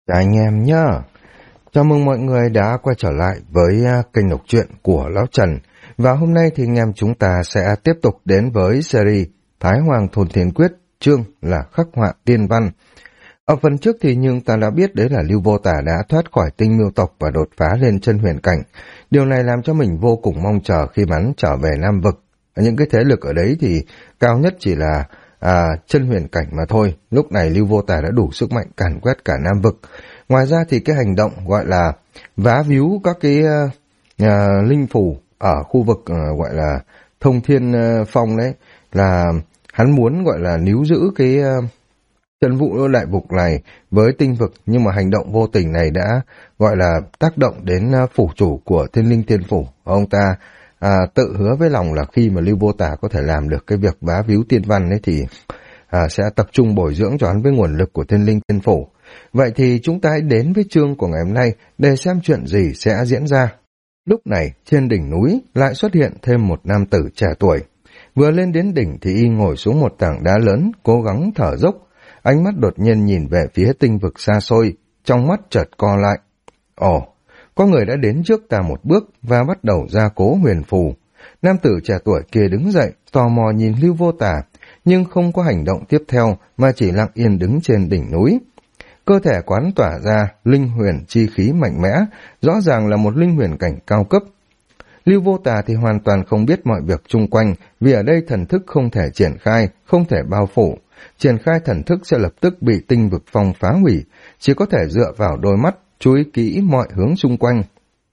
Chào anh em nhá. Chào mừng mọi người đã quay trở lại với kênh đọc truyện của Lão Trần. Và hôm nay thì anh em chúng ta sẽ tiếp tục đến với series Thái Hoàng Thôn Thiên Quyết, chương là khắc họa tiên văn. Ở phần trước thì nhưng ta đã biết đấy là Lưu Vô Tả đã thoát khỏi tinh miêu tộc và đột phá lên chân huyền cảnh. Điều này làm cho mình vô cùng mong chờ khi hắn trở về Nam Vực. Những cái thế lực ở đấy thì cao nhất chỉ là chân huyền cảnh mà thôi. Lúc này Lưu Vô Tả đã đủ sức mạnh càn quét cả Nam Vực. Ngoài ra thì cái hành động gọi là vá víu các cái linh phù ở khu vực gọi là Thông Thiên Phong đấy, là hắn muốn gọi là níu giữ cái chân vũ đại vực này với tinh vực, nhưng mà hành động vô tình này đã gọi là tác động đến phủ chủ của Thiên Linh Thiên Phủ. Ông ta tự hứa với lòng là khi mà Lưu Vô Tả có thể làm được cái việc vá víu tiên văn ấy thì sẽ tập trung bồi dưỡng cho hắn với nguồn lực của Thiên Linh Thiên Phủ. Vậy thì chúng ta hãy đến với chương của ngày hôm nay để xem chuyện gì sẽ diễn ra. Lúc này, trên đỉnh núi lại xuất hiện thêm một nam tử trẻ tuổi. Vừa lên đến đỉnh thì y ngồi xuống một tảng đá lớn, cố gắng thở dốc. Ánh mắt đột nhiên nhìn về phía tinh vực xa xôi, trong mắt chợt co lại. Ồ, có người đã đến trước ta một bước và bắt đầu gia cố huyền phù. Nam tử trẻ tuổi kia đứng dậy, tò mò nhìn Lưu Vô Tả, nhưng không có hành động tiếp theo mà chỉ lặng yên đứng trên đỉnh núi. Cơ thể quán tỏa ra linh huyền chi khí mạnh mẽ, rõ ràng là một linh huyền cảnh cao cấp. Lưu Vô Tả thì hoàn toàn không biết mọi việc chung quanh, vì ở đây thần thức không thể triển khai, không thể bao phủ. Triển khai thần thức sẽ lập tức bị tinh vực phong phá hủy, chỉ có thể dựa vào đôi mắt, chú ý kỹ mọi hướng xung quanh.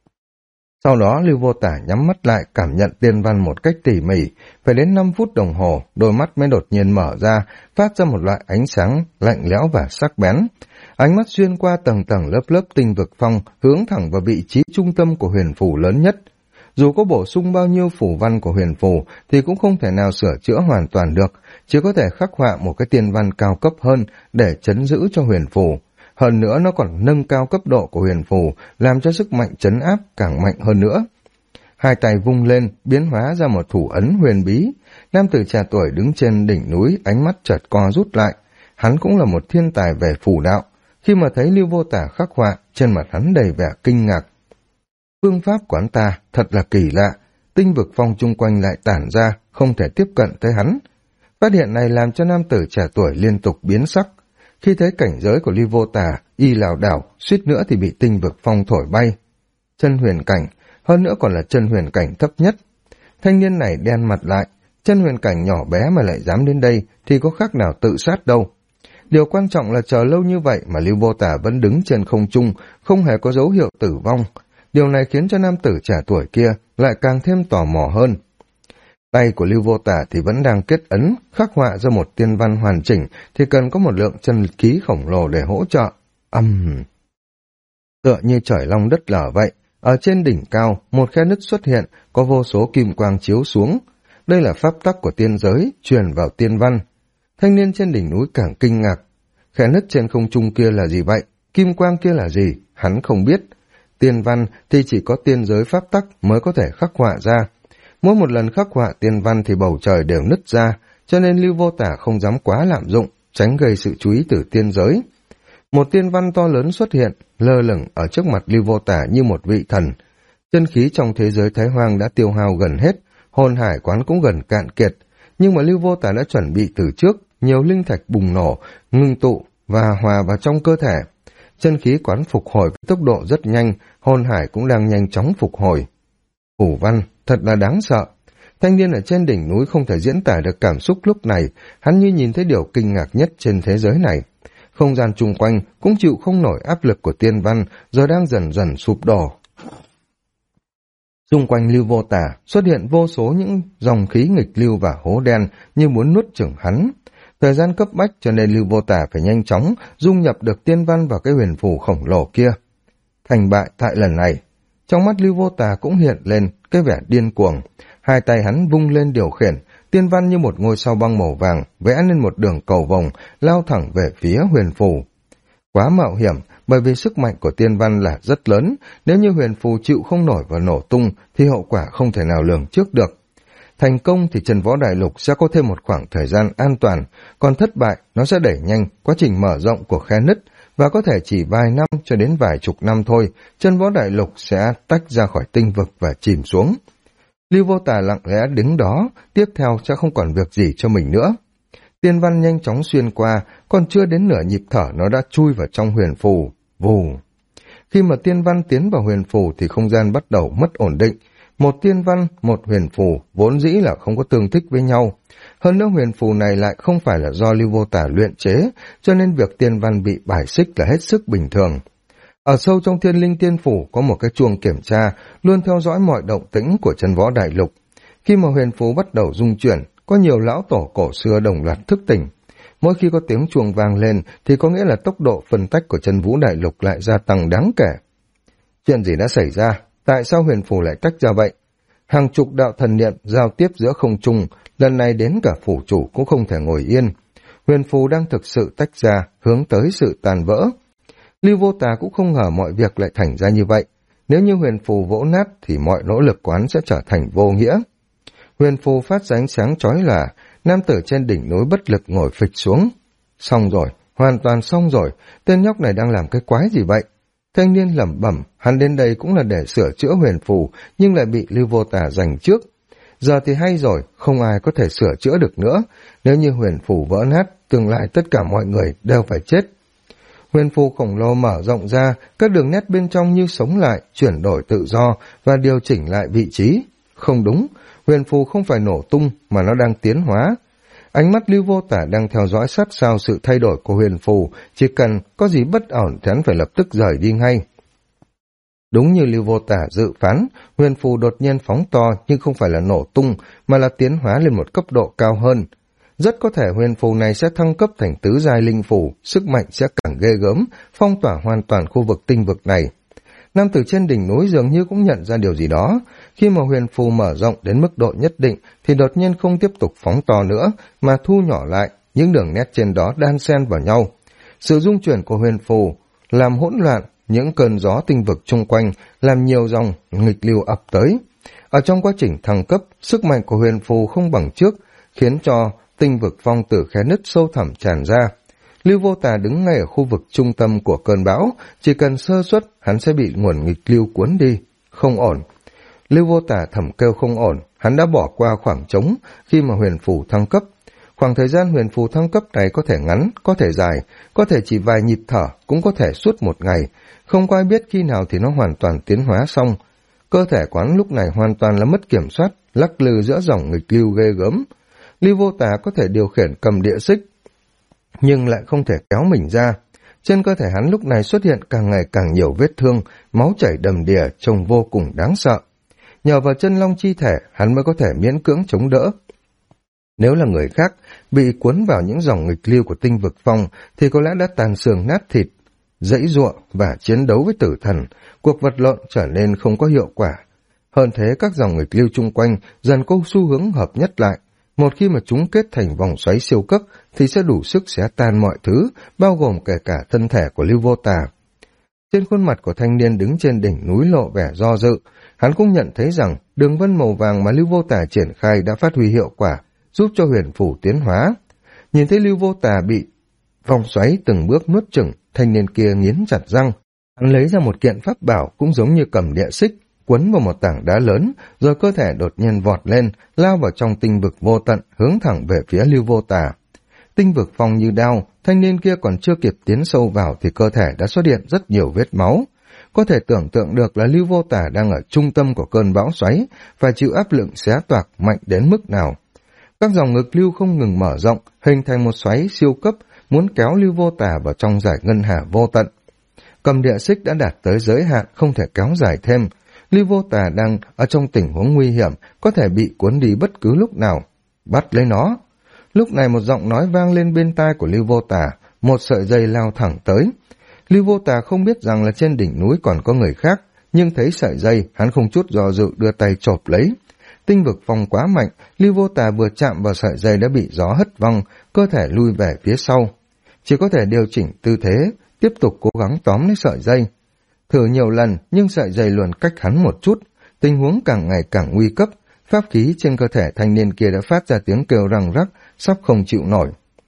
Sau đó Lưu Vô Tả nhắm mắt lại cảm nhận tiên văn một cách tỉ mỉ, phải đến 5 phút đồng hồ, đôi mắt mới đột nhiên mở ra, phát ra một loại ánh sáng lạnh lẽo và sắc bén. Ánh mắt xuyên qua tầng tầng lớp lớp tinh vực phong, hướng thẳng vào vị trí trung tâm của huyền phù lớn nhất. Dù có bổ sung bao nhiêu phù văn của huyền phù thì cũng không thể nào sửa chữa hoàn toàn được, chỉ có thể khắc họa một cái tiên văn cao cấp hơn để trấn giữ cho huyền phù. Hơn nữa nó còn nâng cao cấp độ của huyền phù, làm cho sức mạnh trấn áp càng mạnh hơn nữa. Hai tay vung lên, biến hóa ra một thủ ấn huyền bí. Nam tử trẻ tuổi đứng trên đỉnh núi, ánh mắt chợt co rút lại. Hắn cũng là một thiên tài về phù đạo. Khi mà thấy Lưu Vô Tả khắc họa, trên mặt hắn đầy vẻ kinh ngạc. Phương pháp của hắn ta thật là kỳ lạ, tinh vực phong chung quanh lại tản ra, không thể tiếp cận tới hắn. Phát hiện này làm cho nam tử trẻ tuổi liên tục biến sắc. Khi thấy cảnh giới của Lưu Vô Tả, y lảo đảo, suýt nữa thì bị tinh vực phong thổi bay. Chân huyền cảnh, hơn nữa còn là chân huyền cảnh thấp nhất. Thanh niên này đen mặt lại, chân huyền cảnh nhỏ bé mà lại dám đến đây thì có khác nào tự sát đâu. Điều quan trọng là chờ lâu như vậy mà Lưu Vô Tả vẫn đứng trên không trung, không hề có dấu hiệu tử vong. Điều này khiến cho nam tử trẻ tuổi kia lại càng thêm tò mò hơn. Tay của Lưu Vô Tả thì vẫn đang kết ấn, khắc họa ra một tiên văn hoàn chỉnh thì cần có một lượng chân khí khổng lồ để hỗ trợ. Tựa như trời long đất lở vậy, ở trên đỉnh cao, một khe nứt xuất hiện, có vô số kim quang chiếu xuống. Đây là pháp tắc của tiên giới, truyền vào tiên văn. Thanh niên trên đỉnh núi càng kinh ngạc. Khe nứt trên không trung kia là gì vậy? Kim quang kia là gì? Hắn không biết. Tiên văn thì chỉ có tiên giới pháp tắc mới có thể khắc họa ra. Mỗi một lần khắc họa tiên văn thì bầu trời đều nứt ra, cho nên Lưu Vô Tả không dám quá lạm dụng, tránh gây sự chú ý từ tiên giới. Một tiên văn to lớn xuất hiện, lơ lửng ở trước mặt Lưu Vô Tả như một vị thần. Chân khí trong thế giới Thái Hoang đã tiêu hao gần hết, hồn hải quán cũng gần cạn kiệt, nhưng mà Lưu Vô Tả đã chuẩn bị từ trước, nhiều linh thạch bùng nổ, ngưng tụ và hòa vào trong cơ thể. Chân khí quán phục hồi với tốc độ rất nhanh, hồn hải cũng đang nhanh chóng phục hồi. Phù văn, thật là đáng sợ. Thanh niên ở trên đỉnh núi không thể diễn tả được cảm xúc lúc này, hắn như nhìn thấy điều kinh ngạc nhất trên thế giới này. Không gian chung quanh cũng chịu không nổi áp lực của tiên văn, rồi đang dần dần sụp đổ. Xung quanh Lưu Vô Tả xuất hiện vô số những dòng khí nghịch lưu và hố đen như muốn nuốt chửng hắn. Thời gian cấp bách cho nên Lưu Vô Tả phải nhanh chóng dung nhập được tiên văn vào cái huyền phù khổng lồ kia. Thành bại tại lần này, trong mắt Lưu Vô Tả cũng hiện lên cái vẻ điên cuồng. Hai tay hắn vung lên điều khiển, tiên văn như một ngôi sao băng màu vàng vẽ lên một đường cầu vồng lao thẳng về phía huyền phù. Quá mạo hiểm, bởi vì sức mạnh của tiên văn là rất lớn, nếu như huyền phù chịu không nổi và nổ tung thì hậu quả không thể nào lường trước được. Thành công thì Trần Võ Đại Lục sẽ có thêm một khoảng thời gian an toàn, còn thất bại nó sẽ đẩy nhanh quá trình mở rộng của khe nứt, và có thể chỉ vài năm cho đến vài chục năm thôi, chân võ đại lục sẽ tách ra khỏi tinh vực và chìm xuống. Lưu Vô Tà lặng lẽ đứng đó, tiếp theo sẽ không còn việc gì cho mình nữa. Tiên văn nhanh chóng xuyên qua, còn chưa đến nửa nhịp thở nó đã chui vào trong huyền phù. Vù! Khi mà tiên văn tiến vào huyền phù thì không gian bắt đầu mất ổn định. Một tiên văn, một huyền phù vốn dĩ là không có tương thích với nhau. Hơn nữa huyền phù này lại không phải là do Lưu Vô Tà luyện chế, cho nên việc tiên văn bị bài xích là hết sức bình thường. Ở sâu trong Thiên Linh Tiên Phủ có một cái chuông kiểm tra, luôn theo dõi mọi động tĩnh của chân võ đại lục. Khi mà huyền phù bắt đầu rung chuyển, có nhiều lão tổ cổ xưa đồng loạt thức tỉnh. Mỗi khi có tiếng chuông vang lên thì có nghĩa là tốc độ phân tách của chân vũ đại lục lại gia tăng đáng kể. Chuyện gì đã xảy ra? Tại sao huyền phù lại tách ra vậy? Hàng chục đạo thần niệm giao tiếp giữa không trung, lần này đến cả phủ chủ cũng không thể ngồi yên. Huyền phù đang thực sự tách ra, hướng tới sự tàn vỡ. Lưu Vô Tà cũng không ngờ mọi việc lại thành ra như vậy. Nếu như huyền phù vỗ nát thì mọi nỗ lực quán sẽ trở thành vô nghĩa. Huyền phù phát ra ánh sáng chói lòa, nam tử trên đỉnh núi bất lực ngồi phịch xuống. Xong rồi, hoàn toàn xong rồi, tên nhóc này đang làm cái quái gì vậy? Thanh niên lẩm bẩm, hắn đến đây cũng là để sửa chữa huyền phù, nhưng lại bị Lưu Vô Tà giành trước. Giờ thì hay rồi, không ai có thể sửa chữa được nữa. Nếu như huyền phù vỡ nát, tương lai tất cả mọi người đều phải chết. Huyền phù khổng lồ mở rộng ra, các đường nét bên trong như sống lại, chuyển đổi tự do và điều chỉnh lại vị trí. Không đúng, huyền phù không phải nổ tung mà nó đang tiến hóa. Ánh mắt Lưu Vô Tà đang theo dõi sát sao sự thay đổi của huyền phù, chỉ cần có gì bất ổn thì hắn phải lập tức rời đi ngay. Đúng như Lưu Vô Tà dự phán, huyền phù đột nhiên phóng to nhưng không phải là nổ tung mà là tiến hóa lên một cấp độ cao hơn. Rất có thể huyền phù này sẽ thăng cấp thành tứ giai linh phù, sức mạnh sẽ càng ghê gớm, phong tỏa hoàn toàn khu vực tinh vực này. Nam tử trên đỉnh núi dường như cũng nhận ra điều gì đó. Khi mà huyền phù mở rộng đến mức độ nhất định thì đột nhiên không tiếp tục phóng to nữa mà thu nhỏ lại, những đường nét trên đó đan xen vào nhau. Sự rung chuyển của huyền phù làm hỗn loạn những cơn gió tinh vực chung quanh, làm nhiều dòng nghịch lưu ập tới. Ở trong quá trình thăng cấp, sức mạnh của huyền phù không bằng trước, khiến cho tinh vực phong từ khe nứt sâu thẳm tràn ra. Lưu Vô Tà đứng ngay ở khu vực trung tâm của cơn bão, chỉ cần sơ suất hắn sẽ bị nguồn nghịch lưu cuốn đi. Không ổn. Lưu Vô Tà thầm kêu không ổn, hắn đã bỏ qua khoảng trống khi mà huyền phù thăng cấp. Khoảng thời gian huyền phù thăng cấp này có thể ngắn, có thể dài, có thể chỉ vài nhịp thở, cũng có thể suốt một ngày. Không có ai biết khi nào thì nó hoàn toàn tiến hóa xong. Cơ thể quán lúc này hoàn toàn là mất kiểm soát, lắc lư giữa dòng nghịch lưu ghê gớm. Lưu Vô Tà có thể điều khiển cầm địa xích, nhưng lại không thể kéo mình ra. Trên cơ thể hắn lúc này xuất hiện càng ngày càng nhiều vết thương, máu chảy đầm đìa, trông vô cùng đáng sợ. Nhờ vào chân long chi thể, hắn mới có thể miễn cưỡng chống đỡ. Nếu là người khác, bị cuốn vào những dòng nghịch lưu của tinh vực phong, thì có lẽ đã tàn xương nát thịt, giãy giụa và chiến đấu với tử thần, cuộc vật lộn trở nên không có hiệu quả. Hơn thế, các dòng nghịch lưu chung quanh dần có xu hướng hợp nhất lại. Một khi mà chúng kết thành vòng xoáy siêu cấp thì sẽ đủ sức xé tan mọi thứ, bao gồm kể cả thân thể của Lưu Vô Tà. Trên khuôn mặt của thanh niên đứng trên đỉnh núi lộ vẻ do dự, hắn cũng nhận thấy rằng đường vân màu vàng mà Lưu Vô Tà triển khai đã phát huy hiệu quả, giúp cho huyền phủ tiến hóa. Nhìn thấy Lưu Vô Tà bị vòng xoáy từng bước nuốt chửng, thanh niên kia nghiến chặt răng. Hắn lấy ra một kiện pháp bảo cũng giống như cầm địa xích, quấn vào một tảng đá lớn, rồi cơ thể đột nhiên vọt lên, lao vào trong tinh vực vô tận, hướng thẳng về phía Lưu Vô Tà. Tinh vực phong như đao, thanh niên kia còn chưa kịp tiến sâu vào thì cơ thể đã xuất hiện rất nhiều vết máu. Có thể tưởng tượng được là Lưu Vô Tà đang ở trung tâm của cơn bão xoáy, và chịu áp lực xé toạc mạnh đến mức nào. Các dòng ngực lưu không ngừng mở rộng, hình thành một xoáy siêu cấp, muốn kéo Lưu Vô Tà vào trong giải ngân hà vô tận. Cầm địa xích đã đạt tới giới hạn, không thể kéo dài thêm. Lưu Vô Tà đang ở trong tình huống nguy hiểm, có thể bị cuốn đi bất cứ lúc nào. Bắt lấy nó. Lúc này một giọng nói vang lên bên tai của Lưu Vô Tà, một sợi dây lao thẳng tới. Lưu Vô Tà không biết rằng là trên đỉnh núi còn có người khác, nhưng thấy sợi dây, hắn không chút do dự đưa tay chộp lấy. Tinh vực phong quá mạnh, Lưu Vô Tà vừa chạm vào sợi dây đã bị gió hất văng, cơ thể lui về phía sau. Chỉ có thể điều chỉnh tư thế, tiếp tục cố gắng tóm lấy sợi dây. Thử nhiều lần nhưng sợi dây luôn cách hắn một chút, tình huống càng ngày càng nguy cấp, pháp khí trên cơ thể thanh niên kia đã phát ra tiếng kêu răng rắc, sắp không chịu nổi.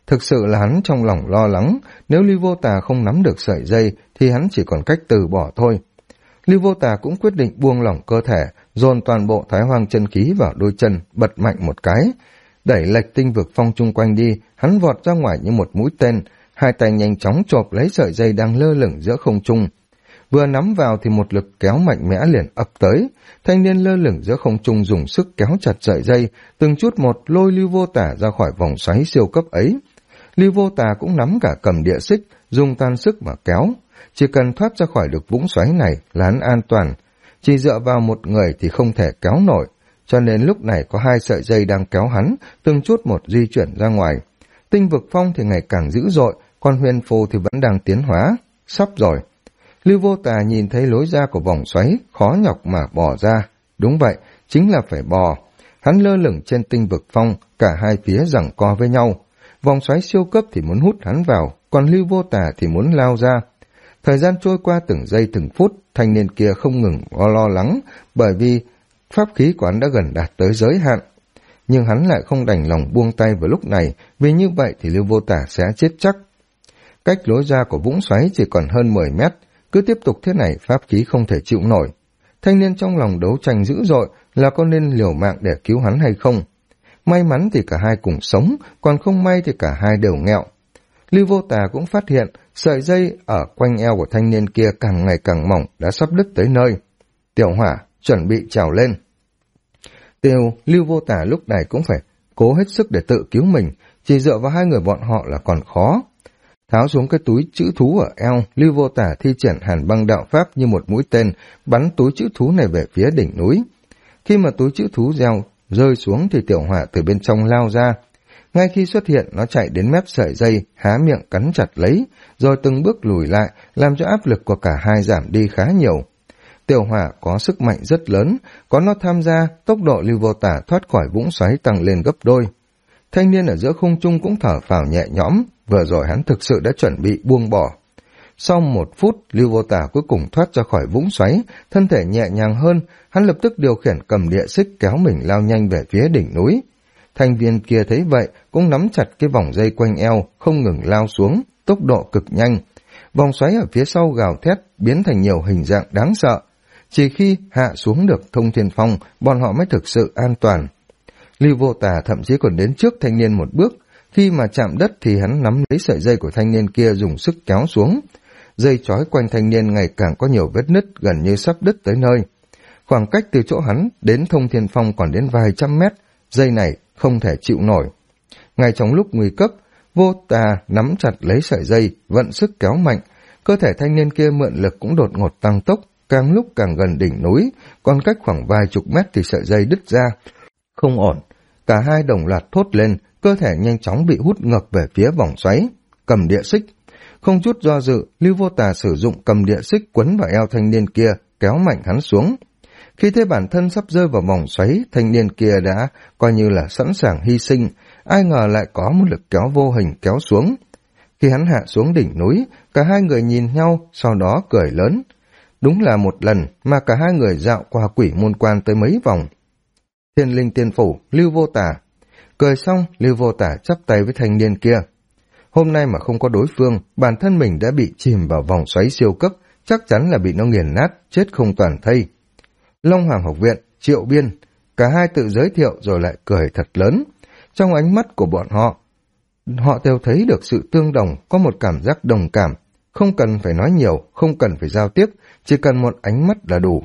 Thực sự là hắn trong lòng lo lắng, nếu Lưu Vô Tà không nắm được sợi dây thì hắn chỉ còn cách từ bỏ thôi. Lưu Vô Tà cũng quyết định buông lỏng cơ thể, dồn toàn bộ Thái Hoang chân khí vào đôi chân, bật mạnh một cái. Đẩy lệch tinh vực phong chung quanh đi, hắn vọt ra ngoài như một mũi tên, hai tay nhanh chóng chộp lấy sợi dây đang lơ lửng giữa không trung. Vừa nắm vào thì một lực kéo mạnh mẽ liền ập tới, thanh niên lơ lửng giữa không trung dùng sức kéo chặt sợi dây, từng chút một lôi Lưu Vô Tà ra khỏi vòng xoáy siêu cấp ấy. Lưu Vô Tà cũng nắm cả cầm địa xích, dùng toàn sức mà kéo. Chỉ cần thoát ra khỏi được vũng xoáy này là hắn an toàn, chỉ dựa vào một người thì không thể kéo nổi, cho nên lúc này có hai sợi dây đang kéo hắn, từng chút một di chuyển ra ngoài. Tinh vực phong thì ngày càng dữ dội, còn huyền phù thì vẫn đang tiến hóa, sắp rồi. Lưu Vô Tà nhìn thấy lối ra của vòng xoáy, khó nhọc mà bò ra. Đúng vậy, chính là phải bò. Hắn lơ lửng trên tinh vực phong, cả hai phía giằng co với nhau. Vòng xoáy siêu cấp thì muốn hút hắn vào, còn Lưu Vô Tà thì muốn lao ra. Thời gian trôi qua từng giây từng phút, thanh niên kia không ngừng lo lắng, bởi vì pháp khí của hắn đã gần đạt tới giới hạn. Nhưng hắn lại không đành lòng buông tay vào lúc này, vì như vậy thì Lưu Vô Tà sẽ chết chắc. Cách lối ra của vũng xoáy chỉ còn hơn 10 mét, cứ tiếp tục thế này pháp khí không thể chịu nổi. Thanh niên trong lòng đấu tranh dữ dội là có nên liều mạng để cứu hắn hay không. May mắn thì cả hai cùng sống, còn không may thì cả hai đều nghẹo. Lưu Vô Tà cũng phát hiện sợi dây ở quanh eo của thanh niên kia càng ngày càng mỏng, đã sắp đứt tới nơi. Tiểu Hỏa chuẩn bị trèo lên. Lưu Vô Tà lúc này cũng phải cố hết sức để tự cứu mình, chỉ dựa vào hai người bọn họ là còn khó. Tháo xuống cái túi chữ thú ở eo, Lưu Vô Tà thi triển Hàn Băng đạo pháp như một mũi tên, bắn túi chữ thú này về phía đỉnh núi. Khi mà túi chữ thú rơi xuống thì Tiểu Hỏa từ bên trong lao ra. Ngay khi xuất hiện, nó chạy đến mép sợi dây, há miệng cắn chặt lấy, rồi từng bước lùi lại, làm cho áp lực của cả hai giảm đi khá nhiều. Tiểu Hỏa có sức mạnh rất lớn, có nó tham gia, tốc độ Lưu Vô Tà thoát khỏi vũng xoáy tăng lên gấp đôi. Thanh niên ở giữa không trung cũng thở phào nhẹ nhõm, vừa rồi hắn thực sự đã chuẩn bị buông bỏ. Sau 1 phút, Lưu Vô Tà cuối cùng thoát ra khỏi vũng xoáy, thân thể nhẹ nhàng hơn, hắn lập tức điều khiển cầm địa xích kéo mình lao nhanh về phía đỉnh núi. Thanh viên kia thấy vậy, cũng nắm chặt cái vòng dây quanh eo, không ngừng lao xuống, tốc độ cực nhanh. Vòng xoáy ở phía sau gào thét, biến thành nhiều hình dạng đáng sợ. Chỉ khi hạ xuống được Thông Thiên Phong, bọn họ mới thực sự an toàn. Lưu Vô Tà thậm chí còn đến trước thanh niên một bước, khi mà chạm đất thì hắn nắm lấy sợi dây của thanh niên kia dùng sức kéo xuống. Dây trói quanh thanh niên ngày càng có nhiều vết nứt, gần như sắp đứt tới nơi. Khoảng cách từ chỗ hắn đến Thông Thiên Phong còn đến vài trăm mét, dây này không thể chịu nổi. Ngay trong lúc nguy cấp, Vô Tà nắm chặt lấy sợi dây, vận sức kéo mạnh, cơ thể thanh niên kia mượn lực cũng đột ngột tăng tốc, càng lúc càng gần đỉnh núi, còn cách khoảng vài chục mét thì sợi dây đứt ra. Không ổn, cả hai đồng loạt thốt lên, cơ thể nhanh chóng bị hút ngược về phía vòng xoáy, cầm địa xích. Không chút do dự, Lưu Vô Tà sử dụng cầm địa xích quấn vào eo thanh niên kia, kéo mạnh hắn xuống. Khi thấy bản thân sắp rơi vào vòng xoáy, thanh niên kia đã coi như là sẵn sàng hy sinh, ai ngờ lại có một lực kéo vô hình kéo xuống. Khi hắn hạ xuống đỉnh núi, cả hai người nhìn nhau, sau đó cười lớn. Đúng là một lần mà cả hai người dạo qua Quỷ Môn Quan tới mấy vòng. Thiên Linh Tiên Phủ, Lưu Vô Tà. Cười xong, Lưu Vô Tà chắp tay với thanh niên kia. Hôm nay mà không có đối phương, bản thân mình đã bị chìm vào vòng xoáy siêu cấp, chắc chắn là bị nó nghiền nát, chết không toàn thây. Long Hoàng Học Viện, Triệu Biên, cả hai tự giới thiệu rồi lại cười thật lớn. Trong ánh mắt của bọn họ đều thấy được sự tương đồng, có một cảm giác đồng cảm. Không cần phải nói nhiều, không cần phải giao tiếp, chỉ cần một ánh mắt là đủ.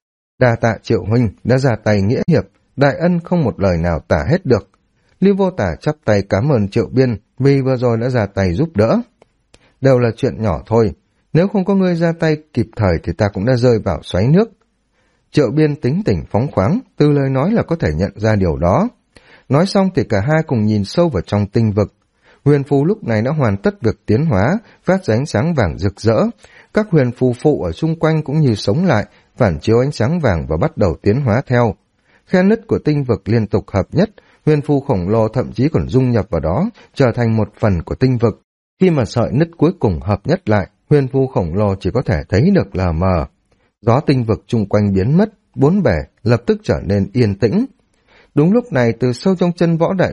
Đa tạ Triệu huynh đã ra tay nghĩa hiệp, đại ân không một lời nào tả hết được. Lưu Vô Tà chắp tay cảm ơn Triệu Biên vì vừa rồi đã ra tay giúp đỡ. Đều là chuyện nhỏ thôi, nếu không có ngươi ra tay kịp thời thì ta cũng đã rơi vào xoáy nước. Triệu Biên tính tình phóng khoáng, từ lời nói là có thể nhận ra điều đó. Nói xong thì cả hai cùng nhìn sâu vào trong tinh vực. Huyền phù lúc này đã hoàn tất việc tiến hóa, phát ra ánh sáng vàng rực rỡ. Các huyền phù phụ ở xung quanh cũng như sống lại, phản chiếu ánh sáng vàng và bắt đầu tiến hóa theo. Khe nứt của tinh vực liên tục hợp nhất, huyền phù khổng lồ thậm chí còn dung nhập vào đó, trở thành một phần của tinh vực. Khi mà sợi nứt cuối cùng hợp nhất lại, huyền phù khổng lồ chỉ có thể thấy được lờ mờ. Gió tinh vực chung quanh biến mất, bốn bể lập tức trở nên yên tĩnh. Đúng lúc này từ sâu trong chân võ đại lục,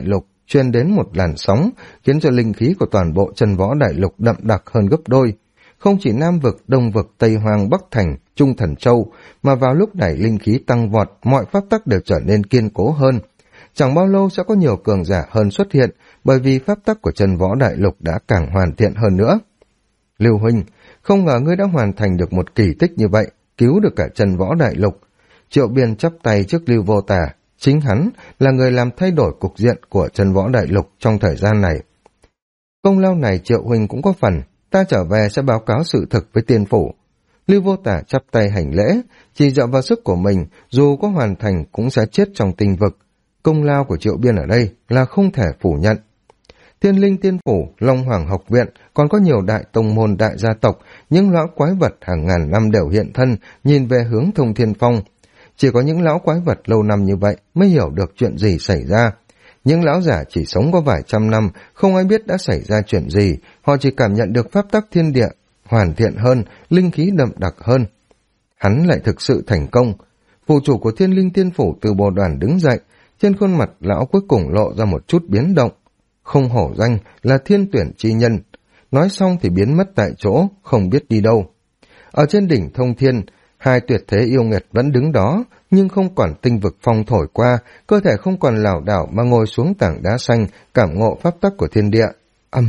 truyền đến một làn sóng, khiến cho linh khí của toàn bộ chân võ đại lục đậm đặc hơn gấp đôi. Không chỉ Nam vực, Đông vực, Tây Hoang, Bắc Thành, Trung Thần Châu, mà vào lúc này linh khí tăng vọt, mọi pháp tắc đều trở nên kiên cố hơn. Chẳng bao lâu sẽ có nhiều cường giả hơn xuất hiện, bởi vì pháp tắc của chân võ đại lục đã càng hoàn thiện hơn nữa. Lưu huynh, không ngờ ngươi đã hoàn thành được một kỳ tích như vậy, cứu được cả chân võ đại lục. Triệu Biên chắp tay trước Lưu Vô Tà, chính hắn là người làm thay đổi cục diện của chân võ đại lục trong thời gian này. Công lao này Triệu huynh cũng có phần, ta trở về sẽ báo cáo sự thực với tiên phủ. Lưu Vô Tà chắp tay hành lễ, chỉ dựa vào sức của mình, dù có hoàn thành cũng sẽ chết trong tinh vực. Công lao của Triệu Biên ở đây là không thể phủ nhận. Thiên Linh Tiên Phủ, Long Hoàng Học Viện, còn có nhiều đại tông môn đại gia tộc, những lão quái vật hàng ngàn năm đều hiện thân, nhìn về hướng Thông Thiên Phong. Chỉ có những lão quái vật lâu năm như vậy mới hiểu được chuyện gì xảy ra. Những lão giả chỉ sống có vài trăm năm, không ai biết đã xảy ra chuyện gì, họ chỉ cảm nhận được pháp tắc thiên địa hoàn thiện hơn, linh khí đậm đặc hơn. Hắn lại thực sự thành công. Phủ chủ của Thiên Linh Tiên Phủ từ bồ đoàn đứng dậy, trên khuôn mặt lão cuối cùng lộ ra một chút biến động. Không hổ danh là thiên tuyển chi nhân. Nói xong thì biến mất tại chỗ, không biết đi đâu. Ở trên đỉnh Thông Thiên, hai tuyệt thế yêu nghiệt vẫn đứng đó, nhưng không còn tinh vực phong thổi qua, cơ thể không còn lảo đảo mà ngồi xuống tảng đá xanh, cảm ngộ pháp tắc của thiên địa.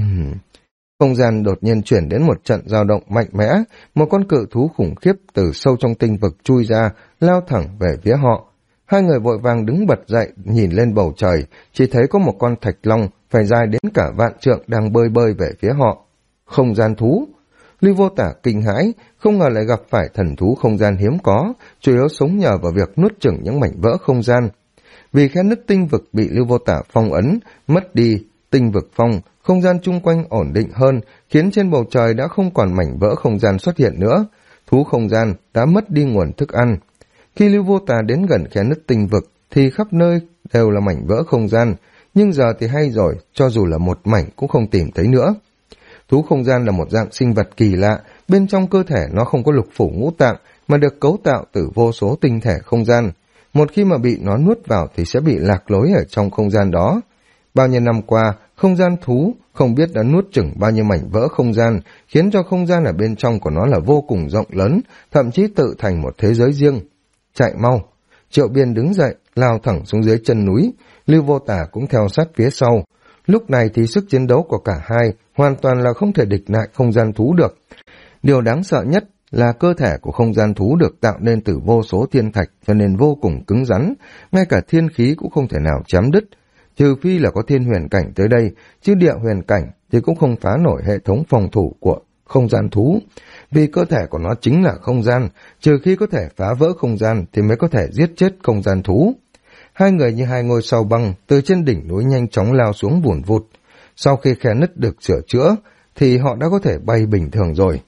Không gian đột nhiên chuyển đến một trận dao động mạnh mẽ, một con cự thú khủng khiếp từ sâu trong tinh vực chui ra, lao thẳng về phía họ. Hai người vội vàng đứng bật dậy, nhìn lên bầu trời, chỉ thấy có một con thạch long phải dài đến cả vạn trượng đang bơi bơi về phía họ. Không gian thú. Lưu Vô Tả kinh hãi, không ngờ lại gặp phải thần thú không gian hiếm có, chủ yếu sống nhờ vào việc nuốt chửng những mảnh vỡ không gian. Vì khe nứt tinh vực bị Lưu Vô Tả phong ấn, mất đi tinh vực phong, không gian chung quanh ổn định hơn, khiến trên bầu trời đã không còn mảnh vỡ không gian xuất hiện nữa. Thú không gian đã mất đi nguồn thức ăn. Khi Lưu Vô Tà đến gần khe nứt tinh vực, thì khắp nơi đều là mảnh vỡ không gian, nhưng giờ thì hay rồi, cho dù là một mảnh cũng không tìm thấy nữa. Thú không gian là một dạng sinh vật kỳ lạ, bên trong cơ thể nó không có lục phủ ngũ tạng, mà được cấu tạo từ vô số tinh thể không gian. Một khi mà bị nó nuốt vào thì sẽ bị lạc lối ở trong không gian đó. Bao nhiêu năm qua, không gian thú không biết đã nuốt chửng bao nhiêu mảnh vỡ không gian, khiến cho không gian ở bên trong của nó là vô cùng rộng lớn, thậm chí tự thành một thế giới riêng. Chạy mau! Triệu Biên đứng dậy, lao thẳng xuống dưới chân núi, Lưu Vô Tả cũng theo sát phía sau. Lúc này thì sức chiến đấu của cả hai hoàn toàn là không thể địch lại không gian thú được. Điều đáng sợ nhất là cơ thể của không gian thú được tạo nên từ vô số thiên thạch, cho nên vô cùng cứng rắn, ngay cả thiên khí cũng không thể nào chém đứt. Trừ phi là có thiên huyền cảnh tới đây, chứ địa huyền cảnh thì cũng không phá nổi hệ thống phòng thủ của không gian thú. Vì cơ thể của nó chính là không gian, trừ khi có thể phá vỡ không gian thì mới có thể giết chết không gian thú. Hai người như hai ngôi sao băng từ trên đỉnh núi nhanh chóng lao xuống vùn vụt. Sau khi khe nứt được sửa chữa thì họ đã có thể bay bình thường rồi.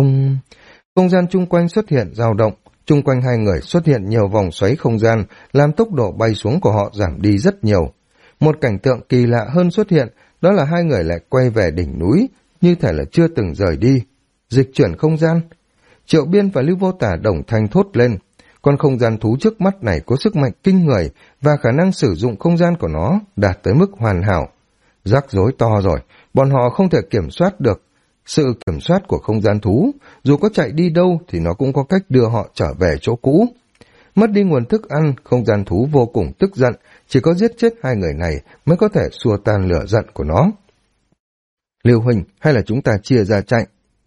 Không gian chung quanh xuất hiện dao động, chung quanh hai người xuất hiện nhiều vòng xoáy không gian, làm tốc độ bay xuống của họ giảm đi rất nhiều. Một cảnh tượng kỳ lạ hơn xuất hiện, đó là hai người lại quay về đỉnh núi, như thể là chưa từng rời đi. Dịch chuyển không gian. Triệu Biên và Lưu Vô Tả đồng thanh thốt lên. Con không gian thú trước mắt này có sức mạnh kinh người và khả năng sử dụng không gian của nó đạt tới mức hoàn hảo. Rắc rối to rồi, bọn họ không thể kiểm soát được sự kiểm soát của không gian thú, dù có chạy đi đâu thì nó cũng có cách đưa họ trở về chỗ cũ. Mất đi nguồn thức ăn, không gian thú vô cùng tức giận, chỉ có giết chết hai người này mới có thể xua tan lửa giận của nó. Lưu huynh, hay là chúng ta chia ra chạy?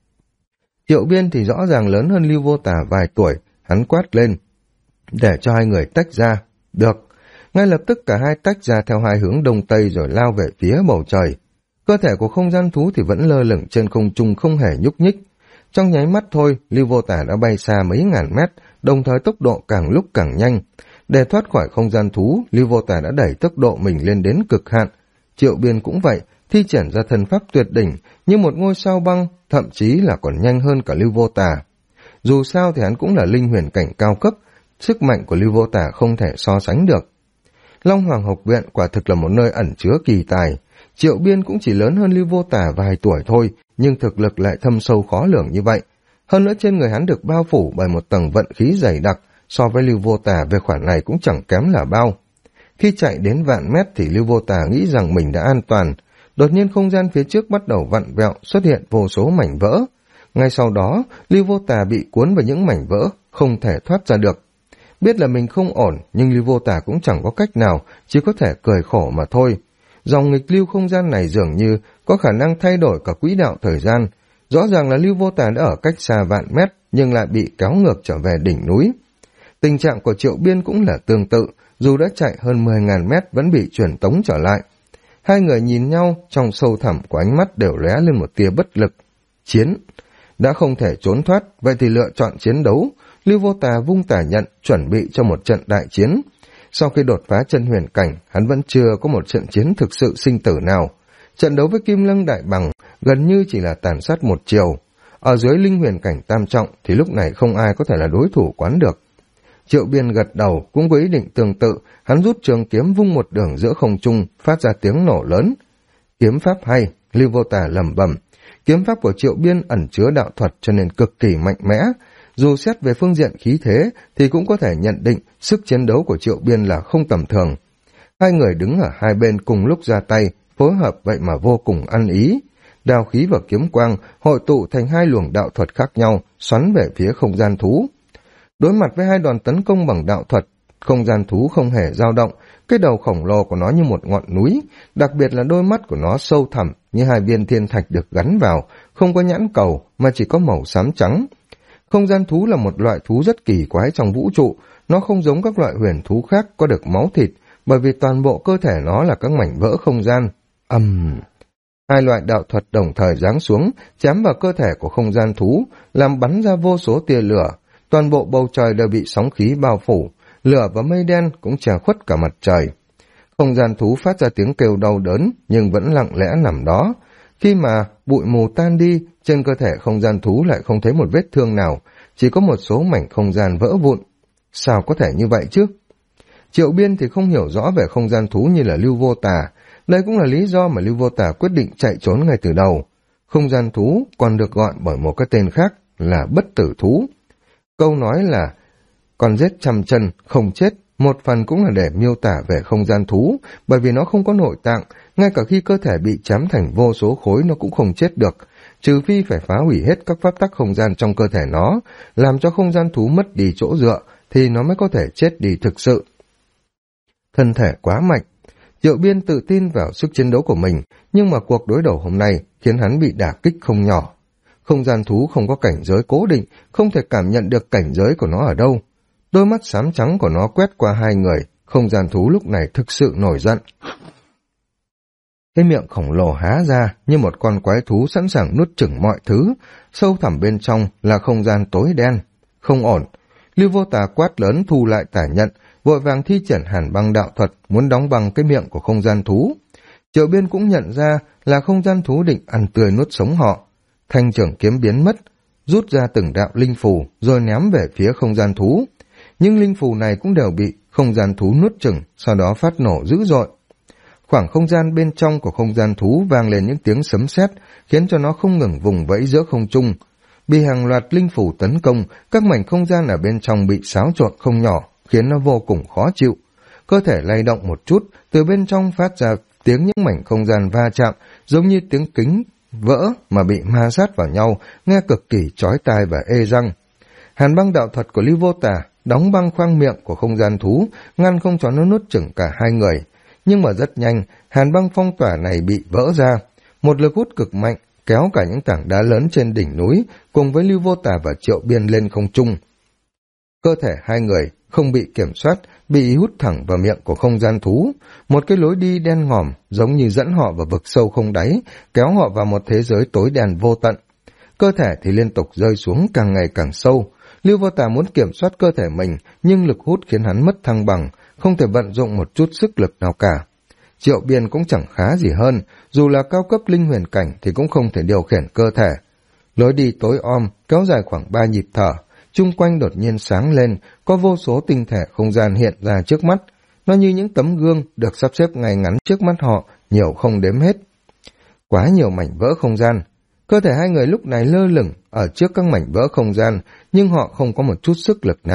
Triệu Biên thì rõ ràng lớn hơn Lưu Vô Tả vài tuổi, hắn quát lên, để cho hai người tách ra. Được. Ngay lập tức cả hai tách ra theo hai hướng đông tây rồi lao về phía bầu trời. Cơ thể của không gian thú thì vẫn lơ lửng trên không trung không hề nhúc nhích. Trong nháy mắt thôi, Lưu Vô Tả đã bay xa mấy ngàn mét, đồng thời tốc độ càng lúc càng nhanh. Để thoát khỏi không gian thú, Lưu Vô Tả đã đẩy tốc độ mình lên đến cực hạn. Triệu Biên cũng vậy, thi triển ra thần pháp tuyệt đỉnh như một ngôi sao băng, thậm chí là còn nhanh hơn cả Lưu Vô Tả. Dù sao thì hắn cũng là linh huyền cảnh cao cấp, sức mạnh của Lưu Vô Tả không thể so sánh được. Long Hoàng Học Viện quả thực là một nơi ẩn chứa kỳ tài. Triệu Biên cũng chỉ lớn hơn Lưu Vô Tả vài tuổi thôi, nhưng thực lực lại thâm sâu khó lường như vậy. Hơn nữa trên người hắn được bao phủ bởi một tầng vận khí dày đặc, so với Lưu Vô Tả về khoản này cũng chẳng kém là bao. Khi chạy đến vạn mét thì Lưu Vô Tà nghĩ rằng mình đã an toàn. Đột nhiên không gian phía trước bắt đầu vặn vẹo, xuất hiện vô số mảnh vỡ. Ngay sau đó, Lưu Vô Tà bị cuốn vào những mảnh vỡ, không thể thoát ra được. Biết là mình không ổn, nhưng Lưu Vô Tà cũng chẳng có cách nào, chỉ có thể cười khổ mà thôi. Dòng nghịch lưu không gian này dường như có khả năng thay đổi cả quỹ đạo thời gian. Rõ ràng là Lưu Vô Tà đã ở cách xa vạn mét, nhưng lại bị kéo ngược trở về đỉnh núi. Tình trạng của Triệu Biên cũng là tương tự, dù đã chạy hơn 10.000 mét vẫn bị truyền tống trở lại. Hai người nhìn nhau, trong sâu thẳm của ánh mắt đều lóe lên một tia bất lực. Chiến! Đã không thể trốn thoát, vậy thì lựa chọn chiến đấu. Lưu Vô Tà vung tà nhận, chuẩn bị cho một trận đại chiến. Sau khi đột phá chân huyền cảnh, hắn vẫn chưa có một trận chiến thực sự sinh tử nào. Trận đấu với Kim Lăng Đại Bằng gần như chỉ là tàn sát một chiều. Ở dưới linh huyền cảnh tam trọng thì lúc này không ai có thể là đối thủ quán được. Triệu Biên gật đầu, cũng có ý định tương tự, hắn rút trường kiếm vung một đường giữa không trung, phát ra tiếng nổ lớn. Kiếm pháp hay, Lưu Vô Tà lẩm bẩm. Kiếm pháp của Triệu Biên ẩn chứa đạo thuật cho nên cực kỳ mạnh mẽ. Dù xét về phương diện khí thế thì cũng có thể nhận định sức chiến đấu của Triệu Biên là không tầm thường. Hai người đứng ở hai bên cùng lúc ra tay, phối hợp vậy mà vô cùng ăn ý. Đao khí và kiếm quang hội tụ thành hai luồng đạo thuật khác nhau, xoắn về phía không gian thú. Đối mặt với hai đòn tấn công bằng đạo thuật, không gian thú không hề dao động, cái đầu khổng lồ của nó như một ngọn núi, đặc biệt là đôi mắt của nó sâu thẳm như hai viên thiên thạch được gắn vào, không có nhãn cầu mà chỉ có màu xám trắng. Không gian thú là một loại thú rất kỳ quái trong vũ trụ, nó không giống các loại huyền thú khác có được máu thịt, bởi vì toàn bộ cơ thể nó là các mảnh vỡ không gian. Hai loại đạo thuật đồng thời giáng xuống, chém vào cơ thể của không gian thú, làm bắn ra vô số tia lửa. Toàn bộ bầu trời đều bị sóng khí bao phủ, lửa và mây đen cũng che khuất cả mặt trời. Không gian thú phát ra tiếng kêu đau đớn, nhưng vẫn lặng lẽ nằm đó. Khi mà bụi mù tan đi, trên cơ thể không gian thú lại không thấy một vết thương nào, chỉ có một số mảnh không gian vỡ vụn. Sao có thể như vậy chứ? Triệu Biên thì không hiểu rõ về không gian thú như là Lưu Vô Tà. Đây cũng là lý do mà Lưu Vô Tà quyết định chạy trốn ngay từ đầu. Không gian thú còn được gọi bởi một cái tên khác là bất tử thú. Câu nói là con giết trăm chân không chết, một phần cũng là để miêu tả về không gian thú, bởi vì nó không có nội tạng, ngay cả khi cơ thể bị chém thành vô số khối nó cũng không chết được, trừ phi phải phá hủy hết các pháp tắc không gian trong cơ thể nó, làm cho không gian thú mất đi chỗ dựa, thì nó mới có thể chết đi thực sự. Thân thể quá mạnh, Triệu Biên tự tin vào sức chiến đấu của mình, nhưng mà cuộc đối đầu hôm nay khiến hắn bị đả kích không nhỏ. Không gian thú không có cảnh giới cố định, không thể cảm nhận được cảnh giới của nó ở đâu. Đôi mắt xám trắng của nó quét qua hai người, không gian thú lúc này thực sự nổi giận. Cái miệng khổng lồ há ra như một con quái thú sẵn sàng nuốt chửng mọi thứ, sâu thẳm bên trong là không gian tối đen. Không ổn, Lưu Vô Tà quát lớn thu lại tả nhận, vội vàng thi triển Hàn Băng đạo thuật muốn đóng băng cái miệng của không gian thú. Triệu Biên cũng nhận ra là không gian thú định ăn tươi nuốt sống họ. Thanh trưởng kiếm biến mất, rút ra từng đạo linh phù rồi ném về phía không gian thú. Nhưng linh phù này cũng đều bị không gian thú nuốt chửng, sau đó phát nổ dữ dội. Khoảng không gian bên trong của không gian thú vang lên những tiếng sấm sét, khiến cho nó không ngừng vùng vẫy giữa không trung. Bị hàng loạt linh phù tấn công, các mảnh không gian ở bên trong bị xáo trộn không nhỏ, khiến nó vô cùng khó chịu. Cơ thể lay động một chút, từ bên trong phát ra tiếng những mảnh không gian va chạm, giống như tiếng kính vỡ mà bị ma sát vào nhau, nghe cực kỳ chói tai và ê răng. Hàn Băng đạo thuật của Lưu Vô Tà đóng băng khoang miệng của không gian thú, ngăn không cho nó nuốt chửng cả hai người. Nhưng mà rất nhanh, Hàn Băng phong tỏa này bị vỡ ra. Một lực hút cực mạnh kéo cả những tảng đá lớn trên đỉnh núi cùng với Lưu Vô Tà và Triệu Biên lên không trung. Cơ thể hai người không bị kiểm soát, bị hút thẳng vào miệng của không gian thú. Một cái lối đi đen ngòm giống như dẫn họ vào vực sâu không đáy, kéo họ vào một thế giới tối đen vô tận. Cơ thể thì liên tục rơi xuống càng ngày càng sâu. Lưu Vô Tà muốn kiểm soát cơ thể mình, nhưng lực hút khiến hắn mất thăng bằng, không thể vận dụng một chút sức lực nào cả. Triệu Biên cũng chẳng khá gì hơn, dù là cao cấp linh huyền cảnh thì cũng không thể điều khiển cơ thể. Lối đi tối om, kéo dài khoảng 3 nhịp thở, chung quanh đột nhiên sáng lên, có vô số tinh thể không gian hiện ra trước mắt. Nó như những tấm gương được sắp xếp ngay ngắn trước mắt họ, nhiều không đếm hết. Quá nhiều mảnh vỡ không gian. Cơ thể hai người lúc này lơ lửng ở trước các mảnh vỡ không gian, nhưng họ không có một chút sức lực nào.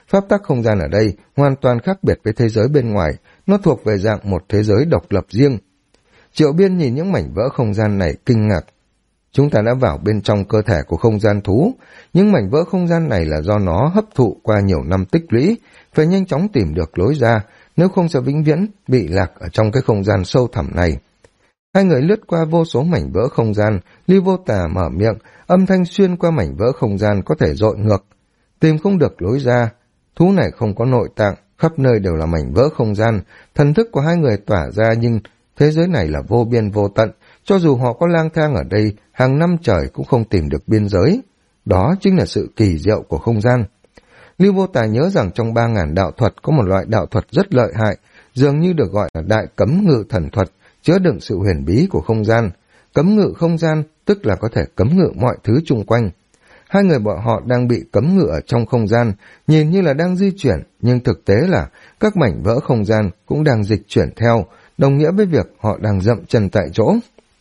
Pháp tắc không gian ở đây hoàn toàn khác biệt với thế giới bên ngoài, nó thuộc về dạng một thế giới độc lập riêng. Triệu Biên nhìn những mảnh vỡ không gian này kinh ngạc. Chúng ta đã vào bên trong cơ thể của không gian thú, những mảnh vỡ không gian này là do nó hấp thụ qua nhiều năm tích lũy, phải nhanh chóng tìm được lối ra, nếu không sẽ vĩnh viễn bị lạc ở trong cái không gian sâu thẳm này. Hai người lướt qua vô số mảnh vỡ không gian, Lưu Vô Tà mở miệng, âm thanh xuyên qua mảnh vỡ không gian có thể dội ngược. Tìm không được lối ra, thú này không có nội tạng, khắp nơi đều là mảnh vỡ không gian, thần thức của hai người tỏa ra nhưng thế giới này là vô biên vô tận, cho dù họ có lang thang ở đây, hàng năm trời cũng không tìm được biên giới. Đó chính là sự kỳ diệu của không gian. Lưu Vô Tà nhớ rằng trong 3.000 đạo thuật có một loại đạo thuật rất lợi hại, dường như được gọi là đại cấm ngự thần thuật, chứa đựng sự huyền bí của không gian. Cấm ngự không gian tức là có thể cấm ngự mọi thứ chung quanh. Hai người bọn họ đang bị cấm ngự ở trong không gian, nhìn như là đang di chuyển, nhưng thực tế là các mảnh vỡ không gian cũng đang dịch chuyển theo, đồng nghĩa với việc họ đang dậm chân tại chỗ.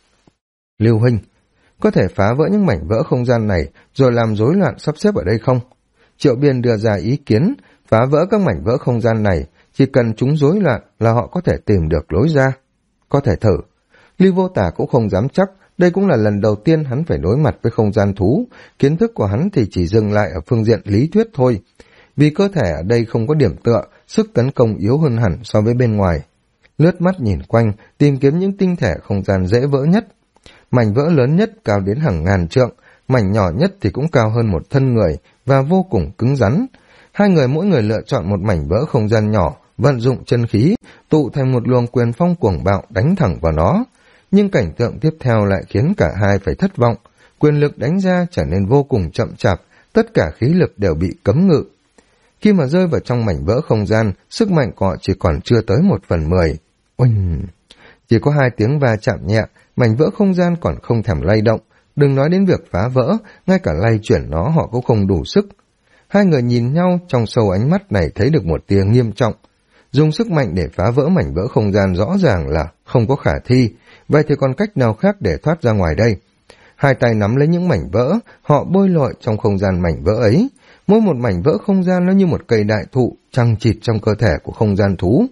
Lưu huynh, có thể phá vỡ những mảnh vỡ không gian này rồi làm rối loạn sắp xếp ở đây không? Triệu Biên đưa ra ý kiến, phá vỡ các mảnh vỡ không gian này, chỉ cần chúng rối loạn là họ có thể tìm được lối ra. Có thể thử. Lưu Vô Tà cũng không dám chắc, đây cũng là lần đầu tiên hắn phải đối mặt với không gian thú, kiến thức của hắn thì chỉ dừng lại ở phương diện lý thuyết thôi. Vì cơ thể ở đây không có điểm tựa, sức tấn công yếu hơn hẳn so với bên ngoài. Lướt mắt nhìn quanh, tìm kiếm những tinh thể không gian dễ vỡ nhất. Mảnh vỡ lớn nhất cao đến hàng ngàn trượng, mảnh nhỏ nhất thì cũng cao hơn một thân người và vô cùng cứng rắn. Hai người mỗi người lựa chọn một mảnh vỡ không gian nhỏ, vận dụng chân khí, tụ thành một luồng quyền phong cuồng bạo đánh thẳng vào nó. Nhưng cảnh tượng tiếp theo lại khiến cả hai phải thất vọng. Quyền lực đánh ra trở nên vô cùng chậm chạp, tất cả khí lực đều bị cấm ngự. Khi mà rơi vào trong mảnh vỡ không gian, sức mạnh của họ chỉ còn chưa tới 1/10. Oanh! Chỉ có 2 tiếng va chạm nhẹ, mảnh vỡ không gian còn không thèm lay động. Đừng nói đến việc phá vỡ, ngay cả lay chuyển nó họ cũng không đủ sức. Hai người nhìn nhau, trong sâu ánh mắt này thấy được một tia nghiêm trọng. Dùng sức mạnh để phá vỡ mảnh vỡ không gian rõ ràng là không có khả thi, vậy thì còn cách nào khác để thoát ra ngoài đây? Hai tay nắm lấy những mảnh vỡ, họ bơi lội trong không gian mảnh vỡ ấy. Mỗi một mảnh vỡ không gian nó như một cây đại thụ chằng chịt trong cơ thể của không gian thú.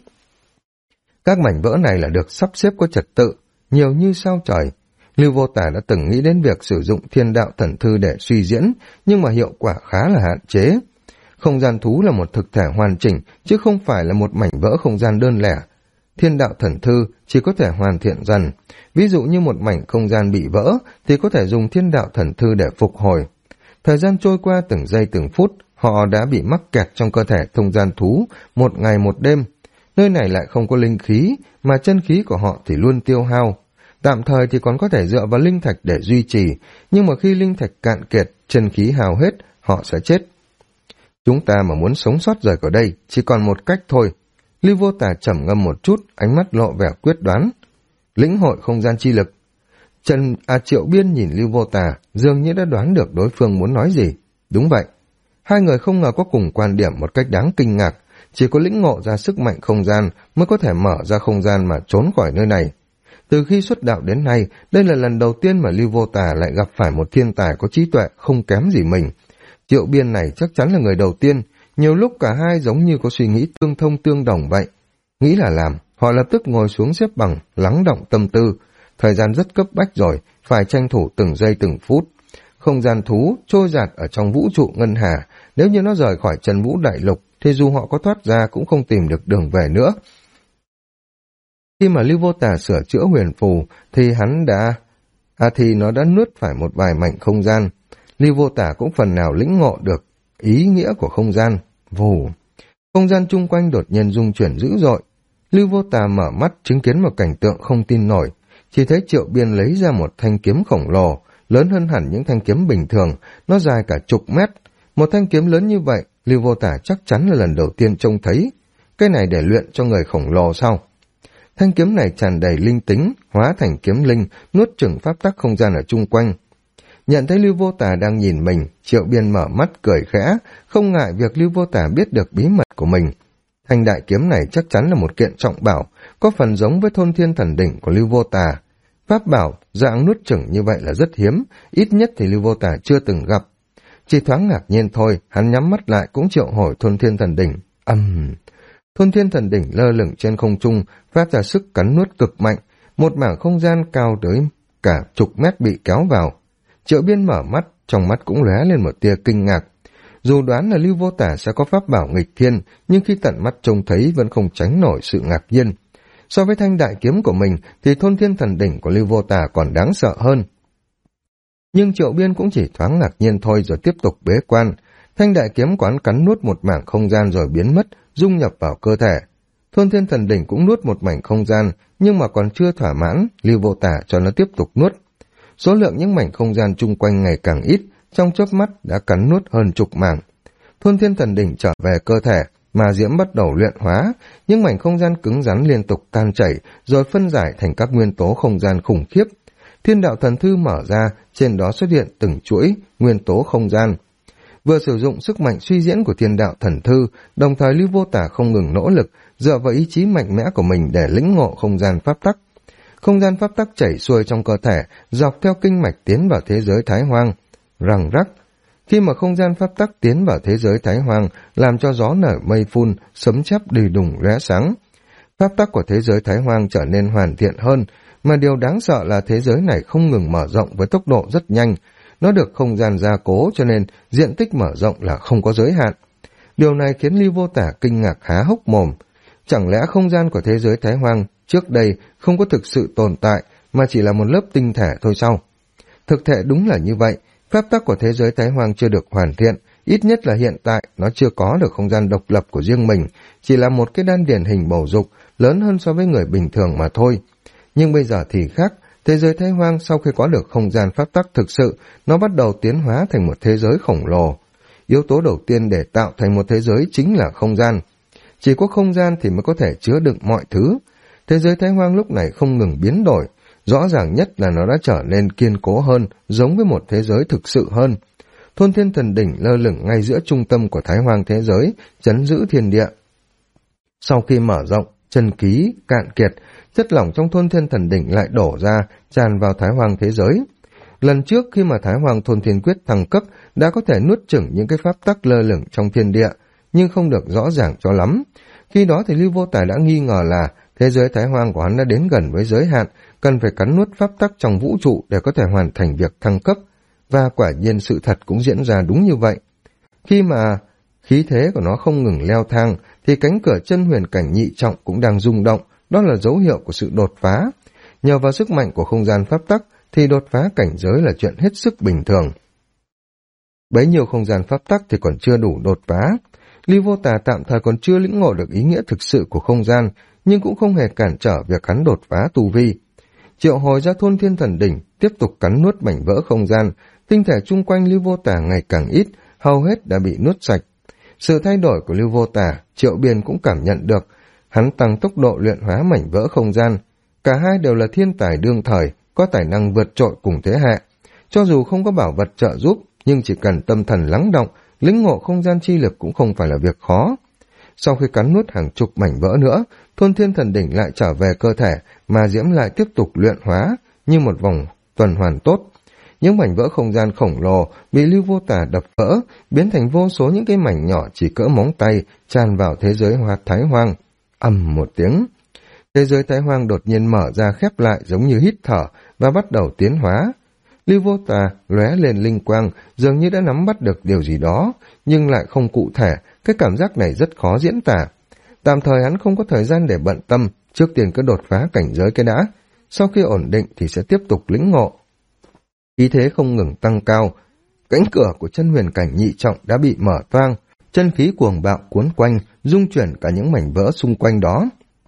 Các mảnh vỡ này là được sắp xếp có trật tự, nhiều như sao trời. Lưu Vô Tà đã từng nghĩ đến việc sử dụng thiên đạo thần thư để suy diễn, nhưng mà hiệu quả khá là hạn chế. Không gian thú là một thực thể hoàn chỉnh, chứ không phải là một mảnh vỡ không gian đơn lẻ. Thiên đạo thần thư chỉ có thể hoàn thiện dần. Ví dụ như một mảnh không gian bị vỡ, thì có thể dùng thiên đạo thần thư để phục hồi. Thời gian trôi qua từng giây từng phút, họ đã bị mắc kẹt trong cơ thể không gian thú, một ngày một đêm. Nơi này lại không có linh khí, mà chân khí của họ thì luôn tiêu hao. Tạm thời thì còn có thể dựa vào linh thạch để duy trì, nhưng mà khi linh thạch cạn kiệt, chân khí hao hết, họ sẽ chết. Chúng ta mà muốn sống sót rời khỏi đây, chỉ còn một cách thôi. Lưu Vô Tà trầm ngâm một chút, ánh mắt lộ vẻ quyết đoán. Lĩnh hội không gian chi lực. Triệu Biên nhìn Lưu Vô Tà, dường như đã đoán được đối phương muốn nói gì. Đúng vậy. Hai người không ngờ có cùng quan điểm một cách đáng kinh ngạc. Chỉ có lĩnh ngộ ra sức mạnh không gian mới có thể mở ra không gian mà trốn khỏi nơi này. Từ khi xuất đạo đến nay, đây là lần đầu tiên mà Lưu Vô Tà lại gặp phải một thiên tài có trí tuệ không kém gì mình. Triệu Biên này chắc chắn là người đầu tiên, nhiều lúc cả hai giống như có suy nghĩ tương thông tương đồng vậy. Nghĩ là làm, họ lập tức ngồi xuống xếp bằng, lắng động tâm tư. Thời gian rất cấp bách rồi, phải tranh thủ từng giây từng phút. Không gian thú trôi dạt ở trong vũ trụ ngân hà, nếu như nó rời khỏi chân vũ đại lục, thì dù họ có thoát ra cũng không tìm được đường về nữa. Khi mà Lưu Vô Tà sửa chữa huyền phù, thì nó đã nuốt phải một vài mảnh không gian. Lưu Vô Tà cũng phần nào lĩnh ngộ được ý nghĩa của không gian. Vù! Không gian chung quanh đột nhiên rung chuyển dữ dội. Lưu Vô Tà mở mắt chứng kiến một cảnh tượng không tin nổi. Chỉ thấy Triệu Biên lấy ra một thanh kiếm khổng lồ, lớn hơn hẳn những thanh kiếm bình thường, nó dài cả chục mét. Một thanh kiếm lớn như vậy, Lưu Vô Tà chắc chắn là lần đầu tiên trông thấy. Cái này để luyện cho người khổng lồ sao? Thanh kiếm này tràn đầy linh tính, hóa thành kiếm linh, nuốt chửng pháp tắc không gian ở chung quanh. Nhận thấy Lưu Vô Tà đang nhìn mình, Triệu Biên mở mắt cười khẽ, không ngại việc Lưu Vô Tà biết được bí mật của mình. Thanh đại kiếm này chắc chắn là một kiện trọng bảo, có phần giống với thôn thiên thần đỉnh của Lưu Vô Tà. Pháp bảo, dạng nuốt chửng như vậy là rất hiếm, ít nhất thì Lưu Vô Tà chưa từng gặp. Chỉ thoáng ngạc nhiên thôi, hắn nhắm mắt lại cũng triệu hồi Thôn Thiên Thần Đỉnh. Thôn Thiên Thần Đỉnh lơ lửng trên không trung, phát ra sức cắn nuốt cực mạnh, một mảng không gian cao tới cả chục mét bị kéo vào. Triệu Biên mở mắt, trong mắt cũng lóe lên một tia kinh ngạc. Dù đoán là Lưu Vô Tả sẽ có pháp bảo nghịch thiên, nhưng khi tận mắt trông thấy vẫn không tránh nổi sự ngạc nhiên. So với thanh đại kiếm của mình thì Thôn Thiên Thần Đỉnh của Lưu Vô Tả còn đáng sợ hơn. Nhưng Triệu Biên cũng chỉ thoáng ngạc nhiên thôi rồi tiếp tục bế quan. Thanh đại kiếm quán cắn nuốt một mảng không gian rồi biến mất, dung nhập vào cơ thể. Thôn Thiên Thần Đỉnh cũng nuốt một mảnh không gian, nhưng mà còn chưa thỏa mãn, Lưu Vô Tả cho nó tiếp tục nuốt. Số lượng những mảnh không gian chung quanh ngày càng ít, trong chớp mắt đã cắn nuốt hơn chục mảng. Thôn Thiên Thần Đỉnh trở về cơ thể, mà diễm bắt đầu luyện hóa, những mảnh không gian cứng rắn liên tục tan chảy, rồi phân giải thành các nguyên tố không gian khủng khiếp. Thiên đạo thần thư mở ra, trên đó xuất hiện từng chuỗi nguyên tố không gian. Vừa sử dụng sức mạnh suy diễn của thiên đạo thần thư, đồng thời Lưu Vô Tả không ngừng nỗ lực, dựa vào ý chí mạnh mẽ của mình để lĩnh ngộ không gian pháp tắc. Không gian pháp tắc chảy xuôi trong cơ thể, dọc theo kinh mạch tiến vào thế giới Thái Hoang. Răng rắc. Khi mà không gian pháp tắc tiến vào thế giới Thái Hoang, làm cho gió nở mây phun, sấm chớp đì đùng lóe sáng. Pháp tắc của thế giới Thái Hoang trở nên hoàn thiện hơn, mà điều đáng sợ là thế giới này không ngừng mở rộng với tốc độ rất nhanh. Nó được không gian gia cố cho nên diện tích mở rộng là không có giới hạn. Điều này khiến Lưu Vô Tả kinh ngạc há hốc mồm. Chẳng lẽ không gian của thế giới Thái Hoang trước đây không có thực sự tồn tại mà chỉ là một lớp tinh thể thôi sao? Thực thể đúng là như vậy, pháp tắc của thế giới Thái Hoang chưa được hoàn thiện, ít nhất là hiện tại nó chưa có được không gian độc lập của riêng mình, chỉ là một cái đan điển hình bầu dục, lớn hơn so với người bình thường mà thôi. Nhưng bây giờ thì khác, thế giới Thái Hoang sau khi có được không gian pháp tắc thực sự, nó bắt đầu tiến hóa thành một thế giới khổng lồ. Yếu tố đầu tiên để tạo thành một thế giới chính là không gian. Chỉ có không gian thì mới có thể chứa đựng mọi thứ. Thế giới Thái Hoang lúc này không ngừng biến đổi, rõ ràng nhất là nó đã trở nên kiên cố hơn, giống với một thế giới thực sự hơn. Thôn Thiên Thần Đỉnh lơ lửng ngay giữa trung tâm của Thái Hoang thế giới, trấn giữ thiên địa. Sau khi mở rộng, chân khí cạn kiệt, chất lỏng trong Thôn Thiên Thần Đỉnh lại đổ ra, tràn vào Thái Hoang thế giới. Lần trước khi mà Thái Hoang Thôn Thiên Quyết thăng cấp, đã có thể nuốt chửng những cái pháp tắc lơ lửng trong thiên địa, nhưng không được rõ ràng cho lắm. Khi đó thì Lưu Vô Tả đã nghi ngờ là thế giới Thái Hoang của hắn đã đến gần với giới hạn, cần phải cắn nuốt pháp tắc trong vũ trụ để có thể hoàn thành việc thăng cấp. Và quả nhiên sự thật cũng diễn ra đúng như vậy. Khi mà khí thế của nó không ngừng leo thang, thì cánh cửa chân huyền cảnh nhị trọng cũng đang rung động, đó là dấu hiệu của sự đột phá. Nhờ vào sức mạnh của không gian pháp tắc, thì đột phá cảnh giới là chuyện hết sức bình thường. Bấy nhiêu không gian pháp tắc thì còn chưa đủ đột phá. Lưu Vô Tả tạm thời còn chưa lĩnh ngộ được ý nghĩa thực sự của không gian, nhưng cũng không hề cản trở việc hắn đột phá tu vi. Triệu hồi ra Thôn Thiên Thần Đỉnh, tiếp tục cắn nuốt mảnh vỡ không gian, tinh thể chung quanh Lưu Vô Tả ngày càng ít, hầu hết đã bị nuốt sạch. Sự thay đổi của Lưu Vô Tả, Triệu Biên cũng cảm nhận được, hắn tăng tốc độ luyện hóa mảnh vỡ không gian. Cả hai đều là thiên tài đương thời, có tài năng vượt trội cùng thế hệ. Cho dù không có bảo vật trợ giúp, nhưng chỉ cần tâm thần lắng động, lĩnh ngộ không gian chi lực cũng không phải là việc khó. Sau khi cắn nuốt hàng chục mảnh vỡ nữa, Thôn Thiên Thần Đỉnh lại trở về cơ thể, mà diễm lại tiếp tục luyện hóa, như một vòng tuần hoàn tốt. Những mảnh vỡ không gian khổng lồ bị Lưu Vô Tả đập vỡ, biến thành vô số những cái mảnh nhỏ chỉ cỡ móng tay, tràn vào thế giới Thái Hoang. Ầm một tiếng, thế giới Thái Hoang đột nhiên mở ra khép lại giống như hít thở và bắt đầu tiến hóa. Lưu Vô Tả lóe lên linh quang, dường như đã nắm bắt được điều gì đó, nhưng lại không cụ thể, cái cảm giác này rất khó diễn tả. Tạm thời hắn không có thời gian để bận tâm, trước tiên cứ đột phá cảnh giới cái đã, sau khi ổn định thì sẽ tiếp tục lĩnh ngộ. Khí thế không ngừng tăng cao, cánh cửa của chân huyền cảnh nhị trọng đã bị mở toang, chân khí cuồng bạo cuốn quanh, dung chuyển cả những mảnh vỡ xung quanh đó.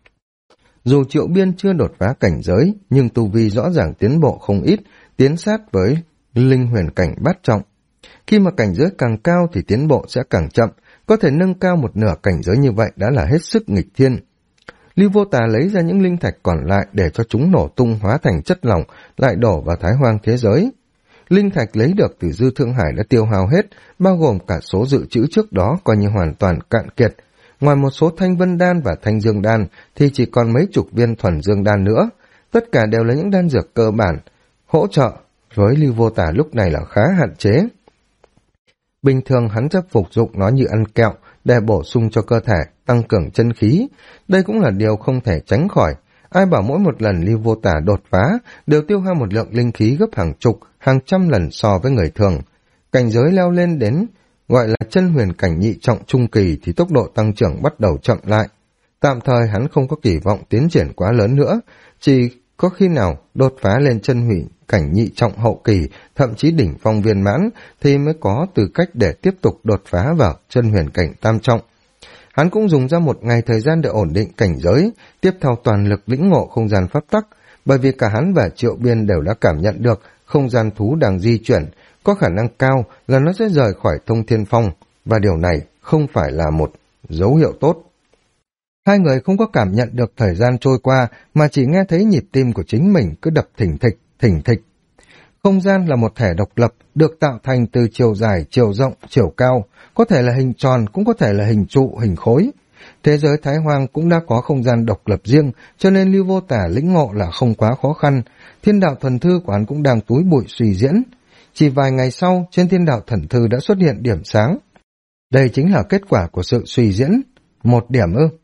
Dù Triệu Biên chưa đột phá cảnh giới, nhưng tu vi rõ ràng tiến bộ không ít, tiến sát với linh huyền cảnh bát trọng. Khi mà cảnh giới càng cao thì tiến bộ sẽ càng chậm, có thể nâng cao một nửa cảnh giới như vậy đã là hết sức nghịch thiên. Lưu Vô Tả lấy ra những linh thạch còn lại để cho chúng nổ tung hóa thành chất lỏng, lại đổ vào Thái Hoang thế giới. Linh thạch lấy được từ Dư Thương Hải đã tiêu hao hết, bao gồm cả số dự trữ trước đó coi như hoàn toàn cạn kiệt. Ngoài một số thanh vân đan và thanh dương đan thì chỉ còn mấy chục viên thuần dương đan nữa. Tất cả đều là những đan dược cơ bản, hỗ trợ với Lưu Vô Tả lúc này là khá hạn chế. Bình thường hắn sẽ phục dụng nó như ăn kẹo để bổ sung cho cơ thể, tăng cường chân khí. Đây cũng là điều không thể tránh khỏi. Ai bảo mỗi một lần Lưu Vô Tà đột phá đều tiêu hao một lượng linh khí gấp hàng chục, hàng trăm lần so với người thường. Cảnh giới leo lên đến gọi là chân huyền cảnh nhị trọng trung kỳ thì tốc độ tăng trưởng bắt đầu chậm lại. Tạm thời hắn không có kỳ vọng tiến triển quá lớn nữa, chỉ có khi nào đột phá lên chân huyền cảnh nhị trọng hậu kỳ, thậm chí đỉnh phong viên mãn thì mới có tư cách để tiếp tục đột phá vào chân huyền cảnh tam trọng. Hắn cũng dùng ra một ngày thời gian để ổn định cảnh giới, tiếp theo toàn lực lĩnh ngộ không gian pháp tắc, bởi vì cả hắn và Triệu Biên đều đã cảm nhận được không gian thú đang di chuyển, có khả năng cao là nó sẽ rời khỏi Thông Thiên Phong, và điều này không phải là một dấu hiệu tốt. Hai người không có cảm nhận được thời gian trôi qua, mà chỉ nghe thấy nhịp tim của chính mình cứ đập thình thịch, thình thịch. Không gian là một thể độc lập, được tạo thành từ chiều dài, chiều rộng, chiều cao, có thể là hình tròn, cũng có thể là hình trụ, hình khối. Thế giới Thái Hoang cũng đã có không gian độc lập riêng, cho nên Lưu Vô Tả lĩnh ngộ là không quá khó khăn. Thiên đạo thần thư của hắn cũng đang túi bụi suy diễn. Chỉ vài ngày sau, trên thiên đạo thần thư đã xuất hiện điểm sáng. Đây chính là kết quả của sự suy diễn. Một điểm ư?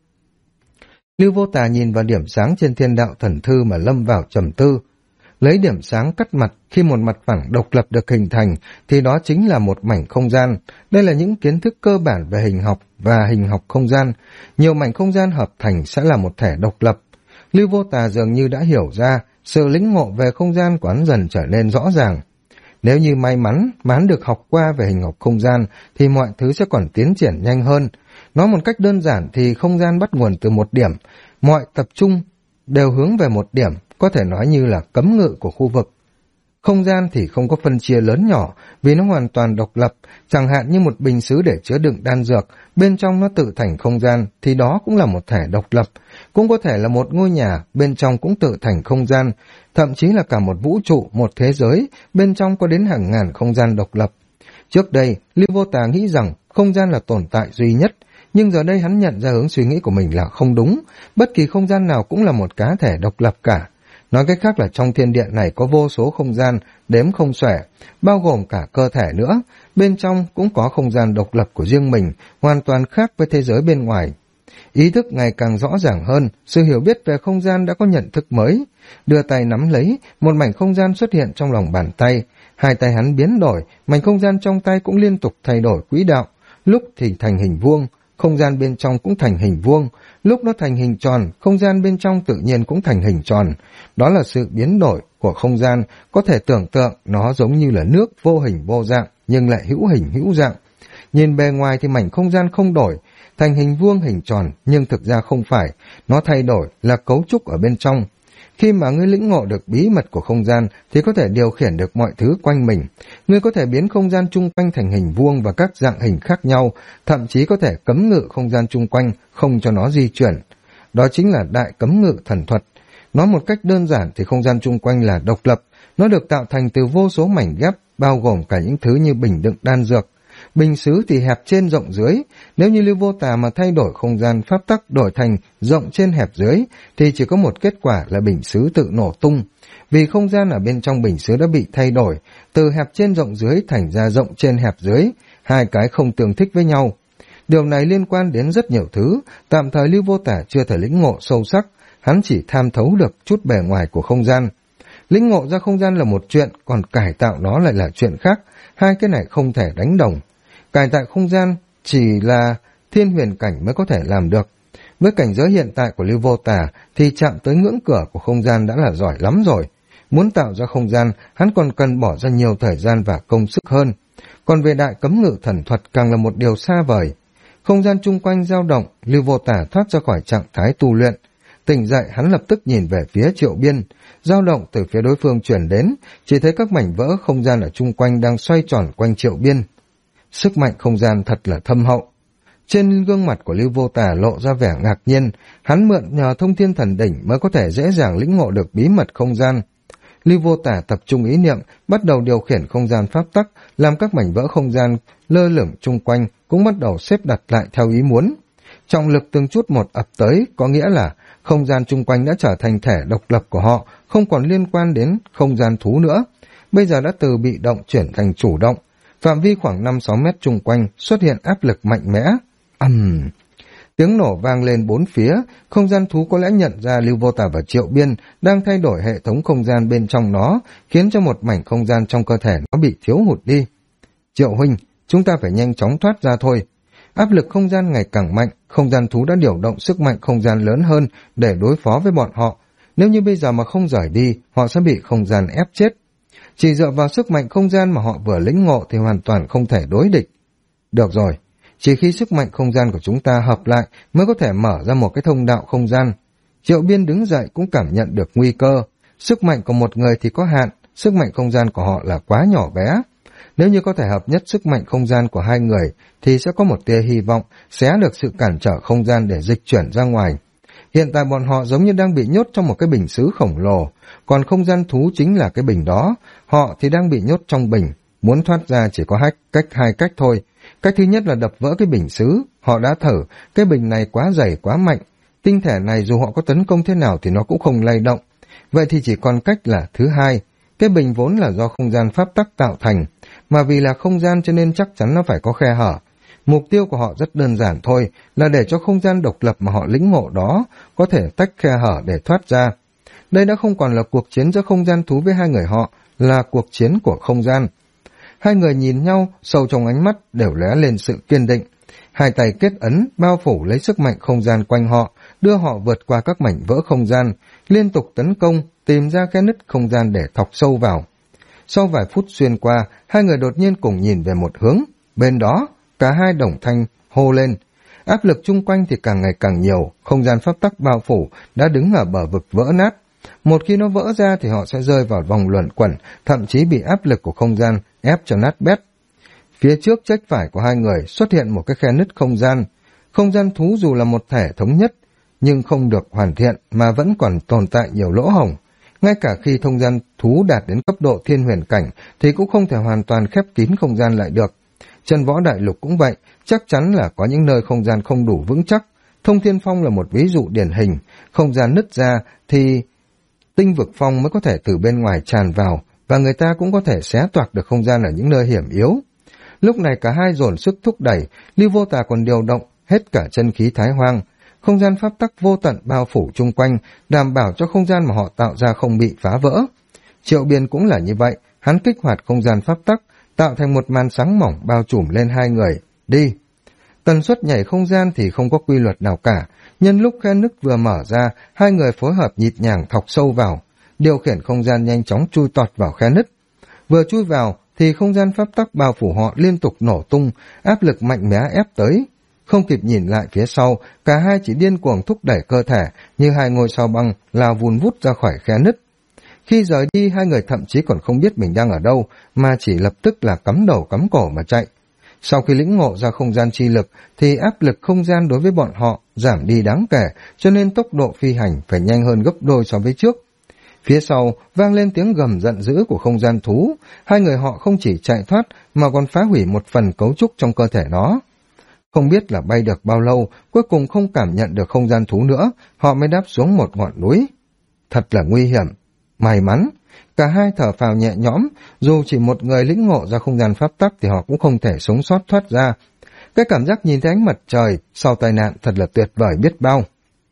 Lưu Vô Tà nhìn vào điểm sáng trên thiên đạo thần thư mà lâm vào trầm tư. Lấy điểm sáng cắt mặt, khi một mặt phẳng độc lập được hình thành thì đó chính là một mảnh không gian. Đây là những kiến thức cơ bản về hình học và hình học không gian. Nhiều mảnh không gian hợp thành sẽ là một thể độc lập. Lưu Vô Tà dường như đã hiểu ra, sự lĩnh ngộ về không gian của hắn dần trở nên rõ ràng. Nếu như may mắn mà hắn được học qua về hình học không gian thì mọi thứ sẽ còn tiến triển nhanh hơn. Nói một cách đơn giản thì không gian bắt nguồn từ một điểm, mọi tập trung đều hướng về một điểm, có thể nói như là cấm ngự của khu vực. Không gian thì không có phân chia lớn nhỏ, vì nó hoàn toàn độc lập, chẳng hạn như một bình sứ để chứa đựng đan dược, bên trong nó tự thành không gian, thì đó cũng là một thể độc lập. Cũng có thể là một ngôi nhà, bên trong cũng tự thành không gian, thậm chí là cả một vũ trụ, một thế giới, bên trong có đến hàng ngàn không gian độc lập. Trước đây, Lưu Vô Tà nghĩ rằng không gian là tồn tại duy nhất, nhưng giờ đây hắn nhận ra hướng suy nghĩ của mình là không đúng, bất kỳ không gian nào cũng là một cá thể độc lập cả. Nói cách khác là trong thiên địa này có vô số không gian, đếm không xuể, bao gồm cả cơ thể nữa, bên trong cũng có không gian độc lập của riêng mình, hoàn toàn khác với thế giới bên ngoài. Ý thức ngày càng rõ ràng hơn, sự hiểu biết về không gian đã có nhận thức mới. Đưa tay nắm lấy, một mảnh không gian xuất hiện trong lòng bàn tay, hai tay hắn biến đổi, mảnh không gian trong tay cũng liên tục thay đổi quỹ đạo, lúc thì thành hình vuông, không gian bên trong cũng thành hình vuông, lúc nó thành hình tròn, không gian bên trong tự nhiên cũng thành hình tròn. Đó là sự biến đổi của không gian, có thể tưởng tượng nó giống như là nước vô hình vô dạng, nhưng lại hữu hình hữu dạng. Nhìn bề ngoài thì mảnh không gian không đổi, thành hình vuông hình tròn, nhưng thực ra không phải, nó thay đổi là cấu trúc ở bên trong. Khi mà ngươi lĩnh ngộ được bí mật của không gian thì có thể điều khiển được mọi thứ quanh mình. Ngươi có thể biến không gian chung quanh thành hình vuông và các dạng hình khác nhau, thậm chí có thể cấm ngự không gian chung quanh, không cho nó di chuyển. Đó chính là đại cấm ngự thần thuật. Nói một cách đơn giản thì không gian chung quanh là độc lập, nó được tạo thành từ vô số mảnh ghép, bao gồm cả những thứ như bình đựng đan dược. Bình sứ thì hẹp trên rộng dưới, nếu như Lưu Vô Tà mà thay đổi không gian pháp tắc đổi thành rộng trên hẹp dưới, thì chỉ có một kết quả là bình sứ tự nổ tung. Vì không gian ở bên trong bình sứ đã bị thay đổi, từ hẹp trên rộng dưới thành ra rộng trên hẹp dưới, hai cái không tương thích với nhau. Điều này liên quan đến rất nhiều thứ, tạm thời Lưu Vô Tà chưa thể lĩnh ngộ sâu sắc, hắn chỉ tham thấu được chút bề ngoài của không gian. Lĩnh ngộ ra không gian là một chuyện, còn cải tạo nó lại là chuyện khác, hai cái này không thể đánh đồng. Cải tạo không gian chỉ là thiên huyền cảnh mới có thể làm được. Với cảnh giới hiện tại của Lưu Vô Tà thì chạm tới ngưỡng cửa của không gian đã là giỏi lắm rồi. Muốn tạo ra không gian, hắn còn cần bỏ ra nhiều thời gian và công sức hơn. Còn về đại cấm ngự thần thuật càng là một điều xa vời. Không gian chung quanh dao động, Lưu Vô Tà thoát ra khỏi trạng thái tu luyện. Tỉnh dậy hắn lập tức nhìn về phía Triệu Biên, dao động từ phía đối phương chuyển đến, chỉ thấy các mảnh vỡ không gian ở chung quanh đang xoay tròn quanh Triệu Biên. Sức mạnh không gian thật là thâm hậu. Trên gương mặt của Lưu Vô Tà lộ ra vẻ ngạc nhiên, hắn mượn nhờ thông thiên thần đỉnh mới có thể dễ dàng lĩnh ngộ được bí mật không gian. Lưu Vô Tà tập trung ý niệm, bắt đầu điều khiển không gian pháp tắc, làm các mảnh vỡ không gian lơ lửng chung quanh cũng bắt đầu xếp đặt lại theo ý muốn. Trọng lực từng chút một ập tới, có nghĩa là không gian chung quanh đã trở thành thể độc lập của họ, không còn liên quan đến không gian thú nữa. Bây giờ đã từ bị động chuyển thành chủ động. Phạm vi khoảng 5-6 mét chung quanh xuất hiện áp lực mạnh mẽ. Tiếng nổ vang lên bốn phía, không gian thú có lẽ nhận ra Lưu Vô Tà và Triệu Biên đang thay đổi hệ thống không gian bên trong nó, khiến cho một mảnh không gian trong cơ thể nó bị thiếu hụt đi. Triệu huynh, chúng ta phải nhanh chóng thoát ra thôi. Áp lực không gian ngày càng mạnh, không gian thú đã điều động sức mạnh không gian lớn hơn để đối phó với bọn họ. Nếu như bây giờ mà không rời đi, họ sẽ bị không gian ép chết. Chỉ dựa vào sức mạnh không gian mà họ vừa lĩnh ngộ thì hoàn toàn không thể đối địch. Được rồi, chỉ khi sức mạnh không gian của chúng ta hợp lại mới có thể mở ra một cái thông đạo không gian. Triệu Biên đứng dậy cũng cảm nhận được nguy cơ. Sức mạnh của một người thì có hạn, sức mạnh không gian của họ là quá nhỏ bé. Nếu như có thể hợp nhất sức mạnh không gian của hai người thì sẽ có một tia hy vọng xé được sự cản trở không gian để dịch chuyển ra ngoài. Hiện tại bọn họ giống như đang bị nhốt trong một cái bình sứ khổng lồ, còn không gian thú chính là cái bình đó, họ thì đang bị nhốt trong bình. Muốn thoát ra chỉ có hai cách thôi. Cách thứ nhất là đập vỡ cái bình sứ. Họ đã thử, cái bình này quá dày quá mạnh, tinh thể này dù họ có tấn công thế nào thì nó cũng không lay động. Vậy thì chỉ còn cách là thứ hai. Cái bình vốn là do không gian pháp tắc tạo thành, mà vì là không gian cho nên chắc chắn nó phải có khe hở. Mục tiêu của họ rất đơn giản thôi, là để cho không gian độc lập mà họ lĩnh ngộ đó có thể tách khe hở để thoát ra. Đây đã không còn là cuộc chiến giữa không gian thú với hai người họ, là cuộc chiến của không gian. Hai người nhìn nhau, sâu trong ánh mắt đều lóe lên sự kiên định. Hai tay kết ấn, bao phủ lấy sức mạnh không gian quanh họ, đưa họ vượt qua các mảnh vỡ không gian, liên tục tấn công, tìm ra khe nứt không gian để thọc sâu vào. Sau vài phút xuyên qua, hai người đột nhiên cùng nhìn về một hướng. Bên đó, cả hai đồng thanh hô lên. Áp lực chung quanh thì càng ngày càng nhiều, không gian pháp tắc bao phủ đã đứng ở bờ vực vỡ nát. Một khi nó vỡ ra thì họ sẽ rơi vào vòng luẩn quẩn, thậm chí bị áp lực của không gian ép cho nát bét. Phía trước trách phải của hai người xuất hiện một cái khe nứt không gian. Không gian thú dù là một thể thống nhất, nhưng không được hoàn thiện mà vẫn còn tồn tại nhiều lỗ hổng. Ngay cả khi không gian thú đạt đến cấp độ thiên huyền cảnh thì cũng không thể hoàn toàn khép kín không gian lại được. Chân võ đại lục cũng vậy, chắc chắn là có những nơi không gian không đủ vững chắc. Thông Thiên Phong là một ví dụ điển hình, không gian nứt ra thì tinh vực phong mới có thể từ bên ngoài tràn vào, và người ta cũng có thể xé toạc được không gian ở những nơi hiểm yếu. Lúc này cả hai dồn sức thúc đẩy, Lưu Vô Tà còn điều động hết cả chân khí Thái Hoang. Không gian pháp tắc vô tận bao phủ chung quanh, đảm bảo cho không gian mà họ tạo ra không bị phá vỡ. Triệu Biên cũng là như vậy, hắn kích hoạt không gian pháp tắc, tạo thành một màn sáng mỏng bao trùm lên hai người. Đi! Tần suất nhảy không gian thì không có quy luật nào cả. Nhân lúc khe nứt vừa mở ra, hai người phối hợp nhịp nhàng thọc sâu vào, điều khiển không gian nhanh chóng chui tọt vào khe nứt. Vừa chui vào thì không gian pháp tắc bao phủ họ liên tục nổ tung, áp lực mạnh mẽ ép tới. Không kịp nhìn lại phía sau, cả hai chỉ điên cuồng thúc đẩy cơ thể như hai ngôi sao băng lao vun vút ra khỏi khe nứt. Khi rời đi, hai người thậm chí còn không biết mình đang ở đâu, mà chỉ lập tức là cắm đầu cắm cổ mà chạy. Sau khi lĩnh ngộ ra không gian chi lực, thì áp lực không gian đối với bọn họ giảm đi đáng kể, cho nên tốc độ phi hành phải nhanh hơn gấp đôi so với trước. Phía sau, vang lên tiếng gầm giận dữ của không gian thú, hai người họ không chỉ chạy thoát, mà còn phá hủy một phần cấu trúc trong cơ thể nó. Không biết là bay được bao lâu, cuối cùng không cảm nhận được không gian thú nữa, họ mới đáp xuống một ngọn núi. Thật là nguy hiểm. May mắn, cả hai thở phào nhẹ nhõm, dù chỉ một người lĩnh ngộ ra không gian pháp tắc thì họ cũng không thể sống sót thoát ra. Cái cảm giác nhìn thấy ánh mặt trời sau tai nạn thật là tuyệt vời biết bao.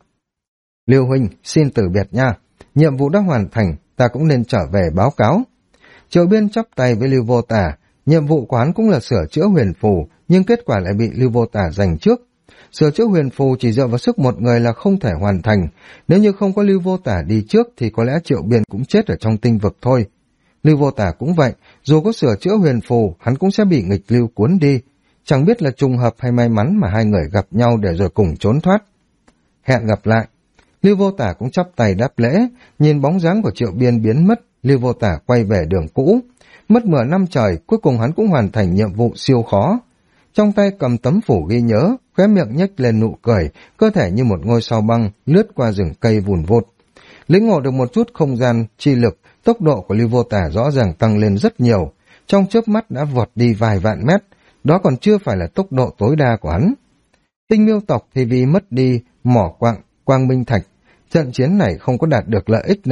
Lưu huynh, xin từ biệt nha. Nhiệm vụ đã hoàn thành, ta cũng nên trở về báo cáo. Triệu Biên chắp tay với Lưu Vô Tà, nhiệm vụ của hắn cũng là sửa chữa huyền phù, nhưng kết quả lại bị Lưu Vô Tà giành trước. Sửa chữa huyền phù chỉ dựa vào sức một người là không thể hoàn thành, nếu như không có Lưu Vô Tà đi trước thì có lẽ Triệu Biên cũng chết ở trong tinh vực thôi. Lưu Vô Tà cũng vậy, dù có sửa chữa huyền phù, hắn cũng sẽ bị nghịch lưu cuốn đi. Chẳng biết là trùng hợp hay may mắn mà hai người gặp nhau để rồi cùng trốn thoát. Hẹn gặp lại. Lưu Vô Tà cũng chắp tay đáp lễ, nhìn bóng dáng của Triệu Biên biến mất, Lưu Vô Tà quay về đường cũ. Mất 10 năm trời, cuối cùng hắn cũng hoàn thành nhiệm vụ siêu khó. Trong tay cầm tấm phủ ghi nhớ, khóe miệng nhếch lên nụ cười, cơ thể như một ngôi sao băng lướt qua rừng cây vùn vụt. Lĩnh ngộ được một chút không gian chi lực, tốc độ của Lưu Vô Tà rõ ràng tăng lên rất nhiều, trong chớp mắt đã vọt đi vài vạn mét, đó còn chưa phải là tốc độ tối đa của hắn. Tinh Miêu tộc thì vì mất đi mỏ quặng Quang Minh Thạch, trận chiến này không có đạt được lợi ích nào,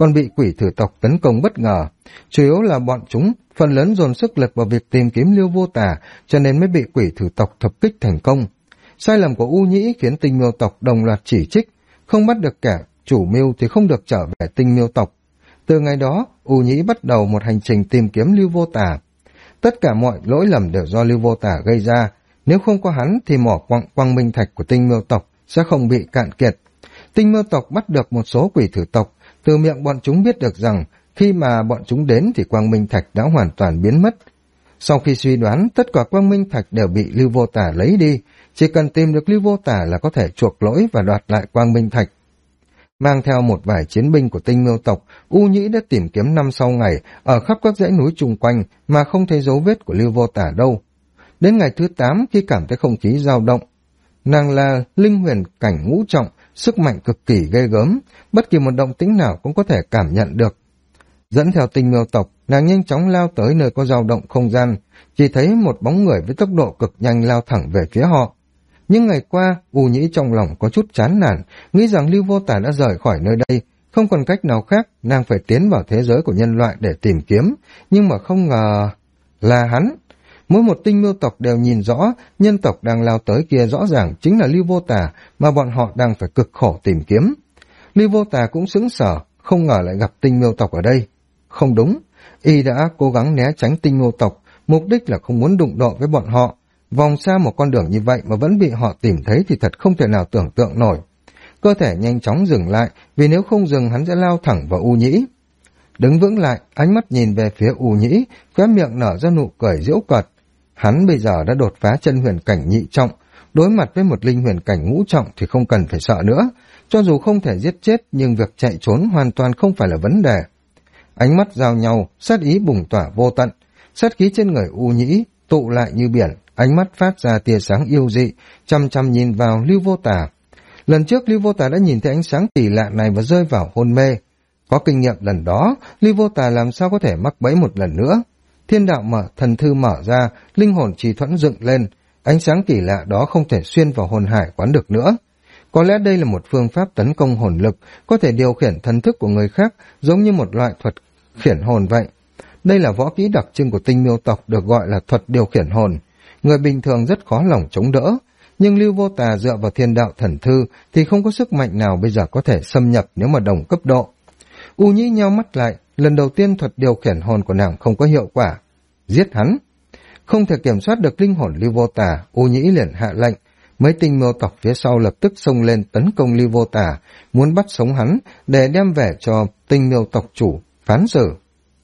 còn bị quỷ thử tộc tấn công bất ngờ. Chủ yếu là bọn chúng phần lớn dồn sức lực vào việc tìm kiếm Lưu Vô Tà, cho nên mới bị quỷ thử tộc thập kích thành công. Sai lầm của U Nhĩ khiến Tinh Miêu tộc đồng loạt chỉ trích, không bắt được kẻ chủ mưu thì không được trở về Tinh Miêu tộc. Từ ngày đó, U Nhĩ bắt đầu một hành trình tìm kiếm Lưu Vô Tà. Tất cả mọi lỗi lầm đều do Lưu Vô Tà gây ra, nếu không có hắn thì mỏ quang minh thạch của Tinh Miêu tộc sẽ không bị cạn kiệt. Tinh Miêu tộc bắt được một số quỷ thử tộc, từ miệng bọn chúng biết được rằng khi mà bọn chúng đến thì quang minh thạch đã hoàn toàn biến mất. Sau khi suy đoán, tất cả quang minh thạch đều bị Lưu Vô Tà lấy đi, chỉ cần tìm được Lưu Vô Tà là có thể chuộc lỗi và đoạt lại quang minh thạch. Mang theo một vài chiến binh của Tinh Miêu tộc, U Nhĩ đã tìm kiếm 5-6 ngày ở khắp các dãy núi chung quanh mà không thấy dấu vết của Lưu Vô Tà đâu. Đến ngày thứ 8, khi cảm thấy không khí dao động, nàng là linh huyền cảnh ngũ trọng, sức mạnh cực kỳ ghê gớm, bất kỳ một động tĩnh nào cũng có thể cảm nhận được. Dẫn theo Tinh Miêu tộc, nàng nhanh chóng lao tới nơi có dao động không gian, chỉ thấy một bóng người với tốc độ cực nhanh lao thẳng về phía họ. Nhưng ngày qua, U Nhĩ trong lòng có chút chán nản, nghĩ rằng Lưu Vô Tà đã rời khỏi nơi đây, không còn cách nào khác, nàng phải tiến vào thế giới của nhân loại để tìm kiếm, nhưng mà không ngờ là hắn. Mỗi một Tinh Miêu tộc đều nhìn rõ, nhân tộc đang lao tới kia rõ ràng chính là Lưu Vô Tà mà bọn họ đang phải cực khổ tìm kiếm. Lưu Vô Tà cũng sững sờ, không ngờ lại gặp Tinh Miêu tộc ở đây. Không đúng, y đã cố gắng né tránh Tinh Miêu tộc, mục đích là không muốn đụng độ với bọn họ. Vòng xa một con đường như vậy mà vẫn bị họ tìm thấy thì thật không thể nào tưởng tượng nổi. Cơ thể nhanh chóng dừng lại, vì nếu không dừng hắn sẽ lao thẳng vào U Nhĩ. Đứng vững lại, ánh mắt nhìn về phía U Nhĩ, khóe miệng nở ra nụ cười giễu cợt. Hắn bây giờ đã đột phá chân huyền cảnh nhị trọng, đối mặt với một linh huyền cảnh ngũ trọng thì không cần phải sợ nữa. Cho dù không thể giết chết nhưng việc chạy trốn hoàn toàn không phải là vấn đề. Ánh mắt giao nhau, sát ý bùng tỏa vô tận, sát khí trên người U Nhĩ tụ lại như biển, ánh mắt phát ra tia sáng yêu dị, chăm chăm nhìn vào Lưu Vô Tà. Lần trước Lưu Vô Tà đã nhìn thấy ánh sáng kỳ lạ này và rơi vào hôn mê. Có kinh nghiệm lần đó, Lưu Vô Tà làm sao có thể mắc bẫy một lần nữa. Thiên đạo thần thư mở ra, linh hồn trì thuẫn dựng lên, ánh sáng kỳ lạ đó không thể xuyên vào hồn hải quán được nữa. Có lẽ đây là một phương pháp tấn công hồn lực, có thể điều khiển thần thức của người khác, giống như một loại thuật khiển hồn vậy. Đây là võ kỹ đặc trưng của Tinh Miêu tộc, được gọi là thuật điều khiển hồn. Người bình thường rất khó lòng chống đỡ, nhưng Lưu Vô Tà dựa vào thiên đạo thần thư thì không có sức mạnh nào bây giờ có thể xâm nhập nếu mà đồng cấp độ. U Nhĩ nheo mắt lại, lần đầu tiên thuật điều khiển hồn của nàng không có hiệu quả. Giết hắn! Không thể kiểm soát được linh hồn Lưu Vô Tà, U Nhĩ liền hạ lệnh. Mấy Tinh Miêu tộc phía sau lập tức xông lên tấn công Lưu Vô Tà, muốn bắt sống hắn để đem về cho Tinh Miêu tộc chủ phán xử.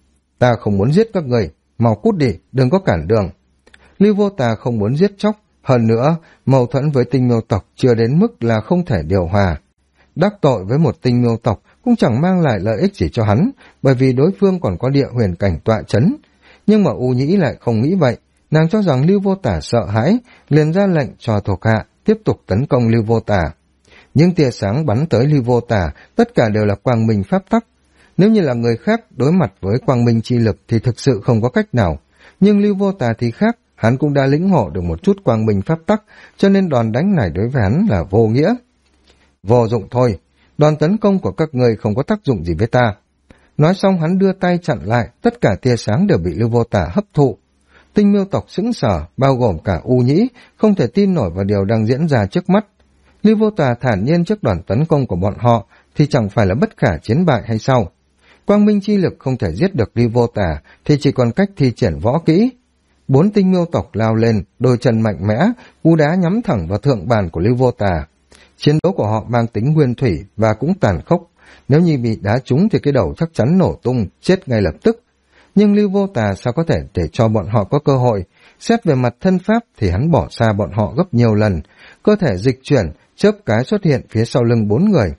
Ta không muốn giết các người, mau cút đi, đừng có cản đường. Lưu Vô Tà không muốn giết chóc, hơn nữa mâu thuẫn với Tinh Miêu tộc chưa đến mức là không thể điều hòa. Đắc tội với một Tinh Miêu tộc cũng chẳng mang lại lợi ích gì cho hắn, bởi vì đối phương còn có địa huyền cảnh tọa chấn. Nhưng mà U Nhĩ lại không nghĩ vậy, nàng cho rằng Lưu Vô Tà sợ hãi, liền ra lệnh cho thuộc hạ tiếp tục tấn công Lưu Vô Tà. Những tia sáng bắn tới Lưu Vô Tà, tất cả đều là quang minh pháp tắc. Nếu như là người khác đối mặt với quang minh chi lực thì thực sự không có cách nào, nhưng Lưu Vô Tà thì khác, hắn cũng đã lĩnh ngộ được một chút quang minh pháp tắc, cho nên đòn đánh này đối với hắn là vô nghĩa. Vô dụng thôi, đòn tấn công của các ngươi không có tác dụng gì với ta. Nói xong hắn đưa tay chặn lại, tất cả tia sáng đều bị Lưu Vô Tà hấp thụ. Tinh Miêu tộc sững sờ, bao gồm cả U Nhĩ, không thể tin nổi vào điều đang diễn ra trước mắt. Lưu Vô Tà thản nhiên trước đòn tấn công của bọn họ thì chẳng phải là bất khả chiến bại hay sao? Quang minh chi lực không thể giết được Lưu Vô Tà thì chỉ còn cách thi triển võ kỹ. 4 Tinh Miêu tộc lao lên, đôi chân mạnh mẽ, cú đá nhắm thẳng vào thượng bàn của Lưu Vô Tà. Chiến đấu của họ mang tính nguyên thủy và cũng tàn khốc. Nếu như bị đá trúng thì cái đầu chắc chắn nổ tung, chết ngay lập tức. Nhưng Lưu Vô Tà sao có thể để cho bọn họ có cơ hội? Xét về mặt thân pháp thì hắn bỏ xa bọn họ gấp nhiều lần. Cơ thể dịch chuyển, chớp cái xuất hiện phía sau lưng 4 người,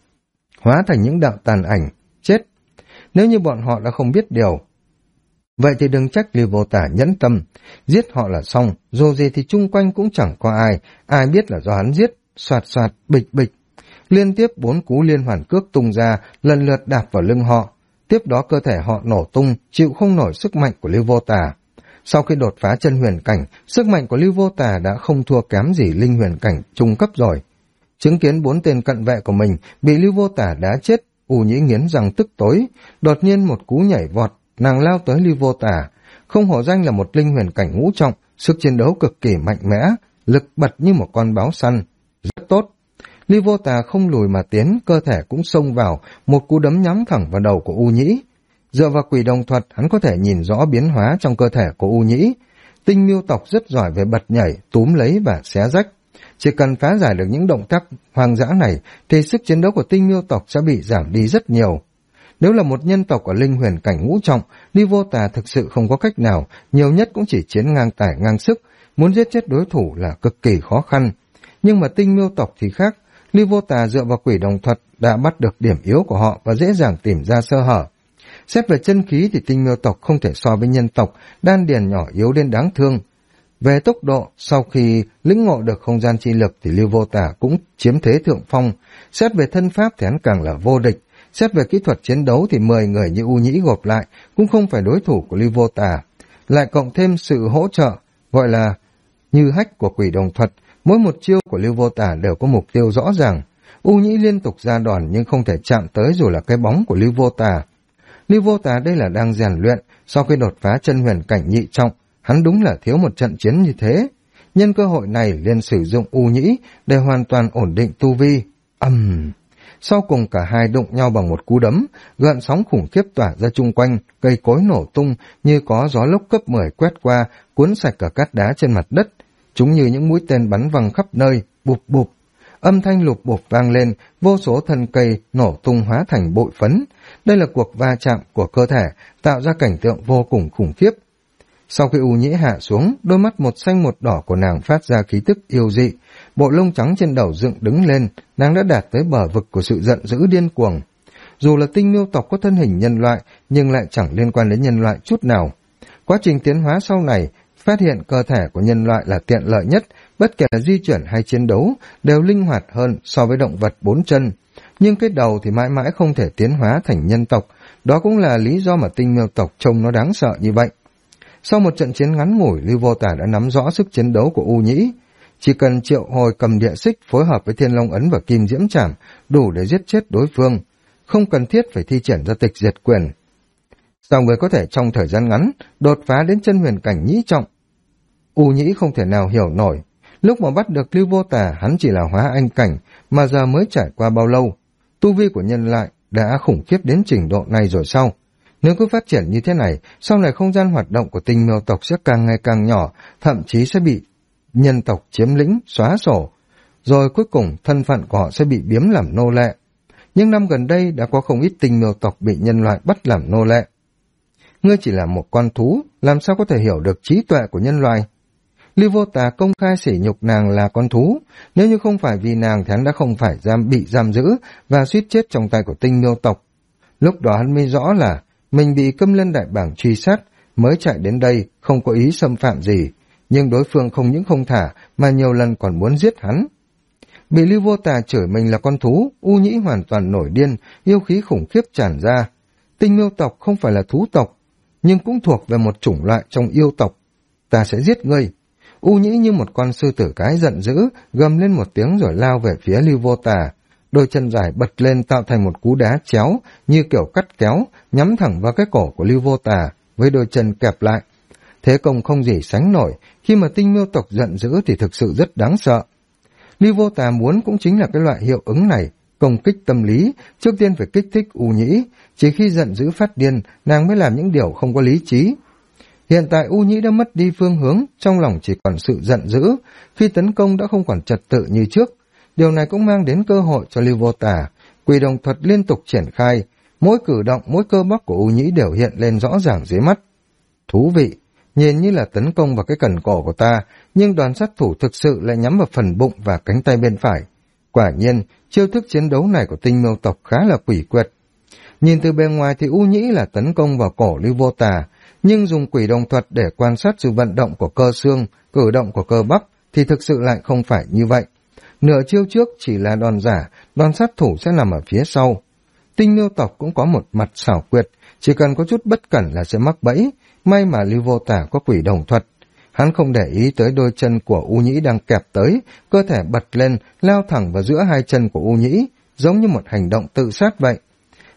hóa thành những đạo tàn ảnh, chết. Nếu như bọn họ đã không biết điều, vậy thì đừng trách Lưu Vô Tà nhẫn tâm. Giết họ là xong, dù gì thì chung quanh cũng chẳng có ai biết là do hắn giết. Soạt soạt, bịch bịch. Liên tiếp 4 cú liên hoàn cước tung ra, lần lượt đạp vào lưng họ. Tiếp đó cơ thể họ nổ tung, chịu không nổi sức mạnh của Lưu Vô Tà. Sau khi đột phá chân huyền cảnh, sức mạnh của Lưu Vô Tà đã không thua kém gì linh huyền cảnh trung cấp rồi. Chứng kiến 4 tên cận vệ của mình bị Lưu Vô Tà đá chết, U Nhĩ nghiến răng tức tối, đột nhiên một cú nhảy vọt, nàng lao tới Ly Vô Tà. Không hổ danh là một linh huyền cảnh ngũ trọng, sức chiến đấu cực kỳ mạnh mẽ, lực bật như một con báo săn. Rất tốt. Ly Vô Tà không lùi mà tiến, cơ thể cũng xông vào, một cú đấm nhắm thẳng vào đầu của U Nhĩ. Dựa vào quỷ đồng thuật, hắn có thể nhìn rõ biến hóa trong cơ thể của U Nhĩ. Tinh Miêu tộc rất giỏi về bật nhảy, túm lấy và xé rách. Chỉ cần phá giải được những động tác hoang dã này, thì sức chiến đấu của Tinh Miêu tộc sẽ bị giảm đi rất nhiều. Nếu là một nhân tộc ở linh huyền cảnh ngũ trọng, Ly Vô Tà thực sự không có cách nào, nhiều nhất cũng chỉ chiến ngang tài ngang sức, muốn giết chết đối thủ là cực kỳ khó khăn. Nhưng mà Tinh Miêu tộc thì khác, Ly Vô Tà dựa vào quỷ đồng thuật đã bắt được điểm yếu của họ và dễ dàng tìm ra sơ hở. Xét về chân khí thì Tinh Miêu tộc không thể so với nhân tộc, đan điền nhỏ yếu đến đáng thương. Về tốc độ, sau khi lĩnh ngộ được không gian chi lực thì Ly Vô Tà cũng chiếm thế thượng phong. Xét về thân pháp thì hắn càng là vô địch. Xét về kỹ thuật chiến đấu thì 10 người như U Nhĩ gộp lại cũng không phải đối thủ của Ly Vô Tà. Lại cộng thêm sự hỗ trợ, gọi là như hách của quỷ đồng thuật, mỗi một chiêu của Ly Vô Tà đều có mục tiêu rõ ràng. U Nhĩ liên tục ra đòn nhưng không thể chạm tới dù là cái bóng của Ly Vô Tà. Ly Vô Tà đây là đang rèn luyện, sau khi đột phá chân huyền cảnh nhị trọng, hắn đúng là thiếu một trận chiến như thế. Nhân cơ hội này liền sử dụng U Nhĩ để hoàn toàn ổn định tu vi. Sau cùng cả hai đụng nhau bằng một cú đấm, gợn sóng khủng khiếp tỏa ra chung quanh, cây cối nổ tung như có gió lốc cấp 10 quét qua, cuốn sạch cả cát đá trên mặt đất. Chúng như những mũi tên bắn văng khắp nơi, bụp bụp. Âm thanh lục bụp vang lên, vô số thân cây nổ tung hóa thành bụi phấn. Đây là cuộc va chạm của cơ thể, tạo ra cảnh tượng vô cùng khủng khiếp. Sau khi U Nhĩ hạ xuống, đôi mắt một xanh một đỏ của nàng phát ra khí tức yêu dị. Bộ lông trắng trên đầu dựng đứng lên, nàng đã đạt tới bờ vực của sự giận dữ điên cuồng. Dù là Tinh Miêu tộc có thân hình nhân loại, nhưng lại chẳng liên quan đến nhân loại chút nào. Quá trình tiến hóa sau này, phát hiện cơ thể của nhân loại là tiện lợi nhất, bất kể là di chuyển hay chiến đấu, đều linh hoạt hơn so với động vật 4 chân. Nhưng cái đầu thì mãi mãi không thể tiến hóa thành nhân tộc, đó cũng là lý do mà Tinh Miêu tộc trông nó đáng sợ như vậy. Sau một trận chiến ngắn ngủi, Ly Vô Tà đã nắm rõ sức chiến đấu của U Nhĩ. Chỉ cần triệu hồi cầm địa xích phối hợp với Thiên Long ấn và Kim Diễm Trảm đủ để giết chết đối phương, không cần thiết phải thi triển ra tịch diệt quyền. Sao người có thể trong thời gian ngắn đột phá đến chân huyền cảnh nhĩ trọng? U Nhĩ không thể nào hiểu nổi. Lúc mà bắt được Ly Vô Tà, hắn chỉ là hóa anh cảnh, mà giờ mới trải qua bao lâu? Tu vi của nhân loại đã khủng khiếp đến trình độ này rồi sao? Nếu cứ phát triển như thế này, sau này không gian hoạt động của Tinh Miêu tộc sẽ càng ngày càng nhỏ, thậm chí sẽ bị nhân tộc chiếm lĩnh, xóa sổ. Rồi cuối cùng thân phận của họ sẽ bị biếm làm nô lệ. Nhưng năm gần đây đã có không ít Tinh Miêu tộc bị nhân loại bắt làm nô lệ. Ngươi chỉ là một con thú, làm sao có thể hiểu được trí tuệ của nhân loại? Ly Vô Tà công khai sỉ nhục nàng là con thú, nếu như không phải vì nàng thì hắn đã không phải bị giam giữ và suýt chết trong tay của Tinh Miêu tộc. Lúc đó hắn mới rõ là mình bị Câm Lân đại bảng truy sát, mới chạy đến đây, không có ý xâm phạm gì, nhưng đối phương không những không thả mà nhiều lần còn muốn giết hắn. Bị Ly Vô Tà chửi mình là con thú, U Nhĩ hoàn toàn nổi điên, yêu khí khủng khiếp tràn ra. Tinh Miêu tộc không phải là thú tộc, nhưng cũng thuộc về một chủng loại trong yêu tộc. Ta sẽ giết ngươi. U Nhĩ như một con sư tử cái giận dữ, gầm lên một tiếng rồi lao về phía Ly Vô Tà. Đôi chân dài bật lên tạo thành một cú đá chéo, như kiểu cắt kéo, nhắm thẳng vào cái cổ của Ly Vô Tà, với đôi chân kẹp lại. Thế công không gì sánh nổi, khi mà Tinh Miêu tộc giận dữ thì thực sự rất đáng sợ. Ly Vô Tà muốn cũng chính là cái loại hiệu ứng này, công kích tâm lý, trước tiên phải kích thích U Nhĩ, chỉ khi giận dữ phát điên, nàng mới làm những điều không có lý trí. Hiện tại U Nhĩ đã mất đi phương hướng, trong lòng chỉ còn sự giận dữ, khi tấn công đã không còn trật tự như trước. Điều này cũng mang đến cơ hội cho Ly Vô Tà. Quỷ đồng thuật liên tục triển khai, mỗi cử động, mỗi cơ bắp của U Nhĩ đều hiện lên rõ ràng dưới mắt. Thú vị, nhìn như là tấn công vào cái cần cổ của ta, nhưng đoàn sát thủ thực sự lại nhắm vào phần bụng và cánh tay bên phải. Quả nhiên, chiêu thức chiến đấu này của Tinh Miêu tộc khá là quỷ quyệt. Nhìn từ bề ngoài thì U Nhĩ là tấn công vào cổ Ly Vô Tà, nhưng dùng quỷ đồng thuật để quan sát sự vận động của cơ xương, cử động của cơ bắp thì thực sự lại không phải như vậy. Nửa chiêu trước chỉ là đòn giả, đoàn sát thủ sẽ nằm ở phía sau. Tinh Miêu tộc cũng có một mặt xảo quyệt, chỉ cần có chút bất cẩn là sẽ mắc bẫy, may mà Ly Vô Tà có quỷ đồng thuật. Hắn không để ý tới đôi chân của U Nhĩ đang kẹp tới, cơ thể bật lên, lao thẳng vào giữa hai chân của U Nhĩ, giống như một hành động tự sát vậy.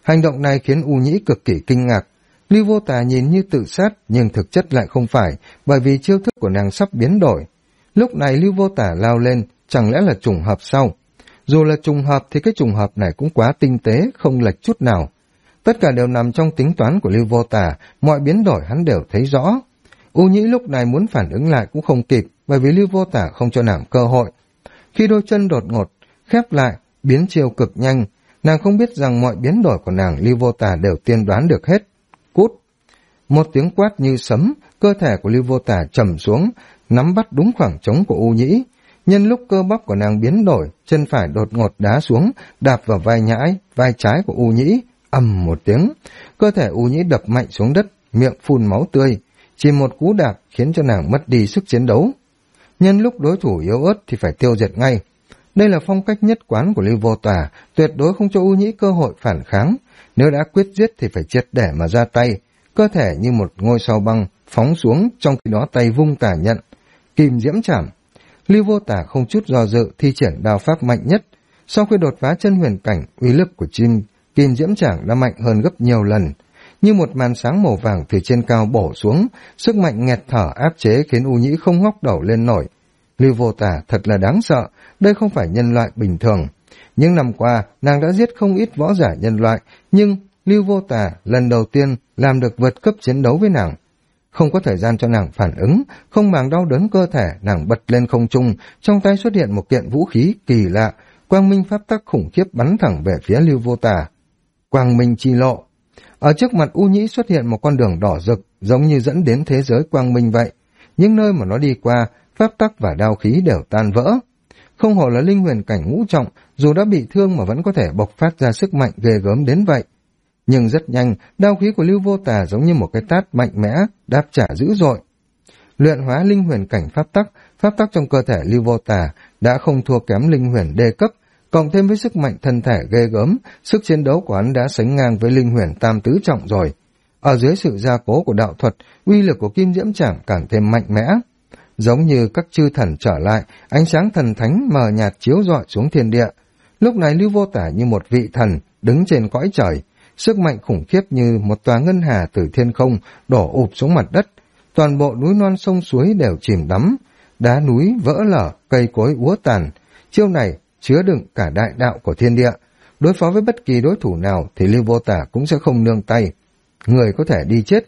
Hành động này khiến U Nhĩ cực kỳ kinh ngạc. Lưu Vô Tà nhìn như tự sát nhưng thực chất lại không phải, bởi vì chiêu thức của nàng sắp biến đổi. Lúc này Lưu Vô Tà lao lên, chẳng lẽ là trùng hợp sao? Dù là trùng hợp thì cái trùng hợp này cũng quá tinh tế, không lệch chút nào. Tất cả đều nằm trong tính toán của Lưu Vô Tà, mọi biến đổi hắn đều thấy rõ. U Nhĩ lúc này muốn phản ứng lại cũng không kịp, bởi vì Lưu Vô Tà không cho nàng cơ hội. Khi đôi chân đột ngột khép lại, biến chiêu cực nhanh, nàng không biết rằng mọi biến đổi của nàng Lưu Vô Tà đều tiên đoán được hết. Cút! Một tiếng quát như sấm, cơ thể của Lưu Vô Tà trầm xuống, nắm bắt đúng khoảng trống của U Nhĩ. Nhân lúc cơ bắp của nàng biến đổi, chân phải đột ngột đá xuống, đạp vào vai trái của U Nhĩ, ầm một tiếng. Cơ thể U Nhĩ đập mạnh xuống đất, miệng phun máu tươi. Chỉ một cú đạp khiến cho nàng mất đi sức chiến đấu. Nhân lúc đối thủ yếu ớt thì phải tiêu diệt ngay. Đây là phong cách nhất quán của Lưu Vô Tà, tuyệt đối không cho U Nhĩ cơ hội phản kháng. Nếu đã quyết giết thì phải triệt để mà ra tay. Cơ thể như một ngôi sao băng phóng xuống, trong khi đó tay vung tà nhận, kim diễm chảm. Lưu Vô Tà không chút do dự thi triển đao pháp mạnh nhất. Sau khi đột phá chân huyền cảnh, uy lực của kim diễm chảm đã mạnh hơn gấp nhiều lần. Như một màn sáng màu vàng từ trên cao bổ xuống, sức mạnh nghẹt thở áp chế khiến U Nhĩ không ngóc đầu lên nổi. Lưu Vô Tà thật là đáng sợ, đây không phải nhân loại bình thường. Những năm qua, nàng đã giết không ít võ giả nhân loại, nhưng Lưu Vô Tà lần đầu tiên làm được vượt cấp chiến đấu với nàng. Không có thời gian cho nàng phản ứng, không màng đau đớn cơ thể, nàng bật lên không trung, trong tay xuất hiện một kiện vũ khí kỳ lạ, quang minh pháp tắc khủng khiếp bắn thẳng về phía Lưu Vô Tà. Quang minh chi lộ. Ở trước mặt U Nhĩ xuất hiện một con đường đỏ rực, giống như dẫn đến thế giới quang minh vậy. Những nơi mà nó đi qua, pháp tắc và đao khí đều tan vỡ. Không hổ là linh huyền cảnh ngũ trọng, dù đã bị thương mà vẫn có thể bộc phát ra sức mạnh ghê gớm đến vậy. Nhưng rất nhanh, đao khí của Lưu Vô Tà giống như một cái tát mạnh mẽ, đáp trả dữ dội. Luyện hóa linh huyền cảnh pháp tắc trong cơ thể Lưu Vô Tà đã không thua kém linh huyền đê cấp, cộng thêm với sức mạnh thân thể ghê gớm, sức chiến đấu của hắn đã sánh ngang với linh huyền tam tứ trọng rồi. Ở dưới sự gia cố của đạo thuật, uy lực của kim diễm trảm càng thêm mạnh mẽ. Giống như các chư thần trở lại, ánh sáng thần thánh mờ nhạt chiếu rọi xuống thiên địa. Lúc này Lưu Vô Tà như một vị thần đứng trên cõi trời, sức mạnh khủng khiếp như một tòa ngân hà từ thiên không đổ ụp xuống mặt đất. Toàn bộ núi non sông suối đều chìm đắm, đá núi vỡ lở, cây cối úa tàn. Chiêu này chứa đựng cả đại đạo của thiên địa. Đối phó với bất kỳ đối thủ nào thì Lưu Vô Tà cũng sẽ không nương tay. Người có thể đi chết.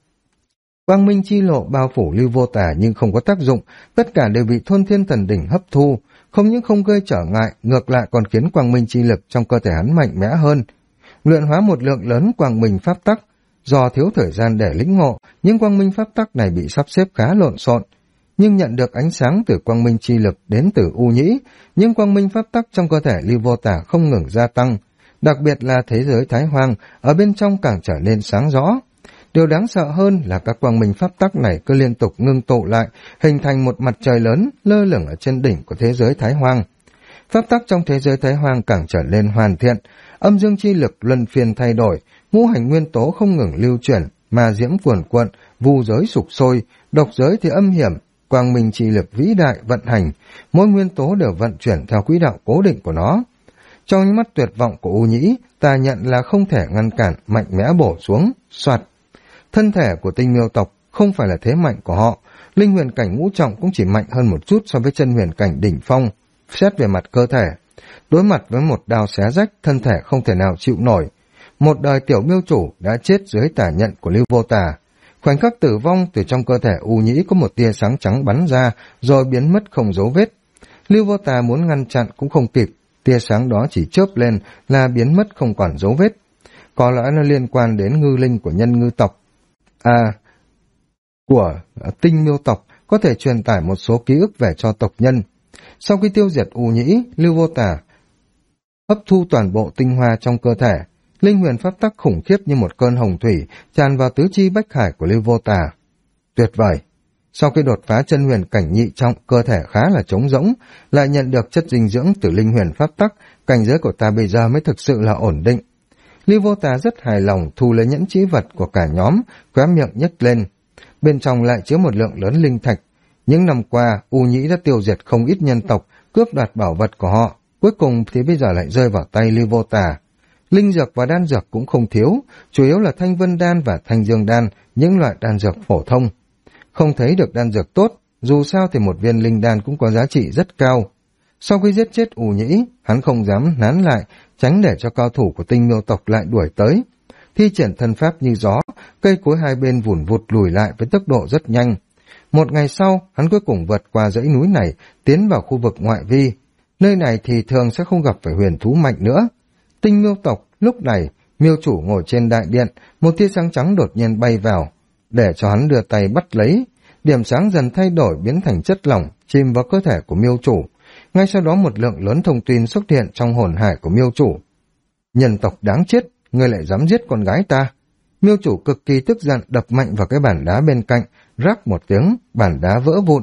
Quang minh chi lộ bao phủ Lưu Vô Tà nhưng không có tác dụng, tất cả đều bị Thôn Thiên Thần Đỉnh hấp thu, không những không gây trở ngại, ngược lại còn khiến quang minh chi lực trong cơ thể hắn mạnh mẽ hơn. Luyện hóa một lượng lớn quang minh pháp tắc, do thiếu thời gian để lĩnh ngộ, những quang minh pháp tắc này bị sắp xếp khá lộn xộn. Nhưng nhận được ánh sáng từ quang minh chi lực đến từ U Nhĩ, những quang minh pháp tắc trong cơ thể Lưu Vô Tà không ngừng gia tăng, đặc biệt là thế giới Thái Hoang, ở bên trong càng trở nên sáng rõ. Điều đáng sợ hơn là các quang minh pháp tắc này cứ liên tục ngưng tụ lại, hình thành một mặt trời lớn lơ lửng ở trên đỉnh của thế giới Thái Hoang. Pháp tắc trong thế giới Thái Hoang càng trở nên hoàn thiện, âm dương chi lực luân phiên thay đổi, ngũ hành nguyên tố không ngừng lưu chuyển, ma diễm cuồn cuộn, vu giới sục sôi, độc giới thì âm hiểm, quang minh chi lực vĩ đại vận hành, mỗi nguyên tố đều vận chuyển theo quỹ đạo cố định của nó. Trong ánh mắt tuyệt vọng của U Nhĩ, ta nhận là không thể ngăn cản, mạnh mẽ bổ xuống, soạt. Thân thể của tinh miêu tộc không phải là thế mạnh của họ, linh huyền cảnh ngũ trọng cũng chỉ mạnh hơn một chút so với chân huyền cảnh đỉnh phong, xét về mặt cơ thể. Đối mặt với một đao xé rách, thân thể không thể nào chịu nổi. Một đời tiểu miêu chủ đã chết dưới tà nhận của Lưu Vô Tà. Khoảnh khắc tử vong, từ trong cơ thể U Nhĩ có một tia sáng trắng bắn ra, rồi biến mất không dấu vết. Lưu Vô Tà muốn ngăn chặn cũng không kịp, tia sáng đó chỉ chớp lên là biến mất không còn dấu vết. Có lẽ nó liên quan đến ngư linh của nhân ngư tộc. Của tinh miêu tộc có thể truyền tải một số ký ức về cho tộc nhân. Sau khi tiêu diệt U Nhĩ, Lưu Vô Tà hấp thu toàn bộ tinh hoa trong cơ thể. Linh huyền pháp tắc khủng khiếp như một cơn hồng thủy tràn vào tứ chi bách hải của Lưu Vô Tà. Tuyệt vời! Sau khi đột phá chân huyền cảnh nhị trọng, cơ thể khá là trống rỗng, lại nhận được chất dinh dưỡng từ linh huyền pháp tắc, cảnh giới của ta bây giờ mới thực sự là ổn định. Lưu Vô Tà rất hài lòng thu lấy nhẫn trĩ vật của cả nhóm, khóe miệng nhếch lên. Bên trong lại chứa một lượng lớn linh thạch. Những năm qua, U Nhĩ đã tiêu diệt không ít nhân tộc, cướp đoạt bảo vật của họ, cuối cùng thì bây giờ lại rơi vào tay Lưu Vô Tà. Linh dược và đan dược cũng không thiếu, chủ yếu là thanh vân đan và thanh dương đan, những loại đan dược phổ thông. Không thấy được đan dược tốt, dù sao thì một viên linh đan cũng có giá trị rất cao. Sau khi giết chết U Nhĩ, hắn không dám nán lại, tránh để cho cao thủ của Tinh Miêu tộc lại đuổi tới. Thi triển thân pháp như gió, cây cối hai bên vùn vụt lùi lại với tốc độ rất nhanh. Một ngày sau, hắn cuối cùng vượt qua dãy núi này, tiến vào khu vực ngoại vi. Nơi này thì thường sẽ không gặp phải huyền thú mạnh nữa. Tinh Miêu tộc, lúc này, miêu chủ ngồi trên đại điện, một tia sáng trắng đột nhiên bay vào, để cho hắn đưa tay bắt lấy. Điểm sáng dần thay đổi biến thành chất lỏng, chìm vào cơ thể của miêu chủ. Ngay sau đó một lượng lớn thông tin xuất hiện trong hồn hải của miêu chủ. Nhân tộc đáng chết, ngươi lại dám giết con gái ta. Miêu chủ cực kỳ tức giận đập mạnh vào cái bản đá bên cạnh, rắc một tiếng, bản đá vỡ vụn.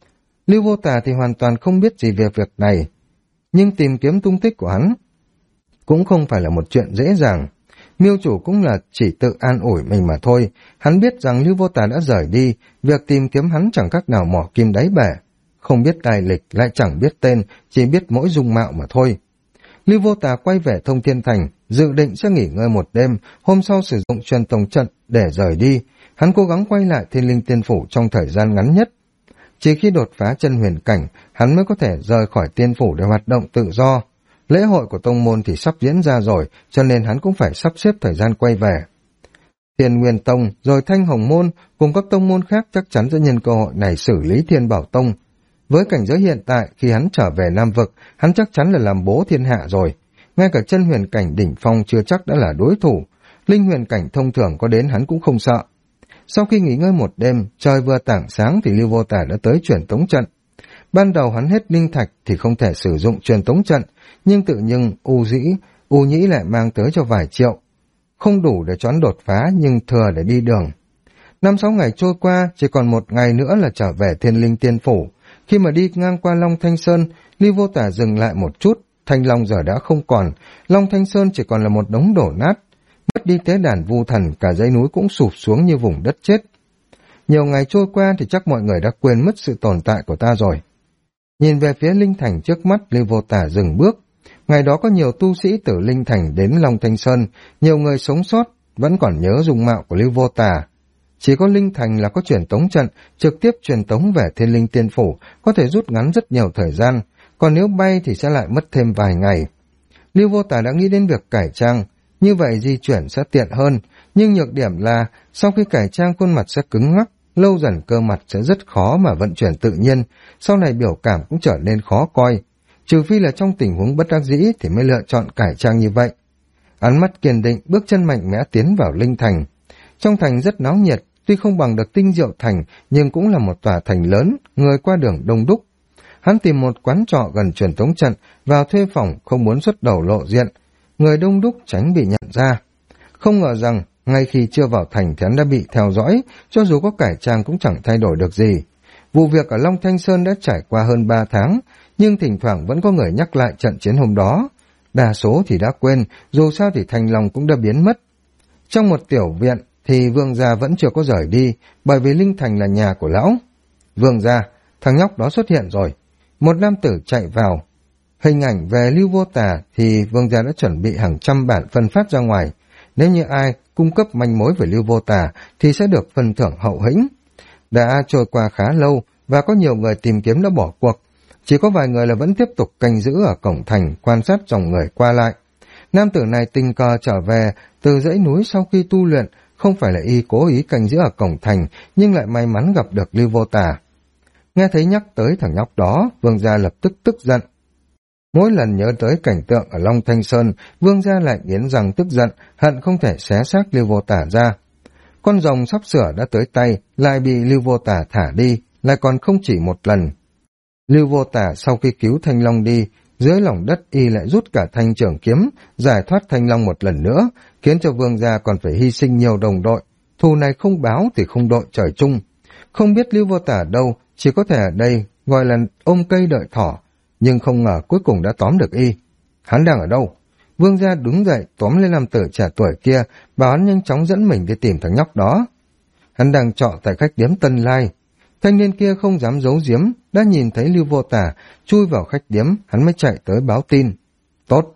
Lưu Vô Tà thì hoàn toàn không biết gì về việc này, nhưng tìm kiếm tung tích của hắn cũng không phải là một chuyện dễ dàng. Miêu chủ cũng là chỉ tự an ủi mình mà thôi, hắn biết rằng Lưu Vô Tà đã rời đi, việc tìm kiếm hắn chẳng khác nào mỏ kim đáy bể. Không biết tài lịch, lại chẳng biết tên, chỉ biết mỗi dung mạo mà thôi. Lưu Vô Tà quay về Thông Thiên Thành, dự định sẽ nghỉ ngơi một đêm, hôm sau sử dụng truyền tống trận để rời đi. Hắn cố gắng quay lại Thiên Linh Tiên Phủ trong thời gian ngắn nhất. Chỉ khi đột phá chân huyền cảnh, hắn mới có thể rời khỏi Tiên Phủ để hoạt động tự do. Lễ hội của tông môn thì sắp diễn ra rồi, cho nên hắn cũng phải sắp xếp thời gian quay về. Thiên Nguyên Tông, rồi Thanh Hồng Môn, cùng các tông môn khác chắc chắn sẽ nhân cơ hội này xử lý Thiên Bảo Tông. Với cảnh giới hiện tại, khi hắn trở về Nam Vực, hắn chắc chắn là làm bố thiên hạ rồi. Ngay cả chân huyền cảnh đỉnh phong chưa chắc đã là đối thủ. Linh huyền cảnh thông thường có đến hắn cũng không sợ. Sau khi nghỉ ngơi một đêm, trời vừa tảng sáng thì Lưu Vô Tà đã tới truyền tống trận. Ban đầu hắn hết linh thạch thì không thể sử dụng truyền tống trận, nhưng tự nhiên U Nhĩ lại mang tới cho vài triệu. Không đủ để cho hắn đột phá nhưng thừa để đi đường. 5-6 ngày trôi qua, chỉ còn một ngày nữa là trở về Thiên Linh Tiên Phủ. Khi mà đi ngang qua Long Thanh Sơn, Lưu Vô Tà dừng lại một chút, Thanh Long giờ đã không còn, Long Thanh Sơn chỉ còn là một đống đổ nát. Mất đi tế đàn vu thần, cả dãy núi cũng sụp xuống như vùng đất chết. Nhiều ngày trôi qua thì chắc mọi người đã quên mất sự tồn tại của ta rồi. Nhìn về phía Linh Thành trước mắt, Lưu Vô Tà dừng bước. Ngày đó có nhiều tu sĩ từ Linh Thành đến Long Thanh Sơn, nhiều người sống sót vẫn còn nhớ dung mạo của Lưu Vô Tà. Chỉ có Linh Thành là có truyền tống trận, trực tiếp truyền tống về Thiên Linh Tiên Phủ, có thể rút ngắn rất nhiều thời gian, còn nếu bay thì sẽ lại mất thêm vài ngày. Lưu Vô Tà đã nghĩ đến việc cải trang, như vậy di chuyển sẽ tiện hơn, nhưng nhược điểm là sau khi cải trang khuôn mặt sẽ cứng ngắc, lâu dần cơ mặt sẽ rất khó mà vận chuyển tự nhiên, sau này biểu cảm cũng trở nên khó coi. Trừ phi là trong tình huống bất đắc dĩ thì mới lựa chọn cải trang như vậy. Ánh mắt kiên định, bước chân mạnh mẽ tiến vào Linh Thành. Trong thành rất náo nhiệt, tuy không bằng được Tinh Diệu Thành, nhưng cũng là một tòa thành lớn, người qua đường đông đúc. Hắn tìm một quán trọ gần truyền tống trận, vào thuê phòng, không muốn xuất đầu lộ diện. Người đông đúc tránh bị nhận ra. Không ngờ rằng, ngay khi chưa vào thành thì hắn đã bị theo dõi, cho dù có cải trang cũng chẳng thay đổi được gì. Vụ việc ở Long Thanh Sơn đã trải qua hơn 3 tháng, nhưng thỉnh thoảng vẫn có người nhắc lại trận chiến hôm đó. Đa số thì đã quên, dù sao thì Thanh Long cũng đã biến mất. Trong một tiểu viện thì Vương gia vẫn chưa có rời đi, bởi vì Linh Thành là nhà của lão. Vương gia, thằng nhóc đó xuất hiện rồi. Một nam tử chạy vào. Hình ảnh về Lưu Vô Tà thì Vương gia đã chuẩn bị hàng trăm bản phân phát ra ngoài. Nếu như ai cung cấp manh mối về Lưu Vô Tà thì sẽ được phần thưởng hậu hĩnh. Đã trôi qua khá lâu và có nhiều người tìm kiếm đã bỏ cuộc. Chỉ có vài người là vẫn tiếp tục canh giữ ở cổng thành, quan sát dòng người qua lại. Nam tử này tình cờ trở về từ dãy núi sau khi tu luyện, không phải là y cố ý canh giữ ở cổng thành, nhưng lại may mắn gặp được Lưu Vô Tà. Nghe thấy nhắc tới thằng nhóc đó, Vương gia lập tức tức giận. Mỗi lần nhớ tới cảnh tượng ở Long Thanh Sơn, Vương gia lại nghiến răng tức giận, hận không thể xé xác Lưu Vô Tà ra. Con rồng sắp sửa đã tới tay, lại bị Lưu Vô Tà thả đi, lại còn không chỉ một lần. Lưu Vô Tà sau khi cứu Thanh Long đi, dưới lòng đất y lại rút cả thanh trường kiếm, giải thoát Thanh Long một lần nữa, khiến cho Vương gia còn phải hy sinh nhiều đồng đội. Thù này không báo thì không đội trời chung. Không biết Lưu Vô Tà đâu, chỉ có thể ở đây gọi là ôm cây đợi thỏ, nhưng không ngờ cuối cùng đã tóm được y. Hắn đang ở đâu? Vương gia đứng dậy tóm lên nam tử trẻ tuổi kia, bảo hắn nhanh chóng dẫn mình đi tìm thằng nhóc đó. Hắn đang trọ tại khách điếm Tân Lai. Thanh niên kia không dám giấu giếm, đã nhìn thấy Lưu Vô Tà chui vào khách điếm, hắn mới chạy tới báo tin. Tốt,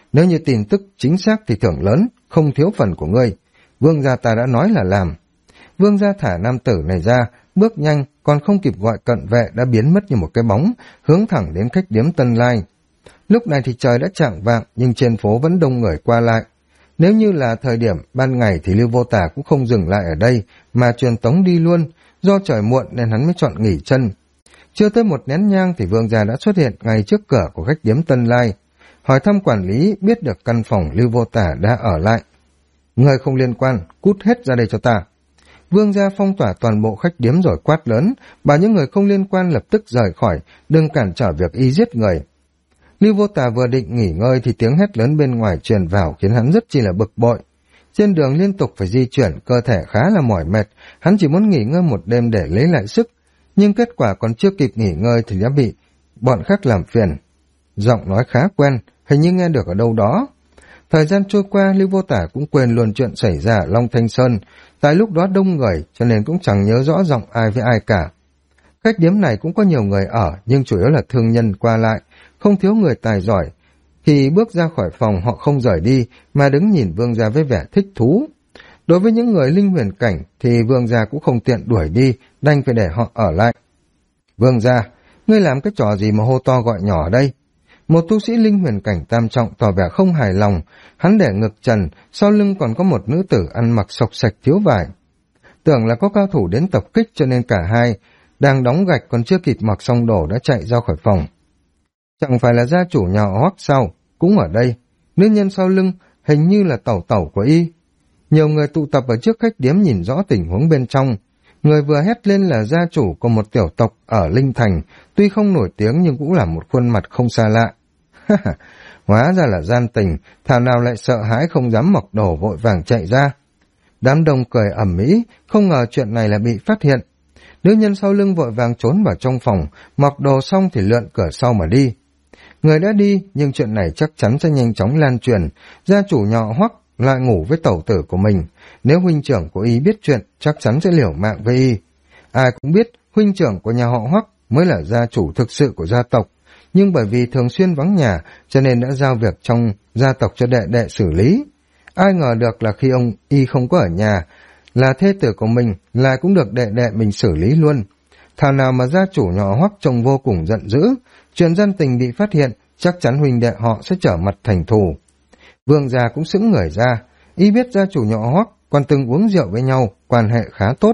Nếu như tin tức chính xác thì thưởng lớn, không thiếu phần của ngươi. Vương gia ta đã nói là làm. Vương gia thả nam tử này ra, bước nhanh, còn không kịp gọi cận vệ đã biến mất như một cái bóng, hướng thẳng đến khách điếm Tân Lai. Lúc này thì trời đã chạng vạng, nhưng trên phố vẫn đông người qua lại. Nếu như là thời điểm ban ngày thì Lưu Vô Tà cũng không dừng lại ở đây, mà truyền tống đi luôn. Do trời muộn nên hắn mới chọn nghỉ chân. Chưa tới một nén nhang thì vương gia đã xuất hiện ngay trước cửa của khách điếm Tân Lai. Hỏi thăm quản lý, biết được căn phòng Lưu Vô Tà đã ở lại. Người không liên quan, cút hết ra đây cho ta. Vương gia phong tỏa toàn bộ khách điếm rồi quát lớn, bảo những người không liên quan lập tức rời khỏi, đừng cản trở việc y giết người. Lưu Vô Tà vừa định nghỉ ngơi thì tiếng hét lớn bên ngoài truyền vào khiến hắn rất chi là bực bội. Trên đường liên tục phải di chuyển, cơ thể khá là mỏi mệt, hắn chỉ muốn nghỉ ngơi một đêm để lấy lại sức, nhưng kết quả còn chưa kịp nghỉ ngơi thì đã bị bọn khác làm phiền. Giọng nói khá quen, hình như nghe được ở đâu đó. Thời gian trôi qua, Lưu Vô Tả cũng quên luôn chuyện xảy ra ở Long Thanh Sơn, tại lúc đó đông người cho nên cũng chẳng nhớ rõ giọng ai với ai cả. Khách điếm này cũng có nhiều người ở, nhưng chủ yếu là thương nhân qua lại, không thiếu người tài giỏi. Khi bước ra khỏi phòng họ không rời đi, mà đứng nhìn vương gia với vẻ thích thú. Đối với những người linh huyền cảnh thì vương gia cũng không tiện đuổi đi, đành phải để họ ở lại. Vương gia, ngươi làm cái trò gì mà hô to gọi nhỏ ở đây? Một tu sĩ linh huyền cảnh tam trọng tỏ vẻ không hài lòng, hắn để ngực trần, sau lưng còn có một nữ tử ăn mặc xộc xạch thiếu vải. Tưởng là có cao thủ đến tập kích cho nên cả hai đang đóng gạch còn chưa kịp mặc xong đồ đã chạy ra khỏi phòng. Chẳng phải là gia chủ nhà họ Hoắc sao, cũng ở đây. Nữ nhân sau lưng hình như là tẩu tẩu của y. Nhiều người tụ tập ở trước khách điếm nhìn rõ tình huống bên trong. Người vừa hét lên là gia chủ của một tiểu tộc ở Linh Thành, tuy không nổi tiếng nhưng cũng là một khuôn mặt không xa lạ. Hóa ra là gian tình, thảo nào lại sợ hãi không dám mặc đồ vội vàng chạy ra. Đám đông cười ầm ĩ, không ngờ chuyện này là bị phát hiện. Nữ nhân sau lưng vội vàng trốn vào trong phòng, mặc đồ xong thì lượn cửa sau mà đi. Người đã đi, nhưng chuyện này chắc chắn sẽ nhanh chóng lan truyền. Gia chủ nhà họ Hoắc lại ngủ với tẩu tử của mình. Nếu huynh trưởng của y biết chuyện, chắc chắn sẽ liều mạng với y. Ai cũng biết huynh trưởng của nhà họ Hoắc mới là gia chủ thực sự của gia tộc, nhưng bởi vì thường xuyên vắng nhà cho nên đã giao việc trong gia tộc cho đệ đệ xử lý. Ai ngờ được là khi ông y không có ở nhà, là thê tử của mình lại cũng được đệ đệ mình xử lý luôn. Thảo nào mà gia chủ nhà họ Hoắc trông vô cùng giận dữ, chuyện dân tình bị phát hiện, chắc chắn huynh đệ họ sẽ trở mặt thành thù. Vương gia cũng sững người ra, y biết gia chủ nhà họ Hoắc còn từng uống rượu với nhau, quan hệ khá tốt.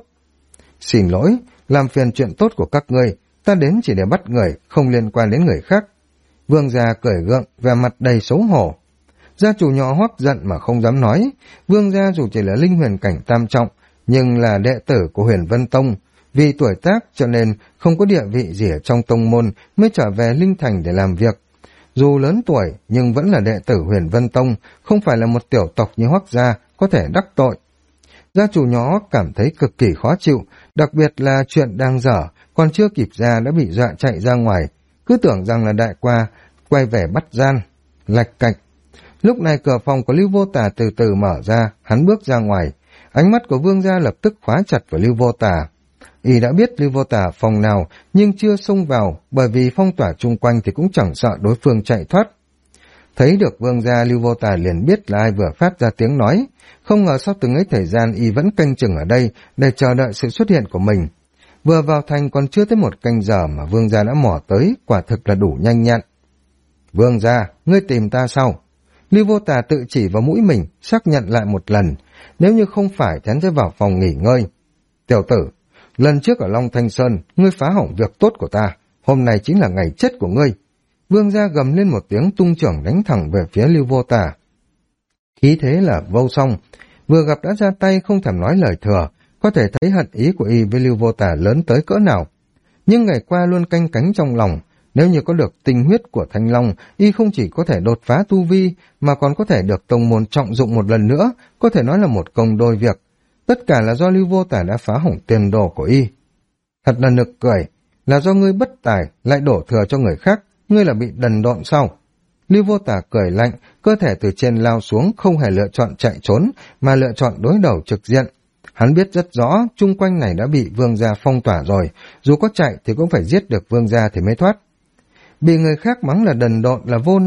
Xin lỗi, làm phiền chuyện tốt của các ngươi, ta đến chỉ để bắt người, không liên quan đến người khác. Vương gia cười gượng, vẻ mặt đầy xấu hổ. Gia chủ nhà họ Hoắc giận mà không dám nói. Vương gia dù chỉ là linh huyền cảnh tam trọng, nhưng là đệ tử của Huyền Vân Tông. Vì tuổi tác cho nên không có địa vị gì ở trong tông môn mới trở về Linh Thành để làm việc. Dù lớn tuổi nhưng vẫn là đệ tử Huyền Vân Tông, không phải là một tiểu tộc như Hoắc gia có thể đắc tội. Gia chủ nhà Hoắc cảm thấy cực kỳ khó chịu, đặc biệt là chuyện đang dở, còn chưa kịp ra đã bị dọa chạy ra ngoài, cứ tưởng rằng là đại qua quay về bắt gian. Lạch cạch. Lúc này cửa phòng của Lưu Vô Tà từ từ mở ra, hắn bước ra ngoài. Ánh mắt của vương gia lập tức khóa chặt vào Lưu Vô Tà. Y đã biết Lưu Vô Tà phòng nào, nhưng chưa xông vào, bởi vì phong tỏa chung quanh thì cũng chẳng sợ đối phương chạy thoát. Thấy được vương gia, Lưu Vô Tà liền biết là ai vừa phát ra tiếng nói. Không ngờ sau từng ấy thời gian y vẫn canh chừng ở đây để chờ đợi sự xuất hiện của mình. Vừa vào thành còn chưa tới một canh giờ mà vương gia đã mò tới, quả thực là đủ nhanh nhẹn. Vương gia, ngươi tìm ta sao? Lưu Vô Tà tự chỉ vào mũi mình, xác nhận lại một lần. Nếu như không phải thì hắn sẽ vào phòng nghỉ ngơi. Tiểu tử, lần trước ở Long Thanh Sơn, ngươi phá hỏng việc tốt của ta. Hôm nay chính là ngày chết của ngươi. Vương gia gầm lên một tiếng, tung chưởng đánh thẳng về phía Lưu Vô Tà. Khí thế là vô song. Vừa gặp đã ra tay không thèm nói lời thừa. Có thể thấy hận ý của y với Lưu Vô Tà lớn tới cỡ nào. Nhưng ngày qua luôn canh cánh trong lòng. Nếu như có được tinh huyết của Thanh Long, y không chỉ có thể đột phá tu vi, mà còn có thể được tông môn trọng dụng một lần nữa, có thể nói là một công đôi việc. Tất cả là do Lưu Vô Tà đã phá hỏng tiền đồ của y. Thật là nực cười, là do ngươi bất tài, lại đổ thừa cho người khác, ngươi là bị đần độn sao? Lưu Vô Tà cười lạnh, cơ thể từ trên lao xuống, không hề lựa chọn chạy trốn, mà lựa chọn đối đầu trực diện. Hắn biết rất rõ, chung quanh này đã bị vương gia phong tỏa rồi, dù có chạy thì cũng phải giết được vương gia thì mới thoát. Bị người khác mắng là đần độn, là vô năng,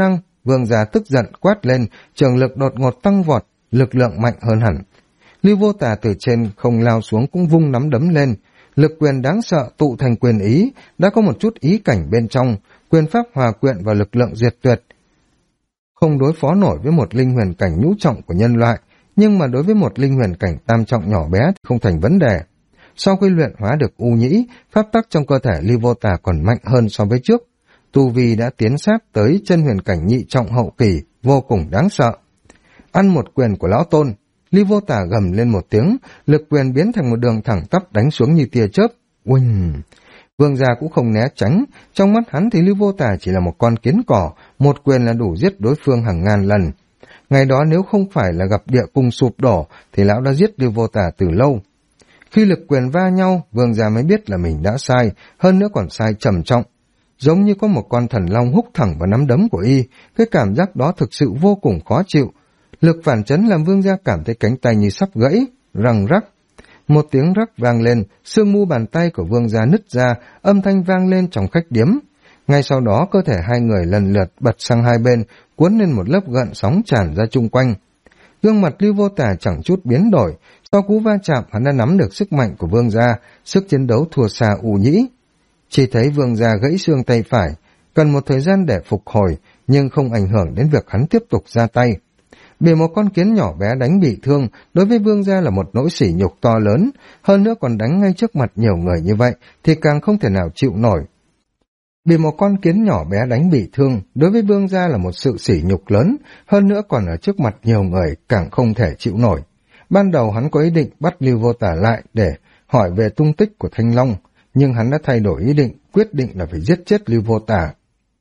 Vương gia tức giận quát lên, trường lực đột ngột tăng vọt, lực lượng mạnh hơn hẳn. Lưu Vô Tà từ trên không lao xuống cũng vung nắm đấm lên, lực quyền đáng sợ tụ thành quyền ý, đã có một chút ý cảnh bên trong, quyền pháp hòa quyện vào lực lượng diệt tuyệt. Không đối phó nổi với một linh huyền cảnh nhũ trọng của nhân loại, nhưng mà đối với một linh huyền cảnh tam trọng nhỏ bé thì không thành vấn đề. Sau khi luyện hóa được U Nhĩ, pháp tắc trong cơ thể Lưu Vô Tà còn mạnh hơn so với trước. Tu vi đã tiến sát tới chân huyền cảnh nhị trọng hậu kỳ, vô cùng đáng sợ. Ăn một quyền của lão tôn, Lưu Vô Tà gầm lên một tiếng, lực quyền biến thành một đường thẳng tắp đánh xuống như tia chớp. Uỳnh! Vương gia cũng không né tránh, trong mắt hắn thì Lưu Vô Tà chỉ là một con kiến cỏ, một quyền là đủ giết đối phương hàng ngàn lần. Ngày đó nếu không phải là gặp địa cung sụp đổ, thì lão đã giết Lưu Vô Tà từ lâu. Khi lực quyền va nhau, vương gia mới biết là mình đã sai, hơn nữa còn sai trầm trọng. Giống như có một con thần long húc thẳng vào nắm đấm của y, cái cảm giác đó thực sự vô cùng khó chịu. Lực phản chấn làm vương gia cảm thấy cánh tay như sắp gãy, răng rắc. Một tiếng rắc vang lên, xương mu bàn tay của vương gia nứt ra, âm thanh vang lên trong khách điếm. Ngay sau đó cơ thể hai người lần lượt bật sang hai bên, cuốn lên một lớp gợn sóng tràn ra chung quanh. Gương mặt Lưu Vô Tà chẳng chút biến đổi, sau cú va chạm hắn đã nắm được sức mạnh của vương gia, sức chiến đấu thua xa U Nhĩ. Chỉ thấy vương gia gãy xương tay phải, cần một thời gian để phục hồi, nhưng không ảnh hưởng đến việc hắn tiếp tục ra tay. Bị một con kiến nhỏ bé đánh bị thương, đối với vương gia là một nỗi sỉ nhục to lớn, hơn nữa còn đánh ngay trước mặt nhiều người như vậy, thì càng không thể nào chịu nổi. Bị một con kiến nhỏ bé đánh bị thương, đối với vương gia là một sự sỉ nhục lớn, hơn nữa còn ở trước mặt nhiều người, càng không thể chịu nổi. Ban đầu hắn có ý định bắt Lưu Vô Tà lại để hỏi về tung tích của Thanh Long, nhưng hắn đã thay đổi ý định, quyết định là phải giết chết Lưu Vô Tà.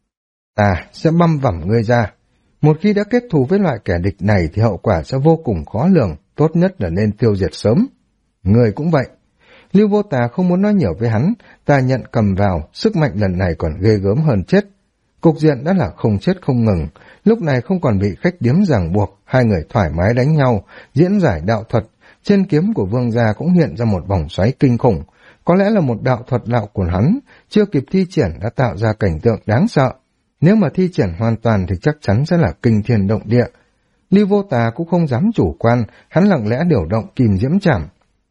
Ta sẽ băm vằm ngươi ra. Một khi đã kết thù với loại kẻ địch này thì hậu quả sẽ vô cùng khó lường, tốt nhất là nên tiêu diệt sớm. Ngươi cũng vậy. Lưu Vô Tà không muốn nói nhiều với hắn, ta nhận cầm vào, sức mạnh lần này còn ghê gớm hơn chết. Cục diện đã là không chết không ngừng, lúc này không còn bị khách điếm ràng buộc, hai người thoải mái đánh nhau, diễn giải đạo thuật, trên kiếm của vương gia cũng hiện ra một vòng xoáy kinh khủng, có lẽ là một đạo thuật lạo của hắn, chưa kịp thi triển đã tạo ra cảnh tượng đáng sợ. Nếu mà thi triển hoàn toàn thì chắc chắn sẽ là kinh thiên động địa. Lưu Vô Tà cũng không dám chủ quan, hắn lặng lẽ điều động kim diễm trảm.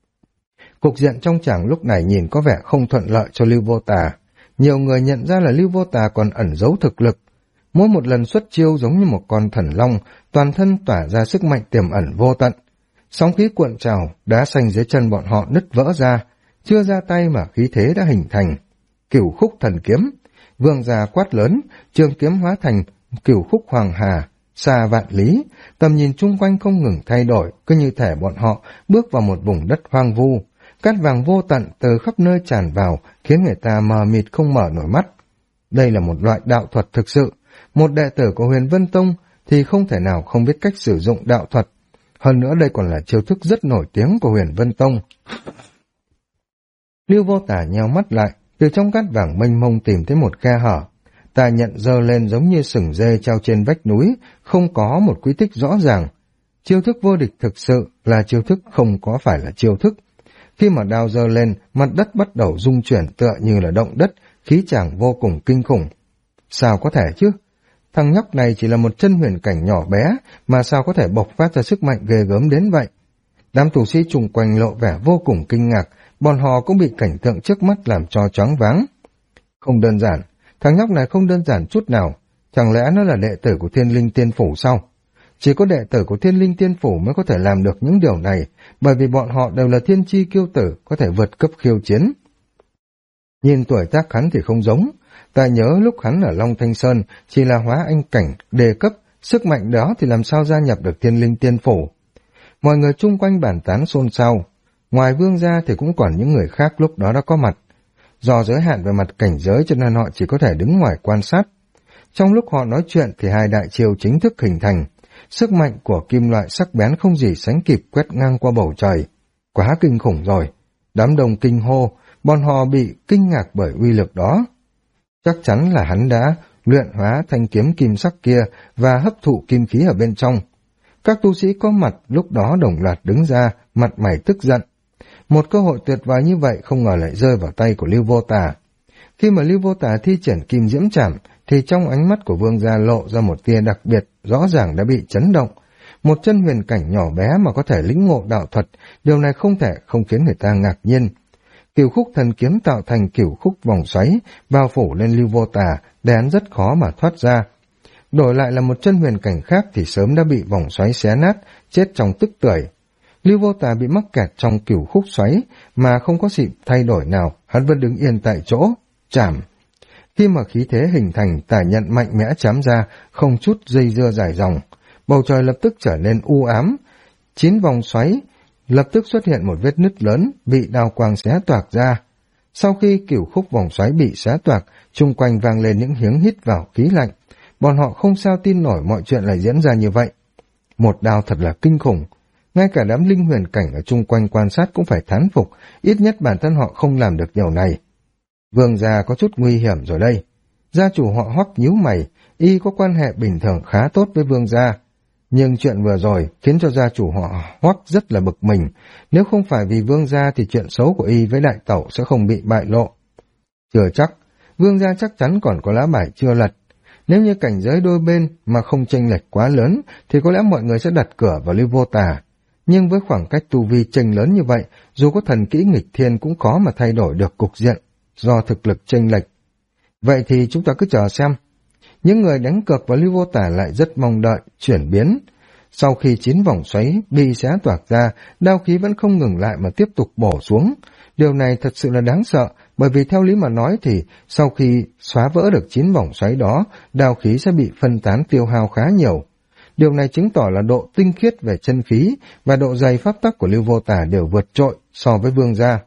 Cục diện trong tràng lúc này nhìn có vẻ không thuận lợi cho Lưu Vô Tà. Nhiều người nhận ra là Lưu Vô Tà còn ẩn giấu thực lực. Mỗi một lần xuất chiêu giống như một con thần long, toàn thân tỏa ra sức mạnh tiềm ẩn vô tận. Sóng khí cuộn trào, đá xanh dưới chân bọn họ nứt vỡ ra, chưa ra tay mà khí thế đã hình thành. Cửu khúc thần kiếm, vương gia quát lớn, trường kiếm hóa thành cửu khúc hoàng hà, xa vạn lý, tầm nhìn chung quanh không ngừng thay đổi, cứ như thể bọn họ bước vào một vùng đất hoang vu. Cát vàng vô tận từ khắp nơi tràn vào, khiến người ta mờ mịt không mở nổi mắt. Đây là một loại đạo thuật thực sự, một đệ tử của Huyền Vân Tông thì không thể nào không biết cách sử dụng đạo thuật. Hơn nữa đây còn là chiêu thức rất nổi tiếng của Huyền Vân Tông. Lưu Vô Tà nheo mắt lại, từ trong cát vàng mênh mông tìm thấy một khe hở. Ta nhận giơ lên giống như sừng dê treo trên vách núi, không có một quy tích rõ ràng. Chiêu thức vô địch thực sự là chiêu thức không có phải là chiêu thức. Khi mà đao giơ lên, mặt đất bắt đầu rung chuyển tựa như là động đất, khí tràng vô cùng kinh khủng. Sao có thể chứ? Thằng nhóc này chỉ là một chân huyền cảnh nhỏ bé, mà sao có thể bộc phát ra sức mạnh ghê gớm đến vậy? Đám tù sĩ chung quanh lộ vẻ vô cùng kinh ngạc, bọn họ cũng bị cảnh tượng trước mắt làm cho choáng váng. Không đơn giản, thằng nhóc này không đơn giản chút nào, chẳng lẽ nó là đệ tử của Thiên Linh Tiên Phủ sao? Chỉ có đệ tử của Thiên Linh Tiên Phủ mới có thể làm được những điều này, bởi vì bọn họ đều là thiên chi kiêu tử, có thể vượt cấp khiêu chiến. Nhìn tuổi tác hắn thì không giống, ta nhớ lúc hắn ở Long Thanh Sơn chỉ là hóa anh cảnh, đề cấp, sức mạnh đó thì làm sao gia nhập được Thiên Linh Tiên Phủ. Mọi người chung quanh bàn tán xôn xao, ngoài vương gia thì cũng còn những người khác lúc đó đã có mặt. Do giới hạn về mặt cảnh giới cho nên họ chỉ có thể đứng ngoài quan sát. Trong lúc họ nói chuyện thì hai đại chiêu chính thức hình thành. Sức mạnh của kim loại sắc bén không gì sánh kịp quét ngang qua bầu trời. Quá kinh khủng rồi. Đám đông kinh hô, bọn họ bị kinh ngạc bởi uy lực đó. Chắc chắn là hắn đã luyện hóa thanh kiếm kim sắc kia và hấp thụ kim khí ở bên trong. Các tu sĩ có mặt lúc đó đồng loạt đứng ra, mặt mày tức giận. Một cơ hội tuyệt vời như vậy không ngờ lại rơi vào tay của Lưu Vô Tà. Khi mà Lưu Vô Tà thi triển kim diễm trảm, thì trong ánh mắt của vương gia lộ ra một tia đặc biệt, rõ ràng đã bị chấn động. Một chân huyền cảnh nhỏ bé mà có thể lĩnh ngộ đạo thuật, điều này không thể không khiến người ta ngạc nhiên. Cửu khúc thần kiếm tạo thành cửu khúc vòng xoáy, bao phủ lên Lưu Vô Tà, để hắn rất khó mà thoát ra. Đổi lại là một chân huyền cảnh khác thì sớm đã bị vòng xoáy xé nát, chết trong tức tưởi. Lưu Vô Tà bị mắc kẹt trong cửu khúc xoáy, mà không có sự thay đổi nào, hắn vẫn đứng yên tại chỗ, chảm. Khi mà khí thế hình thành, tà nhận mạnh mẽ chém ra, không chút dây dưa dài dòng. Bầu trời lập tức trở nên u ám, 9 vòng xoáy lập tức xuất hiện một vết nứt lớn, bị đao quang xé toạc ra. Sau khi cửu khúc vòng xoáy bị xé toạc, chung quanh vang lên những tiếng hít vào khí lạnh. Bọn họ không sao tin nổi mọi chuyện lại diễn ra như vậy. Một đao thật là kinh khủng. Ngay cả đám linh huyền cảnh ở chung quanh quan sát cũng phải thán phục, ít nhất bản thân họ không làm được điều này. Vương gia có chút nguy hiểm rồi đây. Gia chủ họ Hoắc nhíu mày, y có quan hệ bình thường khá tốt với vương gia. Nhưng chuyện vừa rồi khiến cho gia chủ họ Hoắc rất là bực mình. Nếu không phải vì vương gia thì chuyện xấu của y với đại tẩu sẽ không bị bại lộ. Chưa chắc, vương gia chắc chắn còn có lá bài chưa lật. Nếu như cảnh giới đôi bên mà không chênh lệch quá lớn thì có lẽ mọi người sẽ đặt cửa vào Lưu Vô Tà. Nhưng với khoảng cách tu vi chênh lớn như vậy, dù có thần kỹ nghịch thiên cũng khó mà thay đổi được cục diện do thực lực chênh lệch. Vậy thì chúng ta cứ chờ xem. Những người đánh cược vào Lưu Vô Tà lại rất mong đợi chuyển biến. Sau khi 9 vòng xoáy bị xé toạc ra, đao khí vẫn không ngừng lại mà tiếp tục bổ xuống. Điều này thật sự là đáng sợ, bởi vì theo lý mà nói thì sau khi xóa vỡ được 9 vòng xoáy đó, đao khí sẽ bị phân tán tiêu hao khá nhiều. Điều này chứng tỏ là độ tinh khiết về chân khí và độ dày pháp tắc của Lưu Vô Tà đều vượt trội so với vương gia.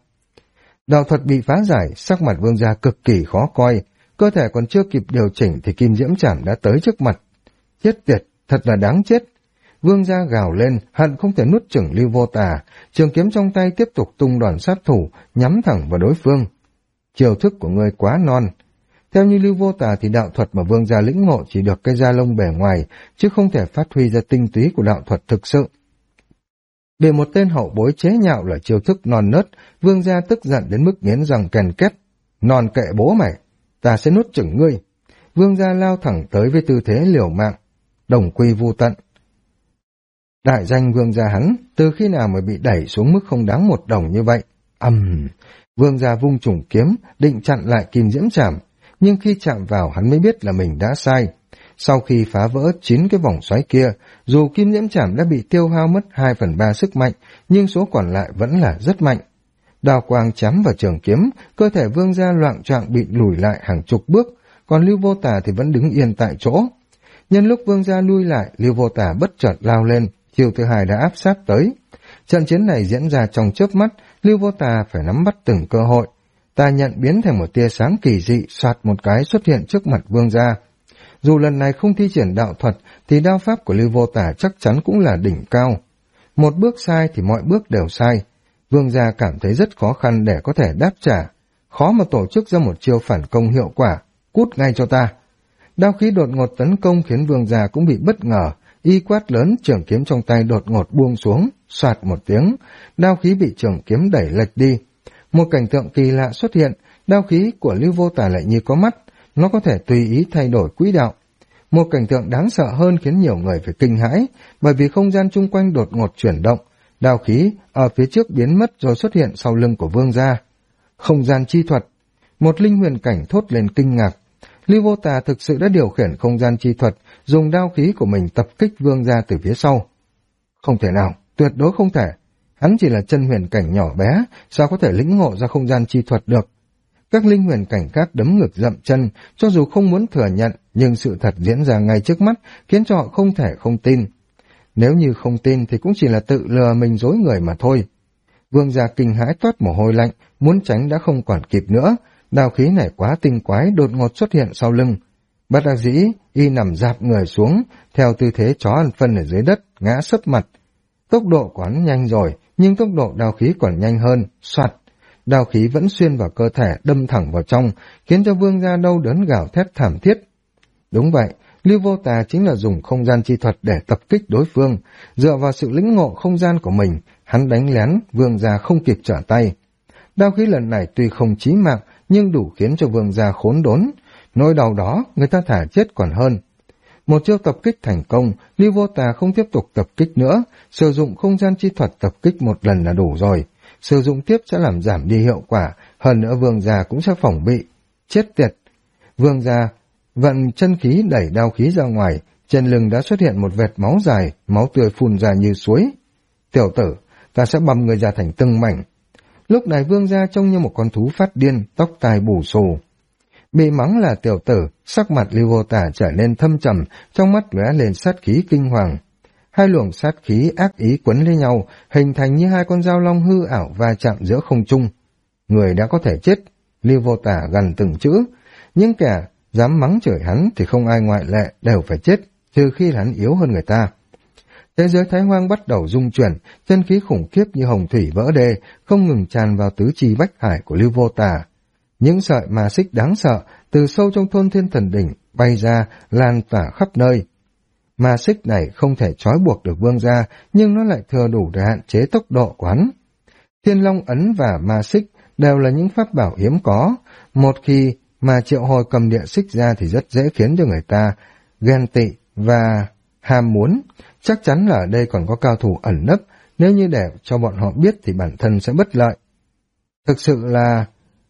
Đạo thuật bị phá giải, sắc mặt vương gia cực kỳ khó coi, cơ thể còn chưa kịp điều chỉnh thì kim diễm chảm đã tới trước mặt. Chết tiệt, thật là đáng chết. Vương gia gào lên, hận không thể nuốt chửng Lưu Vô Tà, trường kiếm trong tay tiếp tục tung đòn sát thủ, nhắm thẳng vào đối phương. Chiêu thức của ngươi quá non. Theo như Lưu Vô Tà thì đạo thuật mà vương gia lĩnh ngộ chỉ được cái da lông bề ngoài, chứ không thể phát huy ra tinh túy của đạo thuật thực sự. Bị một tên hậu bối chế nhạo là chiêu thức non nớt, vương gia tức giận đến mức nghiến răng kèn két. Non kệ bố mày, ta sẽ nuốt chửng ngươi. Vương gia lao thẳng tới với tư thế liều mạng, đồng quy vu tận. Đại danh vương gia hắn, từ khi nào mà bị đẩy xuống mức không đáng một đồng như vậy? Vương gia vung trùng kiếm, định chặn lại kim diễm chảm, nhưng khi chạm vào hắn mới biết là mình đã sai. Sau khi phá vỡ 9 cái vòng xoáy kia, dù kim diễm chảm đã bị tiêu hao mất 2/3 sức mạnh, nhưng số còn lại vẫn là rất mạnh. Đao quang chém vào trường kiếm, cơ thể vương gia loạng choạng bị lùi lại hàng chục bước, còn Lưu Vô Tà thì vẫn đứng yên tại chỗ. Nhân lúc vương gia lui lại, Lưu Vô Tà bất chợt lao lên, chiêu thứ hai đã áp sát tới. Trận chiến này diễn ra trong chớp mắt, Lưu Vô Tà phải nắm bắt từng cơ hội. Tà nhận biến thành một tia sáng kỳ dị, soạt một cái xuất hiện trước mặt vương gia. Dù lần này không thi triển đạo thuật, thì đao pháp của Lưu Vô Tà chắc chắn cũng là đỉnh cao. Một bước sai thì mọi bước đều sai. Vương gia cảm thấy rất khó khăn để có thể đáp trả. Khó mà tổ chức ra một chiêu phản công hiệu quả. Cút ngay cho ta. Đao khí đột ngột tấn công khiến vương gia cũng bị bất ngờ. Y quát lớn, trường kiếm trong tay đột ngột buông xuống, soạt một tiếng. Đao khí bị trường kiếm đẩy lệch đi. Một cảnh tượng kỳ lạ xuất hiện, đao khí của Lưu Vô Tà lại như có mắt. Nó có thể tùy ý thay đổi quỹ đạo. Một cảnh tượng đáng sợ hơn khiến nhiều người phải kinh hãi, bởi vì không gian chung quanh đột ngột chuyển động. Đao khí ở phía trước biến mất rồi xuất hiện sau lưng của vương gia. Không gian chi thuật. Một linh huyền cảnh thốt lên kinh ngạc. Lưu Vô Tà thực sự đã điều khiển không gian chi thuật, dùng đao khí của mình tập kích vương gia từ phía sau. Không thể nào, tuyệt đối không thể. Hắn chỉ là chân huyền cảnh nhỏ bé, sao có thể lĩnh ngộ ra không gian chi thuật được. Các linh huyền cảnh khác đấm ngực dậm chân, cho dù không muốn thừa nhận, nhưng sự thật diễn ra ngay trước mắt, khiến cho họ không thể không tin. Nếu như không tin thì cũng chỉ là tự lừa mình dối người mà thôi. Vương gia kinh hãi toát mồ hôi lạnh, muốn tránh đã không còn kịp nữa. Đao khí này quá tinh quái, đột ngột xuất hiện sau lưng. Bất đắc dĩ, y nằm dạp người xuống, theo tư thế chó ăn phân ở dưới đất, ngã sấp mặt. Tốc độ của hắn nhanh rồi, nhưng tốc độ đao khí còn nhanh hơn, soạt. Đao khí vẫn xuyên vào cơ thể, đâm thẳng vào trong, khiến cho vương gia đau đớn gào thét thảm thiết. Đúng vậy, Lưu Vô Tà chính là dùng không gian chi thuật để tập kích đối phương. Dựa vào sự lĩnh ngộ không gian của mình, hắn đánh lén, vương gia không kịp trở tay. Đao khí lần này tuy không chí mạng, nhưng đủ khiến cho vương gia khốn đốn. Nỗi đau đó người ta thả chết còn hơn. Một chiêu tập kích thành công, Lưu Vô Tà không tiếp tục tập kích nữa, sử dụng không gian chi thuật tập kích một lần là đủ rồi. Sử dụng tiếp sẽ làm giảm đi hiệu quả, hơn nữa Vương gia cũng sẽ phòng bị. Chết tiệt! Vương gia vận chân khí đẩy đao khí ra ngoài, trên lưng đã xuất hiện một vệt máu dài, máu tươi phun ra như suối. Tiểu tử, ta sẽ băm người ra thành từng mảnh. Lúc này Vương gia trông như một con thú phát điên, tóc tai bù xù. Bị mắng là tiểu tử, sắc mặt Lưu Vô Tà trở nên thâm trầm, trong mắt lóe lên sát khí kinh hoàng. Hai luồng sát khí ác ý quấn lấy nhau, hình thành như hai con dao long hư ảo va chạm giữa không trung. Người đã có thể chết, Lưu Vô Tà gằn từng chữ. Những kẻ dám mắng chửi hắn thì không ai ngoại lệ, đều phải chết, trừ khi hắn yếu hơn người ta. Thế giới Thái Hoang bắt đầu rung chuyển, chân khí khủng khiếp như hồng thủy vỡ đê, không ngừng tràn vào tứ chi bách hải của Lưu Vô Tà. Những sợi ma xích đáng sợ từ sâu trong thôn Thiên Thần Đỉnh bay ra, lan tỏa khắp nơi. Ma xích này không thể trói buộc được Vương gia, nhưng nó lại thừa đủ để hạn chế tốc độ của hắn. Thiên Long ấn và ma xích đều là những pháp bảo hiếm có. Một khi mà triệu hồi cầm địa xích ra thì rất dễ khiến cho người ta ghen tị và ham muốn. Chắc chắn là ở đây còn có cao thủ ẩn nấp, nếu như để cho bọn họ biết thì bản thân sẽ bất lợi. Thực sự là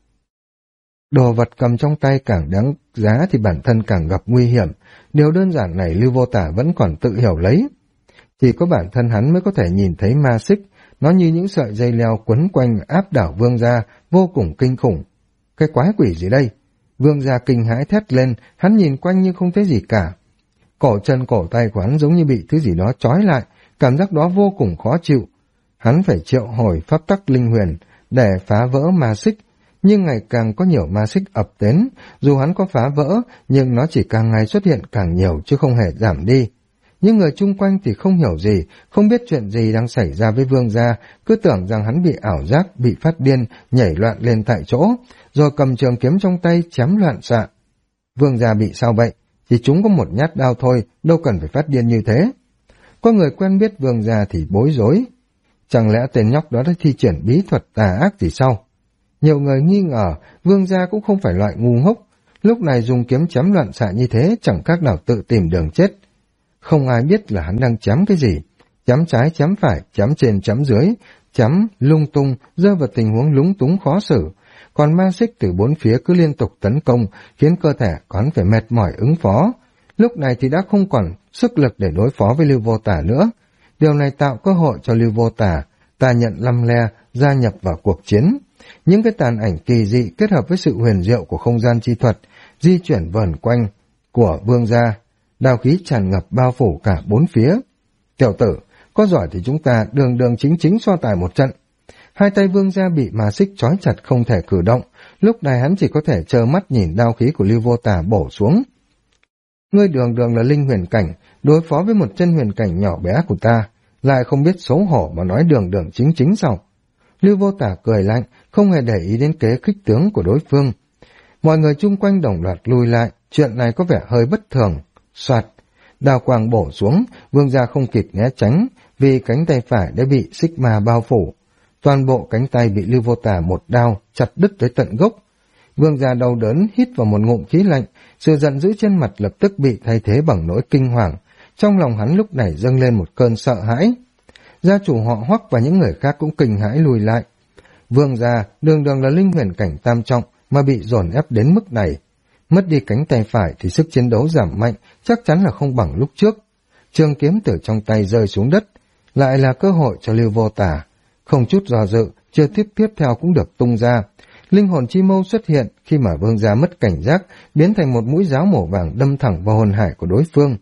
đồ vật cầm trong tay càng đáng giá thì bản thân càng gặp nguy hiểm. Điều đơn giản này Lưu Vô Tà vẫn còn tự hiểu lấy. Chỉ có bản thân hắn mới có thể nhìn thấy ma xích, nó như những sợi dây leo quấn quanh áp đảo Vương gia, vô cùng kinh khủng. Cái quái quỷ gì đây? Vương gia kinh hãi thét lên, hắn nhìn quanh nhưng không thấy gì cả. Cổ chân cổ tay của hắn giống như bị thứ gì đó trói lại, cảm giác đó vô cùng khó chịu. Hắn phải triệu hồi pháp tắc linh huyền để phá vỡ ma xích, nhưng ngày càng có nhiều ma xích ập đến, dù hắn có phá vỡ, nhưng nó chỉ càng ngày xuất hiện càng nhiều chứ không hề giảm đi. Những người chung quanh thì không hiểu gì, không biết chuyện gì đang xảy ra với Vương gia, cứ tưởng rằng hắn bị ảo giác, bị phát điên, nhảy loạn lên tại chỗ, rồi cầm trường kiếm trong tay chém loạn xạ. Vương gia bị sao vậy? Chỉ chúng có một nhát đao thôi, đâu cần phải phát điên như thế. Có người quen biết Vương gia thì bối rối. Chẳng lẽ tên nhóc đó đã thi triển bí thuật tà ác gì sao? Nhiều người nghi ngờ Vương gia cũng không phải loại ngu ngốc, lúc này dùng kiếm chém loạn xạ như thế chẳng khác nào tự tìm đường chết. Không ai biết là hắn đang chém cái gì, chém trái chém phải, chém trên chém dưới, chém lung tung, rơi vào tình huống lúng túng khó xử. Còn ma xích từ bốn phía cứ liên tục tấn công, khiến cơ thể hắn phải mệt mỏi ứng phó. Lúc này thì đã không còn sức lực để đối phó với Lưu Vô Tà nữa. Điều này tạo cơ hội cho Lưu Vô Tà nhận lăm le, gia nhập vào cuộc chiến. Những cái tàn ảnh kỳ dị kết hợp với sự huyền diệu của không gian chi thuật, di chuyển vờn quanh của Vương gia, đao khí tràn ngập bao phủ cả bốn phía. Tiểu tử, có giỏi thì chúng ta đường đường chính chính so tài một trận. Hai tay Vương gia bị ma xích trói chặt không thể cử động, lúc này hắn chỉ có thể trơ mắt nhìn đao khí của Lưu Vô Tà bổ xuống. Ngươi đường đường là linh huyền cảnh, đối phó với một chân huyền cảnh nhỏ bé của ta, lại không biết xấu hổ mà nói đường đường chính chính sao? Lưu Vô Tà cười lạnh, không hề để ý đến kế khích tướng của đối phương. Mọi người chung quanh đồng loạt lùi lại, chuyện này có vẻ hơi bất thường. Soạt, đao quang bổ xuống, Vương gia không kịp né tránh, vì cánh tay phải đã bị xích ma bao phủ. Toàn bộ cánh tay bị Lưu Vô Tà một đao chặt đứt tới tận gốc. Vương gia đau đớn hít vào một ngụm khí lạnh, sự giận dữ trên mặt lập tức bị thay thế bằng nỗi kinh hoàng. Trong lòng hắn lúc này dâng lên một cơn sợ hãi. Gia chủ họ Hoắc và những người khác cũng kinh hãi lùi lại. Vương gia đường đường là linh huyền cảnh tam trọng mà bị dồn ép đến mức này. Mất đi cánh tay phải thì sức chiến đấu giảm mạnh, chắc chắn là không bằng lúc trước. Trường kiếm từ trong tay rơi xuống đất, lại là cơ hội cho Lưu Vô Tà. Không chút do dự, chiêu tiếp theo cũng được tung ra. Linh hồn chi mâu xuất hiện khi mà Vương gia mất cảnh giác, biến thành một mũi giáo màu vàng đâm thẳng vào hồn hải của đối phương.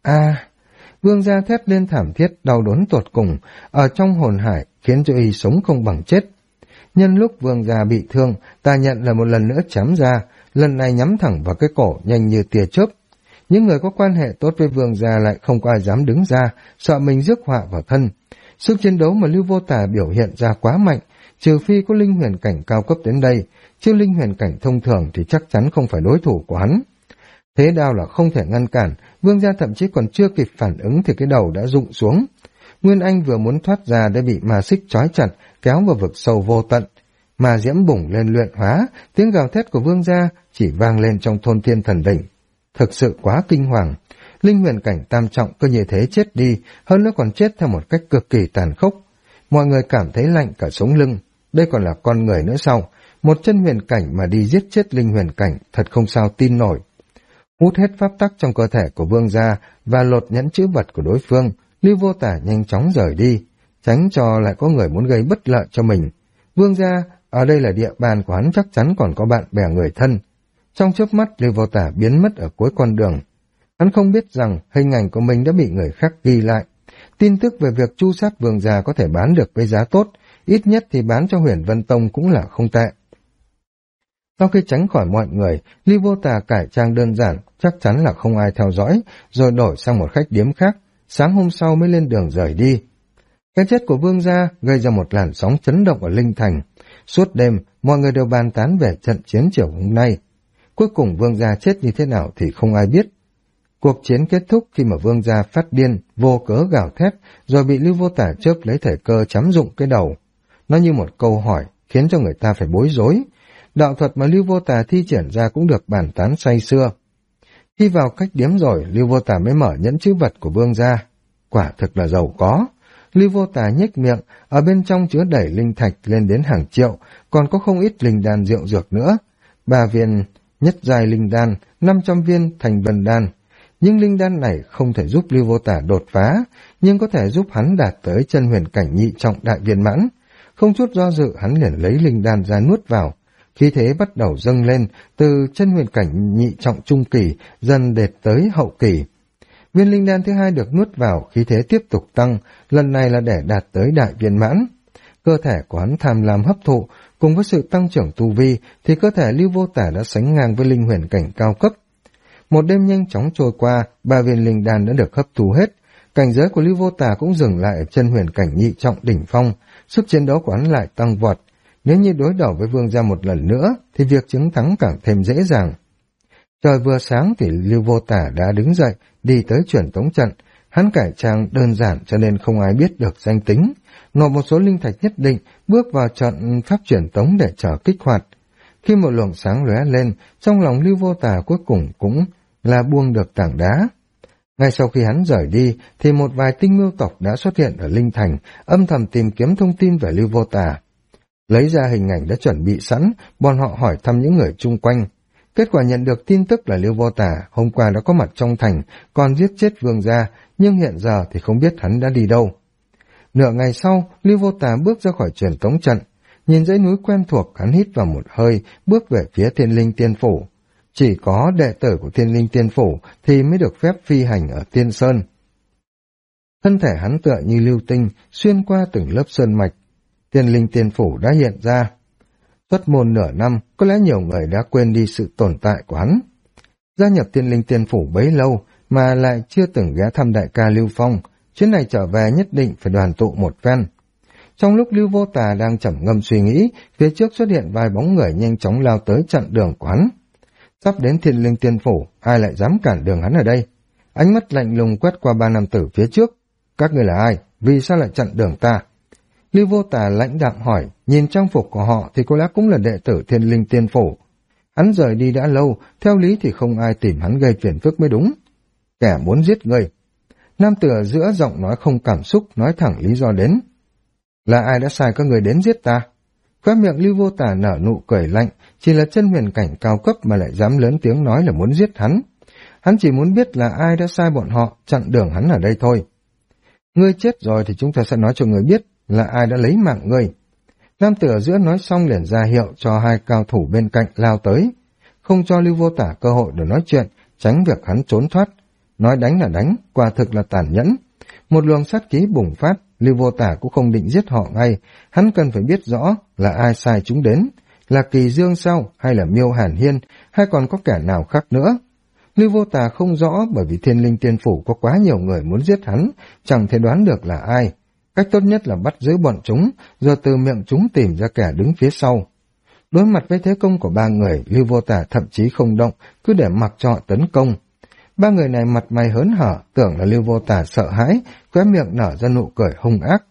Vương gia thét lên thảm thiết, đau đớn tột cùng, ở trong hồn hải khiến cho y sống không bằng chết. Nhân lúc Vương gia bị thương, Tà Nhận là một lần nữa chém ra, lần này nhắm thẳng vào cái cổ nhanh như tia chớp. Những người có quan hệ tốt với Vương gia lại không có ai dám đứng ra, sợ mình rước họa vào thân. Sức chiến đấu mà Lưu Vô Tà biểu hiện ra quá mạnh, trừ phi có linh huyền cảnh cao cấp đến đây, chứ linh huyền cảnh thông thường thì chắc chắn không phải đối thủ của hắn. Thế đao là không thể ngăn cản, Vương gia thậm chí còn chưa kịp phản ứng thì cái đầu đã rụng xuống. Nguyên Anh vừa muốn thoát ra đã bị ma xích trói chặt, kéo vào vực sâu vô tận. mà diễm bùng lên luyện hóa, tiếng gào thét của vương gia chỉ vang lên trong thôn thiên thần đỉnh. Thực sự quá kinh hoàng. Linh huyền cảnh tam trọng cứ như thế chết đi, hơn nữa còn chết theo một cách cực kỳ tàn khốc. Mọi người cảm thấy lạnh cả sống lưng. Đây còn là con người nữa sao? Một chân huyền cảnh mà đi giết chết linh huyền cảnh, thật không sao tin nổi. Hút hết pháp tắc trong cơ thể của vương gia và lột nhẫn chữ vật của đối phương, Lưu Vô Tả nhanh chóng rời đi, tránh cho lại có người muốn gây bất lợi cho mình. Vương gia, ở đây là địa bàn của hắn, chắc chắn còn có bạn bè người thân. Trong chớp mắt, Lưu Vô Tả biến mất ở cuối con đường. Hắn không biết rằng hình ảnh của mình đã bị người khác ghi lại. Tin tức về việc tru sát vương gia có thể bán được với giá tốt, ít nhất thì bán cho Huyền Vân Tông cũng là không tệ. Sau khi tránh khỏi mọi người, Lưu Vô Tả cải trang đơn giản, chắc chắn là không ai theo dõi, rồi đổi sang một khách điếm khác, sáng hôm sau mới lên đường rời đi. Cái chết của vương gia gây ra một làn sóng chấn động ở Linh Thành. Suốt đêm, mọi người đều bàn tán về trận chiến chiều hôm nay. Cuối cùng vương gia chết như thế nào thì không ai biết. Cuộc chiến kết thúc khi mà vương gia phát điên, vô cớ gào thét, rồi bị Lưu Vô Tả chớp lấy thời cơ chém dụng cái đầu. Nó như một câu hỏi, khiến cho người ta phải bối rối. Đạo thuật mà Lưu Vô Tả thi triển ra cũng được bàn tán say sưa. Khi vào khách điếm rồi, Lưu Vô Tả mới mở nhẫn chữ vật của vương gia. Quả thực là giàu có. Lưu Vô Tả nhếch miệng, ở bên trong chứa đẩy linh thạch lên đến hàng triệu, còn có không ít linh đan rượu dược nữa. 3 viên nhất giai linh đan, 500 viên thành vân đan. Nhưng linh đan này không thể giúp Lưu Vô Tả đột phá, nhưng có thể giúp hắn đạt tới chân huyền cảnh nhị trọng đại viên mãn. Không chút do dự, hắn liền lấy linh đan ra nuốt vào. Khí thế bắt đầu dâng lên, từ chân huyền cảnh nhị trọng trung kỳ, dần đệt tới hậu kỳ. Viên linh đan thứ hai được nuốt vào, khí thế tiếp tục tăng, lần này là để đạt tới đại viên mãn. Cơ thể của hắn tham lam hấp thụ, cùng với sự tăng trưởng tu vi, thì cơ thể Lưu Vô Tả đã sánh ngang với linh huyền cảnh cao cấp. Một đêm nhanh chóng trôi qua, 3 viên linh đan đã được hấp thu hết. Cảnh giới của Lưu Vô Tả cũng dừng lại ở chân huyền cảnh nhị trọng đỉnh phong, sức chiến đấu của hắn lại tăng vọt. Nếu như đối đầu với vương gia một lần nữa, thì việc chiến thắng càng thêm dễ dàng. Trời vừa sáng thì Lưu Vô Tả đã đứng dậy, đi tới truyền tống trận. Hắn cải trang đơn giản cho nên không ai biết được danh tính. Nộp một số linh thạch nhất định, bước vào trận pháp truyền tống để chờ kích hoạt. Khi một luồng sáng lóe lên, trong lòng Lưu Vô Tả cuối cùng cũng là buông được tảng đá. Ngay sau khi hắn rời đi, thì một vài tinh mưu tộc đã xuất hiện ở Linh Thành, âm thầm tìm kiếm thông tin về Lưu Vô Tả. Lấy ra hình ảnh đã chuẩn bị sẵn, bọn họ hỏi thăm những người chung quanh. Kết quả nhận được tin tức là Lưu Vô Tả hôm qua đã có mặt trong thành, còn giết chết vương gia, nhưng hiện giờ thì không biết hắn đã đi đâu. Nửa ngày sau, Lưu Vô Tả bước ra khỏi truyền tống trận, nhìn dãy núi quen thuộc, hắn hít vào một hơi, bước về phía Thiên Linh Tiên Phủ. Chỉ có đệ tử của Thiên Linh Tiên Phủ thì mới được phép phi hành ở Tiên Sơn. Thân thể hắn tựa như lưu tinh, xuyên qua từng lớp sơn mạch. Thiên Linh Tiên Phủ đã hiện ra. Xuất môn nửa năm, có lẽ nhiều người đã quên đi sự tồn tại của hắn. Gia nhập Thiên Linh Tiên Phủ bấy lâu mà lại chưa từng ghé thăm đại ca Lưu Phong, chuyến này trở về nhất định phải đoàn tụ một phen. Trong lúc Lưu Vô Tả đang trầm ngâm suy nghĩ, phía trước xuất hiện vài bóng người nhanh chóng lao tới chặn đường của hắn. Sắp đến Thiên Linh Tiên Phủ, ai lại dám cản đường hắn ở đây? Ánh mắt lạnh lùng quét qua 3 nam tử phía trước. Các ngươi là ai? Vì sao lại chặn đường ta? Lưu Vô Tả lãnh đạm hỏi, nhìn trang phục của họ thì có lẽ cũng là đệ tử Thiên Linh Tiên Phủ. Hắn rời đi đã lâu, theo lý thì không ai tìm hắn gây phiền phức mới đúng. Kẻ muốn giết ngươi. Nam tử ở giữa giọng nói không cảm xúc, nói thẳng lý do đến. Là ai đã sai các người đến giết ta? Khóe miệng Lưu Vô Tả nở nụ cười lạnh, chỉ là chân huyền cảnh cao cấp mà lại dám lớn tiếng nói là muốn giết hắn. Hắn chỉ muốn biết là ai đã sai bọn họ chặn đường hắn ở đây thôi. Ngươi chết rồi thì chúng ta sẽ nói cho ngươi biết là ai đã lấy mạng ngươi. Nam tử ở giữa nói xong liền ra hiệu cho 2 cao thủ bên cạnh lao tới, không cho Lưu Vô Tả cơ hội để nói chuyện, tránh việc hắn trốn thoát. Nói đánh là đánh, quả thực là tàn nhẫn. Một luồng sát khí bùng phát, Lưu Vô Tả cũng không định giết họ ngay, hắn cần phải biết rõ là ai sai chúng đến, là Kỳ Dương sao, hay là Miêu Hàn Hiên, hay còn có kẻ nào khác nữa. Lưu Vô Tả không rõ bởi vì Thiên Linh Tiên Phủ có quá nhiều người muốn giết hắn, chẳng thể đoán được là ai. Cách tốt nhất là bắt giữ bọn chúng, rồi từ miệng chúng tìm ra kẻ đứng phía sau. Đối mặt với thế công của 3 người, Lưu Vô Tả thậm chí không động, cứ để mặc cho họ tấn công. 3 người này mặt mày hớn hở, tưởng là Lưu Vô Tả sợ hãi, khóe miệng nở ra nụ cười hung ác.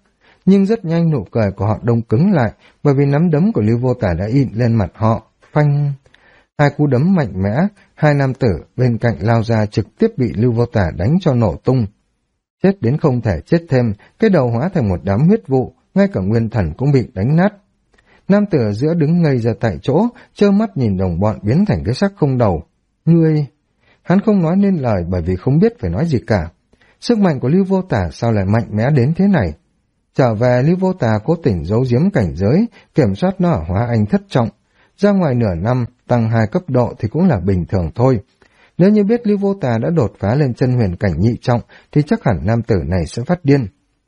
nhưng rất nhanh nụ cười của họ đông cứng lại, bởi vì nắm đấm của Lưu Vô Tả đã in lên mặt họ. Phanh! Hai cú đấm mạnh mẽ, hai nam tử bên cạnh lao ra trực tiếp bị Lưu Vô Tả đánh cho nổ tung. Chết đến không thể chết thêm, cái đầu hóa thành một đám huyết vụ, ngay cả nguyên thần cũng bị đánh nát. Nam tử ở giữa đứng ngây ra tại chỗ, trơ mắt nhìn đồng bọn biến thành cái xác không đầu. Ngươi! Hắn không nói nên lời bởi vì không biết phải nói gì cả. Sức mạnh của Lưu Vô Tả sao lại mạnh mẽ đến thế này? Trở về, Lưu Vô Tả cố tình giấu giếm cảnh giới, kiểm soát nó ở hóa anh thất trọng. Ra ngoài nửa năm, tăng 2 cấp độ thì cũng là bình thường thôi. Nếu như biết Lưu Vô Tả đã đột phá lên chân huyền cảnh nhị trọng, thì chắc hẳn nam tử này sẽ phát điên.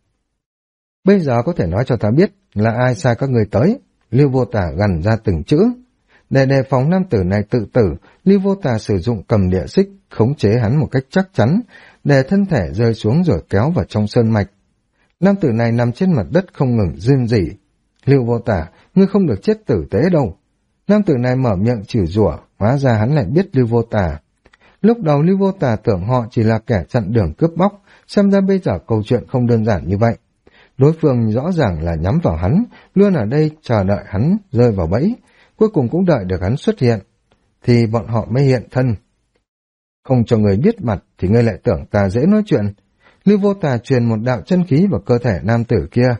Bây giờ có thể nói cho ta biết là ai sai các người tới. Lưu Vô Tả gằn ra từng chữ. Để đề phòng nam tử này tự tử, Lưu Vô Tả sử dụng cầm địa xích, khống chế hắn một cách chắc chắn, để thân thể rơi xuống rồi kéo vào trong sơn mạch. Nam tử này nằm trên mặt đất không ngừng rên rỉ. Lưu Vô Tả, ngươi không được chết tử tế đâu. Nam tử này mở miệng chửi rủa, hóa ra hắn lại biết Lưu Vô Tả. Lúc đầu Lưu Vô Tả tưởng họ chỉ là kẻ chặn đường cướp bóc, xem ra bây giờ câu chuyện không đơn giản như vậy. Đối phương rõ ràng là nhắm vào hắn, luôn ở đây chờ đợi hắn rơi vào bẫy, cuối cùng cũng đợi được hắn xuất hiện, thì bọn họ mới hiện thân. Không cho người biết mặt thì ngươi lại tưởng ta dễ nói chuyện. Lưu Vô Tả truyền một đạo chân khí vào cơ thể nam tử kia.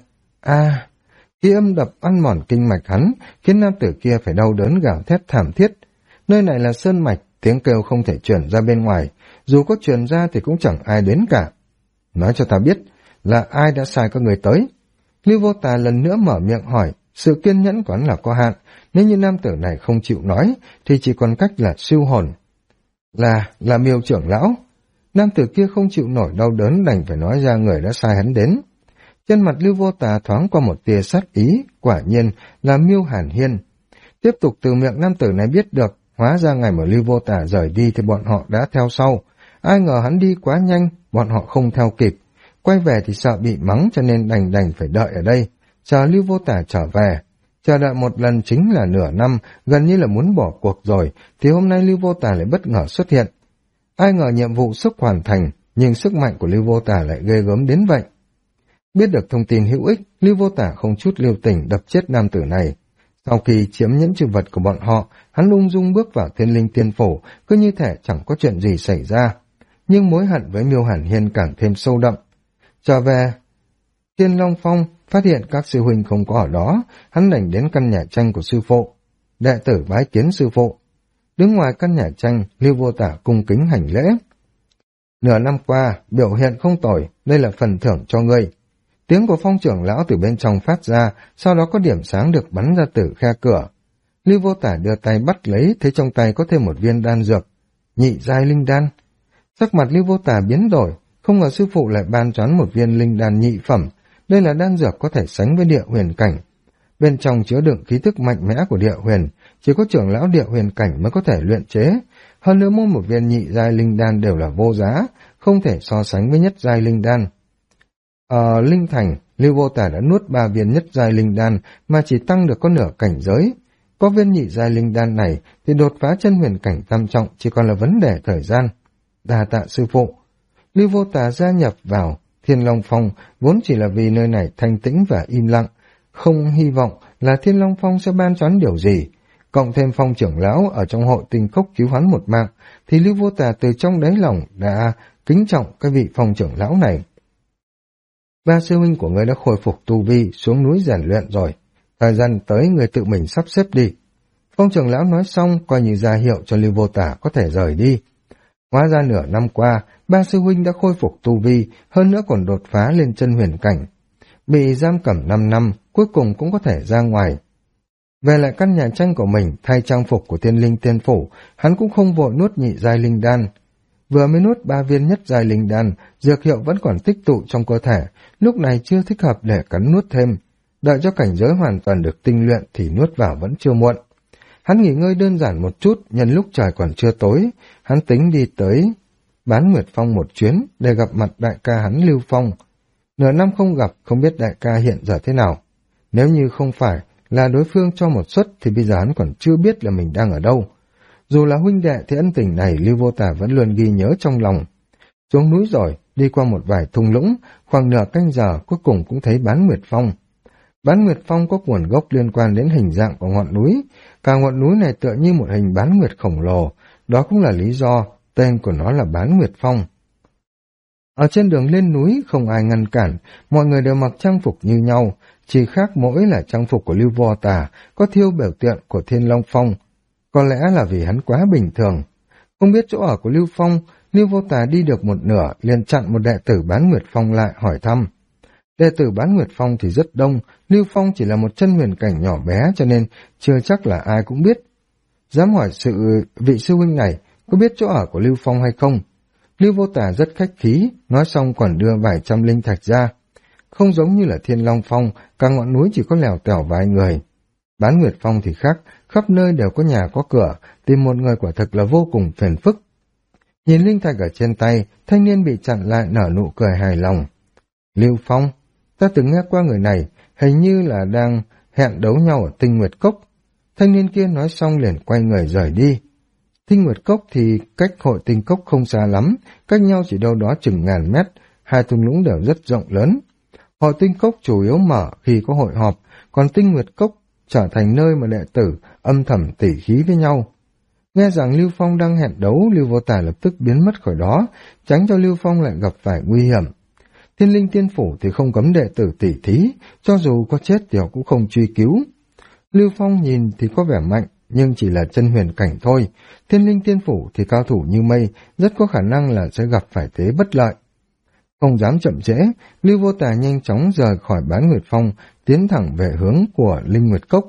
Khi âm đập ăn mòn kinh mạch hắn, khiến nam tử kia phải đau đớn gào thét thảm thiết. Nơi này là sơn mạch, tiếng kêu không thể truyền ra bên ngoài, dù có truyền ra thì cũng chẳng ai đến cả. Nói cho ta biết là ai đã sai các người tới. Lưu Vô Tả lần nữa mở miệng hỏi, sự kiên nhẫn của hắn là có hạn, nếu như nam tử này không chịu nói, thì chỉ còn cách là siêu hồn. Là Miêu trưởng lão. Nam tử kia không chịu nổi đau đớn đành phải nói ra người đã sai hắn đến. Trên mặt Lưu Vô Tả thoáng qua một tia sát ý, quả nhiên là Miêu Hàn Hiên. Tiếp tục từ miệng nam tử này biết được, hóa ra ngày mà Lưu Vô Tả rời đi thì bọn họ đã theo sau. Ai ngờ hắn đi quá nhanh, bọn họ không theo kịp. Quay về thì sợ bị mắng cho nên đành phải đợi ở đây, chờ Lưu Vô Tả trở về. Chờ đợi một lần chính là nửa năm, gần như là muốn bỏ cuộc rồi, thì hôm nay Lưu Vô Tả lại bất ngờ xuất hiện. Ai ngờ nhiệm vụ sắp hoàn thành, nhưng sức mạnh của Lưu Vô Tả lại ghê gớm đến vậy. Biết được thông tin hữu ích, Lưu Vô Tả không chút lưu tình đập chết nam tử này. Sau khi chiếm nhẫn chữ vật của bọn họ, hắn ung dung bước vào Thiên Linh Tiên Phủ, cứ như thể chẳng có chuyện gì xảy ra. Nhưng mối hận với Miêu Hàn Hiên càng thêm sâu đậm. Trở về Thiên Long Phong, phát hiện các sư huynh không có ở đó, hắn đành đến căn nhà tranh của sư phụ. Đệ tử bái kiến sư phụ. Đứng ngoài căn nhà tranh, Lưu Vô Tả cung kính hành lễ. Nửa năm qua, biểu hiện không tồi, đây là phần thưởng cho ngươi. Tiếng của Phong trưởng lão từ bên trong phát ra, sau đó có điểm sáng được bắn ra từ khe cửa. Lưu Vô Tả đưa tay bắt lấy, thấy trong tay có thêm một viên đan dược. Nhị giai linh đan. Sắc mặt Lưu Vô Tả biến đổi, không ngờ sư phụ lại ban choán một viên linh đan nhị phẩm. Đây là đan dược có thể sánh với địa huyền cảnh. Bên trong chứa đựng khí thức mạnh mẽ của địa huyền, chỉ có trưởng lão địa huyền cảnh mới có thể luyện chế. Hơn nữa mỗi một viên nhị giai linh đan đều là vô giá, không thể so sánh với nhất giai linh đan. Ở Linh Thành, Lưu Vô Tả đã nuốt 3 viên nhất giai linh đan mà chỉ tăng được có nửa cảnh giới. Có viên nhị giai linh đan này thì đột phá chân huyền cảnh tam trọng chỉ còn là vấn đề thời gian. Đa tạ sư phụ. Lưu Vô Tả gia nhập vào Thiên Long Phong vốn chỉ là vì nơi này thanh tĩnh và im lặng, không hy vọng là Thiên Long Phong sẽ ban choán điều gì. Cộng thêm Phong trưởng lão ở trong hội tinh khốc cứu hắn một mạng, thì Lưu Vô Tả từ trong đáy lòng đã kính trọng cái vị Phong trưởng lão này. 3 sư huynh của ngươi đã khôi phục tu vi, xuống núi rèn luyện rồi. Thời gian tới người tự mình sắp xếp đi. Phong trưởng lão nói xong, coi như ra hiệu cho Lưu Vô Tả có thể rời đi. Hóa ra nửa năm qua, 3 sư huynh đã khôi phục tu vi, hơn nữa còn đột phá lên chân huyền cảnh. Bị giam cầm 5 năm, cuối cùng cũng có thể ra ngoài. Về lại căn nhà tranh của mình, thay trang phục của Thiên Linh Tiên Phủ, hắn cũng không vội nuốt nhị giai linh đan. Vừa mới nuốt 3 viên nhất giai linh đan, dược hiệu vẫn còn tích tụ trong cơ thể, lúc này chưa thích hợp để cắn nuốt thêm. Đợi cho cảnh giới hoàn toàn được tinh luyện thì nuốt vào vẫn chưa muộn. Hắn nghỉ ngơi đơn giản một chút, nhân lúc trời còn chưa tối, hắn tính đi tới Bán Nguyệt Phong một chuyến để gặp mặt đại ca hắn Lưu Phong. Nửa năm không gặp, không biết đại ca hiện giờ thế nào. Nếu như không phải là đối phương cho một suất thì bây giờ hắn còn chưa biết là mình đang ở đâu. Dù là huynh đệ thì ân tình này Lưu Vô Tả vẫn luôn ghi nhớ trong lòng. Xuống núi rồi, đi qua một vài thung lũng, khoảng nửa canh giờ cuối cùng cũng thấy Bán Nguyệt Phong. Bán Nguyệt Phong có nguồn gốc liên quan đến hình dạng của ngọn núi, cả ngọn núi này tựa như một hình bán nguyệt khổng lồ, đó cũng là lý do tên của nó là Bán Nguyệt Phong. Ở trên đường lên núi không ai ngăn cản, mọi người đều mặc trang phục như nhau, chỉ khác mỗi là trang phục của Lưu Vô Tà có thêu biểu tượng của Thiên Long Phong, có lẽ là vì hắn quá bình thường. Không biết chỗ ở của Lưu Phong, Lưu Vô Tà đi được một nửa liền chặn một đệ tử Bán Nguyệt Phong lại hỏi thăm. Đệ tử Bán Nguyệt Phong thì rất đông, Lưu Phong chỉ là một chân huyền cảnh nhỏ bé cho nên chưa chắc là ai cũng biết. Dám hỏi vị sư huynh này có biết chỗ ở của Lưu Phong hay không? Lưu Vô Tà rất khách khí, nói xong còn đưa vài trăm linh thạch ra. Không giống như là Thiên Long Phong, cả ngọn núi chỉ có lèo tèo vài người. Bán Nguyệt Phong thì khác, khắp nơi đều có nhà có cửa, tìm một người quả thực là vô cùng phiền phức. Nhìn linh thạch ở trên tay, thanh niên bị chặn lại nở nụ cười hài lòng. Lưu Phong, ta từng nghe qua người này, hình như là đang hẹn đấu nhau ở Tinh Nguyệt Cốc. Thanh niên kia nói xong liền quay người rời đi. Tinh Nguyệt Cốc thì cách Hội Tinh Cốc không xa lắm, cách nhau chỉ đâu đó chừng ngàn mét, hai thung lũng đều rất rộng lớn. Hội Tinh Cốc chủ yếu mở khi có hội họp, còn Tinh Nguyệt Cốc trở thành nơi mà đệ tử âm thầm tỉ khí với nhau. Nghe rằng Lưu Phong đang hẹn đấu, Lưu Vô Tà lập tức biến mất khỏi đó, tránh cho Lưu Phong lại gặp phải nguy hiểm. Thiên Linh Tiên Phủ thì không cấm đệ tử tỉ thí, cho dù có chết thì họ cũng không truy cứu. Lưu Phong nhìn thì có vẻ mạnh, nhưng chỉ là chân huyền cảnh thôi. Thiên Linh Tiên Phủ thì cao thủ như mây, rất có khả năng là sẽ gặp phải thế bất lợi. Không dám chậm trễ, Lưu Vô Tà nhanh chóng rời khỏi Bán Nguyệt Phong, tiến thẳng về hướng của Linh Nguyệt Cốc.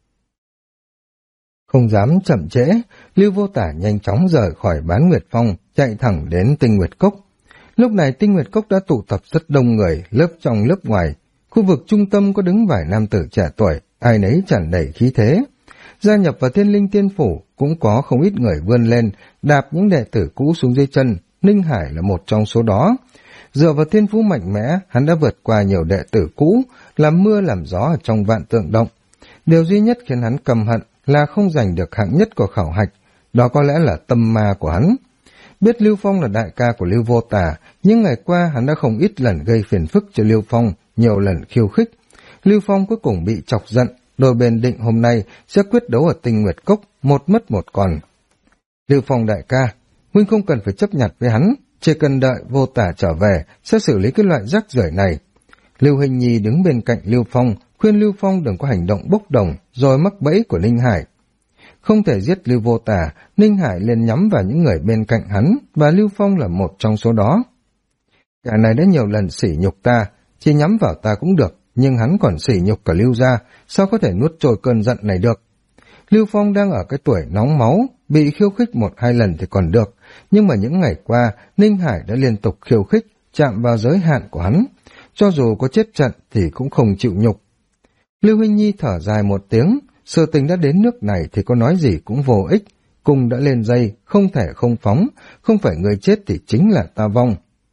Không dám chậm trễ, Lưu Vô Tà nhanh chóng rời khỏi Bán Nguyệt Phong, chạy thẳng đến Tinh Nguyệt Cốc. Lúc này Tinh Nguyệt Cốc đã tụ tập rất đông người, lớp trong lớp ngoài. Khu vực trung tâm có đứng vài nam tử trẻ tuổi, ai nấy tràn đầy khí thế. Gia nhập vào Thiên Linh Tiên Phủ cũng có không ít người vươn lên, đạp những đệ tử cũ xuống dưới chân. Ninh Hải là một trong số đó. Dựa vào thiên phú mạnh mẽ, hắn đã vượt qua nhiều đệ tử cũ, làm mưa làm gió ở trong Vạn Tượng Động. Điều duy nhất khiến hắn căm hận là không giành được hạng nhất của khảo hạch, đó có lẽ là tâm ma của hắn. Biết Lưu Phong là đại ca của Lưu Vô Tà, nhưng ngày qua hắn đã không ít lần gây phiền phức cho Lưu Phong, nhiều lần khiêu khích. Lưu Phong cuối cùng bị chọc giận, đôi bên định hôm nay sẽ quyết đấu ở Tinh Nguyệt Cốc, một mất một còn. Lưu Phong đại ca, huynh không cần phải chấp nhặt với hắn, chỉ cần đợi Vô Tà trở về sẽ xử lý cái loại rác rưởi này. Lưu Hình Nhi đứng bên cạnh Lưu Phong, khuyên Lưu Phong đừng có hành động bốc đồng rồi mắc bẫy của Ninh Hải. Không thể giết Lưu Vô Tà, Ninh Hải liền nhắm vào những người bên cạnh hắn, và Lưu Phong là một trong số đó. Kẻ này đã nhiều lần sỉ nhục ta, chỉ nhắm vào ta cũng được, nhưng hắn còn sỉ nhục cả Lưu gia, sao có thể nuốt trôi cơn giận này được. Lưu Phong đang ở cái tuổi nóng máu, bị khiêu khích một hai lần thì còn được, nhưng mà những ngày qua, Ninh Hải đã liên tục khiêu khích, chạm vào giới hạn của hắn. Cho dù có chết trận thì cũng không chịu nhục. Lưu Huynh Nhi thở dài một tiếng, sự tình đã đến nước này thì có nói gì cũng vô ích, cùng đã lên dây, không thể không phóng, không phải người chết thì chính là ta vong.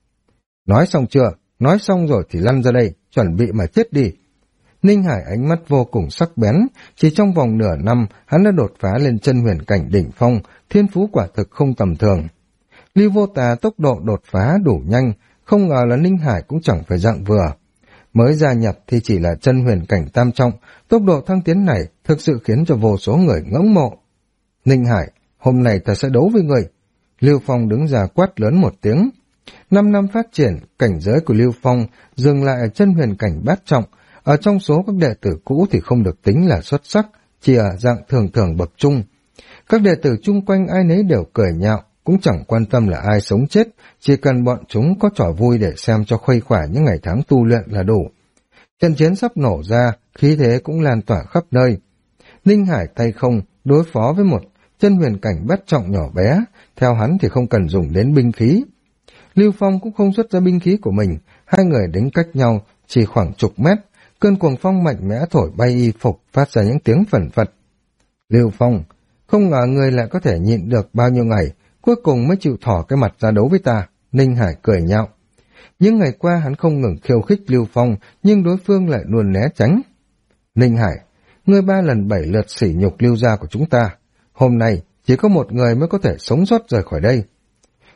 Nói xong chưa? Nói xong rồi thì lăn ra đây, chuẩn bị mà chết đi. Ninh Hải ánh mắt vô cùng sắc bén, chỉ trong vòng nửa năm hắn đã đột phá lên chân huyền cảnh đỉnh phong, thiên phú quả thực không tầm thường. Lưu Vô Tà tốc độ đột phá đủ nhanh, không ngờ là Ninh Hải cũng chẳng phải dạng vừa. Mới gia nhập thì chỉ là chân huyền cảnh tam trọng, tốc độ thăng tiến này thực sự khiến cho vô số người ngưỡng mộ. Ninh Hải, hôm nay ta sẽ đấu với người. Lưu Phong đứng ra quát lớn một tiếng. 5 năm phát triển, cảnh giới của Lưu Phong dừng lại ở chân huyền cảnh bát trọng, ở trong số các đệ tử cũ thì không được tính là xuất sắc, chỉ ở dạng thường thường bậc trung. Các đệ tử chung quanh ai nấy đều cười nhạo, cũng chẳng quan tâm là ai sống chết, chỉ cần bọn chúng có trò vui để xem cho khuây khỏa những ngày tháng tu luyện là đủ. Trận chiến sắp nổ ra, khí thế cũng lan tỏa khắp nơi. Ninh Hải tay không, đối phó với một chân huyền cảnh bát trọng nhỏ bé, theo hắn thì không cần dùng đến binh khí. Lưu Phong cũng không xuất ra binh khí của mình, hai người đứng cách nhau chỉ khoảng chục mét, cơn cuồng phong mạnh mẽ thổi bay y phục, phát ra những tiếng phẩn phật. Lưu Phong, không ngờ người lại có thể nhịn được bao nhiêu ngày, cuối cùng mới chịu thỏ cái mặt ra đấu với ta. Ninh Hải cười nhạo. Những ngày qua hắn không ngừng khiêu khích Lưu Phong, nhưng đối phương lại luôn né tránh. Ninh Hải, ngươi 3 lần 7 lượt sỉ nhục Lưu gia của chúng ta. Hôm nay chỉ có một người mới có thể sống sót rời khỏi đây.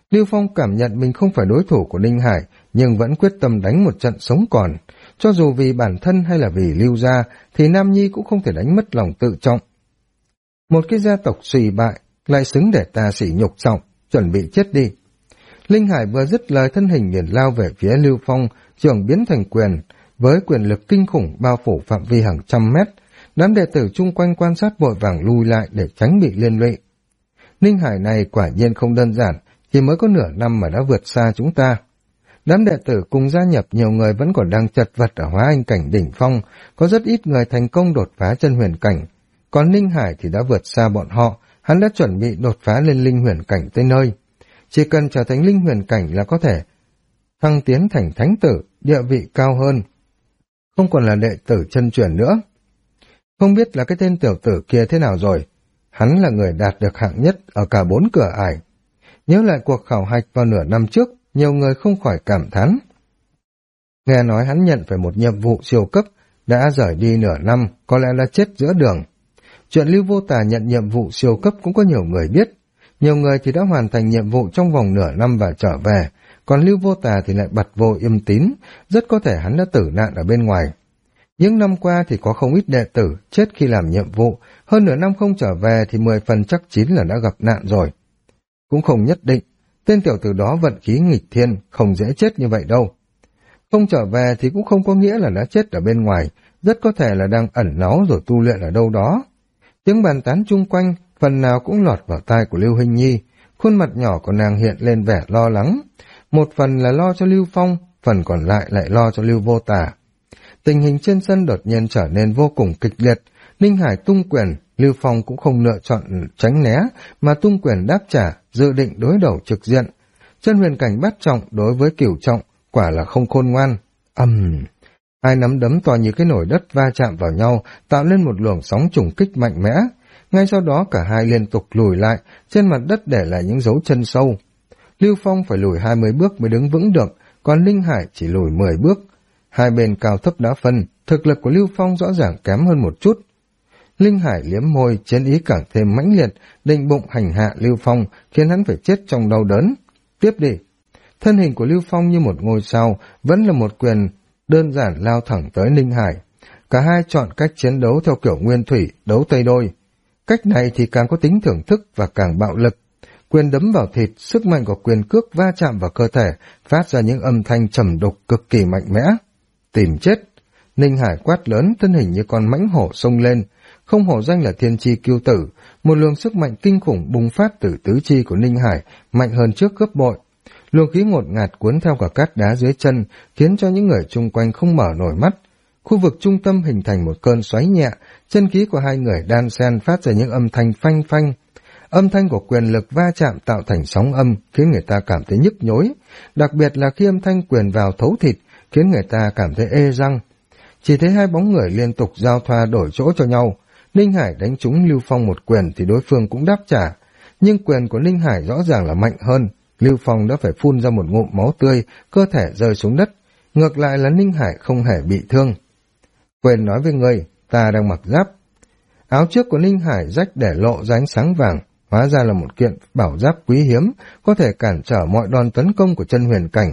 Lưu Phong cảm nhận mình không phải đối thủ của Ninh Hải, nhưng vẫn quyết tâm đánh một trận sống còn. Cho dù vì bản thân hay là vì Lưu gia, thì Nam Nhi cũng không thể đánh mất lòng tự trọng. Một cái gia tộc suy bại, lại xứng để ta sỉ nhục trọng, chuẩn bị chết đi. Linh Hải vừa dứt lời, thân hình liền lao về phía Lưu Phong, trường biến thành quyền, với quyền lực kinh khủng bao phủ phạm vi hàng trăm mét. Đám đệ tử chung quanh quan sát vội vàng lui lại để tránh bị liên lụy. Ninh Hải này quả nhiên không đơn giản, chỉ mới có nửa năm mà đã vượt xa chúng ta. Đám đệ tử cùng gia nhập, nhiều người vẫn còn đang chật vật ở hóa anh cảnh đỉnh phong, có rất ít người thành công đột phá chân huyền cảnh. Còn Ninh Hải thì đã vượt xa bọn họ, hắn đã chuẩn bị đột phá lên linh huyền cảnh tới nơi. Chỉ cần trở thành linh huyền cảnh là có thể thăng tiến thành thánh tử, địa vị cao hơn, không còn là đệ tử chân truyền nữa. Không biết là cái tên tiểu tử kia thế nào rồi, hắn là người đạt được hạng nhất ở cả 4 cửa ải. Nhớ lại cuộc khảo hạch vào nửa năm trước, nhiều người không khỏi cảm thán. Nghe nói hắn nhận phải một nhiệm vụ siêu cấp, đã rời đi nửa năm, có lẽ là chết giữa đường. Chuyện Lưu Vô Tà nhận nhiệm vụ siêu cấp cũng có nhiều người biết. Nhiều người thì đã hoàn thành nhiệm vụ trong vòng nửa năm và trở về, còn Lưu Vô Tà thì lại bặt vô im tín, rất có thể hắn đã tử nạn ở bên ngoài. Những năm qua thì có không ít đệ tử chết khi làm nhiệm vụ, hơn nửa năm không trở về thì 10 phần chắc chín là đã gặp nạn rồi. Cũng không nhất định, tên tiểu tử đó vận khí nghịch thiên, không dễ chết như vậy đâu. Không trở về thì cũng không có nghĩa là đã chết ở bên ngoài, rất có thể là đang ẩn náu rồi tu luyện ở đâu đó. Tiếng bàn tán chung quanh, phần nào cũng lọt vào tai của Lưu Hình Nhi, khuôn mặt nhỏ của nàng hiện lên vẻ lo lắng. Một phần là lo cho Lưu Phong, phần còn lại lo cho Lưu Vô Tà. Tình hình trên sân đột nhiên trở nên vô cùng kịch liệt, Ninh Hải tung quyền, Lưu Phong cũng không lựa chọn tránh né, mà tung quyền đáp trả, dự định đối đầu trực diện. Chân huyền cảnh bát trọng đối với cửu trọng, quả là không khôn ngoan. Hai nắm đấm to như cái nồi đất va chạm vào nhau, tạo lên một luồng sóng trùng kích mạnh mẽ. Ngay sau đó cả hai liên tục lùi lại, trên mặt đất để lại những dấu chân sâu. Lưu Phong phải lùi 20 bước mới đứng vững được, còn Ninh Hải chỉ lùi 10 bước. Hai bên cao thấp đã phân, thực lực của Lưu Phong rõ ràng kém hơn một chút. Linh Hải liếm môi, chiến ý càng thêm mãnh liệt, định bụng hành hạ Lưu Phong, khiến hắn phải chết trong đau đớn. Tiếp đi. Thân hình của Lưu Phong như một ngôi sao, vẫn là một quyền đơn giản lao thẳng tới Ninh Hải. Cả hai chọn cách chiến đấu theo kiểu nguyên thủy, đấu tay đôi. Cách này thì càng có tính thưởng thức và càng bạo lực. Quyền đấm vào thịt, sức mạnh của quyền cước va chạm vào cơ thể, phát ra những âm thanh trầm đục cực kỳ mạnh mẽ. Tìm chết. Ninh Hải quát lớn, thân hình như con mãnh hổ xông lên. Không hổ danh là thiên chi kiêu tử, một luồng sức mạnh kinh khủng bùng phát từ tứ chi của Ninh Hải, mạnh hơn trước gấp bội. Luồng khí ngột ngạt cuốn theo cả cát đá dưới chân, khiến cho những người chung quanh không mở nổi mắt. Khu vực trung tâm hình thành một cơn xoáy nhẹ, chân khí của hai người đan xen phát ra những âm thanh phanh phanh. Âm thanh của quyền lực va chạm tạo thành sóng âm, khiến người ta cảm thấy nhức nhối, đặc biệt là khi âm thanh quyền vào thấu thịt, khiến người ta cảm thấy ê răng. Chỉ thấy hai bóng người liên tục giao thoa đổi chỗ cho nhau. Ninh Hải đánh trúng Lưu Phong một quyền thì đối phương cũng đáp trả, nhưng quyền của Ninh Hải rõ ràng là mạnh hơn. Lưu Phong đã phải phun ra một ngụm máu tươi, cơ thể rơi xuống đất. Ngược lại là Ninh Hải không hề bị thương. Quên nói với ngươi, ta đang mặc giáp. Áo trước của Ninh Hải rách để lộ ra ánh sáng vàng, hóa ra là một kiện bảo giáp quý hiếm, có thể cản trở mọi đòn tấn công của chân huyền cảnh.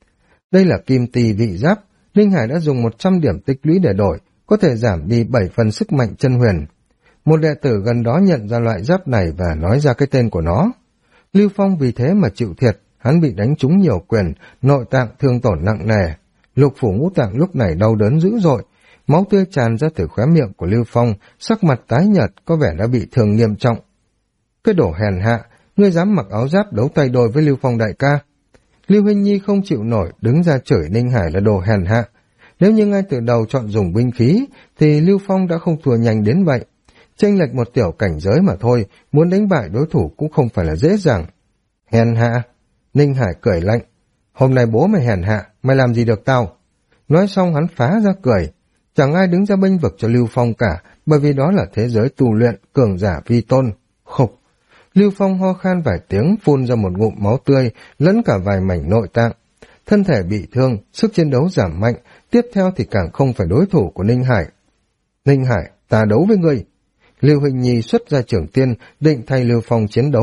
Đây là kim tỳ vị giáp, Ninh Hải đã dùng 100 điểm tích lũy để đổi, có thể giảm đi 7 phần sức mạnh chân huyền. Một đệ tử gần đó nhận ra loại giáp này và nói ra cái tên của nó. Lưu Phong vì thế mà chịu thiệt, hắn bị đánh trúng nhiều quyền, nội tạng thương tổn nặng nề. Lục phủ ngũ tạng lúc này đau đớn dữ dội, máu tươi tràn ra từ khóe miệng của Lưu Phong, sắc mặt tái nhợt, có vẻ đã bị thương nghiêm trọng. Cái đồ hèn hạ, ngươi dám mặc áo giáp đấu tay đôi với Lưu Phong đại ca. Lưu Hình Nhi không chịu nổi, đứng ra chửi Ninh Hải là đồ hèn hạ. Nếu như ngay từ đầu chọn dùng binh khí, thì Lưu Phong đã không thua nhanh đến vậy. Chênh lệch một tiểu cảnh giới mà thôi, muốn đánh bại đối thủ cũng không phải là dễ dàng. Hèn hạ. Ninh Hải cười lạnh. Hôm nay bố mày hèn hạ, mày làm gì được tao? Nói xong hắn phá ra cười. Chẳng ai đứng ra bênh vực cho Lưu Phong cả, bởi vì đó là thế giới tu luyện, cường giả vi tôn. Khục. Lưu Phong ho khan vài tiếng, phun ra một ngụm máu tươi, lẫn cả vài mảnh nội tạng. Thân thể bị thương, sức chiến đấu giảm mạnh, tiếp theo thì càng không phải đối thủ của Ninh Hải. Ninh Hải, ta đấu với ngươi. Lưu Hình Nhi xuất ra trưởng tiên, định thay Lưu Phong chiến đấu.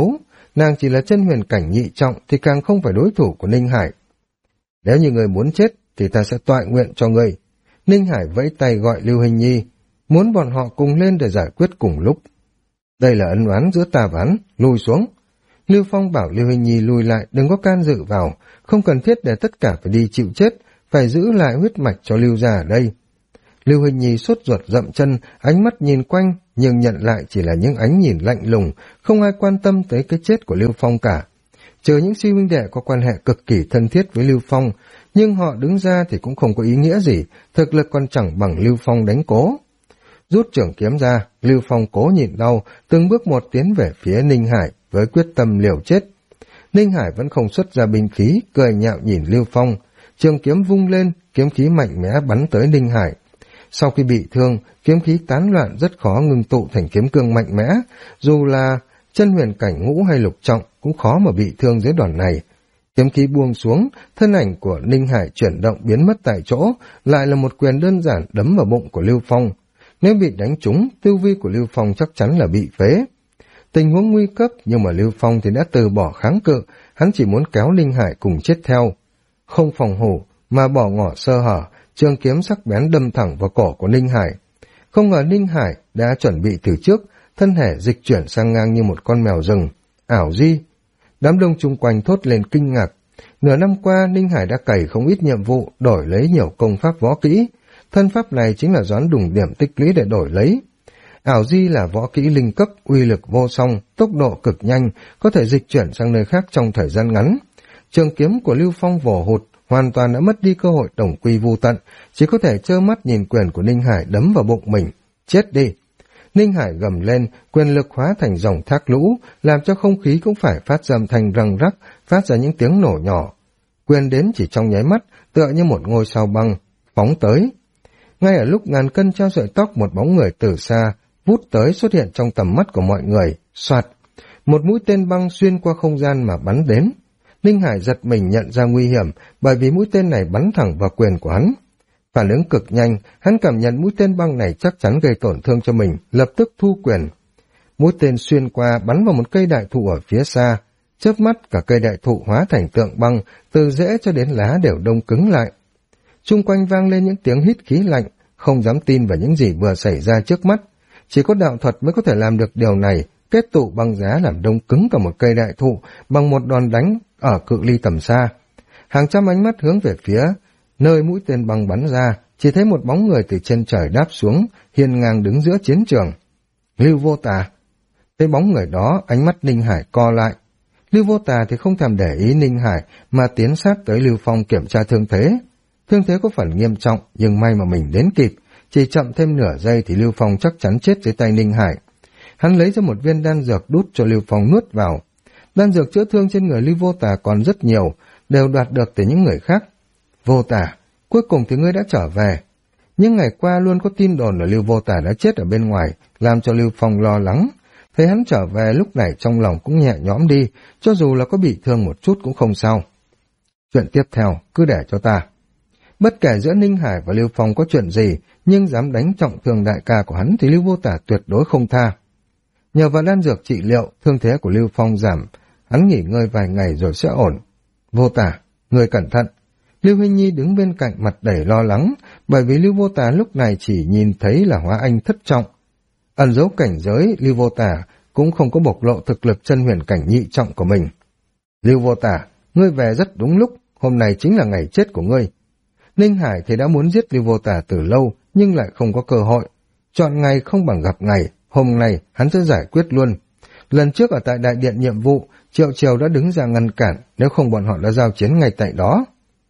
nàng chỉ là chân huyền cảnh nhị trọng thì càng không phải đối thủ của Ninh Hải. Nếu như người muốn chết thì ta sẽ toại nguyện cho người. Ninh Hải vẫy tay gọi Lưu Hình Nhi, muốn bọn họ cùng lên để giải quyết cùng lúc. Đây là ân oán giữa ta và hắn, lùi xuống. Lưu Phong bảo Lưu Hình Nhi lùi lại, đừng có can dự vào, không cần thiết để tất cả phải đi chịu chết, phải giữ lại huyết mạch cho Lưu gia ở đây. Lưu Hình Nhi sốt ruột dậm chân, ánh mắt nhìn quanh, nhưng nhận lại chỉ là những ánh nhìn lạnh lùng, không ai quan tâm tới cái chết của Lưu Phong cả. Trừ những sư huynh đệ có quan hệ cực kỳ thân thiết với Lưu Phong, nhưng họ đứng ra thì cũng không có ý nghĩa gì, thực lực còn chẳng bằng Lưu Phong đánh cố. Rút trường kiếm ra, Lưu Phong cố nhịn đau, từng bước một tiến về phía Ninh Hải với quyết tâm liều chết. Ninh Hải vẫn không xuất ra binh khí, cười nhạo nhìn Lưu Phong. Trường kiếm vung lên, kiếm khí mạnh mẽ bắn tới Ninh Hải. Sau khi bị thương, kiếm khí tán loạn rất khó ngưng tụ thành kiếm cương mạnh mẽ, dù là chân huyền cảnh ngũ hay lục trọng cũng khó mà bị thương dưới đòn này. Kiếm khí buông xuống, thân ảnh của Ninh Hải chuyển động biến mất tại chỗ, lại là một quyền đơn giản đấm vào bụng của Lưu Phong. Nếu bị đánh trúng, tu vi của Lưu Phong chắc chắn là bị phế. Tình huống nguy cấp, nhưng mà Lưu Phong thì đã từ bỏ kháng cự, hắn chỉ muốn kéo Ninh Hải cùng chết theo. Không phòng thủ, mà bỏ ngỏ sơ hở, trường kiếm sắc bén đâm thẳng vào cổ của Ninh Hải. Không ngờ Ninh Hải đã chuẩn bị từ trước, thân thể dịch chuyển sang ngang như một con mèo rừng. Ảo di! Đám đông chung quanh thốt lên kinh ngạc. Nửa năm qua, Ninh Hải đã cày không ít nhiệm vụ, đổi lấy nhiều công pháp võ kỹ. Thân pháp này chính là doán đùng điểm tích lũy để đổi lấy. Ảo di là võ kỹ linh cấp, uy lực vô song, tốc độ cực nhanh, có thể dịch chuyển sang nơi khác trong thời gian ngắn. Trường kiếm của Lưu Phong vồ hụt, hoàn toàn đã mất đi cơ hội đồng quy vu tận, chỉ có thể trơ mắt nhìn quyền của Ninh Hải đấm vào bụng mình. Chết đi! Ninh Hải gầm lên, quyền lực hóa thành dòng thác lũ, làm cho không khí cũng phải phát ra âm thanh răng rắc, phát ra những tiếng nổ nhỏ. Quyền đến chỉ trong nháy mắt, tựa như một ngôi sao băng, phóng tới. Ngay ở lúc ngàn cân treo sợi tóc, một bóng người từ xa, vút tới xuất hiện trong tầm mắt của mọi người, soạt. Một mũi tên băng xuyên qua không gian mà bắn đến. Ninh Hải giật mình nhận ra nguy hiểm, bởi vì mũi tên này bắn thẳng vào quyền của hắn. Phản ứng cực nhanh, hắn cảm nhận mũi tên băng này chắc chắn gây tổn thương cho mình, lập tức thu quyền. Mũi tên xuyên qua bắn vào một cây đại thụ ở phía xa, chớp mắt cả cây đại thụ hóa thành tượng băng, từ rễ cho đến lá đều đông cứng lại. Chung quanh vang lên những tiếng hít khí lạnh, không dám tin vào những gì vừa xảy ra trước mắt. Chỉ có đạo thuật mới có thể làm được điều này, kết tụ băng giá làm đông cứng cả một cây đại thụ bằng một đòn đánh ở cự ly tầm xa. Hàng trăm ánh mắt hướng về phía nơi mũi tên băng bắn ra, chỉ thấy một bóng người từ trên trời đáp xuống, hiên ngang đứng giữa chiến trường. Lưu Vô Tà. Thấy bóng người đó, ánh mắt Ninh Hải co lại. Lưu Vô Tà thì không thèm để ý Ninh Hải, mà tiến sát tới Lưu Phong kiểm tra thương thế. Thương thế có phần nghiêm trọng, nhưng may mà mình đến kịp. Chỉ chậm thêm nửa giây thì Lưu Phong chắc chắn chết dưới tay Ninh Hải. Hắn lấy ra một viên đan dược đút cho Lưu Phong nuốt vào. Đan dược chữa thương trên người Lưu Vô Tà còn rất nhiều, đều đoạt được từ những người khác. Vô Tà, cuối cùng thì ngươi đã trở về. Những ngày qua luôn có tin đồn là Lưu Vô Tà đã chết ở bên ngoài, làm cho Lưu Phong lo lắng. Thấy hắn trở về lúc này trong lòng cũng nhẹ nhõm đi, cho dù là có bị thương một chút cũng không sao. Chuyện tiếp theo, cứ để cho ta. Bất kể giữa Ninh Hải và Lưu Phong có chuyện gì, nhưng dám đánh trọng thương đại ca của hắn thì Lưu Vô Tà tuyệt đối không tha. Nhờ vào đan dược trị liệu, thương thế của Lưu Phong giảm, hắn nghỉ ngơi vài ngày rồi sẽ ổn. Vô Tà, người cẩn thận. Lưu Huynh Nhi đứng bên cạnh mặt đầy lo lắng, bởi vì Lưu Vô Tà lúc này chỉ nhìn thấy là Hóa Anh thất trọng. Ẩn dấu cảnh giới, Lưu Vô Tà cũng không có bộc lộ thực lực chân huyền cảnh nhị trọng của mình. Lưu Vô Tà, ngươi về rất đúng lúc, hôm nay chính là ngày chết của ngươi. Ninh Hải thì đã muốn giết Lưu Vô Tà từ lâu, nhưng lại không có cơ hội. Chọn ngày không bằng gặp ngày, hôm nay hắn sẽ giải quyết luôn. Lần trước ở tại đại điện nhiệm vụ, Triệu Triều đã đứng ra ngăn cản, nếu không bọn họ đã giao chiến ngay tại đó.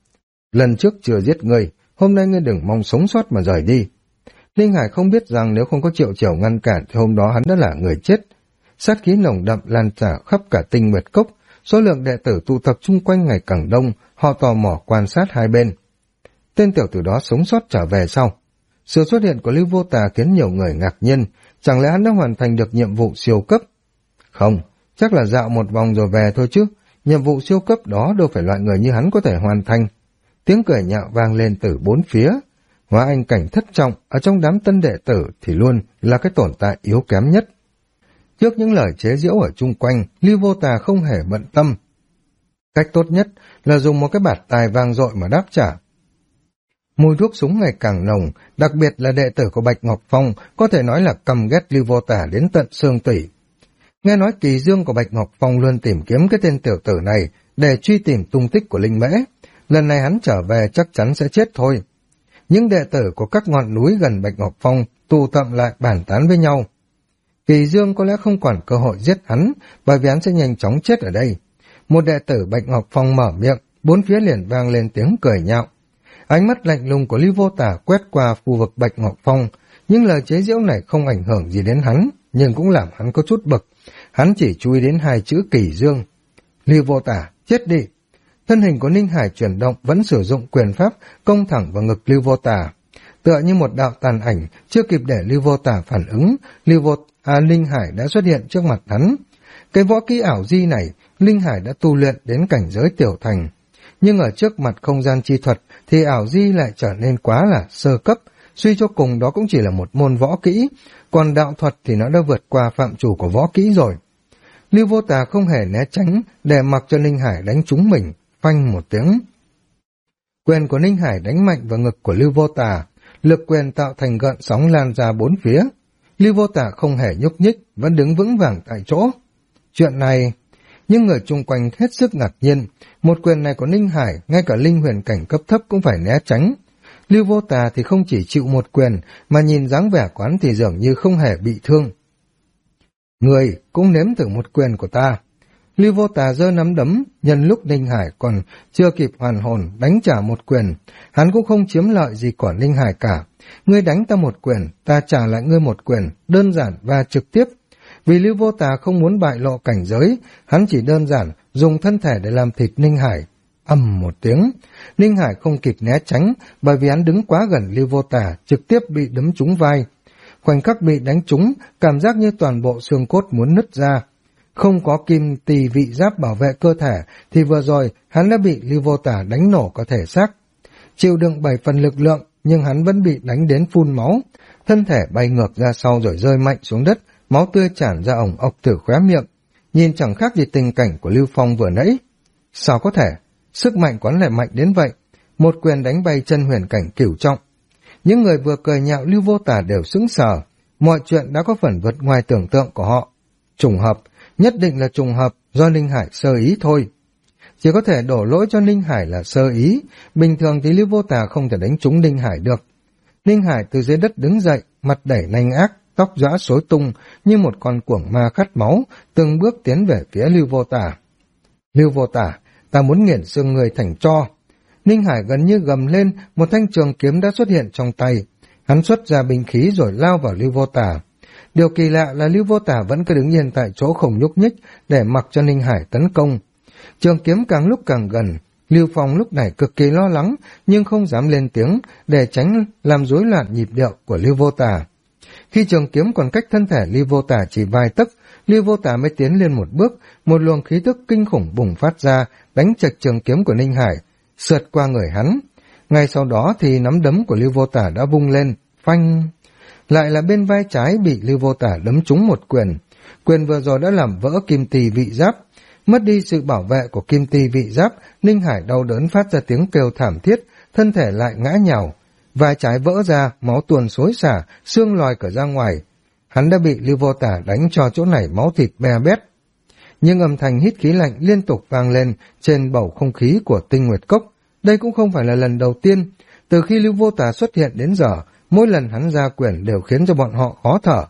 Lần trước chưa giết ngươi, hôm nay ngươi đừng mong sống sót mà rời đi. Ninh Hải không biết rằng nếu không có Triệu Triều ngăn cản thì hôm đó hắn đã là người chết. Sát khí nồng đậm lan tràn khắp cả Tinh Nguyệt Cốc, số lượng đệ tử tụ tập chung quanh ngày càng đông, họ tò mò quan sát hai bên. Tên tiểu tử đó sống sót trở về sau. Sự xuất hiện của Lưu Vô Tà khiến nhiều người ngạc nhiên, chẳng lẽ hắn đã hoàn thành được nhiệm vụ siêu cấp? Không, chắc là dạo một vòng rồi về thôi chứ, nhiệm vụ siêu cấp đó đâu phải loại người như hắn có thể hoàn thành. Tiếng cười nhạo vang lên từ bốn phía. Hóa Anh cảnh thất trọng, ở trong đám tân đệ tử thì luôn là cái tồn tại yếu kém nhất. Trước những lời chế giễu ở chung quanh, Lưu Vô Tà không hề bận tâm. Cách tốt nhất là dùng một cái bạt tai vang dội mà đáp trả. Mùi thuốc súng ngày càng nồng, đặc biệt là đệ tử của Bạch Ngọc Phong có thể nói là căm ghét Lưu Vô Tà đến tận xương tủy. Nghe nói Kỳ Dương của Bạch Ngọc Phong luôn tìm kiếm cái tên tiểu tử này để truy tìm tung tích của Linh Mễ. Lần này hắn trở về chắc chắn sẽ chết thôi. Những đệ tử của các ngọn núi gần Bạch Ngọc Phong tụ tập lại bàn tán với nhau. Kỳ Dương có lẽ không còn cơ hội giết hắn, bởi vì hắn sẽ nhanh chóng chết ở đây. Một đệ tử Bạch Ngọc Phong mở miệng, bốn phía liền vang lên tiếng cười nhạo. Ánh mắt lạnh lùng của Lưu Vô Tà quét qua khu vực Bạch Ngọc Phong, những lời chế giễu này không ảnh hưởng gì đến hắn, nhưng cũng làm hắn có chút bực. Hắn chỉ chú ý đến hai chữ Kỳ Dương. Lưu Vô Tà, chết đi! Thân hình của Ninh Hải chuyển động, vẫn sử dụng quyền pháp công thẳng vào ngực Lưu Vô Tà. Tựa như một đạo tàn ảnh, chưa kịp để Lưu Vô Tà phản ứng, Linh Hải đã xuất hiện trước mặt hắn. Cái võ kỹ ảo di này, Linh Hải đã tu luyện đến cảnh giới tiểu thành. Nhưng ở trước mặt không gian chi thuật thì ảo di lại trở nên quá là sơ cấp, suy cho cùng đó cũng chỉ là một môn võ kỹ, còn đạo thuật thì nó đã vượt qua phạm chủ của võ kỹ rồi. Lưu Vô Tà không hề né tránh, để mặc cho Ninh Hải đánh trúng mình, phanh một tiếng. Quyền của Ninh Hải đánh mạnh vào ngực của Lưu Vô Tà, lực quyền tạo thành gợn sóng lan ra bốn phía. Lưu Vô Tà không hề nhúc nhích, vẫn đứng vững vàng tại chỗ. Chuyện này, những người chung quanh hết sức ngạc nhiên, một quyền này của Ninh Hải, ngay cả linh huyền cảnh cấp thấp cũng phải né tránh. Lưu Vô Tà thì không chỉ chịu một quyền, mà nhìn dáng vẻ quán thì dường như không hề bị thương. Người cũng nếm thử một quyền của ta. Lưu Vô Tà giơ nắm đấm, nhân lúc Ninh Hải còn chưa kịp hoàn hồn đánh trả một quyền, hắn cũng không chiếm lợi gì của Ninh Hải cả. Ngươi đánh ta một quyền, ta trả lại ngươi một quyền, đơn giản và trực tiếp. Vì Lưu Vô Tà không muốn bại lộ cảnh giới, hắn chỉ đơn giản dùng thân thể để làm thịt Ninh Hải. Ầm một tiếng, Ninh Hải không kịp né tránh, bởi vì hắn đứng quá gần Lưu Vô Tà, trực tiếp bị đấm trúng vai. Khoảnh khắc bị đánh trúng, cảm giác như toàn bộ xương cốt muốn nứt ra. Không có kim tỳ vị giáp bảo vệ cơ thể, thì vừa rồi hắn đã bị Lưu Vô Tà đánh nổ cả thể xác. Chịu đựng 7 phần lực lượng, nhưng hắn vẫn bị đánh đến phun máu. Thân thể bay ngược ra sau rồi rơi mạnh xuống đất, máu tươi tràn ra ổng ọc từ khóe miệng. Nhìn chẳng khác gì tình cảnh của Lưu Phong vừa nãy. Sao có thể? Sức mạnh quán lại mạnh đến vậy. Một quyền đánh bay chân huyền cảnh cửu trọng. Những người vừa cười nhạo Lưu Vô Tà đều sững sờ. Mọi chuyện đã có phần vượt ngoài tưởng tượng của họ. Trùng hợp, nhất định là trùng hợp, do Ninh Hải sơ ý thôi. Chỉ có thể đổ lỗi cho Ninh Hải là sơ ý. Bình thường thì Lưu Vô Tà không thể đánh trúng Ninh Hải được. Ninh Hải từ dưới đất đứng dậy, mặt đẩy nanh ác, tóc rã xối tung như một con cuồng ma khát máu, từng bước tiến về phía Lưu Vô Tà. Lưu Vô Tà, ta muốn nghiền xương người thành tro. Ninh Hải gần như gầm lên, một thanh trường kiếm đã xuất hiện trong tay. Hắn xuất ra binh khí rồi lao vào Lưu Vô Tà. Điều kỳ lạ là Lưu Vô Tà vẫn cứ đứng yên tại chỗ không nhúc nhích để mặc cho Ninh Hải tấn công. Trường kiếm càng lúc càng gần, Lưu Phong lúc này cực kỳ lo lắng nhưng không dám lên tiếng để tránh làm rối loạn nhịp điệu của Lưu Vô Tà. Khi trường kiếm còn cách thân thể Lưu Vô Tà chỉ vài tấc, Lưu Vô Tà mới tiến lên một bước, một luồng khí tức kinh khủng bùng phát ra, đánh chệch trường kiếm của Ninh Hải, sượt qua người hắn. Ngay sau đó thì nắm đấm của Lưu Vô Tà đã vung lên, phanh. Lại là bên vai trái bị Lưu Vô Tà đấm trúng một quyền. Quyền vừa rồi đã làm vỡ kim tỳ vị giáp. Mất đi sự bảo vệ của kim tỳ vị giáp, Ninh Hải đau đớn phát ra tiếng kêu thảm thiết, thân thể lại ngã nhào. Vai trái vỡ ra, máu tuôn xối xả, xương lòi cả ra ngoài. Hắn đã bị Lưu Vô Tà đánh cho chỗ này máu thịt be bét. Nhưng âm thanh hít khí lạnh liên tục vang lên trên bầu không khí của Tinh Nguyệt Cốc. Đây cũng không phải là lần đầu tiên. Từ khi Lưu Vô Tà xuất hiện đến giờ, mỗi lần hắn ra quyền đều khiến cho bọn họ khó thở.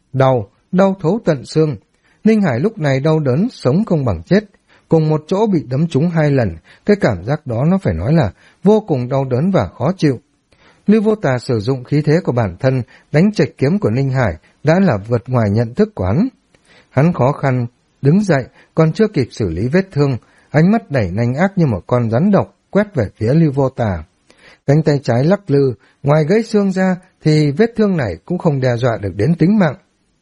Đau thấu tận xương. Ninh Hải lúc này đau đớn, sống không bằng chết. Cùng một chỗ bị đấm trúng 2 lần, cái cảm giác đó nó phải nói là vô cùng đau đớn và khó chịu. Lưu Vô Tà sử dụng khí thế của bản thân, đánh chệch kiếm của Ninh Hải đã là vượt ngoài nhận thức của hắn. Hắn khó khăn, đứng dậy, còn chưa kịp xử lý vết thương, ánh mắt đẩy nanh ác như một con rắn độc, quét về phía Lưu Vô Tà. Cánh tay trái lắc lư, ngoài gãy xương ra thì vết thương này cũng không đe dọa được đến tính mạng.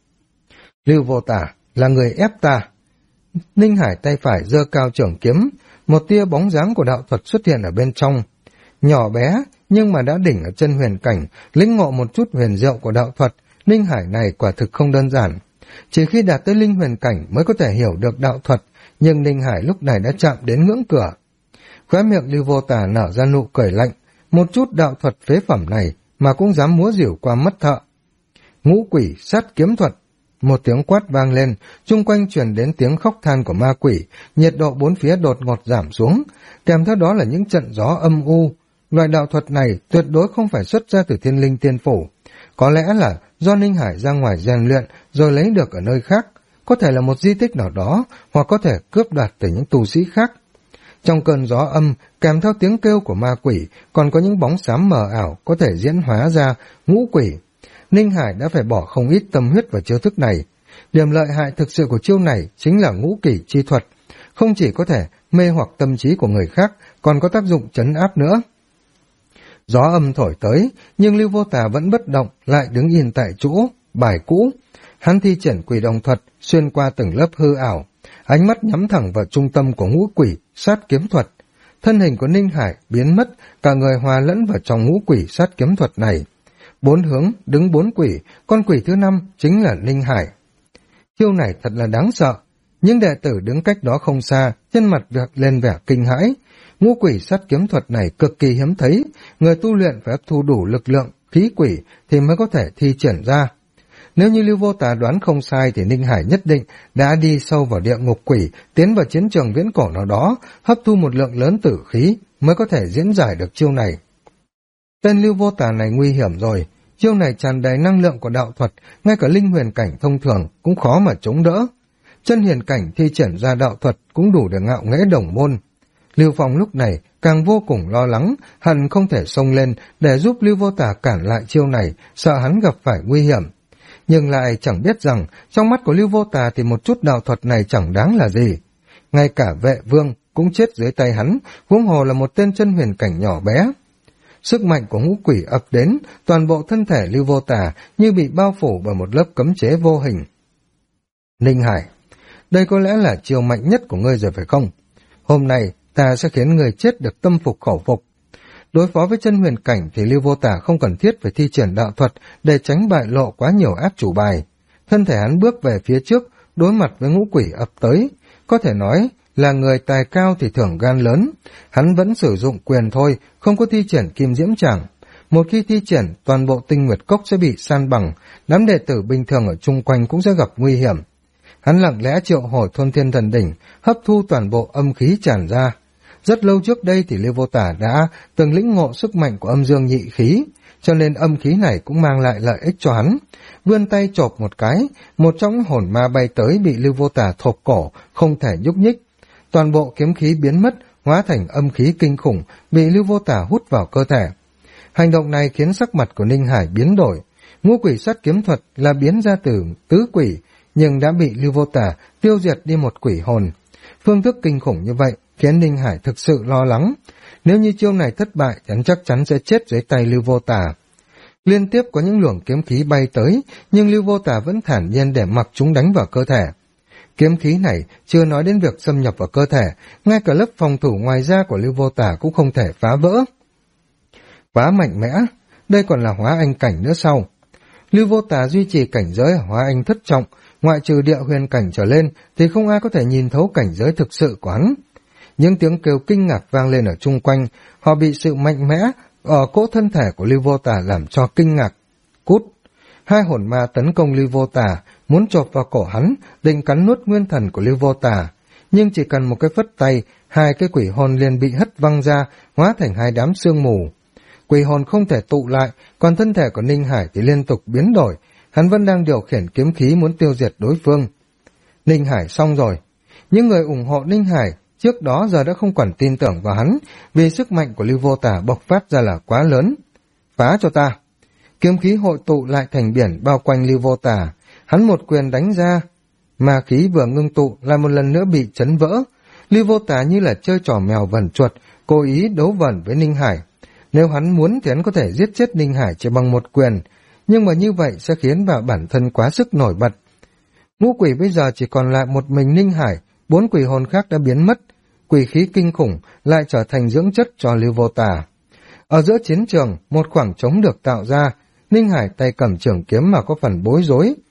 Lưu Vô Tà là người ép ta. Ninh Hải tay phải giơ cao chưởng kiếm, một tia bóng dáng của đạo thuật xuất hiện ở bên trong. Nhỏ bé, nhưng mà đã đỉnh ở chân huyền cảnh, lĩnh ngộ một chút huyền diệu của đạo thuật, Ninh Hải này quả thực không đơn giản. Chỉ khi đạt tới linh huyền cảnh mới có thể hiểu được đạo thuật, nhưng Ninh Hải lúc này đã chạm đến ngưỡng cửa. Khóe miệng Lưu Vô Tà nở ra nụ cười lạnh, một chút đạo thuật phế phẩm này mà cũng dám múa rỉu qua mắt thợ. Ngũ quỷ sát kiếm thuật. Một tiếng quát vang lên, chung quanh truyền đến tiếng khóc than của ma quỷ, nhiệt độ bốn phía đột ngột giảm xuống, kèm theo đó là những trận gió âm u. Loại đạo thuật này tuyệt đối không phải xuất ra từ Thiên Linh Tiên Phủ, có lẽ là do Ninh Hải ra ngoài rèn luyện rồi lấy được ở nơi khác, có thể là một di tích nào đó, hoặc có thể cướp đoạt từ những tu sĩ khác. Trong cơn gió âm, kèm theo tiếng kêu của ma quỷ, còn có những bóng xám mờ ảo có thể diễn hóa ra ngũ quỷ. Ninh Hải đã phải bỏ không ít tâm huyết vào chiêu thức này. Điểm lợi hại thực sự của chiêu này chính là ngũ kỷ chi thuật, không chỉ có thể mê hoặc tâm trí của người khác, còn có tác dụng trấn áp nữa. Gió âm thổi tới, nhưng Lưu Vô Tà vẫn bất động, lại đứng yên tại chỗ, bài cũ. Hắn thi triển quỷ đồng thuật, xuyên qua từng lớp hư ảo, ánh mắt nhắm thẳng vào trung tâm của ngũ quỷ sát kiếm thuật. Thân hình của Ninh Hải biến mất, cả người hòa lẫn vào trong ngũ quỷ sát kiếm thuật này. Bốn hướng đứng bốn quỷ, con quỷ thứ 5 chính là Ninh Hải. Chiêu này thật là đáng sợ. Những đệ tử đứng cách đó không xa, trên mặt việc lên vẻ kinh hãi. Ngũ quỷ sát kiếm thuật này cực kỳ hiếm thấy, người tu luyện phải hấp thu đủ lực lượng khí quỷ thì mới có thể thi triển ra. Nếu như Lưu Vô Tà đoán không sai thì Ninh Hải nhất định đã đi sâu vào địa ngục quỷ, tiến vào chiến trường viễn cổ nào đó, hấp thu một lượng lớn tử khí mới có thể diễn giải được chiêu này. Tên Lưu Vô Tà này nguy hiểm rồi, chiêu này tràn đầy năng lượng của đạo thuật, ngay cả linh huyền cảnh thông thường cũng khó mà chống đỡ. Chân hiền cảnh thi triển ra đạo thuật cũng đủ để ngạo nghễ đồng môn. Lưu Phong lúc này càng vô cùng lo lắng, hận không thể xông lên để giúp Lưu Vô Tà cản lại chiêu này, sợ hắn gặp phải nguy hiểm. Nhưng lại chẳng biết rằng trong mắt của Lưu Vô Tà thì một chút đạo thuật này chẳng đáng là gì. Ngay cả vệ vương cũng chết dưới tay hắn, huống hồ là một tên chân huyền cảnh nhỏ bé. Sức mạnh của ngũ quỷ ập đến, toàn bộ thân thể Lưu Vô Tà như bị bao phủ bởi một lớp cấm chế vô hình. Ninh Hải, đây có lẽ là chiêu mạnh nhất của ngươi rồi phải không? Hôm nay ta sẽ khiến người chết được tâm phục khẩu phục. Đối phó với chân huyền cảnh thì Lưu Vô Tà không cần thiết phải thi triển đạo thuật để tránh bại lộ quá nhiều át chủ bài. Thân thể hắn bước về phía trước, đối mặt với ngũ quỷ ập tới. Có thể nói là người tài cao thì thưởng gan lớn. Hắn vẫn sử dụng quyền thôi, không có thi triển kim diễm trảm. Một khi thi triển, toàn bộ tinh nguyệt cốc sẽ bị san bằng, đám đệ tử bình thường ở chung quanh cũng sẽ gặp nguy hiểm. Hắn lặng lẽ triệu hồi Thôn Thiên Thần Đỉnh, hấp thu toàn bộ âm khí tràn ra. Rất lâu trước đây thì Lưu Vô Tà đã từng lĩnh ngộ sức mạnh của âm dương nhị khí, cho nên âm khí này cũng mang lại lợi ích cho hắn. Vươn tay chộp một cái, một trong hồn ma bay tới bị Lưu Vô Tà thộp cổ, không thể nhúc nhích. Toàn bộ kiếm khí biến mất, hóa thành âm khí kinh khủng, bị Lưu Vô Tà hút vào cơ thể. Hành động này khiến sắc mặt của Ninh Hải biến đổi. Ngũ quỷ sát kiếm thuật là biến ra từ tứ quỷ, nhưng đã bị Lưu Vô Tà tiêu diệt đi một quỷ hồn. Phương thức kinh khủng như vậy khiến Ninh Hải thực sự lo lắng. Nếu như chiêu này thất bại, hắn chắc chắn sẽ chết dưới tay Lưu Vô Tà. Liên tiếp có những luồng kiếm khí bay tới, nhưng Lưu Vô Tà vẫn thản nhiên để mặc chúng đánh vào cơ thể. Kiếm khí này chưa nói đến việc xâm nhập vào cơ thể, ngay cả lớp phòng thủ ngoài da của Lưu Vô Tà cũng không thể phá vỡ. Quá mạnh mẽ, đây còn là hóa anh cảnh nữa sau. Lưu Vô Tà duy trì cảnh giới ở hóa anh thất trọng, ngoại trừ địa huyền cảnh trở lên thì không ai có thể nhìn thấu cảnh giới thực sự của hắn. Những tiếng kêu kinh ngạc vang lên ở chung quanh, họ bị sự mạnh mẽ ở cỗ thân thể của Lưu Vô Tà làm cho kinh ngạc. Cút! Hai hồn ma tấn công Lưu Vô Tà, muốn chộp vào cổ hắn, định cắn nuốt nguyên thần của Lưu Vô Tà. Nhưng chỉ cần một cái phất tay, hai cái quỷ hồn liền bị hất văng ra, hóa thành hai đám sương mù. Quỷ hồn không thể tụ lại, còn thân thể của Ninh Hải thì liên tục biến đổi, hắn vẫn đang điều khiển kiếm khí muốn tiêu diệt đối phương. Ninh Hải xong rồi. Những người ủng hộ Ninh Hải trước đó giờ đã không còn tin tưởng vào hắn, vì sức mạnh của Lưu Vô Tà bộc phát ra là quá lớn. Phá cho ta! Kiếm khí hội tụ lại thành biển bao quanh Lưu Vô Tà, hắn một quyền đánh ra. Ma khí vừa ngưng tụ lại một lần nữa bị chấn vỡ. Lưu Vô Tà như là chơi trò mèo vần chuột, cố ý đấu vần với Ninh Hải. Nếu hắn muốn thì hắn có thể giết chết Ninh Hải chỉ bằng một quyền, nhưng mà như vậy sẽ khiến vào bản thân quá sức nổi bật. Ngũ quỷ bây giờ chỉ còn lại một mình Ninh Hải, 4 quỷ hồn khác đã biến mất. Quỷ khí kinh khủng lại trở thành dưỡng chất cho Lưu Vô Tà. Ở giữa chiến trường, một khoảng trống được tạo ra, Ninh Hải tay cầm trường kiếm mà có phần bối rối.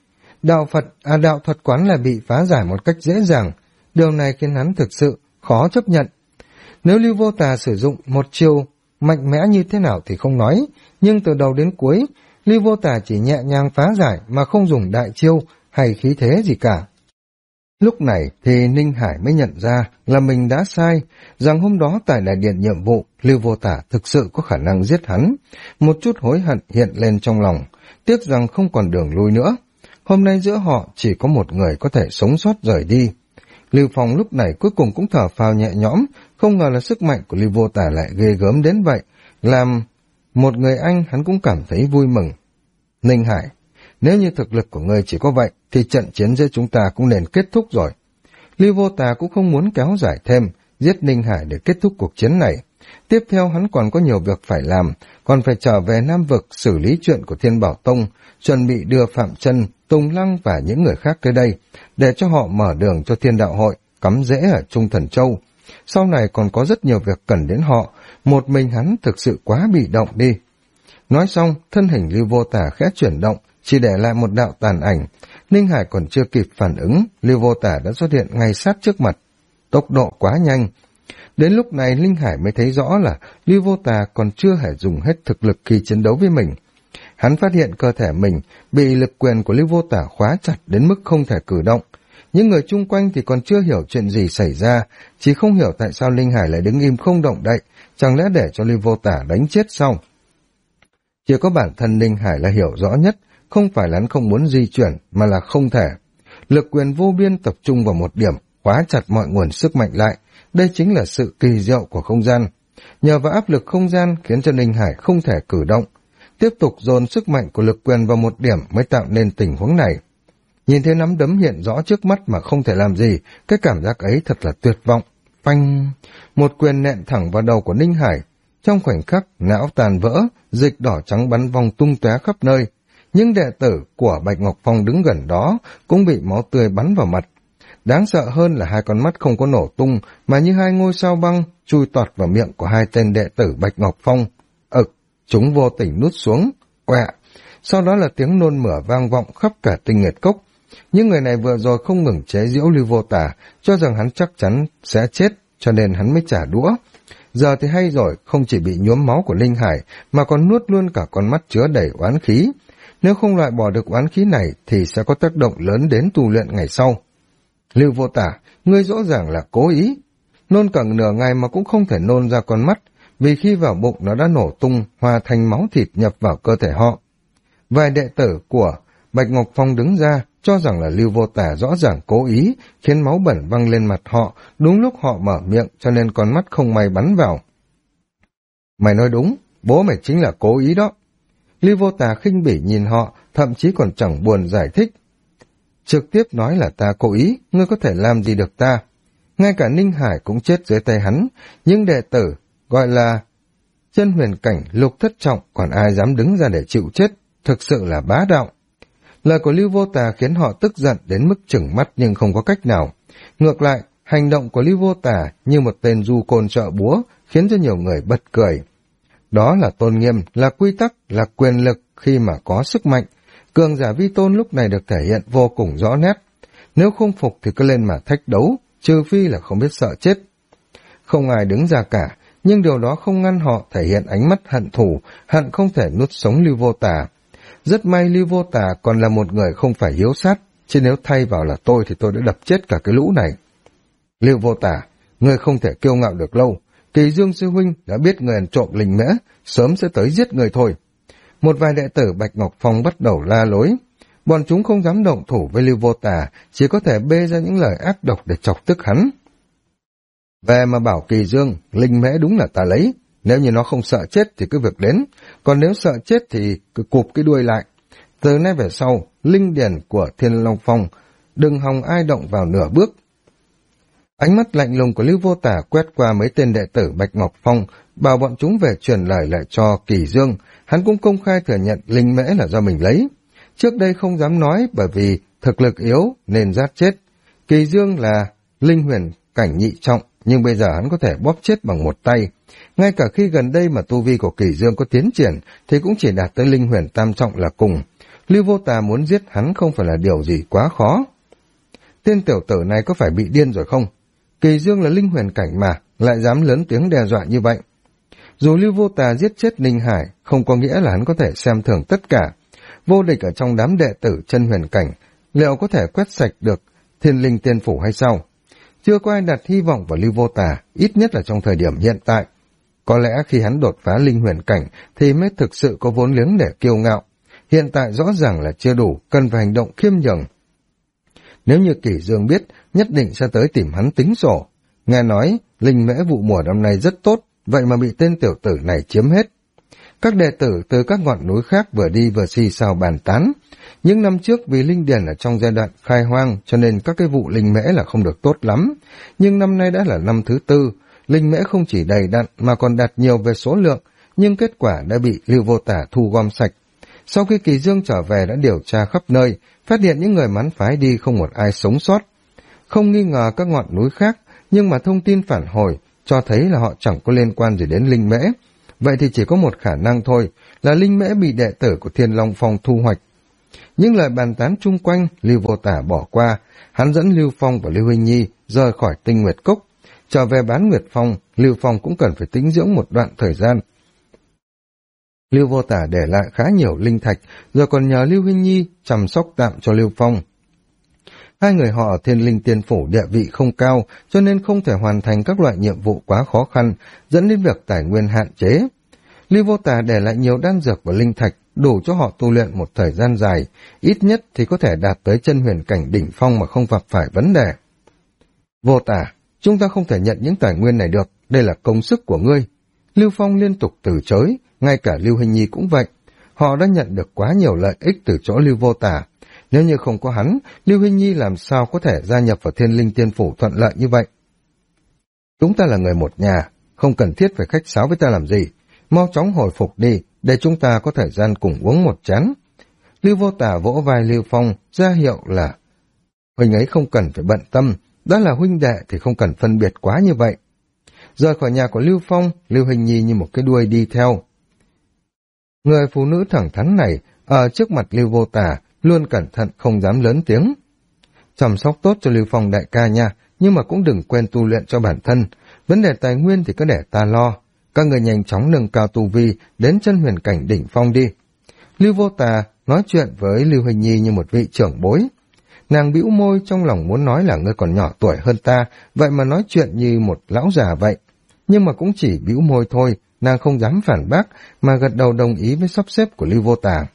đạo thuật quán lại bị phá giải một cách dễ dàng. Điều này khiến hắn thực sự khó chấp nhận. Nếu Lưu Vô Tà sử dụng một chiêu mạnh mẽ như thế nào thì không nói, nhưng từ đầu đến cuối, Lưu Vô Tà chỉ nhẹ nhàng phá giải mà không dùng đại chiêu hay khí thế gì cả. Lúc này thì Ninh Hải mới nhận ra là mình đã sai, rằng hôm đó tại đại điện nhiệm vụ, Lưu Vô Tà thực sự có khả năng giết hắn. Một chút hối hận hiện lên trong lòng, tiếc rằng không còn đường lui nữa. Hôm nay giữa họ chỉ có một người có thể sống sót rời đi. Lưu Phong lúc này cuối cùng cũng thở phào nhẹ nhõm, không ngờ là sức mạnh của Lưu Vô Tà lại ghê gớm đến vậy. Làm một người anh hắn cũng cảm thấy vui mừng. Ninh Hải, nếu như thực lực của ngươi chỉ có vậy, thì trận chiến giữa chúng ta cũng nên kết thúc rồi. Lưu Vô Tà cũng không muốn kéo dài thêm, giết Ninh Hải để kết thúc cuộc chiến này. Tiếp theo hắn còn có nhiều việc phải làm, còn phải trở về Nam Vực xử lý chuyện của Thiên Bảo Tông, chuẩn bị đưa Phạm Chân, Tùng Lăng và những người khác tới đây, để cho họ mở đường cho Thiên Đạo Hội, cắm rễ ở Trung Thần Châu. Sau này còn có rất nhiều việc cần đến họ, một mình hắn thực sự quá bị động đi. Nói xong, thân hình Lưu Vô Tà khẽ chuyển động, chỉ để lại một đạo tàn ảnh. Ninh Hải còn chưa kịp phản ứng, Lưu Vô Tà đã xuất hiện ngay sát trước mặt. Tốc độ quá nhanh. Đến lúc này Ninh Hải mới thấy rõ là Lưu Vô Tà còn chưa hề dùng hết thực lực khi chiến đấu với mình. Hắn phát hiện cơ thể mình bị lực quyền của Lưu Vô Tà khóa chặt đến mức không thể cử động. Những người chung quanh thì còn chưa hiểu chuyện gì xảy ra, chỉ không hiểu tại sao Ninh Hải lại đứng im không động đậy, chẳng lẽ để cho Lưu Vô Tà đánh chết sao? Chỉ có bản thân Ninh Hải là hiểu rõ nhất, không phải là hắn không muốn di chuyển, mà là không thể. Lực quyền vô biên tập trung vào một điểm, khóa chặt mọi nguồn sức mạnh lại. Đây chính là sự kỳ diệu của không gian. Nhờ vào áp lực không gian khiến cho Ninh Hải không thể cử động. Tiếp tục dồn sức mạnh của lực quyền vào một điểm mới tạo nên tình huống này. Nhìn thấy nắm đấm hiện rõ trước mắt mà không thể làm gì, cái cảm giác ấy thật là tuyệt vọng. Phanh! Một quyền nện thẳng vào đầu của Ninh Hải. Trong khoảnh khắc, não tàn vỡ, dịch đỏ trắng bắn vòng tung tóe khắp nơi. Những đệ tử của Bạch Ngọc Phong đứng gần đó cũng bị máu tươi bắn vào mặt. Đáng sợ hơn là hai con mắt không có nổ tung, mà như hai ngôi sao băng chui tọt vào miệng của hai tên đệ tử Bạch Ngọc Phong. Chúng vô tình nuốt xuống, quẹ. Sau đó là tiếng nôn mửa vang vọng khắp cả Tinh Nguyệt Cốc. Những người này vừa rồi không ngừng chế giễu Lưu Vô Tà, cho rằng hắn chắc chắn sẽ chết, cho nên hắn mới trả đũa. Giờ thì hay rồi, không chỉ bị nhuốm máu của Ninh Hải, mà còn nuốt luôn cả con mắt chứa đầy oán khí. Nếu không loại bỏ được oán khí này, thì sẽ có tác động lớn đến tu luyện ngày sau. Lưu Vô Tà, ngươi rõ ràng là cố ý. Nôn cẳng nửa ngày mà cũng không thể nôn ra con mắt, vì khi vào bụng nó đã nổ tung, hòa thành máu thịt nhập vào cơ thể họ. Vài đệ tử của Bạch Ngọc Phong đứng ra, cho rằng là Lưu Vô Tà rõ ràng cố ý, khiến máu bẩn văng lên mặt họ, đúng lúc họ mở miệng cho nên con mắt không may bắn vào. Mày nói đúng, bố mày chính là cố ý đó. Lưu Vô Tà khinh bỉ nhìn họ, thậm chí còn chẳng buồn giải thích. Trực tiếp nói là ta cố ý, ngươi có thể làm gì được ta. Ngay cả Ninh Hải cũng chết dưới tay hắn, nhưng đệ tử, gọi là chân huyền cảnh lục thất trọng, còn ai dám đứng ra để chịu chết, thực sự là bá đạo. Lời của Lưu Vô Tà khiến họ tức giận đến mức trừng mắt nhưng không có cách nào. Ngược lại, hành động của Lưu Vô Tà như một tên du côn trợ búa, khiến cho nhiều người bật cười. Đó là tôn nghiêm, là quy tắc, là quyền lực khi mà có sức mạnh. Cường giả vi tôn lúc này được thể hiện vô cùng rõ nét. Nếu không phục thì cứ lên mà thách đấu, trừ phi là không biết sợ chết. Không ai đứng ra cả, nhưng điều đó không ngăn họ thể hiện ánh mắt hận thù, hận không thể nuốt sống Lưu Vô Tà. Rất may Lưu Vô Tà còn là một người không phải hiếu sát, chứ nếu thay vào là tôi thì tôi đã đập chết cả cái lũ này. Lưu Vô Tà, ngươi không thể kiêu ngạo được lâu. Kỳ Dương sư huynh đã biết người ăn trộm linh mễ, sớm sẽ tới giết người thôi. Một vài đệ tử Bạch Ngọc Phong bắt đầu la lối. Bọn chúng không dám động thủ với Lưu Vô Tà, chỉ có thể bê ra những lời ác độc để chọc tức hắn. Về mà bảo Kỳ Dương, linh mễ đúng là ta lấy. Nếu như nó không sợ chết thì cứ việc đến, còn nếu sợ chết thì cứ cụp cái đuôi lại. Từ nay về sau, linh điển của Thiên Long Phong, đừng hòng ai động vào nửa bước. Ánh mắt lạnh lùng của Lưu Vô Tà quét qua mấy tên đệ tử Bạch Ngọc Phong, bảo bọn chúng về truyền lời lại cho Kỳ Dương. Hắn cũng công khai thừa nhận linh mễ là do mình lấy. Trước đây không dám nói bởi vì thực lực yếu nên giết chết. Kỳ Dương là linh huyền cảnh nhị trọng, nhưng bây giờ hắn có thể bóp chết bằng một tay. Ngay cả khi gần đây mà tu vi của Kỳ Dương có tiến triển thì cũng chỉ đạt tới linh huyền tam trọng là cùng. Lưu Vô Tà muốn giết hắn không phải là điều gì quá khó. Tên tiểu tử này có phải bị điên rồi không? Kỳ Dương là linh huyền cảnh mà, lại dám lớn tiếng đe dọa như vậy. Dù Lưu Vô Tà giết chết Ninh Hải, không có nghĩa là hắn có thể xem thường tất cả. Vô địch ở trong đám đệ tử chân huyền cảnh, liệu có thể quét sạch được Thiên Linh Tiên Phủ hay sao? Chưa có ai đặt hy vọng vào Lưu Vô Tà, ít nhất là trong thời điểm hiện tại. Có lẽ khi hắn đột phá linh huyền cảnh thì mới thực sự có vốn liếng để kiêu ngạo. Hiện tại rõ ràng là chưa đủ, cần phải hành động khiêm nhường. Nếu như Kỷ Dương biết, nhất định sẽ tới tìm hắn tính sổ. Nghe nói, linh mễ vụ mùa năm nay rất tốt, vậy mà bị tên tiểu tử này chiếm hết. Các đệ tử từ các ngọn núi khác vừa đi vừa xì xào bàn tán. Những năm trước vì linh điền ở trong giai đoạn khai hoang cho nên các cái vụ linh mễ là không được tốt lắm. Nhưng năm nay đã là năm thứ 4, linh mễ không chỉ đầy đặn mà còn đạt nhiều về số lượng, nhưng kết quả đã bị Lưu Vô Tà thu gom sạch. Sau khi Kỳ Dương trở về đã điều tra khắp nơi, phát hiện những người mắn phái đi không một ai sống sót. Không nghi ngờ các ngọn núi khác, nhưng mà thông tin phản hồi cho thấy là họ chẳng có liên quan gì đến linh mễ. Vậy thì chỉ có một khả năng thôi, là linh mễ bị đệ tử của Thiên Long Phong thu hoạch. Những lời bàn tán chung quanh, Lưu Vô Tà bỏ qua, hắn dẫn Lưu Phong và Lưu Huynh Nhi rời khỏi Tinh Nguyệt Cốc. Trở về Bán Nguyệt Phong, Lưu Phong cũng cần phải tĩnh dưỡng một đoạn thời gian. Lưu Vô Tà để lại khá nhiều linh thạch, rồi còn nhờ Lưu Huynh Nhi chăm sóc tạm cho Lưu Phong. Hai người họ ở Thiên Linh Tiên Phủ địa vị không cao, cho nên không thể hoàn thành các loại nhiệm vụ quá khó khăn, dẫn đến việc tài nguyên hạn chế. Lưu Vô Tà để lại nhiều đan dược và linh thạch, đủ cho họ tu luyện một thời gian dài, ít nhất thì có thể đạt tới chân huyền cảnh đỉnh phong mà không gặp phải vấn đề. Vô Tà, chúng ta không thể nhận những tài nguyên này được, đây là công sức của ngươi. Lưu Phong liên tục từ chối, ngay cả Lưu Hình Nhi cũng vậy. Họ đã nhận được quá nhiều lợi ích từ chỗ Lưu Vô Tà. Nếu như không có hắn, Lưu Hình Nhi làm sao có thể gia nhập vào Thiên Linh Tiên Phủ thuận lợi như vậy? Chúng ta là người một nhà, không cần thiết phải khách sáo với ta làm gì. Mau chóng hồi phục đi, để chúng ta có thời gian cùng uống một chén. Lưu Vô Tà vỗ vai Lưu Phong, ra hiệu là huynh ấy không cần phải bận tâm, đã là huynh đệ thì không cần phân biệt quá như vậy. Rời khỏi nhà của Lưu Phong, Lưu Hình Nhi như một cái đuôi đi theo. Người phụ nữ thẳng thắn này, ở trước mặt Lưu Vô Tà, luôn cẩn thận không dám lớn tiếng. Chăm sóc tốt cho Lưu Phong đại ca nha, nhưng mà cũng đừng quên tu luyện cho bản thân. Vấn đề tài nguyên thì cứ để ta lo. Các người nhanh chóng nâng cao tu vi, đến chân huyền cảnh đỉnh phong đi. Lưu Vô Tà nói chuyện với Lưu Hình Nhi như một vị trưởng bối. Nàng bĩu môi trong lòng muốn nói là ngươi còn nhỏ tuổi hơn ta, vậy mà nói chuyện như một lão già vậy. Nhưng mà cũng chỉ bĩu môi thôi, nàng không dám phản bác, mà gật đầu đồng ý với sắp xếp của Lưu Vô Tà.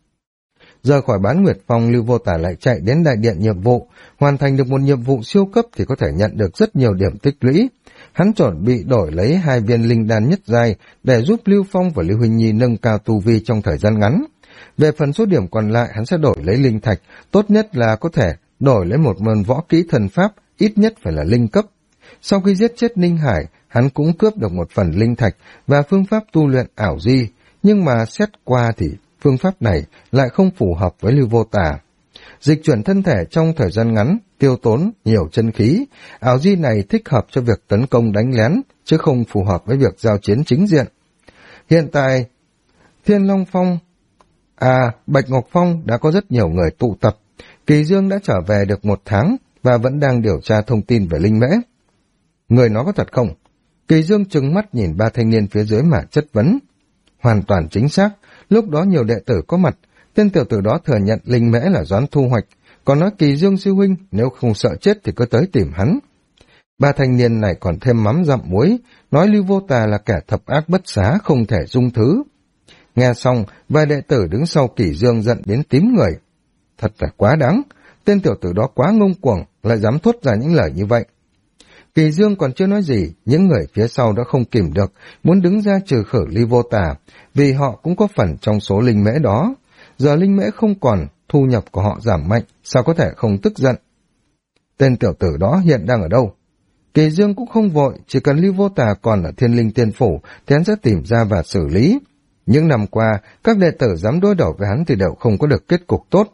Rời khỏi Bán Nguyệt Phong, Lưu Vô Tà lại chạy đến đại điện nhiệm vụ. Hoàn thành được một nhiệm vụ siêu cấp thì có thể nhận được rất nhiều điểm tích lũy. Hắn chuẩn bị đổi lấy 2 viên linh đan nhất giai để giúp Lưu Phong và Lưu Huỳnh Nhi nâng cao tu vi trong thời gian ngắn. Về phần số điểm còn lại, hắn sẽ đổi lấy linh thạch, tốt nhất là có thể đổi lấy một môn võ kỹ thần pháp, ít nhất phải là linh cấp. Sau khi giết chết Ninh Hải, hắn cũng cướp được một phần linh thạch và phương pháp tu luyện ảo di, nhưng mà xét qua thì phương pháp này lại không phù hợp với Lưu Vô Tà. Dịch chuyển thân thể trong thời gian ngắn, tiêu tốn nhiều chân khí, ảo di này thích hợp cho việc tấn công đánh lén, chứ không phù hợp với việc giao chiến chính diện. Hiện tại, Thiên Long Phong, Bạch Ngọc Phong đã có rất nhiều người tụ tập. Kỳ Dương đã trở về được 1 tháng và vẫn đang điều tra thông tin về linh mễ. Người nói có thật không? Kỳ Dương trừng mắt nhìn 3 thanh niên phía dưới mà chất vấn. Hoàn toàn chính xác, lúc đó nhiều đệ tử có mặt, tên tiểu tử đó thừa nhận linh mễ là doán thu hoạch, còn nói Kỳ Dương sư huynh nếu không sợ chết thì cứ tới tìm hắn. 3 thanh niên này còn thêm mắm dặm muối, nói Lưu Vô Tà là kẻ thập ác bất xá, không thể dung thứ. Nghe xong, vài đệ tử đứng sau Kỳ Dương giận đến tím người. Thật là quá đáng, tên tiểu tử đó quá ngông cuồng, lại dám thốt ra những lời như vậy. Kỳ Dương còn chưa nói gì, những người phía sau đã không kìm được, muốn đứng ra trừ khử Lưu Vô Tà, vì họ cũng có phần trong số linh mễ đó. Giờ linh mễ không còn, thu nhập của họ giảm mạnh, sao có thể không tức giận. Tên tiểu tử đó hiện đang ở đâu? Kỳ Dương cũng không vội, chỉ cần Lưu Vô Tà còn ở Thiên Linh Tiên Phủ, thì hắn sẽ tìm ra và xử lý. Những năm qua, các đệ tử dám đối đầu với hắn thì đều không có được kết cục tốt.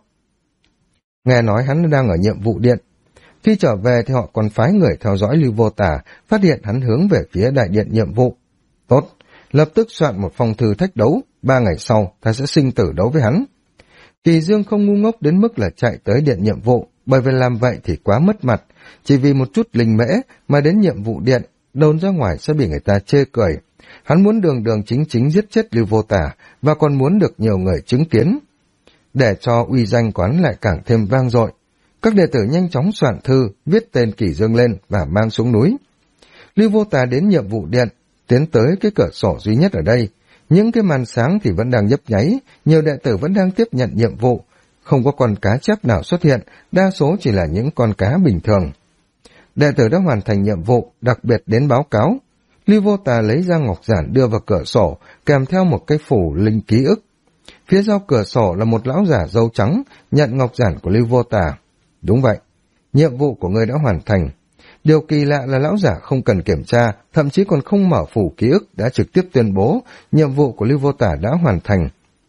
Nghe nói hắn đang ở nhiệm vụ điện. Khi trở về thì họ còn phái người theo dõi Lưu Vô Tà, phát hiện hắn hướng về phía đại điện nhiệm vụ. Tốt, lập tức soạn một phong thư thách đấu, 3 ngày sau ta sẽ sinh tử đấu với hắn. Kỳ Dương không ngu ngốc đến mức là chạy tới điện nhiệm vụ, bởi vì làm vậy thì quá mất mặt. Chỉ vì một chút linh mễ mà đến nhiệm vụ điện, đồn ra ngoài sẽ bị người ta chê cười. Hắn muốn đường đường chính chính giết chết Lưu Vô Tả và còn muốn được nhiều người chứng kiến. Để cho uy danh quán lại càng thêm vang dội, các đệ tử nhanh chóng soạn thư, viết tên Kỳ Dương lên và mang xuống núi. Lưu Vô Tả đến nhiệm vụ điện, tiến tới cái cửa sổ duy nhất ở đây. Những cái màn sáng thì vẫn đang nhấp nháy, nhiều đệ tử vẫn đang tiếp nhận nhiệm vụ. Không có con cá chép nào xuất hiện, đa số chỉ là những con cá bình thường. Đệ tử đã hoàn thành nhiệm vụ, đặc biệt đến báo cáo. Lưu Vô Tà lấy ra ngọc giản đưa vào cửa sổ, kèm theo một cái phủ linh ký ức. Phía sau cửa sổ là một lão giả râu trắng, nhận ngọc giản của Lưu Vô Tà. Đúng vậy, nhiệm vụ của ngươi đã hoàn thành. Điều kỳ lạ là lão giả không cần kiểm tra, thậm chí còn không mở phủ ký ức, đã trực tiếp tuyên bố nhiệm vụ của Lưu Vô Tà đã hoàn thành.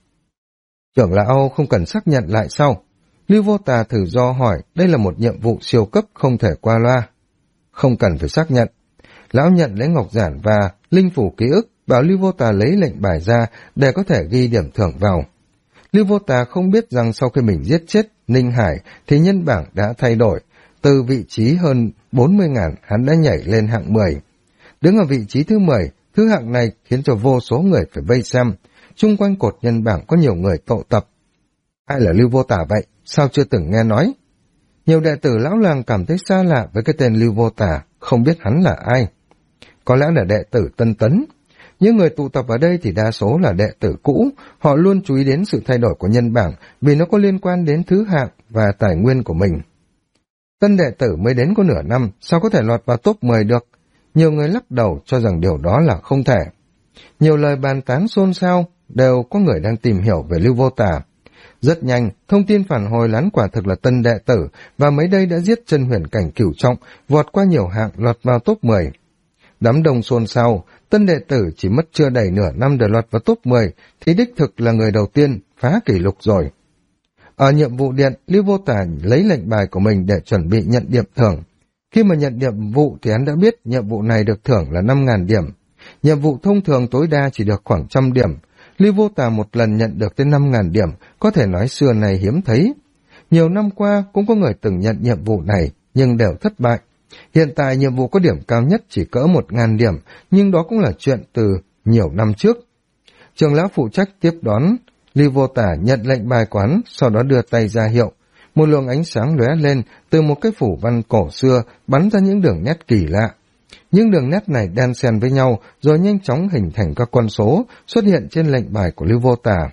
Trưởng lão không cần xác nhận lại sau. Lưu Vô Tà thử do hỏi, đây là một nhiệm vụ siêu cấp không thể qua loa. Không cần phải xác nhận. Lão nhận lấy ngọc giản và linh phủ ký ức, bảo Lưu Vô Tà lấy lệnh bài ra để có thể ghi điểm thưởng vào. Lưu Vô Tà không biết rằng sau khi mình giết chết Ninh Hải thì nhân bảng đã thay đổi. Từ vị trí hơn 40.000, hắn đã nhảy lên hạng 10. Đứng ở vị trí thứ 10, thứ hạng này khiến cho vô số người phải vây xem. Chung quanh cột nhân bảng có nhiều người tụ tập. Ai là Lưu Vô Tả vậy? Sao chưa từng nghe nói? Nhiều đệ tử lão làng cảm thấy xa lạ với cái tên Lưu Vô Tả, không biết hắn là ai. Có lẽ là đệ tử Tân Tấn. Những người tụ tập ở đây thì đa số là đệ tử cũ, họ luôn chú ý đến sự thay đổi của nhân bảng vì nó có liên quan đến thứ hạng và tài nguyên của mình. Tân đệ tử mới đến có nửa năm, sao có thể lọt vào top 10 được? Nhiều người lắc đầu cho rằng điều đó là không thể. Nhiều lời bàn tán xôn xao, đều có người đang tìm hiểu về Lưu Vô Tả. Rất nhanh, thông tin phản hồi lán quả thực là tân đệ tử, và mấy đây đã giết chân huyền cảnh cửu trọng, vọt qua nhiều hạng lọt vào top 10. Đám đông xôn xao, tân đệ tử chỉ mất chưa đầy nửa năm để lọt vào top 10, thì đích thực là người đầu tiên phá kỷ lục rồi. Ở nhiệm vụ điện, Lưu Vô Tả lấy lệnh bài của mình để chuẩn bị nhận điểm thưởng. Khi mà nhận nhiệm vụ thì hắn đã biết nhiệm vụ này được thưởng là 5.000 điểm. Nhiệm vụ thông thường tối đa chỉ được khoảng 100 điểm. Lưu Vô Tả một lần nhận được tới 5.000 điểm, có thể nói xưa này hiếm thấy. Nhiều năm qua cũng có người từng nhận nhiệm vụ này, nhưng đều thất bại. Hiện tại nhiệm vụ có điểm cao nhất chỉ cỡ 1.000 điểm, nhưng đó cũng là chuyện từ nhiều năm trước. Trưởng lão phụ trách tiếp đón Lưu Vô Tả nhận lệnh bài quán, sau đó đưa tay ra hiệu. Một luồng ánh sáng lóe lên từ một cái phủ văn cổ xưa, bắn ra những đường nét kỳ lạ. Những đường nét này đan xen với nhau rồi nhanh chóng hình thành các con số xuất hiện trên lệnh bài của Lưu Vô Tả.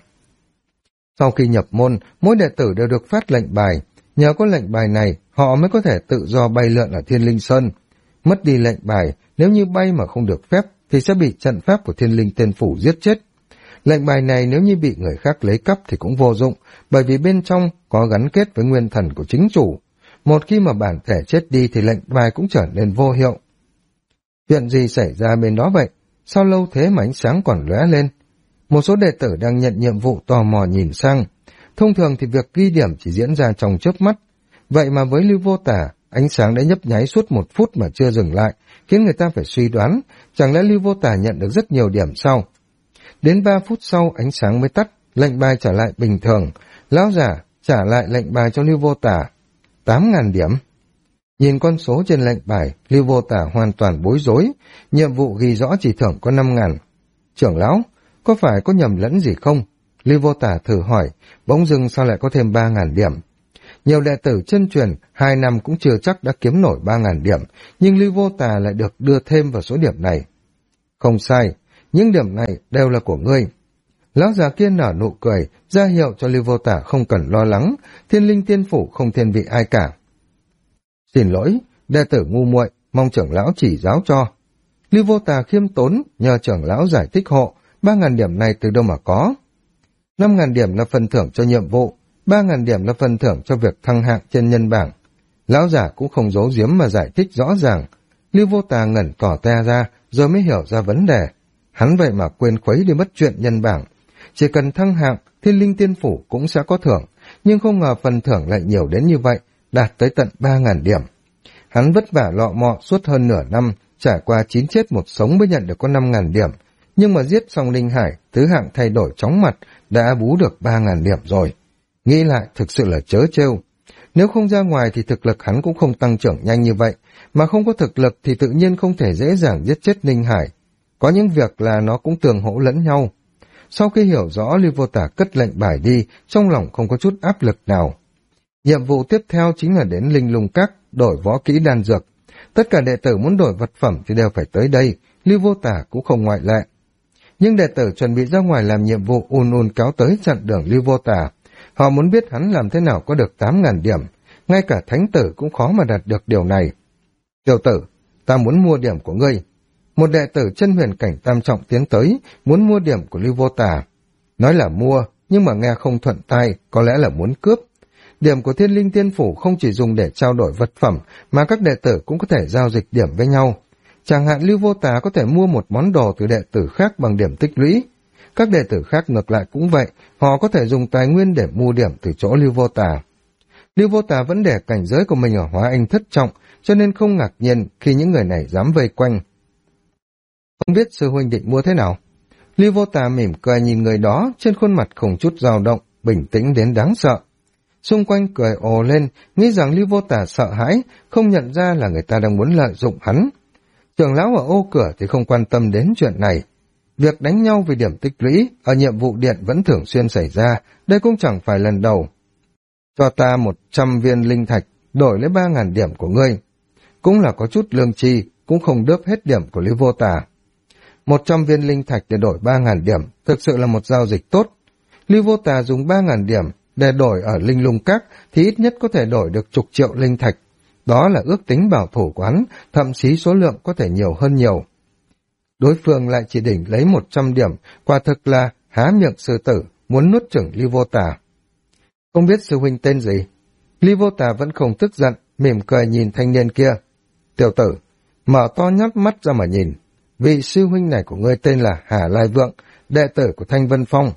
Sau khi nhập môn, mỗi đệ tử đều được phát lệnh bài. Nhờ có lệnh bài này, họ mới có thể tự do bay lượn ở Thiên Linh Sơn. Mất đi lệnh bài, nếu như bay mà không được phép thì sẽ bị trận pháp của Thiên Linh Tiên Phủ giết chết. Lệnh bài này nếu như bị người khác lấy cắp thì cũng vô dụng, bởi vì bên trong có gắn kết với nguyên thần của chính chủ. Một khi mà bản thể chết đi thì lệnh bài cũng trở nên vô hiệu. Chuyện gì xảy ra bên đó vậy? Sao lâu thế mà ánh sáng còn lóe lên? Một số đệ tử đang nhận nhiệm vụ tò mò nhìn sang. Thông thường thì việc ghi điểm chỉ diễn ra trong chớp mắt. Vậy mà với Lưu Vô Tả, ánh sáng đã nhấp nháy suốt 1 phút mà chưa dừng lại, khiến người ta phải suy đoán, chẳng lẽ Lưu Vô Tả nhận được rất nhiều điểm sau? Đến 3 phút sau ánh sáng mới tắt, lệnh bài trở lại bình thường. Lão giả trả lại lệnh bài cho Lưu Vô Tả. 8.000 điểm. Nhìn con số trên lệnh bài, Lưu Vô Tả hoàn toàn bối rối. Nhiệm vụ ghi rõ chỉ thưởng có 5.000. Trưởng lão, có phải có nhầm lẫn gì không? Lưu Vô Tả thử hỏi, bỗng dưng sao lại có thêm 3.000 điểm? Nhiều đệ tử chân truyền 2 năm cũng chưa chắc đã kiếm nổi 3.000 điểm, nhưng Lưu Vô Tả lại được đưa thêm vào số điểm này. Không sai, những điểm này đều là của ngươi. Lão già kia nở nụ cười, ra hiệu cho Lưu Vô Tả không cần lo lắng, Thiên Linh Tiên Phủ không thiên vị ai cả. Xin lỗi, đệ tử ngu muội, mong trưởng lão chỉ giáo cho. Lưu Vô Tả khiêm tốn, nhờ trưởng lão giải thích hộ, 3.000 điểm này từ đâu mà có. 5.000 điểm là phần thưởng cho nhiệm vụ, 3.000 điểm là phần thưởng cho việc thăng hạng trên nhân bảng. Lão giả cũng không giấu giếm mà giải thích rõ ràng. Lưu Vô Tả ngẩn tỏ te ra, rồi mới hiểu ra vấn đề. Hắn vậy mà quên khuấy đi mất chuyện nhân bảng. Chỉ cần thăng hạng, Thiên Linh Tiên Phủ cũng sẽ có thưởng, nhưng không ngờ phần thưởng lại nhiều đến như vậy, đạt tới tận 3.000 điểm. Hắn vất vả lọ mọ suốt hơn nửa năm, trải qua 9 chết 1 sống mới nhận được có 5.000 điểm, nhưng mà giết xong Linh Hải, thứ hạng thay đổi chóng mặt, đã bú được 3.000 điểm rồi. Nghĩ lại thực sự là trớ trêu. Nếu không ra ngoài thì thực lực hắn cũng không tăng trưởng nhanh như vậy, mà không có thực lực thì tự nhiên không thể dễ dàng giết chết Ninh Hải. Có những việc là nó cũng tường hỗ lẫn nhau. Sau khi hiểu rõ, Lưu Vô Tả cất lệnh bài đi, trong lòng không có chút áp lực nào. Nhiệm vụ tiếp theo chính là đến Linh Lung Các, đổi võ kỹ đan dược. Tất cả đệ tử muốn đổi vật phẩm thì đều phải tới đây, Lưu Vô Tả cũng không ngoại lệ. Nhưng đệ tử chuẩn bị ra ngoài làm nhiệm vụ ùn kéo tới chặn đường Lưu Vô Tả. Họ muốn biết hắn làm thế nào có được 8.000 điểm, ngay cả thánh tử cũng khó mà đạt được điều này. Tiểu tử, ta muốn mua điểm của ngươi. Một đệ tử chân huyền cảnh tam trọng tiến tới, muốn mua điểm của Lưu Vô Tả. Nói là mua, nhưng mà nghe không thuận tai, có lẽ là muốn cướp. Điểm của Thiên Linh Tiên Phủ không chỉ dùng để trao đổi vật phẩm, mà các đệ tử cũng có thể giao dịch điểm với nhau. Chẳng hạn Lưu Vô Tả có thể mua một món đồ từ đệ tử khác bằng điểm tích lũy. Các đệ tử khác ngược lại cũng vậy, họ có thể dùng tài nguyên để mua điểm từ chỗ Lưu Vô Tả. Lưu Vô Tả vẫn để cảnh giới của mình ở Hóa Anh thất trọng, cho nên không ngạc nhiên khi những người này dám vây quanh. Không biết sư huynh định mua thế nào? Lưu Vô Tả mỉm cười nhìn người đó, trên khuôn mặt không chút dao động, bình tĩnh đến đáng sợ. Xung quanh cười ồ lên, nghĩ rằng Lưu Vô Tả sợ hãi, không nhận ra là người ta đang muốn lợi dụng hắn. Trưởng lão ở ô cửa thì không quan tâm đến chuyện này. Việc đánh nhau vì điểm tích lũy ở nhiệm vụ điện vẫn thường xuyên xảy ra, đây cũng chẳng phải lần đầu. Cho ta 100 viên linh thạch, đổi lấy 3.000 điểm của ngươi. Cũng là có chút lương tri, cũng không đớp hết điểm của Lưu Vô Tả. 100 viên linh thạch để đổi 3.000 điểm, thực sự là một giao dịch tốt. Lưu Vô Tả dùng 3.000 điểm để đổi ở Linh Lung Các thì ít nhất có thể đổi được chục triệu linh thạch. Đó là ước tính bảo thủ của hắn, thậm chí số lượng có thể nhiều hơn nhiều. Đối phương lại chỉ đỉnh lấy 100 điểm, quả thực là há miệng sư tử, muốn nuốt chửng Lưu Vô Tả. Không biết sư huynh tên gì? Lưu Vô Tả vẫn không tức giận, mỉm cười nhìn thanh niên kia. Tiểu tử, mở to nhắm mắt ra mà nhìn. Vị sư huynh này của ngươi tên là Hà Lai Vượng, đệ tử của Thanh Vân Phong.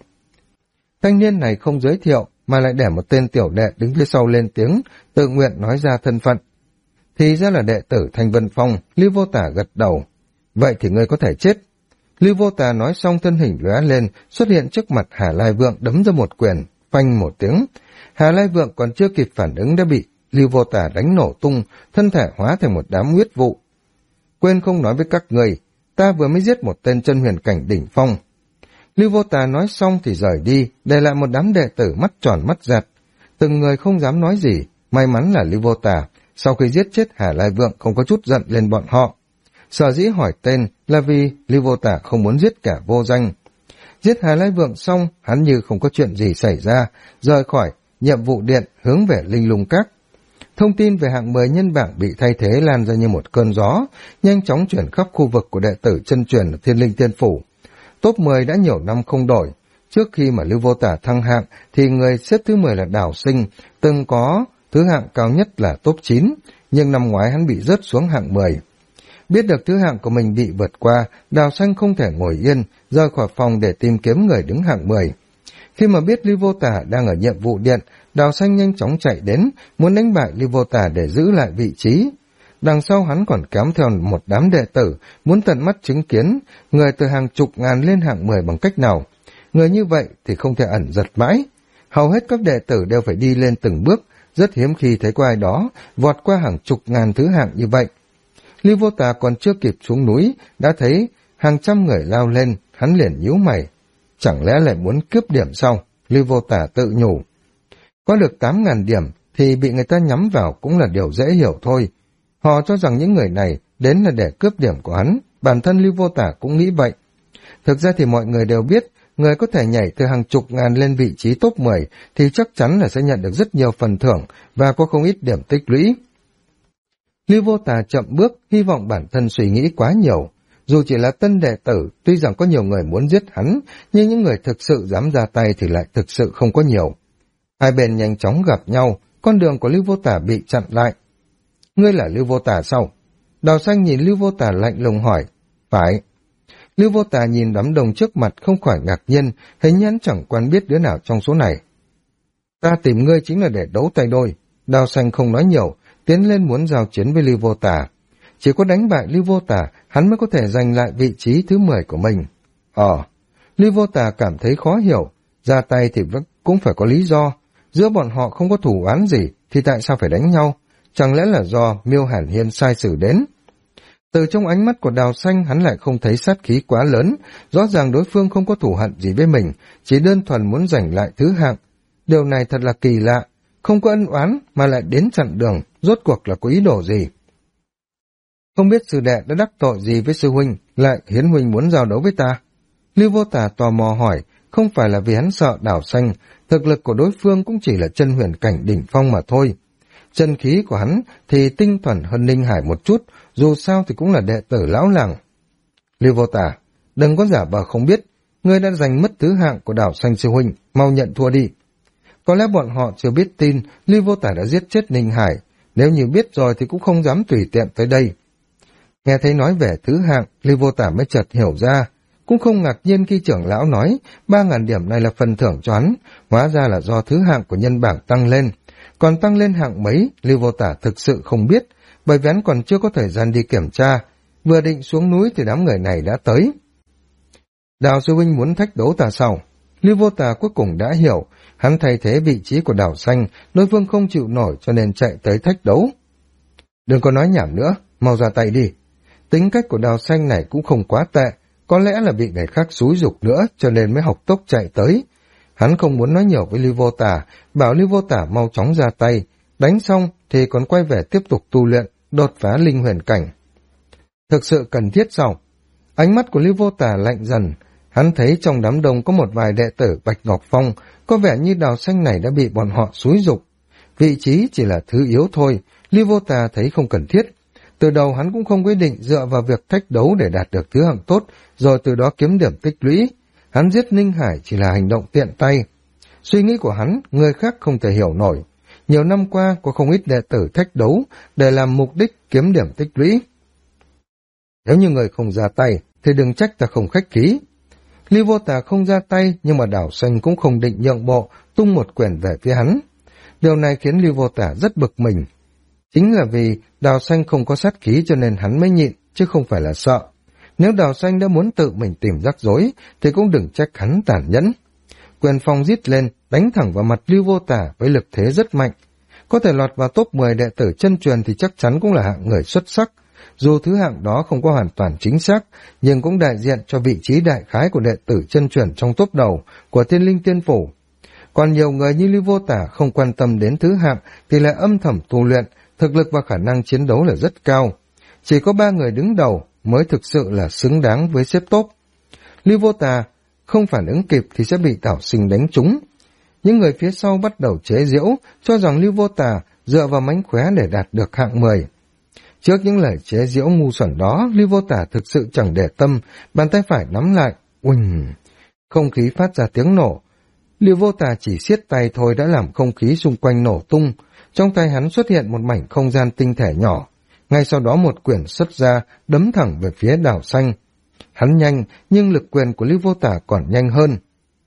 Thanh niên này không giới thiệu, mà lại để một tên tiểu đệ đứng phía sau lên tiếng, tự nguyện nói ra thân phận. Thì ra là đệ tử Thanh Vân Phong, Lưu Vô Tả gật đầu. Vậy thì ngươi có thể chết. Lưu Vô Tả nói xong thân hình lóe lên, xuất hiện trước mặt Hà Lai Vượng đấm ra một quyền, phanh một tiếng. Hà Lai Vượng còn chưa kịp phản ứng đã bị Lưu Vô Tả đánh nổ tung, thân thể hóa thành một đám huyết vụ. Quên không nói với các người, ta vừa mới giết một tên chân huyền cảnh đỉnh phong. Lưu Vô Tả nói xong thì rời đi, để lại một đám đệ tử mắt tròn mắt dẹt. Từng người không dám nói gì, may mắn là Lưu Vô Tả, sau khi giết chết Hà Lai Vượng không có chút giận lên bọn họ. Sở dĩ hỏi tên là vì Lưu Vô Tả không muốn giết kẻ vô danh. Giết Hà Lai Vượng xong, hắn như không có chuyện gì xảy ra, rời khỏi nhiệm vụ điện hướng về Linh Lung Các. Thông tin về hạng 10 nhân bảng bị thay thế lan ra như một cơn gió, nhanh chóng chuyển khắp khu vực của đệ tử chân truyền ở Thiên Linh Tiên Phủ. Top 10 đã nhiều năm không đổi. Trước khi mà Lưu Vô Tả thăng hạng thì người xếp thứ 10 là Đào Sinh, từng có thứ hạng cao nhất là top 9, nhưng năm ngoái hắn bị rớt xuống hạng 10. Biết được thứ hạng của mình bị vượt qua, Đào Xanh không thể ngồi yên, rời khỏi phòng để tìm kiếm người đứng hạng 10. Khi mà biết Lưu Vô Tả đang ở nhiệm vụ điện, Đào Xanh nhanh chóng chạy đến, muốn đánh bại Lưu Vô Tả để giữ lại vị trí. Đằng sau hắn còn kéo theo một đám đệ tử, muốn tận mắt chứng kiến người từ hàng chục ngàn lên hạng 10 bằng cách nào. Người như vậy thì không thể ẩn giật mãi. Hầu hết các đệ tử đều phải đi lên từng bước, rất hiếm khi thấy có ai đó vọt qua hàng chục ngàn thứ hạng như vậy. Lưu Vô Tả còn chưa kịp xuống núi, đã thấy hàng trăm người lao lên, hắn liền nhíu mày. Chẳng lẽ lại muốn cướp điểm sao? Lưu Vô Tả tự nhủ. Có được 8.000 điểm thì bị người ta nhắm vào cũng là điều dễ hiểu thôi. Họ cho rằng những người này đến là để cướp điểm của hắn, bản thân Lưu Vô Tả cũng nghĩ vậy. Thực ra thì mọi người đều biết, người có thể nhảy từ hàng chục ngàn lên vị trí top 10 thì chắc chắn là sẽ nhận được rất nhiều phần thưởng và có không ít điểm tích lũy. Lưu Vô Tả chậm bước, hy vọng bản thân suy nghĩ quá nhiều. Dù chỉ là tân đệ tử, tuy rằng có nhiều người muốn giết hắn, nhưng những người thực sự dám ra tay thì lại thực sự không có nhiều. Hai bên nhanh chóng gặp nhau, con đường của Lưu Vô Tả bị chặn lại. Ngươi là Lưu Vô Tả sao? Đào Xanh nhìn Lưu Vô Tả lạnh lùng hỏi. Phải. Lưu Vô Tả nhìn đám đông trước mặt không khỏi ngạc nhiên, hình như hắn chẳng quen biết đứa nào trong số này. Ta tìm ngươi chính là để đấu tay đôi. Đào Xanh không nói nhiều, tiến lên muốn giao chiến với Lưu Vô Tả. Chỉ có đánh bại Lưu Vô Tả, hắn mới có thể giành lại vị trí thứ 10 của mình. Lưu Vô Tả cảm thấy khó hiểu, ra tay thì cũng phải có lý do. Giữa bọn họ không có thù oán gì, thì tại sao phải đánh nhau? Chẳng lẽ là do Miêu Hàn Hiên sai sử đến? Từ trong ánh mắt của Đào Xanh hắn lại không thấy sát khí quá lớn, rõ ràng đối phương không có thù hận gì với mình, chỉ đơn thuần muốn giành lại thứ hạng. Điều này thật là kỳ lạ, không có ân oán mà lại đến chặn đường, rốt cuộc là có ý đồ gì? Không biết sư đệ đã đắc tội gì với sư huynh, lại khiến huynh muốn giao đấu với ta? Lưu Vô Tà tò mò hỏi, không phải là vì hắn sợ Đào Xanh, thực lực của đối phương cũng chỉ là chân huyền cảnh đỉnh phong mà thôi. Chân khí của hắn thì tinh thuần hơn Ninh Hải một chút, dù sao thì cũng là đệ tử lão làng. Lưu Vô Tà, đừng có giả vờ không biết, ngươi đã giành mất thứ hạng của Đào Xanh sư huynh, mau nhận thua đi. Có lẽ bọn họ chưa biết tin Lưu Vô Tà đã giết chết Ninh Hải, nếu như biết rồi thì cũng không dám tùy tiện tới đây. Nghe thấy nói về thứ hạng, Lưu Vô Tà mới chợt hiểu ra, cũng không ngạc nhiên khi trưởng lão nói 3.000 điểm này là phần thưởng cho hắn, hóa ra là do thứ hạng của nhân bảng tăng lên. Còn tăng lên hạng mấy, Lưu Vô Tà thực sự không biết, bởi vì hắn còn chưa có thời gian đi kiểm tra, vừa định xuống núi thì đám người này đã tới. Đào sư huynh muốn thách đấu ta sao? Lưu Vô Tà cuối cùng đã hiểu, hắn thay thế vị trí của Đào Xanh, đối phương không chịu nổi cho nên chạy tới thách đấu. Đừng có nói nhảm nữa, mau ra tay đi. Tính cách của Đào Xanh này cũng không quá tệ, có lẽ là bị người khác xúi giục nữa cho nên mới học tốc chạy tới. Hắn không muốn nói nhiều với Lưu Vô Tà, bảo Lưu Vô Tà mau chóng ra tay, đánh xong thì còn quay về tiếp tục tu luyện, đột phá linh huyền cảnh. Thực sự cần thiết sao? Ánh mắt của Lưu Vô Tà lạnh dần, hắn thấy trong đám đông có một vài đệ tử Bạch Ngọc Phong, có vẻ như Đào Xanh này đã bị bọn họ xúi giục. Vị trí chỉ là thứ yếu thôi, Lưu Vô Tà thấy không cần thiết. Từ đầu hắn cũng không quyết định dựa vào việc thách đấu để đạt được thứ hạng tốt, rồi từ đó kiếm điểm tích lũy. Hắn giết Ninh Hải chỉ là hành động tiện tay. Suy nghĩ của hắn, người khác không thể hiểu nổi. Nhiều năm qua có không ít đệ tử thách đấu để làm mục đích kiếm điểm tích lũy. Nếu như người không ra tay, thì đừng trách ta không khách khí. Lưu Vô Tà không ra tay, nhưng mà Đào Xanh cũng không định nhượng bộ, tung một quyền về phía hắn. Điều này khiến Lưu Vô Tà rất bực mình. Chính là vì Đào Xanh không có sát khí cho nên hắn mới nhịn, chứ không phải là sợ. Nếu Đào Xanh đã muốn tự mình tìm rắc rối, thì cũng đừng trách hắn tàn nhẫn. Quyền phong rít lên, đánh thẳng vào mặt Lưu Vô Tà với lực thế rất mạnh. Có thể lọt vào top 10 đệ tử chân truyền thì chắc chắn cũng là hạng người xuất sắc. Dù thứ hạng đó không có hoàn toàn chính xác, nhưng cũng đại diện cho vị trí đại khái của đệ tử chân truyền trong top đầu của Thiên Linh Tiên Phủ. Còn nhiều người như Lưu Vô Tà không quan tâm đến thứ hạng thì lại âm thầm tu luyện, thực lực và khả năng chiến đấu là rất cao. Chỉ có 3 người đứng đầu mới thực sự là xứng đáng với xếp top. Lưu Vô Tà không phản ứng kịp thì sẽ bị Đào Sinh đánh trúng. Những người phía sau bắt đầu chế giễu, cho rằng Lưu Vô Tà dựa vào mánh khóe để đạt được hạng 10. Trước những lời chế giễu ngu xuẩn đó, Lưu Vô Tà thực sự chẳng để tâm, bàn tay phải nắm lại, uỳnh, không khí phát ra tiếng nổ. Lưu Vô Tà chỉ siết tay thôi đã làm không khí xung quanh nổ tung, trong tay hắn xuất hiện một mảnh không gian tinh thể nhỏ, ngay sau đó một quyển xuất ra, đấm thẳng về phía Đào Xanh. Hắn nhanh, nhưng lực quyền của Lưu Vô Tà còn nhanh hơn.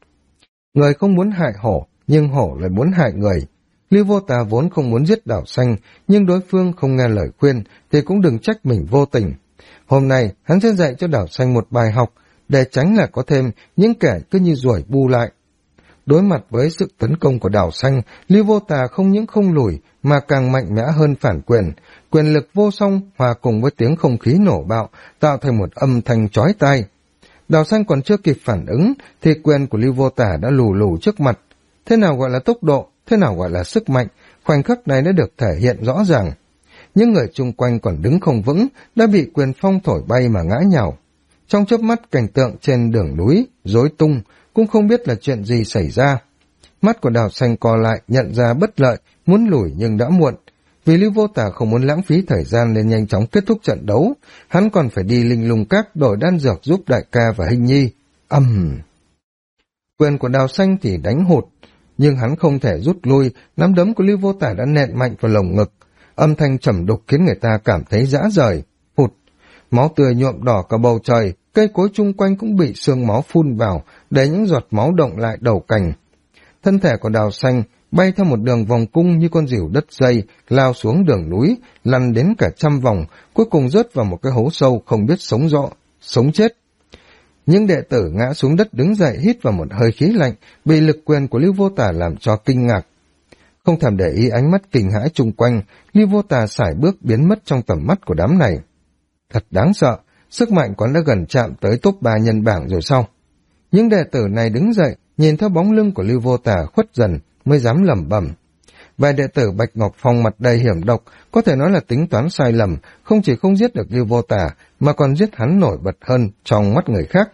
Người không muốn hại hổ, nhưng hổ lại muốn hại người. Lưu Vô Tà vốn không muốn giết Đào Xanh, nhưng đối phương không nghe lời khuyên, thì cũng đừng trách mình vô tình. Hôm nay, hắn sẽ dạy cho Đào Xanh một bài học, để tránh là có thêm những kẻ cứ như ruồi bu lại. Đối mặt với sự tấn công của Đào Xanh, Lưu Vô Tà không những không lùi, mà càng mạnh mẽ hơn phản quyền. Quyền lực vô song hòa cùng với tiếng không khí nổ bạo, tạo thành một âm thanh chói tai. Đào Xanh còn chưa kịp phản ứng, thì quyền của Lưu Vô Tà đã lù lù trước mặt. Thế nào gọi là tốc độ, thế nào gọi là sức mạnh, khoảnh khắc này đã được thể hiện rõ ràng. Những người chung quanh còn đứng không vững, đã bị quyền phong thổi bay mà ngã nhào. Trong chớp mắt cảnh tượng trên đường núi, rối tung, cũng không biết là chuyện gì xảy ra. Mắt của Đào Xanh co lại, nhận ra bất lợi, muốn lùi nhưng đã muộn. Vì Lưu Vô Tà không muốn lãng phí thời gian nên nhanh chóng kết thúc trận đấu, hắn còn phải đi linh lung các đổi đan dược giúp đại ca và Hình Nhi. Quyền của Đào Xanh thì đánh hụt, nhưng hắn không thể rút lui, nắm đấm của Lưu Vô Tà đã nện mạnh vào lồng ngực. Âm thanh trầm đục khiến người ta cảm thấy rã rời. Hụt, máu tươi nhuộm đỏ cả bầu trời, cây cối chung quanh cũng bị xương máu phun vào, để những giọt máu động lại đầu cành. Thân thể của Đào Xanh bay theo một đường vòng cung như con rỉu đất dây, lao xuống đường núi, lăn đến cả 100 vòng, cuối cùng rớt vào một cái hố sâu không biết sống chết. Những đệ tử ngã xuống đất đứng dậy hít vào một hơi khí lạnh, bị lực quyền của Lưu Vô Tà làm cho kinh ngạc. Không thèm để ý ánh mắt kinh hãi chung quanh, Lưu Vô Tà sải bước biến mất trong tầm mắt của đám này. Thật đáng sợ, sức mạnh của hắn đã gần chạm tới top 3 nhân bảng rồi sao? Những đệ tử này đứng dậy, nhìn theo bóng lưng của Lưu Vô Tà khuất dần, mới dám lẩm bẩm. Vài đệ tử Bạch Ngọc Phong mặt đầy hiểm độc, có thể nói là tính toán sai lầm, không chỉ không giết được Lưu Vô Tà, mà còn giết hắn nổi bật hơn trong mắt người khác.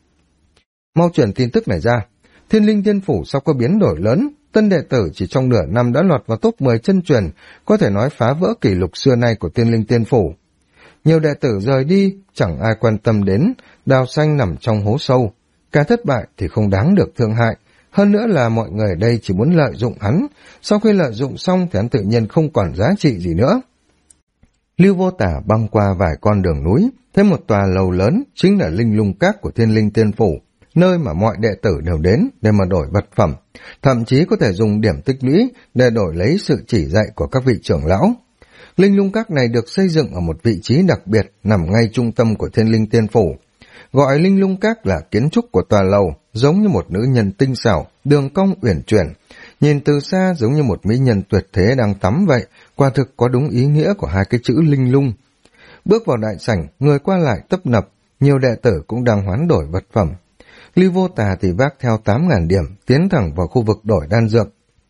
Mau truyền tin tức này ra, Thiên Linh Tiên Phủ sau có biến đổi lớn, tân đệ tử chỉ trong nửa năm đã lọt vào top 10 chân truyền, có thể nói phá vỡ kỷ lục xưa nay của Thiên Linh Tiên Phủ. Nhiều đệ tử rời đi, chẳng ai quan tâm đến, Đào Xanh nằm trong hố sâu. Cả thất bại thì không đáng được thương hại, hơn nữa là mọi người ở đây chỉ muốn lợi dụng hắn, sau khi lợi dụng xong thì hắn tự nhiên không còn giá trị gì nữa. Lưu Vô Tà băng qua vài con đường núi, thấy một tòa lầu lớn chính là Linh Lung Các của Thiên Linh Tiên Phủ, nơi mà mọi đệ tử đều đến để mà đổi vật phẩm, thậm chí có thể dùng điểm tích lũy để đổi lấy sự chỉ dạy của các vị trưởng lão. Linh Lung Các này được xây dựng ở một vị trí đặc biệt nằm ngay trung tâm của Thiên Linh Tiên Phủ. Gọi Linh Lung Các là kiến trúc của tòa lầu, giống như một nữ nhân tinh xảo, đường cong uyển chuyển, nhìn từ xa giống như một mỹ nhân tuyệt thế đang tắm vậy, quả thực có đúng ý nghĩa của hai cái chữ linh lung. Bước vào đại sảnh, người qua lại tấp nập, nhiều đệ tử cũng đang hoán đổi vật phẩm. Lưu Vô Tà thì vác theo 8.000 điểm, tiến thẳng vào khu vực đổi đan dược.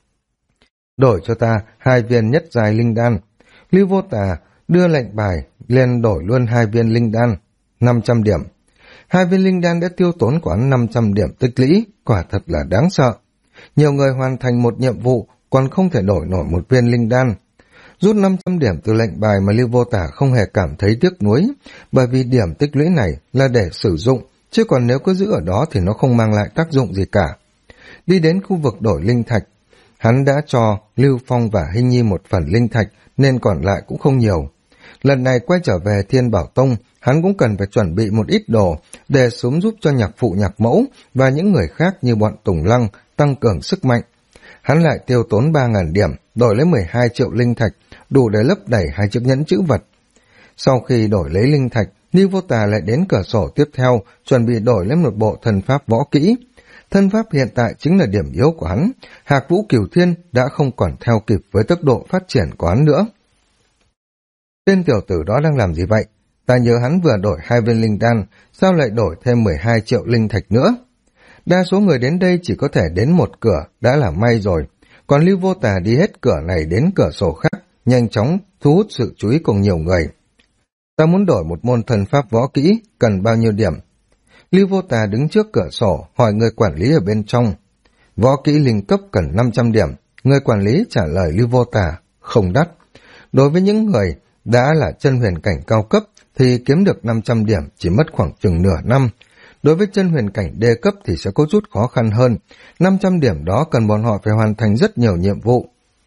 Đổi cho ta 2 viên nhất giai linh đan. Lưu Vô Tà đưa lệnh bài, liền đổi luôn 2 viên linh đan, 500 điểm. 2 viên linh đan đã tiêu tốn của hắn 500 điểm tích lũy, quả thật là đáng sợ. Nhiều người hoàn thành một nhiệm vụ, còn không thể đổi nổi một viên linh đan. Rút 500 điểm từ lệnh bài mà Lưu Vô Tà không hề cảm thấy tiếc nuối, bởi vì điểm tích lũy này là để sử dụng, chứ còn nếu cứ giữ ở đó thì nó không mang lại tác dụng gì cả. Đi đến khu vực đổi linh thạch, hắn đã cho Lưu Phong và Hinh Nhi một phần linh thạch, nên còn lại cũng không nhiều. Lần này quay trở về Thiên Bảo Tông, hắn cũng cần phải chuẩn bị một ít đồ để xuống giúp cho nhạc phụ nhạc mẫu và những người khác như bọn Tùng Lăng tăng cường sức mạnh. Hắn lại tiêu tốn 3.000 điểm, đổi lấy 12 triệu linh thạch, đủ để lấp đầy 2 chiếc nhẫn chữ vật. Sau khi đổi lấy linh thạch, Lưu Vô Tà lại đến cửa sổ tiếp theo, chuẩn bị đổi lấy một bộ thân pháp võ kỹ. Thân pháp hiện tại chính là điểm yếu của hắn, Hạc Vũ Cửu Thiên đã không còn theo kịp với tốc độ phát triển của hắn nữa. Tên tiểu tử đó đang làm gì vậy? Ta nhớ hắn vừa đổi 2 viên linh đan, sao lại đổi thêm 12 triệu linh thạch nữa? Đa số người đến đây chỉ có thể đến một cửa đã là may rồi, còn Lưu Vô Tà đi hết cửa này đến cửa sổ khác, nhanh chóng thu hút sự chú ý của nhiều người. Ta muốn đổi một môn thần pháp võ kỹ, cần bao nhiêu điểm? Lưu Vô Tà đứng trước cửa sổ, hỏi người quản lý ở bên trong. Võ kỹ linh cấp cần 500 điểm. Người quản lý trả lời Lưu Vô Tà, không đắt. Đối với những người đã là chân huyền cảnh cao cấp, thì kiếm được 500 điểm chỉ mất khoảng chừng nửa năm. Đối với chân huyền cảnh đê cấp thì sẽ có chút khó khăn hơn. 500 điểm đó cần bọn họ phải hoàn thành rất nhiều nhiệm vụ.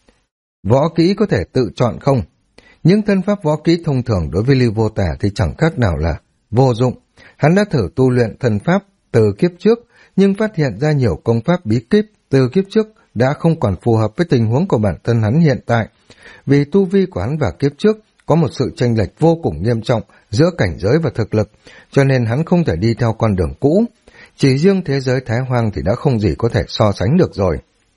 Võ kỹ có thể tự chọn không? Những thân pháp võ kỹ thông thường đối với Lưu Vô Tà thì chẳng khác nào là vô dụng. Hắn đã thử tu luyện thân pháp từ kiếp trước, nhưng phát hiện ra nhiều công pháp bí kíp từ kiếp trước đã không còn phù hợp với tình huống của bản thân hắn hiện tại. Vì tu vi của hắn và kiếp trước có một sự chênh lệch vô cùng nghiêm trọng giữa cảnh giới và thực lực, cho nên hắn không thể đi theo con đường cũ. Chỉ riêng thế giới Thái Hoang thì đã không gì có thể so sánh được rồi.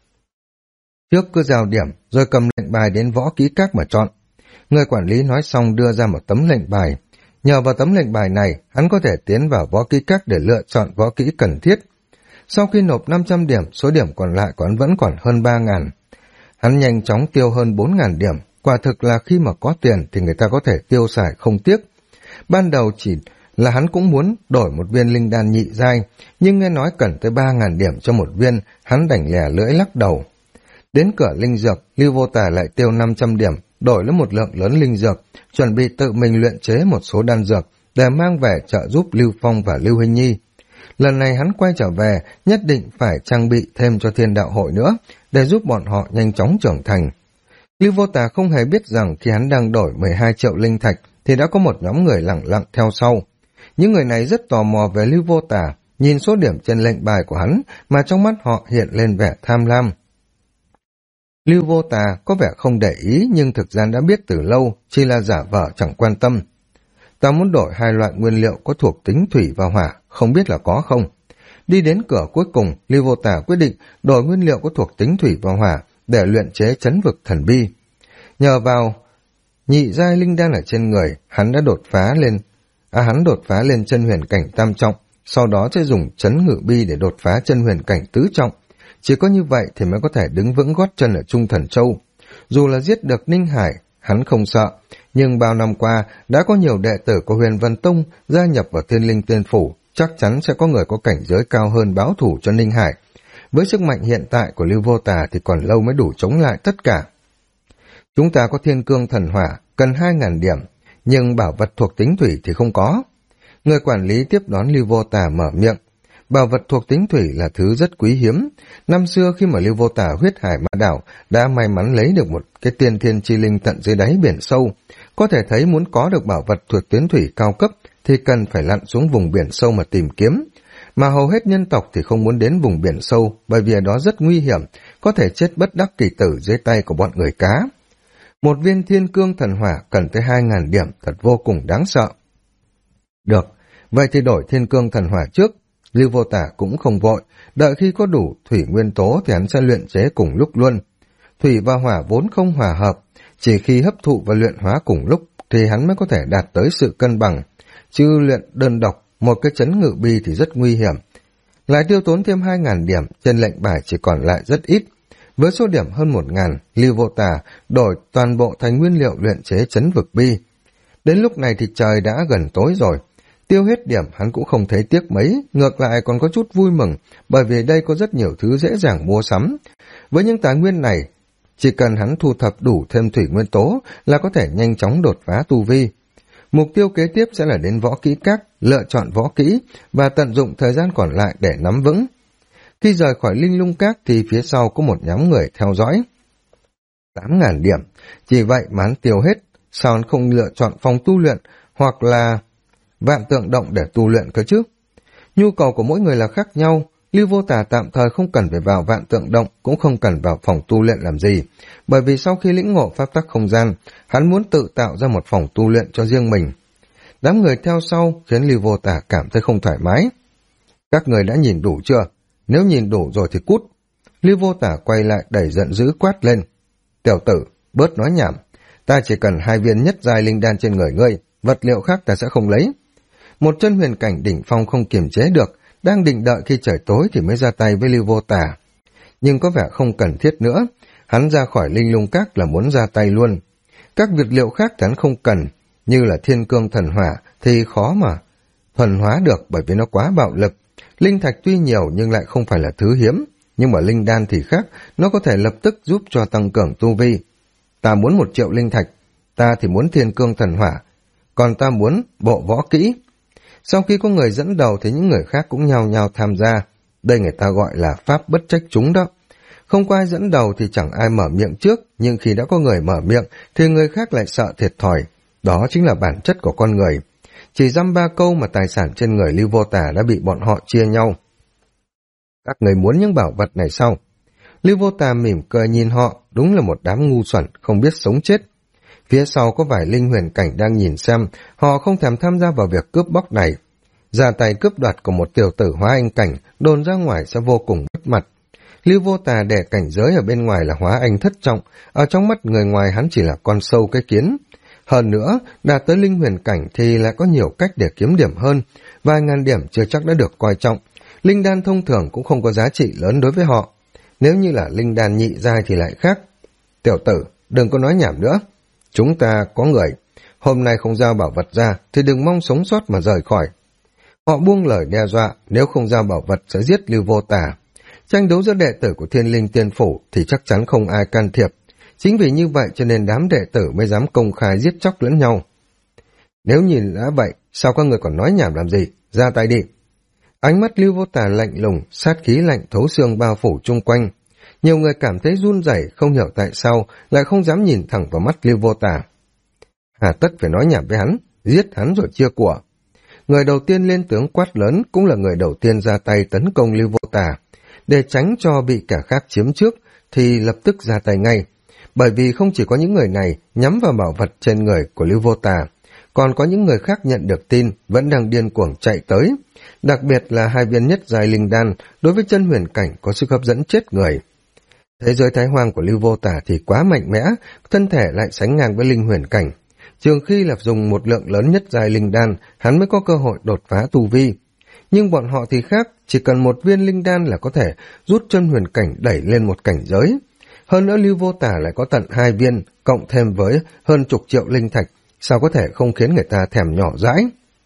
Trước cứ giao điểm, rồi cầm lệnh bài đến võ kỹ các mà chọn. Người quản lý nói xong đưa ra một tấm lệnh bài. Nhờ vào tấm lệnh bài này, hắn có thể tiến vào võ kỹ các để lựa chọn võ kỹ cần thiết. Sau khi nộp 500 điểm, số điểm còn lại của hắn vẫn còn hơn 3.000. Hắn nhanh chóng tiêu hơn 4.000 điểm. Quả thực là khi mà có tiền thì người ta có thể tiêu xài không tiếc. Ban đầu chỉ là hắn cũng muốn đổi một viên linh đan nhị giai, nhưng nghe nói cần tới 3.000 điểm cho một viên, hắn đành lẻ lưỡi lắc đầu. Đến cửa linh dược, Lưu Vô Tà lại tiêu 500 điểm, đổi lấy một lượng lớn linh dược, chuẩn bị tự mình luyện chế một số đan dược để mang về trợ giúp Lưu Phong và Lưu Hinh Nhi. Lần này hắn quay trở về, nhất định phải trang bị thêm cho Thiên Đạo Hội nữa, để giúp bọn họ nhanh chóng trưởng thành. Lưu Vô Tà không hề biết rằng khi hắn đang đổi 12 triệu linh thạch thì đã có một nhóm người lẳng lặng theo sau. Những người này rất tò mò về Lưu Vô Tà, nhìn số điểm trên lệnh bài của hắn mà trong mắt họ hiện lên vẻ tham lam. Lưu Vô Tà có vẻ không để ý nhưng thực ra đã biết từ lâu, chỉ là giả vờ chẳng quan tâm. Ta muốn đổi 2 loại nguyên liệu có thuộc tính thủy và hỏa, không biết là có không? Đi đến cửa cuối cùng, Lưu Vô Tà quyết định đổi nguyên liệu có thuộc tính thủy và hỏa để luyện chế trấn vực thần bi. Nhờ vào nhị giai linh đan ở trên người, hắn đột phá lên chân huyền cảnh tam trọng, sau đó sẽ dùng trấn ngự bi để đột phá chân huyền cảnh tứ trọng. Chỉ có như vậy thì mới có thể đứng vững gót chân ở Trung Thần Châu. Dù là giết được Ninh Hải, hắn không sợ, nhưng bao năm qua đã có nhiều đệ tử của Huyền Vân Tông gia nhập vào Thiên Linh Tiên Phủ, chắc chắn sẽ có người có cảnh giới cao hơn báo thủ cho Ninh Hải. Với sức mạnh hiện tại của Lưu Vô Tà thì còn lâu mới đủ chống lại tất cả. Chúng ta có Thiên Cương Thần Hỏa, cần 2.000 điểm, nhưng bảo vật thuộc tính thủy thì không có. Người quản lý tiếp đón Lưu Vô Tà mở miệng. Bảo vật thuộc tính thủy là thứ rất quý hiếm. Năm xưa khi mà Lưu Vô Tà huyết hải ma đảo đã may mắn lấy được một cái tiên thiên chi linh tận dưới đáy biển sâu. Có thể thấy muốn có được bảo vật thuộc tuyến thủy cao cấp thì cần phải lặn xuống vùng biển sâu mà tìm kiếm. Mà hầu hết nhân tộc thì không muốn đến vùng biển sâu bởi vì ở đó rất nguy hiểm, có thể chết bất đắc kỳ tử dưới tay của bọn người cá. Một viên Thiên Cương Thần Hỏa cần tới 2.000 điểm, thật vô cùng đáng sợ. Được, vậy thì đổi Thiên Cương Thần Hỏa trước. Lưu Vô Tà cũng không vội, đợi khi có đủ thủy nguyên tố thì hắn sẽ luyện chế cùng lúc luôn. Thủy và hỏa vốn không hòa hợp, chỉ khi hấp thụ và luyện hóa cùng lúc thì hắn mới có thể đạt tới sự cân bằng. Chứ luyện đơn độc, một cái trấn ngự bi thì rất nguy hiểm. Lại tiêu tốn thêm 2.000 điểm, trên lệnh bài chỉ còn lại rất ít. Với số điểm hơn 1.000, Lưu Vô Tà đổi toàn bộ thành nguyên liệu luyện chế trấn vực bi. Đến lúc này thì trời đã gần tối rồi. Tiêu hết điểm hắn cũng không thấy tiếc mấy, ngược lại còn có chút vui mừng, bởi vì đây có rất nhiều thứ dễ dàng mua sắm. Với những tài nguyên này, chỉ cần hắn thu thập đủ thêm thủy nguyên tố là có thể nhanh chóng đột phá tu vi. Mục tiêu kế tiếp sẽ là đến võ kỹ các, lựa chọn võ kỹ và tận dụng thời gian còn lại để nắm vững. Khi rời khỏi Linh Lung Các thì phía sau có một nhóm người theo dõi. 8.000 điểm, chỉ vậy mà hắn tiêu hết, sao hắn không lựa chọn phòng tu luyện hoặc là Vạn Tượng Động để tu luyện cơ chứ? Nhu cầu của mỗi người là khác nhau, Lưu Vô Tà tạm thời không cần phải vào Vạn Tượng Động, cũng không cần vào phòng tu luyện làm gì, bởi vì sau khi lĩnh ngộ pháp tắc không gian, hắn muốn tự tạo ra một phòng tu luyện cho riêng mình. Đám người theo sau khiến Lưu Vô Tà cảm thấy không thoải mái. Các người đã nhìn đủ chưa? Nếu nhìn đủ rồi thì cút. Lưu Vô Tà quay lại đẩy giận dữ quát lên. Tiểu tử, bớt nói nhảm, ta chỉ cần 2 viên nhất giai linh đan trên người ngươi, vật liệu khác ta sẽ không lấy. Một chân huyền cảnh đỉnh phong không kiềm chế được, đang định đợi khi trời tối thì mới ra tay với Lưu Vô Tà. Nhưng có vẻ không cần thiết nữa, hắn ra khỏi Linh Lung Các là muốn ra tay luôn. Các vật liệu khác hắn không cần, như là Thiên Cương Thần Hỏa thì khó mà thuần hóa được bởi vì nó quá bạo lực. Linh thạch tuy nhiều nhưng lại không phải là thứ hiếm, nhưng mà linh đan thì khác, nó có thể lập tức giúp cho tăng cường tu vi. Ta muốn 1 triệu linh thạch, ta thì muốn Thiên Cương Thần Hỏa, còn ta muốn bộ võ kỹ. Sau khi có người dẫn đầu thì những người khác cũng nhao nhao tham gia. Đây người ta gọi là pháp bất trách chúng đó. Không có ai dẫn đầu thì chẳng ai mở miệng trước, nhưng khi đã có người mở miệng thì người khác lại sợ thiệt thòi. Đó chính là bản chất của con người. Chỉ dăm 3 câu mà tài sản trên người Lưu Vô Tà đã bị bọn họ chia nhau. Các người muốn những bảo vật này sao? Lưu Vô Tà mỉm cười nhìn họ, đúng là một đám ngu xuẩn, không biết sống chết. Phía sau có vài linh huyền cảnh đang nhìn xem, họ không thèm tham gia vào việc cướp bóc này. Ra tay cướp đoạt của một tiểu tử hóa anh cảnh, đồn ra ngoài sẽ vô cùng mất mặt. Lưu Vô Tà để cảnh giới ở bên ngoài là hóa anh thất trọng, ở trong mắt người ngoài hắn chỉ là con sâu cái kiến. Hơn nữa, đạt tới linh huyền cảnh thì lại có nhiều cách để kiếm điểm hơn, vài ngàn điểm chưa chắc đã được coi trọng. Linh đan thông thường cũng không có giá trị lớn đối với họ. Nếu như là linh đan nhị giai thì lại khác. Tiểu tử, đừng có nói nhảm nữa. Chúng ta có người, hôm nay không giao bảo vật ra thì đừng mong sống sót mà rời khỏi. Họ buông lời đe dọa, nếu không giao bảo vật sẽ giết Lưu Vô Tà. Tranh đấu giữa đệ tử của Thiên Linh Tiên Phủ thì chắc chắn không ai can thiệp. Chính vì như vậy cho nên đám đệ tử mới dám công khai giết chóc lẫn nhau. Nếu nhìn đã vậy, sao các người còn nói nhảm làm gì? Ra tay đi. Ánh mắt Lưu Vô Tà lạnh lùng, sát khí lạnh thấu xương bao phủ chung quanh. Nhiều người cảm thấy run rẩy, không hiểu tại sao lại không dám nhìn thẳng vào mắt Lưu Vô Tà. Hà tất phải nói nhảm với hắn, giết hắn rồi chia của. Người đầu tiên lên tướng quát lớn cũng là người đầu tiên ra tay tấn công Lưu Vô Tà. Để tránh cho bị kẻ khác chiếm trước thì lập tức ra tay ngay. Bởi vì không chỉ có những người này nhắm vào bảo vật trên người của Lưu Vô Tà, còn có những người khác nhận được tin vẫn đang điên cuồng chạy tới. Đặc biệt là 2 viên nhất giai linh đan đối với chân huyền cảnh có sức hấp dẫn chết người. Thế giới Thái Hoang của Lưu Vô Tả thì quá mạnh mẽ, thân thể lại sánh ngang với linh huyền cảnh. Trường khi là dùng một lượng lớn nhất giai linh đan, hắn mới có cơ hội đột phá tu vi. Nhưng bọn họ thì khác, chỉ cần một viên linh đan là có thể rút chân huyền cảnh đẩy lên một cảnh giới. Hơn nữa Lưu Vô Tả lại có tận 2 viên, cộng thêm với hơn chục triệu linh thạch, sao có thể không khiến người ta thèm nhỏ dãi.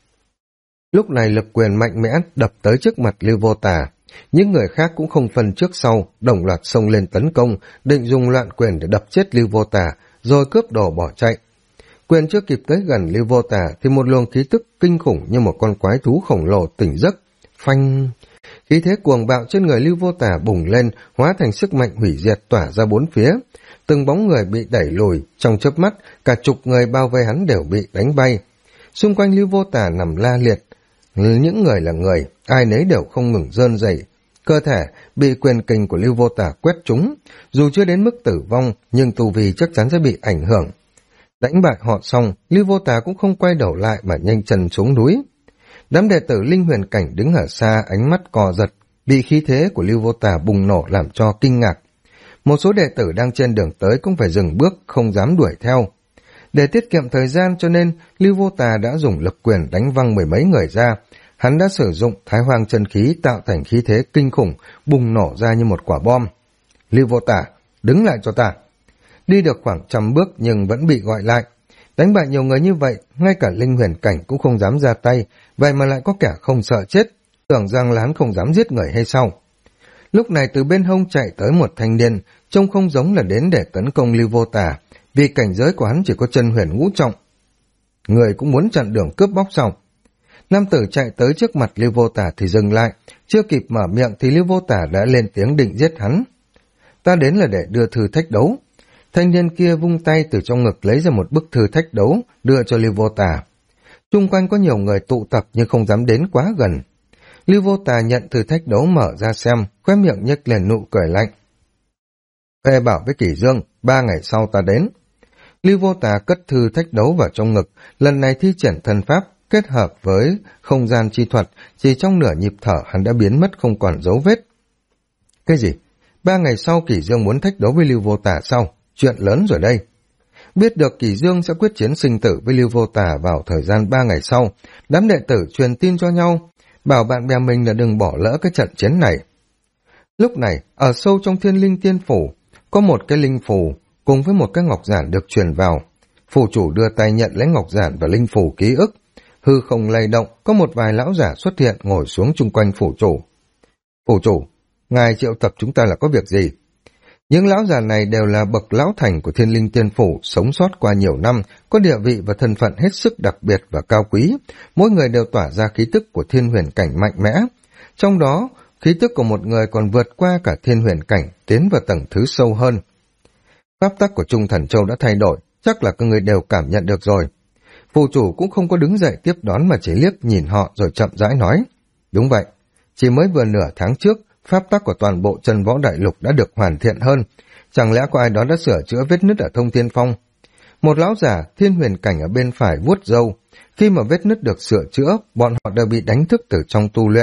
Lúc này lực quyền mạnh mẽ đập tới trước mặt Lưu Vô Tả. Những người khác cũng không phân trước sau, đồng loạt xông lên tấn công, định dùng loạn quyền để đập chết Lưu Vô Tả, rồi cướp đồ bỏ chạy. Quyền chưa kịp tới gần Lưu Vô Tả thì một luồng khí tức kinh khủng như một con quái thú khổng lồ tỉnh giấc. Phanh! Khí thế cuồng bạo trên người Lưu Vô Tả bùng lên, hóa thành sức mạnh hủy diệt tỏa ra bốn phía. Từng bóng người bị đẩy lùi, trong chớp mắt, cả chục người bao vây hắn đều bị đánh bay. Xung quanh Lưu Vô Tả nằm la liệt, những người là người, ai nấy đều không ngừng rơn rẩy. Cơ thể bị quyền kình của Lưu Vô Tả quét trúng, dù chưa đến mức tử vong, nhưng tu vi chắc chắn sẽ bị ảnh hưởng. Đánh bại họ xong, Lưu Vô Tả cũng không quay đầu lại mà nhanh chân xuống núi. Đám đệ tử linh huyền cảnh đứng ở xa, ánh mắt cò giật, bị khí thế của Lưu Vô Tả bùng nổ làm cho kinh ngạc. Một số đệ tử đang trên đường tới cũng phải dừng bước, không dám đuổi theo. Để tiết kiệm thời gian cho nên Lưu Vô Tả đã dùng lực quyền đánh văng mười mấy người ra. Hắn đã sử dụng Thái Hoang chân khí tạo thành khí thế kinh khủng, bùng nổ ra như một quả bom. Lưu Vô Tả, đứng lại cho ta. Đi được khoảng 100 bước nhưng vẫn bị gọi lại. Đánh bại nhiều người như vậy, ngay cả linh huyền cảnh cũng không dám ra tay, vậy mà lại có kẻ không sợ chết, tưởng rằng là hắn không dám giết người hay sao. Lúc này từ bên hông chạy tới một thanh niên, trông không giống là đến để tấn công Lưu Vô Tả, vì cảnh giới của hắn chỉ có chân huyền ngũ trọng. Người cũng muốn chặn đường cướp bóc sao? Nam tử chạy tới trước mặt Lưu Vô Tả thì dừng lại, chưa kịp mở miệng thì Lưu Vô Tả đã lên tiếng định giết hắn. Ta đến là để đưa thư thách đấu. Thanh niên kia vung tay từ trong ngực lấy ra một bức thư thách đấu, đưa cho Lưu Vô Tả. Chung quanh có nhiều người tụ tập nhưng không dám đến quá gần. Lưu Vô Tả nhận thư thách đấu mở ra xem, khóe miệng nhếch lên nụ cười lạnh. Về bảo với Kỷ Dương, 3 ngày sau ta đến. Lưu Vô Tả cất thư thách đấu vào trong ngực, lần này thi triển thân pháp, kết hợp với không gian chi thuật, chỉ trong nửa nhịp thở hắn đã biến mất không còn dấu vết. Cái gì? 3 ngày sau Kỷ Dương muốn thách đấu với Lưu Vô Tả sau? Chuyện lớn rồi đây. Biết được Kỷ Dương sẽ quyết chiến sinh tử với Lưu Vô Tả vào thời gian 3 ngày sau, đám đệ tử truyền tin cho nhau, bảo bạn bè mình là đừng bỏ lỡ cái trận chiến này. Lúc này, ở sâu trong Thiên Linh Tiên Phủ, có một cái linh phù cùng với một cái ngọc giản được truyền vào. Phù chủ đưa tay nhận lấy ngọc giản và linh phù ký ức. Hư không lay động, có một vài lão giả xuất hiện ngồi xuống chung quanh phủ chủ. Phủ chủ, ngài triệu tập chúng ta là có việc gì? Những lão già này đều là bậc lão thành của Thiên Linh Tiên Phủ, sống sót qua nhiều năm, có địa vị và thân phận hết sức đặc biệt và cao quý. Mỗi người đều tỏa ra khí tức của thiên huyền cảnh mạnh mẽ. Trong đó, khí tức của một người còn vượt qua cả thiên huyền cảnh, tiến vào tầng thứ sâu hơn. Pháp tắc của Trung Thần Châu đã thay đổi, chắc là các người đều cảm nhận được rồi. Phù chủ cũng không có đứng dậy tiếp đón mà chỉ liếc nhìn họ rồi chậm rãi nói. Đúng vậy, chỉ mới vừa nửa tháng trước, pháp tắc của toàn bộ chân võ đại lục đã được hoàn thiện hơn. Chẳng lẽ có ai đó đã sửa chữa vết nứt ở Thông Thiên Phong? Một lão giả thiên huyền cảnh ở bên phải vuốt râu. Khi mà vết nứt được sửa chữa, bọn họ đều bị đánh thức từ trong tu luyện.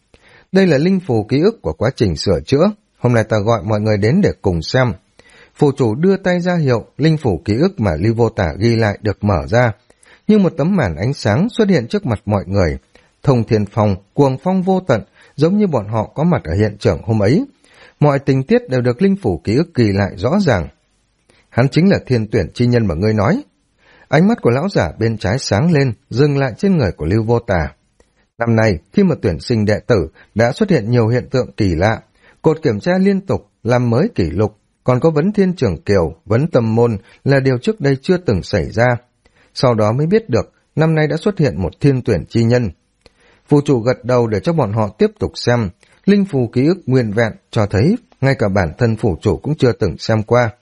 Đây là linh phù ký ức của quá trình sửa chữa. Hôm nay ta gọi mọi người đến để cùng xem. Phù chủ đưa tay ra hiệu, linh phù ký ức mà Lưu Vô Tả ghi lại được mở ra. Như một tấm màn ánh sáng xuất hiện trước mặt mọi người. Thông Thiên Phong, cuồng phong vô tận, giống như bọn họ có mặt ở hiện trường hôm ấy. Mọi tình tiết đều được linh phủ ký ức ghi lại rõ ràng. Hắn chính là thiên tuyển chi nhân mà ngươi nói. Ánh mắt của lão giả bên trái sáng lên, dừng lại trên người của Lưu Vô Tả. Năm nay, khi mà tuyển sinh đệ tử, đã xuất hiện nhiều hiện tượng kỳ lạ. Cột kiểm tra liên tục, làm mới kỷ lục, còn có vấn thiên trưởng kiều, vấn tâm môn là điều trước đây chưa từng xảy ra. Sau đó mới biết được, năm nay đã xuất hiện một thiên tuyển chi nhân. Phù chủ gật đầu để cho bọn họ tiếp tục xem. Linh phù ký ức nguyên vẹn cho thấy ngay cả bản thân phủ chủ cũng chưa từng xem qua.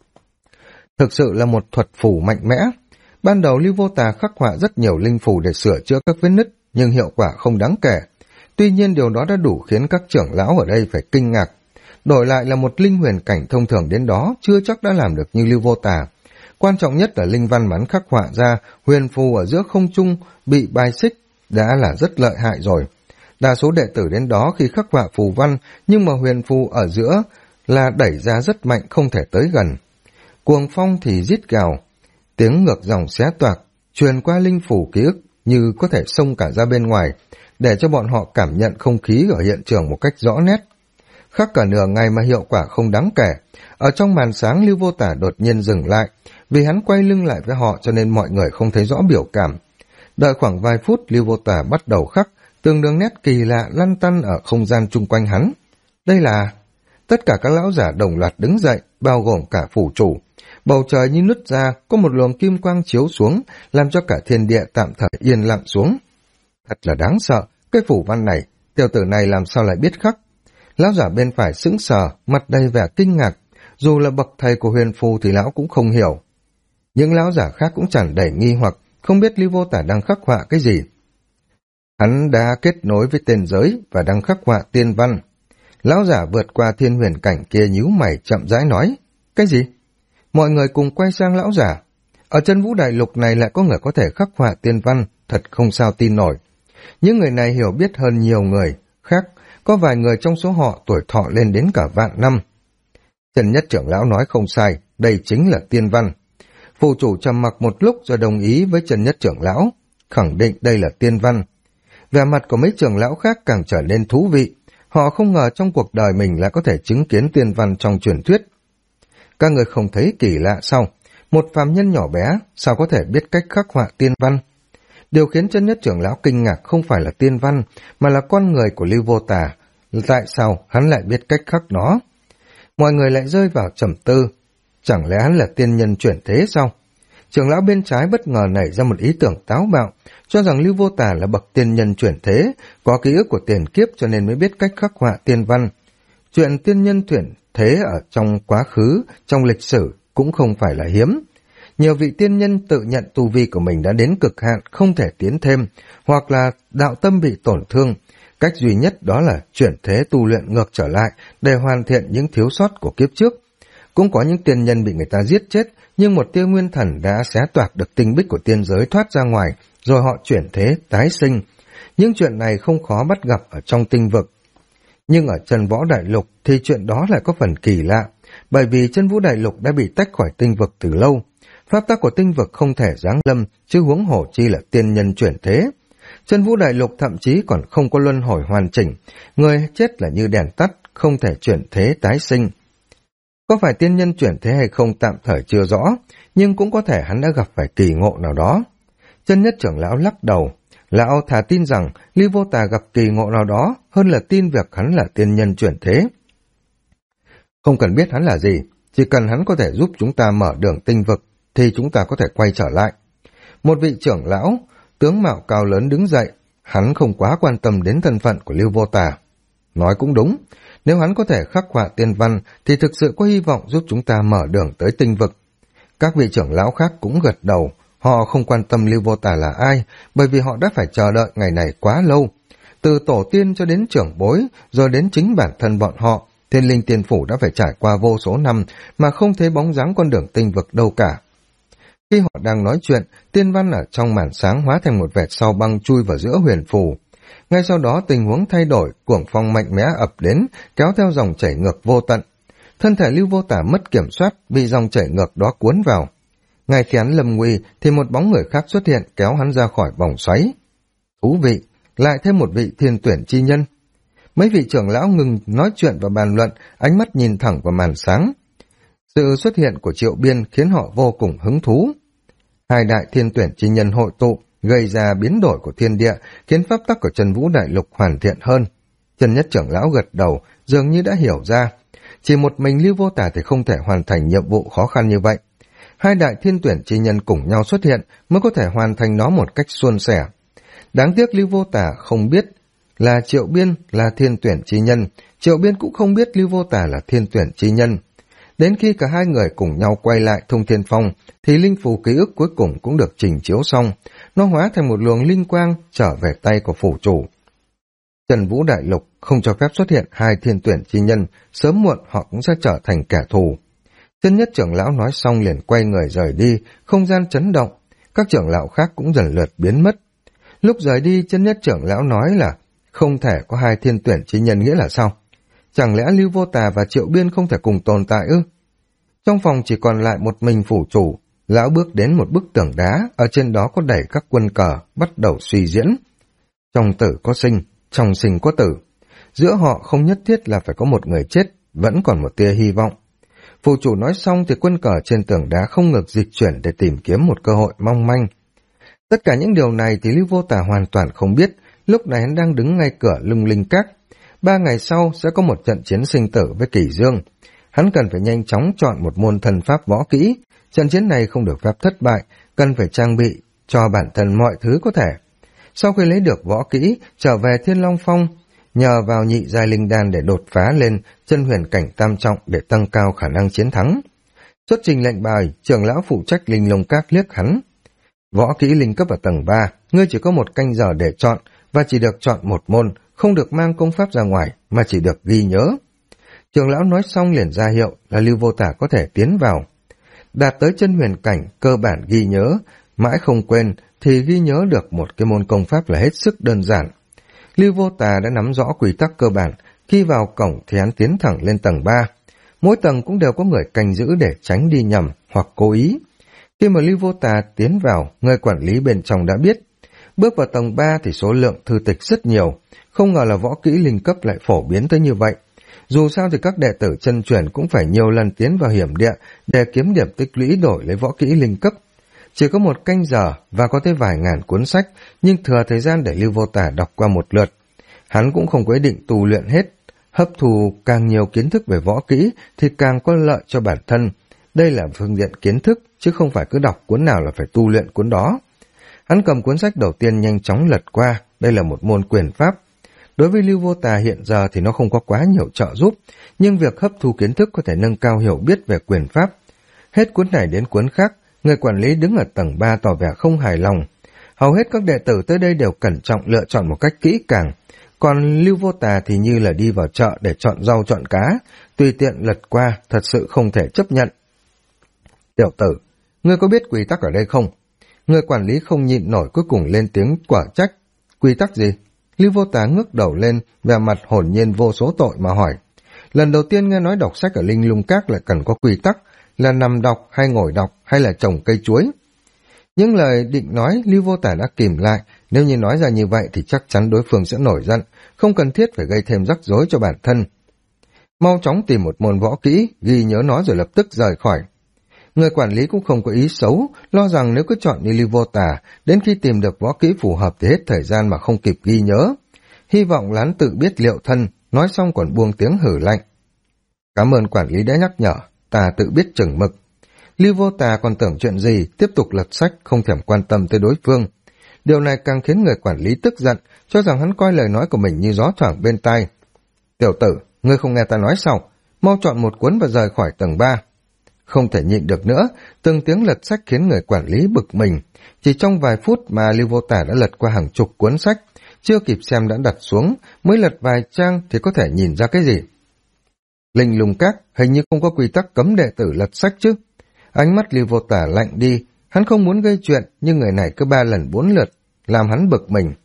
Thực sự là một thuật phù mạnh mẽ. Ban đầu Lưu Vô Tả khắc họa rất nhiều linh phù để sửa chữa các vết nứt, nhưng hiệu quả không đáng kể. Tuy nhiên điều đó đã đủ khiến các trưởng lão ở đây phải kinh ngạc. Đổi lại là một linh huyền cảnh thông thường đến đó, chưa chắc đã làm được như Lưu Vô Tả. Quan trọng nhất là linh văn mắn khắc họa ra, huyền phù ở giữa không trung bị bài xích, đã là rất lợi hại rồi. Đa số đệ tử đến đó khi khắc họa phù văn, nhưng mà huyền phù ở giữa là đẩy ra rất mạnh không thể tới gần. Cuồng phong thì rít gào, tiếng ngược dòng xé toạc, truyền qua linh phủ ký ức như có thể xông cả ra bên ngoài, để cho bọn họ cảm nhận không khí ở hiện trường một cách rõ nét. Khắc cả nửa ngày mà hiệu quả không đáng kể. Ở trong màn sáng, Lưu Vô Tả đột nhiên dừng lại, vì hắn quay lưng lại với họ cho nên mọi người không thấy rõ biểu cảm. Đợi khoảng vài phút, Lưu Vô Tả bắt đầu khắc, từng đường nét kỳ lạ lăn tăn ở không gian chung quanh hắn. Đây là... Tất cả các lão giả đồng loạt đứng dậy, bao gồm cả phủ chủ. Bầu trời như nứt ra, có một luồng kim quang chiếu xuống, làm cho cả thiên địa tạm thời yên lặng xuống. Thật là đáng sợ, cái phủ văn này, tiểu tử này làm sao lại biết khắc? Lão giả bên phải sững sờ, mặt đầy vẻ kinh ngạc, dù là bậc thầy của huyền phù thì lão cũng không hiểu. Những lão giả khác cũng tràn đầy nghi hoặc, không biết Lưu Vô Tả đang khắc họa cái gì. Hắn đã kết nối với tên giới và đang khắc họa tiên văn. Lão giả vượt qua thiên huyền cảnh kia nhíu mày chậm rãi nói, cái gì? Mọi người cùng quay sang lão giả. Ở chân vũ đại lục này lại có người có thể khắc họa tiên văn, thật không sao tin nổi. Những người này hiểu biết hơn nhiều người khác, có vài người trong số họ tuổi thọ lên đến cả vạn năm. Trần Nhất trưởng lão nói không sai, đây chính là tiên văn. Phù chủ trầm mặc một lúc rồi đồng ý với Trần Nhất trưởng lão, khẳng định đây là tiên văn. Vẻ mặt của mấy trưởng lão khác càng trở nên thú vị, họ không ngờ trong cuộc đời mình lại có thể chứng kiến tiên văn trong truyền thuyết. Các người không thấy kỳ lạ sao? Một phàm nhân nhỏ bé, sao có thể biết cách khắc họa tiên văn? Điều khiến Chân Nhất trưởng lão kinh ngạc không phải là tiên văn, mà là con người của Lưu Vô Tả. Tại sao hắn lại biết cách khắc nó? Mọi người lại rơi vào trầm tư. Chẳng lẽ hắn là tiên nhân chuyển thế sao? Trưởng lão bên trái bất ngờ nảy ra một ý tưởng táo bạo, cho rằng Lưu Vô Tả là bậc tiên nhân chuyển thế, có ký ức của tiền kiếp cho nên mới biết cách khắc họa tiên văn. Chuyện tiên nhân chuyển thế ở trong quá khứ, trong lịch sử cũng không phải là hiếm. Nhiều vị tiên nhân tự nhận tu vi của mình đã đến cực hạn, không thể tiến thêm, hoặc là đạo tâm bị tổn thương. Cách duy nhất đó là chuyển thế tu luyện ngược trở lại để hoàn thiện những thiếu sót của kiếp trước. Cũng có những tiên nhân bị người ta giết chết, nhưng một tia nguyên thần đã xé toạc được tinh bích của tiên giới thoát ra ngoài, rồi họ chuyển thế, tái sinh. Những chuyện này không khó bắt gặp ở trong tinh vực. Nhưng ở chân võ đại lục thì chuyện đó lại có phần kỳ lạ, bởi vì chân vũ đại lục đã bị tách khỏi tinh vực từ lâu. Pháp tắc của tinh vực không thể giáng lâm, chứ huống hổ chi là tiên nhân chuyển thế. Chân vũ đại lục thậm chí còn không có luân hồi hoàn chỉnh, người chết là như đèn tắt, không thể chuyển thế tái sinh. Có phải tiên nhân chuyển thế hay không tạm thời chưa rõ, nhưng cũng có thể hắn đã gặp phải kỳ ngộ nào đó. Chân Nhất trưởng lão lắc đầu, lão thà tin rằng Lưu Vô Tả gặp kỳ ngộ nào đó hơn là tin việc hắn là tiên nhân chuyển thế. Không cần biết hắn là gì, chỉ cần hắn có thể giúp chúng ta mở đường tinh vực thì chúng ta có thể quay trở lại. Một vị trưởng lão, tướng mạo cao lớn đứng dậy, hắn không quá quan tâm đến thân phận của Lưu Vô Tả. Nói cũng đúng, nếu hắn có thể khắc họa tiên văn thì thực sự có hy vọng giúp chúng ta mở đường tới tinh vực. Các vị trưởng lão khác cũng gật đầu, họ không quan tâm Lưu Vô Tả là ai, bởi vì họ đã phải chờ đợi ngày này quá lâu. Từ tổ tiên cho đến trưởng bối, rồi đến chính bản thân bọn họ, Thiên Linh Tiên Phủ đã phải trải qua vô số năm mà không thấy bóng dáng con đường tinh vực đâu cả. Khi họ đang nói chuyện, tiên văn ở trong màn sáng hóa thành một vệt sao băng chui vào giữa huyền phù. Ngay sau đó tình huống thay đổi, cuồng phong mạnh mẽ ập đến, kéo theo dòng chảy ngược vô tận. Thân thể Lưu Vô Tả mất kiểm soát, bị dòng chảy ngược đó cuốn vào. Ngay khi hắn lâm nguy thì một bóng người khác xuất hiện kéo hắn ra khỏi vòng xoáy. Thú vị, lại thêm một vị thiên tuyển chi nhân. Mấy vị trưởng lão ngừng nói chuyện và bàn luận, ánh mắt nhìn thẳng vào màn sáng. Sự xuất hiện của Triệu Biên khiến họ vô cùng hứng thú. Hai đại thiên tuyển chi nhân hội tụ, gây ra biến đổi của thiên địa, khiến pháp tắc của Chân Vũ Đại Lục hoàn thiện hơn. Chân Nhất trưởng lão gật đầu, dường như đã hiểu ra. Chỉ một mình Lưu Vô Tả thì không thể hoàn thành nhiệm vụ khó khăn như vậy. Hai đại thiên tuyển chi nhân cùng nhau xuất hiện mới có thể hoàn thành nó một cách suôn sẻ. Đáng tiếc Lưu Vô Tả không biết là Triệu Biên là thiên tuyển chi nhân, Triệu Biên cũng không biết Lưu Vô Tả là thiên tuyển chi nhân. Đến khi cả hai người cùng nhau quay lại Thông Thiên Phong, thì linh phù ký ức cuối cùng cũng được trình chiếu xong. Nó hóa thành một luồng linh quang trở về tay của phủ chủ. Trần Vũ Đại Lục không cho phép xuất hiện hai thiên tuyển chi nhân, sớm muộn họ cũng sẽ trở thành kẻ thù. Chân Nhất trưởng lão nói xong liền quay người rời đi, không gian chấn động, các trưởng lão khác cũng dần lượt biến mất. Lúc rời đi, Chân Nhất trưởng lão nói là không thể có hai thiên tuyển chi nhân nghĩa là sao? Chẳng lẽ Lưu Vô Tà và Triệu Biên không thể cùng tồn tại ư? Trong phòng chỉ còn lại một mình phủ chủ. Lão bước đến một bức tường đá, ở trên đó có đẩy các quân cờ, bắt đầu suy diễn. Trong tử có sinh, trong sinh có tử. Giữa họ không nhất thiết là phải có một người chết, vẫn còn một tia hy vọng. Phủ chủ nói xong thì quân cờ trên tường đá không ngừng dịch chuyển để tìm kiếm một cơ hội mong manh. Tất cả những điều này thì Lưu Vô Tà hoàn toàn không biết, lúc này hắn đang đứng ngay cửa Lung Linh Các. 3 ngày sau sẽ có một trận chiến sinh tử với Kỷ Dương. Hắn cần phải nhanh chóng chọn một môn thần pháp võ kỹ. Trận chiến này không được phép thất bại, cần phải trang bị cho bản thân mọi thứ có thể. Sau khi lấy được võ kỹ, trở về Thiên Long Phong, nhờ vào nhị giai linh đan để đột phá lên chân huyền cảnh tam trọng để tăng cao khả năng chiến thắng. Xuất trình lệnh bài, trưởng lão phụ trách Linh Lung Các liếc hắn. Võ kỹ linh cấp ở tầng 3, ngươi chỉ có 1 canh giờ để chọn, và chỉ được chọn một môn, không được mang công pháp ra ngoài, mà chỉ được ghi nhớ. Trưởng lão nói xong liền ra hiệu là Lưu Vô Tà có thể tiến vào. Đạt tới chân huyền cảnh, cơ bản ghi nhớ, mãi không quên, thì ghi nhớ được một cái môn công pháp là hết sức đơn giản. Lưu Vô Tà đã nắm rõ quy tắc cơ bản, khi vào cổng thì hắn tiến thẳng lên tầng 3. Mỗi tầng cũng đều có người canh giữ để tránh đi nhầm hoặc cố ý. Khi mà Lưu Vô Tà tiến vào, người quản lý bên trong đã biết. Bước vào tầng 3 thì số lượng thư tịch rất nhiều, không ngờ là võ kỹ linh cấp lại phổ biến tới như vậy. Dù sao thì các đệ tử chân truyền cũng phải nhiều lần tiến vào hiểm địa để kiếm điểm tích lũy đổi lấy võ kỹ linh cấp. Chỉ có 1 canh giờ và có tới vài ngàn cuốn sách, nhưng thừa thời gian để Lưu Vô Tà đọc qua một lượt. Hắn cũng không có ý định tu luyện hết. Hấp thù càng nhiều kiến thức về võ kỹ thì càng có lợi cho bản thân. Đây là phương diện kiến thức, chứ không phải cứ đọc cuốn nào là phải tu luyện cuốn đó. Hắn cầm cuốn sách đầu tiên nhanh chóng lật qua, đây là một môn quyền pháp. Đối với Lưu Vô Tà hiện giờ thì nó không có quá nhiều trợ giúp, nhưng việc hấp thu kiến thức có thể nâng cao hiểu biết về quyền pháp. Hết cuốn này đến cuốn khác, người quản lý đứng ở tầng 3 tỏ vẻ không hài lòng. Hầu hết các đệ tử tới đây đều cẩn trọng lựa chọn một cách kỹ càng, còn Lưu Vô Tà thì như là đi vào chợ để chọn rau chọn cá, tùy tiện lật qua, thật sự không thể chấp nhận. Tiểu tử, ngươi có biết quy tắc ở đây không? Người quản lý không nhịn nổi cuối cùng lên tiếng quả trách. Quy tắc gì? Lưu Vô Tà ngước đầu lên, vẻ mặt hồn nhiên vô số tội mà hỏi. Lần đầu tiên nghe nói đọc sách ở Linh Lung Các lại cần có quy tắc, là nằm đọc hay ngồi đọc hay là trồng cây chuối. Những lời định nói Lưu Vô Tà đã kìm lại, nếu như nói ra như vậy thì chắc chắn đối phương sẽ nổi giận, không cần thiết phải gây thêm rắc rối cho bản thân. Mau chóng tìm một môn võ kỹ, ghi nhớ nó rồi lập tức rời khỏi. Người quản lý cũng không có ý xấu, lo rằng nếu cứ chọn như Lưu Vô Tà, đến khi tìm được võ kỹ phù hợp thì hết thời gian mà không kịp ghi nhớ. Hy vọng lán tự biết liệu thân, nói xong còn buông tiếng hử lạnh. Cảm ơn quản lý đã nhắc nhở, ta tự biết chừng mực. Lưu Vô Tà còn tưởng chuyện gì, tiếp tục lật sách, không thèm quan tâm tới đối phương. Điều này càng khiến người quản lý tức giận, cho rằng hắn coi lời nói của mình như gió thoảng bên tai. Tiểu tử, ngươi không nghe ta nói sao? Mau chọn một cuốn và rời khỏi tầng 3. Không thể nhịn được nữa, từng tiếng lật sách khiến người quản lý bực mình. Chỉ trong vài phút mà Lưu Vô Tà đã lật qua hàng chục cuốn sách, chưa kịp xem đã đặt xuống, mới lật vài trang thì có thể nhìn ra cái gì. Linh Lung Các hình như không có quy tắc cấm đệ tử lật sách chứ. Ánh mắt Lưu Vô Tà lạnh đi, hắn không muốn gây chuyện, nhưng người này cứ 3 lần 4 lượt, làm hắn bực mình.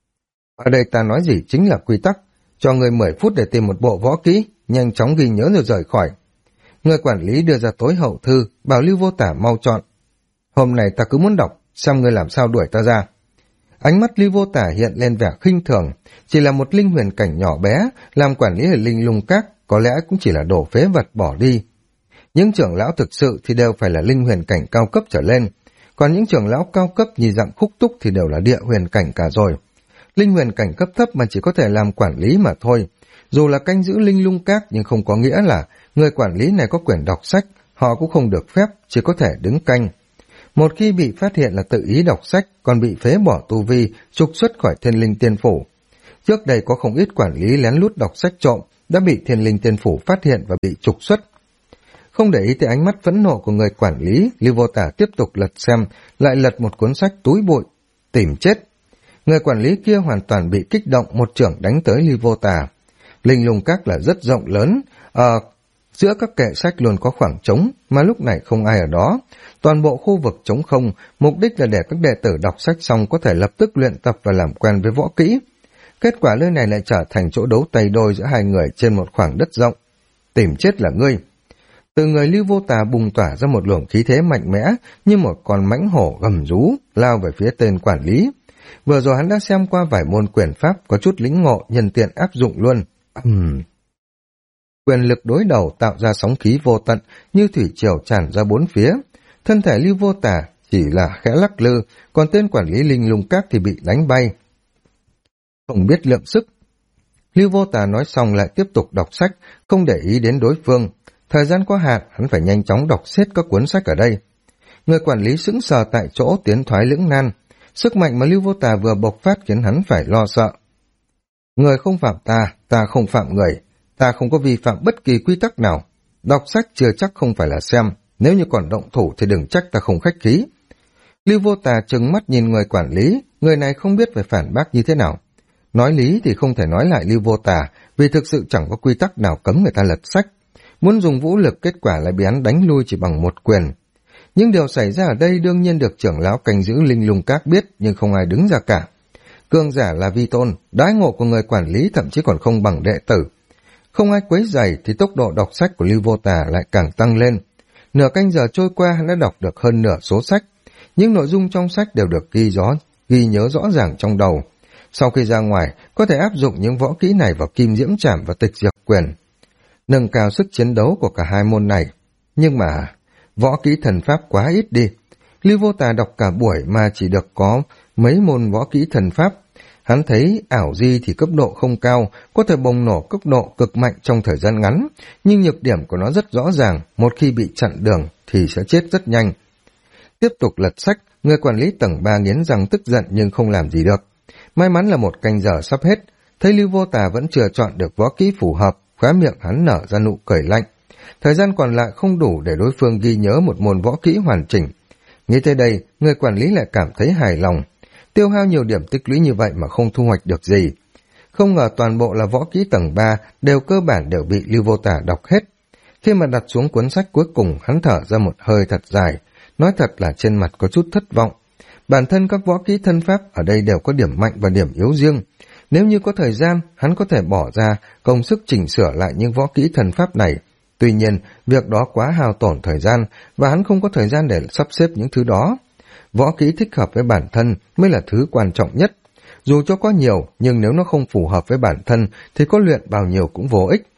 Ở đây ta nói gì chính là quy tắc, cho người 10 phút để tìm một bộ võ kỹ, nhanh chóng ghi nhớ rồi rời khỏi. Người quản lý đưa ra tối hậu thư, bảo Lưu Vô Tà mau chọn. Hôm nay ta cứ muốn đọc, xem ngươi làm sao đuổi ta ra. Ánh mắt Lưu Vô Tà hiện lên vẻ khinh thường, chỉ là một linh huyền cảnh nhỏ bé, làm quản lý ở Linh Lung Các, có lẽ cũng chỉ là đồ phế vật bỏ đi. Những trưởng lão thực sự thì đều phải là linh huyền cảnh cao cấp trở lên, còn những trưởng lão cao cấp như dạng Khúc Túc thì đều là địa huyền cảnh cả rồi. Linh huyền cảnh cấp thấp mà chỉ có thể làm quản lý mà thôi. Dù là canh giữ Linh Lung Các nhưng không có nghĩa là người quản lý này có quyền đọc sách, họ cũng không được phép, chỉ có thể đứng canh. Một khi bị phát hiện là tự ý đọc sách, còn bị phế bỏ tu vi, trục xuất khỏi Thiên Linh Tiên Phủ. Trước đây có không ít quản lý lén lút đọc sách trộm, đã bị Thiên Linh Tiên Phủ phát hiện và bị trục xuất. Không để ý tới ánh mắt phẫn nộ của người quản lý, Lưu Vô Tà tiếp tục lật xem, lại lật một cuốn sách túi bụi, tìm chết. Người quản lý kia hoàn toàn bị kích động, một chưởng đánh tới Lưu Vô Tà. Linh Lung Các là rất rộng lớn, giữa các kệ sách luôn có khoảng trống, mà lúc này không ai ở đó. Toàn bộ khu vực trống không, mục đích là để các đệ tử đọc sách xong có thể lập tức luyện tập và làm quen với võ kỹ. Kết quả nơi này lại trở thành chỗ đấu tay đôi giữa hai người trên một khoảng đất rộng. Tìm chết là ngươi. Từ người Lưu Vô Tà bùng tỏa ra một luồng khí thế mạnh mẽ như một con mãnh hổ gầm rú lao về phía tên quản lý. Vừa rồi hắn đã xem qua vài môn quyền pháp có chút lĩnh ngộ, nhân tiện áp dụng luôn. Quyền lực đối đầu tạo ra sóng khí vô tận như thủy triều tràn ra bốn phía. Thân thể Lưu Vô Tà chỉ là khẽ lắc lư, còn tên quản lý Linh Lung Các thì bị đánh bay. Không biết lượng sức. Lưu Vô Tà nói xong lại tiếp tục đọc sách, không để ý đến đối phương. Thời gian có hạn, hắn phải nhanh chóng đọc hết các cuốn sách ở đây. Người quản lý sững sờ tại chỗ, tiến thoái lưỡng nan. Sức mạnh mà Lưu Vô Tà vừa bộc phát khiến hắn phải lo sợ. Người không phạm ta, ta không phạm người. Ta không có vi phạm bất kỳ quy tắc nào. Đọc sách chưa chắc không phải là xem. Nếu như còn động thủ thì đừng trách ta không khách khí. Lưu Vô Tà trừng mắt nhìn người quản lý. Người này không biết phải phản bác như thế nào. Nói lý thì không thể nói lại Lưu Vô Tà, vì thực sự chẳng có quy tắc nào cấm người ta lật sách. Muốn dùng vũ lực, kết quả lại bị hắn đánh lui chỉ bằng một quyền. Nhưng điều xảy ra ở đây đương nhiên được trưởng lão canh giữ Linh Lung Các biết, nhưng không ai đứng ra cả. Cường giả là vi tôn, đãi ngộ của người quản lý thậm chí còn không bằng đệ tử. Không ai quấy rầy thì tốc độ đọc sách của Lưu Vô Tà lại càng tăng lên. Nửa canh giờ trôi qua, hắn đã đọc được hơn nửa số sách. Những nội dung trong sách đều được ghi nhớ rõ ràng trong đầu. Sau khi ra ngoài, có thể áp dụng những võ kỹ này vào Kim Diễm Trảm và Tịch Diệt Quyền, nâng cao sức chiến đấu của cả hai môn này. Nhưng mà võ kỹ thần pháp quá ít đi. Lưu Vô Tà đọc cả buổi mà chỉ được có mấy môn võ kỹ thần pháp. Hắn thấy ảo di thì cấp độ không cao, có thể bùng nổ cấp độ cực mạnh trong thời gian ngắn, nhưng nhược điểm của nó rất rõ ràng, một khi bị chặn đường thì sẽ chết rất nhanh. Tiếp tục lật sách, người quản lý tầng 3 nghiến răng tức giận nhưng không làm gì được. May mắn là một canh giờ sắp hết, thấy Lưu Vô Tà vẫn chưa chọn được võ kỹ phù hợp, khóe miệng hắn nở ra nụ cười lạnh. Thời gian còn lại không đủ để đối phương ghi nhớ một môn võ kỹ hoàn chỉnh. Nghĩ tới đây, người quản lý lại cảm thấy hài lòng. Tiêu hao nhiều điểm tích lũy như vậy mà không thu hoạch được gì. Không ngờ toàn bộ là võ kỹ tầng 3 đều cơ bản đều bị Lưu Vô Tà đọc hết. Khi mà đặt xuống cuốn sách cuối cùng, hắn thở ra một hơi thật dài, nói thật là trên mặt có chút thất vọng. Bản thân các võ kỹ thân pháp ở đây đều có điểm mạnh và điểm yếu riêng. Nếu như có thời gian, hắn có thể bỏ ra công sức chỉnh sửa lại những võ kỹ thần pháp này. Tuy nhiên, việc đó quá hao tổn thời gian và hắn không có thời gian để sắp xếp những thứ đó. Võ kỹ thích hợp với bản thân mới là thứ quan trọng nhất. Dù cho có nhiều, nhưng nếu nó không phù hợp với bản thân thì có luyện bao nhiêu cũng vô ích.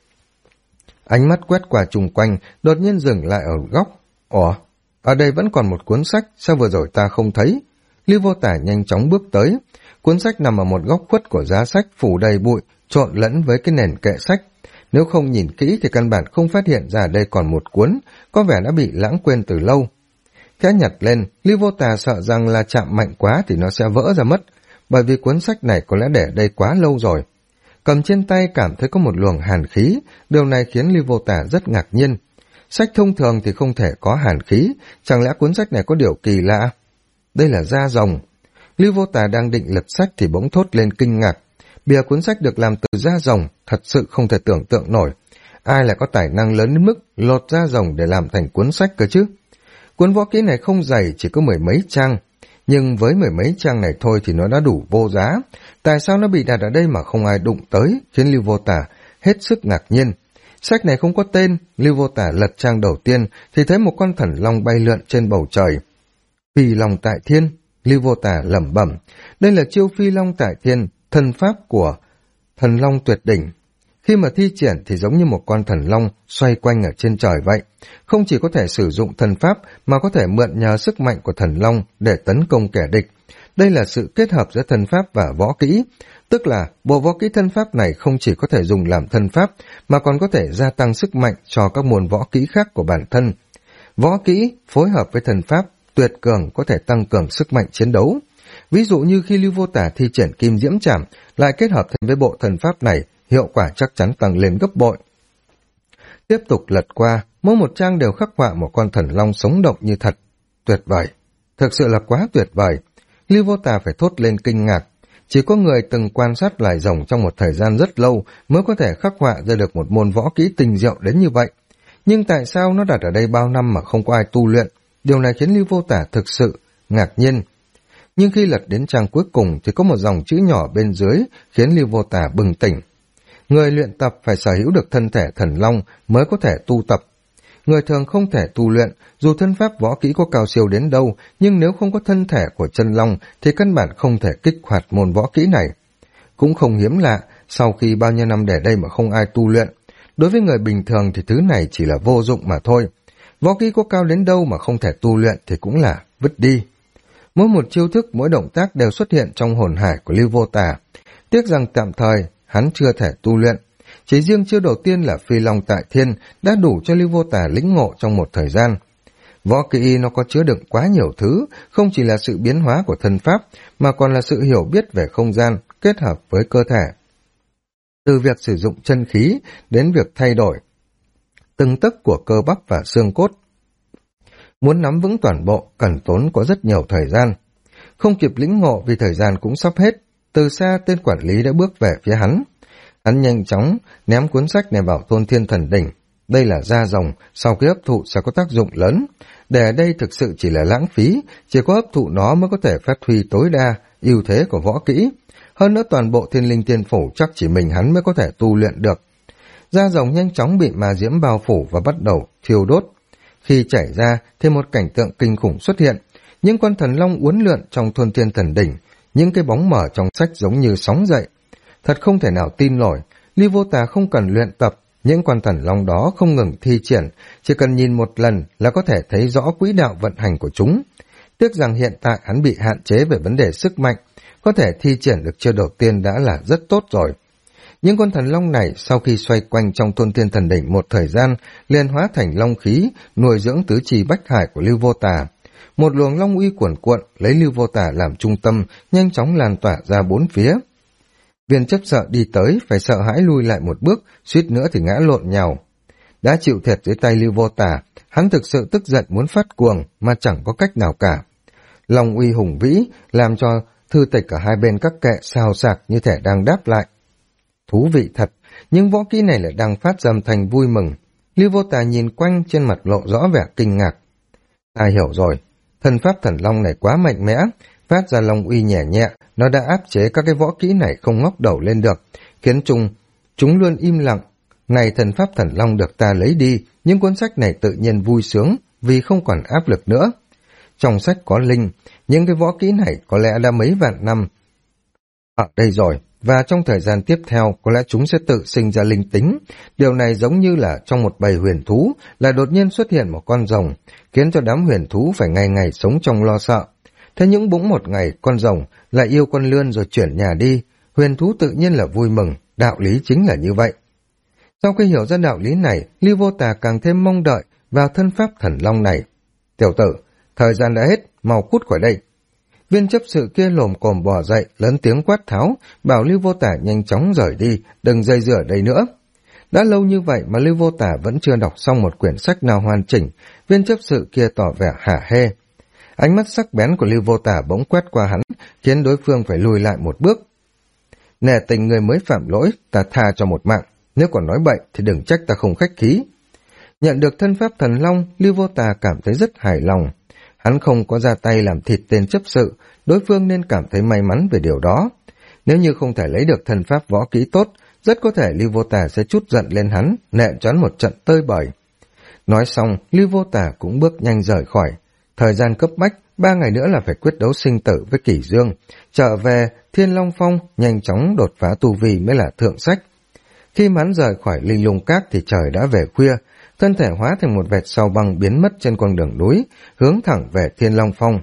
Ánh mắt quét qua chung quanh, đột nhiên dừng lại ở góc. Ủa, ở đây vẫn còn một cuốn sách, sao vừa rồi ta không thấy? Lưu Vô Tà nhanh chóng bước tới. Cuốn sách nằm ở một góc khuất của giá sách, phủ đầy bụi, trộn lẫn với cái nền kệ sách. Nếu không nhìn kỹ thì căn bản không phát hiện ra đây còn một cuốn, có vẻ đã bị lãng quên từ lâu. Khẽ nhặt lên, Lưu Vô Tà sợ rằng là chạm mạnh quá thì nó sẽ vỡ ra mất, bởi vì cuốn sách này có lẽ để đây quá lâu rồi. Cầm trên tay cảm thấy có một luồng hàn khí, điều này khiến Lưu Vô Tà rất ngạc nhiên. Sách thông thường thì không thể có hàn khí, chẳng lẽ cuốn sách này có điều kỳ lạ? Đây là da rồng. Lưu Vô Tà đang định lật sách thì bỗng thốt lên kinh ngạc. Bìa cuốn sách được làm từ da rồng, thật sự không thể tưởng tượng nổi. Ai lại có tài năng lớn đến mức lột da rồng để làm thành cuốn sách cơ chứ? Cuốn võ kỹ này không dày, chỉ có mười mấy trang. Nhưng với mười mấy trang này thôi thì nó đã đủ vô giá. Tại sao nó bị đặt ở đây mà không ai đụng tới, khiến Lưu Vô Tà hết sức ngạc nhiên. Sách này không có tên, Lưu Vô Tà lật trang đầu tiên thì thấy một con thần long bay lượn trên bầu trời. Phi long tại thiên, Lưu Vô Tà lẩm bẩm, đây là chiêu phi long tại thiên, thần pháp của thần long tuyệt đỉnh. Khi mà thi triển thì giống như một con thần long xoay quanh ở trên trời vậy. Không chỉ có thể sử dụng thần pháp mà có thể mượn nhờ sức mạnh của thần long để tấn công kẻ địch. Đây là sự kết hợp giữa thần pháp và võ kỹ. Tức là bộ võ kỹ thân pháp này không chỉ có thể dùng làm thân pháp mà còn có thể gia tăng sức mạnh cho các môn võ kỹ khác của bản thân. Võ kỹ phối hợp với thần pháp tuyệt cường có thể tăng cường sức mạnh chiến đấu. Ví dụ như khi Lưu Vô Tà thi triển Kim Diễm Trảm lại kết hợp thêm với bộ thần pháp này, hiệu quả chắc chắn tăng lên gấp bội. Tiếp tục lật qua, mỗi một trang đều khắc họa một con thần long sống động như thật. Tuyệt vời, thực sự là quá tuyệt vời. Lưu Vô Tà phải thốt lên kinh ngạc. Chỉ có người từng quan sát loài rồng trong một thời gian rất lâu mới có thể khắc họa ra được một môn võ kỹ tinh diệu đến như vậy. Nhưng tại sao nó đặt ở đây bao năm mà không có ai tu luyện? Điều này khiến Lưu Vô Tà thực sự ngạc nhiên. Nhưng khi lật đến trang cuối cùng thì có một dòng chữ nhỏ bên dưới khiến Lưu Vô Tà bừng tỉnh. Người luyện tập phải sở hữu được thân thể thần long mới có thể tu tập. Người thường không thể tu luyện, dù thân pháp võ kỹ có cao siêu đến đâu, nhưng nếu không có thân thể của chân long thì căn bản không thể kích hoạt môn võ kỹ này. Cũng không hiếm lạ, sau khi bao nhiêu năm để đây mà không ai tu luyện. Đối với người bình thường thì thứ này chỉ là vô dụng mà thôi. Võ kỹ có cao đến đâu mà không thể tu luyện thì cũng là vứt đi. Mỗi một chiêu thức, mỗi động tác đều xuất hiện trong hồn hải của Lưu Vô Tà. Tiếc rằng tạm thời hắn chưa thể tu luyện. Chỉ riêng chiêu đầu tiên là Phi Long Tại Thiên đã đủ cho Lưu Vô Tà lĩnh ngộ trong một thời gian. Võ kỹ nó có chứa đựng quá nhiều thứ, không chỉ là sự biến hóa của thân pháp, mà còn là sự hiểu biết về không gian, kết hợp với cơ thể. Từ việc sử dụng chân khí đến việc thay đổi từng tấc của cơ bắp và xương cốt. Muốn nắm vững toàn bộ cần tốn có rất nhiều thời gian. Không kịp lĩnh ngộ vì thời gian cũng sắp hết, từ xa tên quản lý đã bước về phía hắn. Hắn nhanh chóng ném cuốn sách này vào Thôn Thiên Thần Đỉnh. Đây là da rồng, sau khi hấp thụ sẽ có tác dụng lớn. Để ở đây thực sự chỉ là lãng phí, chỉ có hấp thụ nó mới có thể phát huy tối đa ưu thế của võ kỹ. Hơn nữa toàn bộ Thiên Linh Tiên Phủ chắc chỉ mình hắn mới có thể tu luyện được. Da rồng nhanh chóng bị ma diễm bao phủ và bắt đầu thiêu đốt. Khi chảy ra thì một cảnh tượng kinh khủng xuất hiện. Những con thần long uốn lượn trong Thôn Thiên Thần Đỉnh, những cái bóng mở trong sách giống như sóng dậy. Thật không thể nào tin nổi, Lưu Vô Tà không cần luyện tập, những con thần long đó không ngừng thi triển, chỉ cần nhìn một lần là có thể thấy rõ quỹ đạo vận hành của chúng. Tiếc rằng hiện tại hắn bị hạn chế về vấn đề sức mạnh, có thể thi triển được chiêu đầu tiên đã là rất tốt rồi. Những con thần long này sau khi xoay quanh trong Thôn Thiên Thần Đỉnh một thời gian, liền hóa thành long khí, nuôi dưỡng tứ chi bách hải của Lưu Vô Tà. Một luồng long uy cuồn cuộn lấy Lưu Vô Tà làm trung tâm, nhanh chóng lan tỏa ra bốn phía. Viên chấp sợ đi tới, phải sợ hãi lui lại một bước, suýt nữa thì ngã lộn nhào. Đã chịu thiệt dưới tay Lưu Vô Tà, hắn thực sự tức giận muốn phát cuồng, mà chẳng có cách nào cả. Long uy hùng vĩ, làm cho thư tịch ở hai bên các kệ xào xạc như thể đang đáp lại. Thú vị thật, nhưng võ kỹ này lại đang phát ra âm thanh vui mừng. Lưu Vô Tà nhìn quanh, trên mặt lộ rõ vẻ kinh ngạc. Ta hiểu rồi, thân pháp thần long này quá mạnh mẽ, phát ra long uy nhẹ nhẹ, nó đã áp chế các cái võ kỹ này không ngóc đầu lên được, khiến chúng luôn im lặng. Này thần pháp thần long được ta lấy đi, những cuốn sách này tự nhiên vui sướng vì không còn áp lực nữa. Trong sách có linh, những cái võ kỹ này có lẽ đã mấy vạn năm ở đây rồi, và trong thời gian tiếp theo có lẽ chúng sẽ tự sinh ra linh tính. Điều này giống như là trong một bầy huyền thú là đột nhiên xuất hiện một con rồng, khiến cho đám huyền thú phải ngày ngày sống trong lo sợ. Thế những bỗng một ngày con rồng lại yêu con lươn rồi chuyển nhà đi, huyền thú tự nhiên là vui mừng, đạo lý chính là như vậy. Sau khi hiểu ra đạo lý này, Lưu Vô Tà càng thêm mong đợi vào thân pháp thần long này. Tiểu tử, thời gian đã hết, mau cút khỏi đây. Viên chấp sự kia lồm cồm bò dậy, lớn tiếng quát tháo, bảo Lưu Vô Tà nhanh chóng rời đi, đừng dây dưa ở đây nữa. Đã lâu như vậy mà Lưu Vô Tà vẫn chưa đọc xong một quyển sách nào hoàn chỉnh, viên chấp sự kia tỏ vẻ hả hê. Ánh mắt sắc bén của Lưu Vô Tà bỗng quét qua hắn, khiến đối phương phải lùi lại một bước. Nể tình người mới phạm lỗi, ta tha cho một mạng, nếu còn nói bậy thì đừng trách ta không khách khí. Nhận được thân pháp thần long, Lưu Vô Tà cảm thấy rất hài lòng. Hắn không có ra tay làm thịt tên chấp sự, đối phương nên cảm thấy may mắn về điều đó. Nếu như không thể lấy được thân pháp võ kỹ tốt, rất có thể Lưu Vô Tà sẽ trút giận lên hắn, nện cho hắn một trận tơi bời. Nói xong, Lưu Vô Tà cũng bước nhanh rời khỏi. Thời gian cấp bách, 3 ngày nữa là phải quyết đấu sinh tử với Kỷ Dương. Trở về Thiên Long Phong, nhanh chóng đột phá tu vi mới là thượng sách. Khi hắn rời khỏi Linh Lung Các thì trời đã về khuya, thân thể hóa thành một vệt sao băng biến mất trên con đường núi, hướng thẳng về Thiên Long Phong.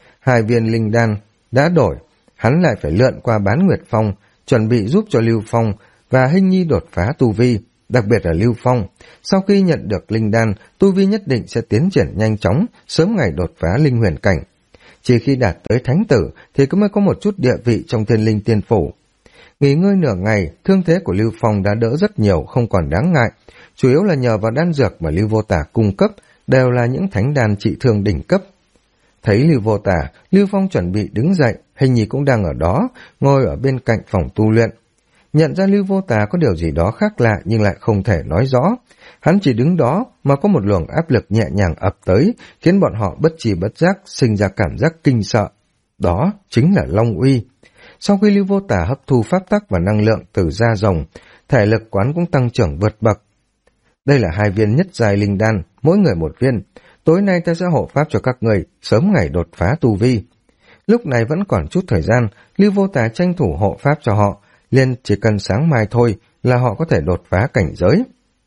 2 viên linh đan đã đổi, hắn lại phải lượn qua Bán Nguyệt Phong, chuẩn bị giúp cho Lưu Phong và Hinh Nhi đột phá tu vi. Đặc biệt là Lưu Phong, sau khi nhận được linh đan, tu vi nhất định sẽ tiến triển nhanh chóng, sớm ngày đột phá linh huyền cảnh. Chỉ khi đạt tới thánh tử thì mới có một chút địa vị trong Thiên Linh Tiên Phủ. Nghỉ ngơi nửa ngày, thương thế của Lưu Phong đã đỡ rất nhiều, không còn đáng ngại. Chủ yếu là nhờ vào đan dược mà Lưu Vô Tà cung cấp, đều là những thánh đan trị thương đỉnh cấp. Thấy Lưu Vô Tà, Lưu Phong chuẩn bị đứng dậy, Hình Nhi cũng đang ở đó, ngồi ở bên cạnh phòng tu luyện. Nhận ra Lưu Vô Tà có điều gì đó khác lạ nhưng lại không thể nói rõ. Hắn chỉ đứng đó mà có một luồng áp lực nhẹ nhàng ập tới, khiến bọn họ bất tri bất giác sinh ra cảm giác kinh sợ. đó chính là Long Uy. Sau khi Lưu Vô Tà hấp thu pháp tắc và năng lượng từ da rồng, thể lực quán cũng tăng trưởng vượt bậc. Đây là 2 viên nhất giai linh đan, mỗi người 1 viên. Tối nay ta sẽ hộ pháp cho các người, sớm ngày đột phá tu vi. Lúc này vẫn còn chút thời gian, Lưu Vô Tà tranh thủ hộ pháp cho họ, liền chỉ cần sáng mai thôi là họ có thể đột phá cảnh giới.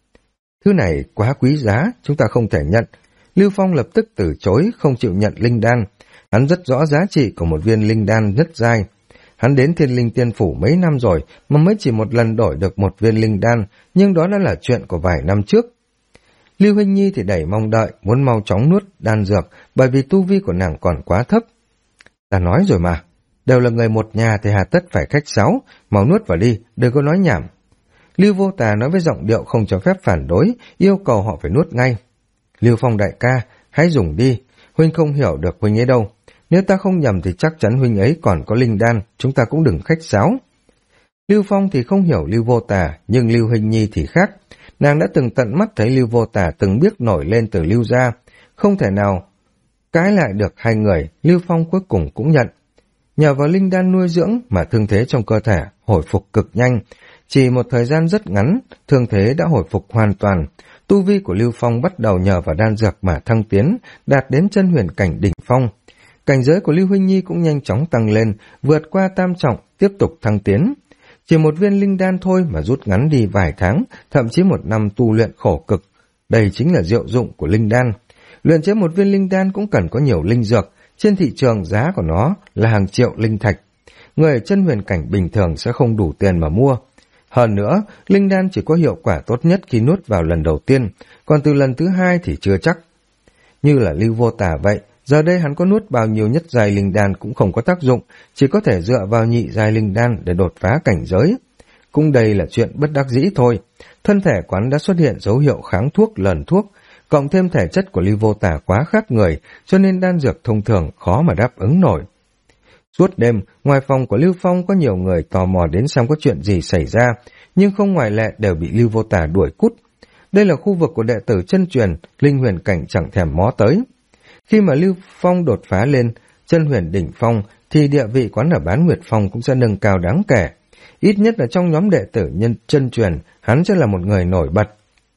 Thứ này quá quý giá, chúng ta không thể nhận. Lưu Phong lập tức từ chối, không chịu nhận linh đan. Hắn rất rõ giá trị của một viên linh đan nhất giai. Hắn đến Thiên Linh Tiên Phủ mấy năm rồi mà mới chỉ một lần đổi được 1 viên linh đan, nhưng đó đã là chuyện của vài năm trước. Lưu Huynh Nhi thì đầy mong đợi, muốn mau chóng nuốt đan dược, bởi vì tu vi của nàng còn quá thấp. Ta nói rồi mà, đều là người một nhà thì hà tất phải khách sáo, mau nuốt vào đi, đừng có nói nhảm. Lưu Vô Tà nói với giọng điệu không cho phép phản đối, yêu cầu họ phải nuốt ngay. Lưu Phong đại ca, hãy dùng đi, huynh không hiểu được huynh ấy đâu. Nếu ta không nhầm thì chắc chắn huynh ấy còn có linh đan, chúng ta cũng đừng khách sáo. Lưu Phong thì không hiểu Lưu Vô Tà, nhưng Lưu Hình Nhi thì khác. Nàng đã từng tận mắt thấy Lưu Vô Tà từng biết nổi lên từ Lưu gia, không thể nào cãi lại được hai người. Lưu Phong cuối cùng cũng nhận. Nhờ vào linh đan nuôi dưỡng mà thương thế trong cơ thể hồi phục cực nhanh, chỉ một thời gian rất ngắn, thương thế đã hồi phục hoàn toàn. Tu vi của Lưu Phong bắt đầu nhờ vào đan dược mà thăng tiến, đạt đến chân huyền cảnh đỉnh phong. Cảnh giới của Lưu Huynh Nhi cũng nhanh chóng tăng lên, vượt qua tam trọng, tiếp tục thăng tiến. Chỉ một viên linh đan thôi mà rút ngắn đi vài tháng, thậm chí 1 năm tu luyện khổ cực. Đây chính là diệu dụng của linh đan. Luyện chế một viên linh đan cũng cần có nhiều linh dược, trên thị trường giá của nó là hàng triệu linh thạch. Người ở chân huyền cảnh bình thường sẽ không đủ tiền mà mua. Hơn nữa, linh đan chỉ có hiệu quả tốt nhất khi nuốt vào lần đầu tiên, còn từ lần thứ 2 thì chưa chắc. Như là Lưu Vô Tà vậy, giờ đây hắn có nuốt bao nhiêu nhất giai linh đan cũng không có tác dụng, chỉ có thể dựa vào nhị giai linh đan để đột phá cảnh giới. Cũng đây là chuyện bất đắc dĩ thôi. Thân thể quán đã xuất hiện dấu hiệu kháng thuốc, lần thuốc, cộng thêm thể chất của Lưu Vô Tà quá khác người, cho nên đan dược thông thường khó mà đáp ứng nổi. Suốt đêm, ngoài phòng của Lưu Phong có nhiều người tò mò đến xem có chuyện gì xảy ra, nhưng không ngoại lệ đều bị Lưu Vô Tà đuổi cút. Đây là khu vực của đệ tử chân truyền, linh huyền cảnh chẳng thèm mó tới. Khi mà Lưu Phong đột phá lên chân huyền đỉnh phong, thì địa vị quán ở Bán Nguyệt Phong cũng sẽ nâng cao đáng kể. Ít nhất là trong nhóm đệ tử nhân chân truyền, hắn sẽ là một người nổi bật.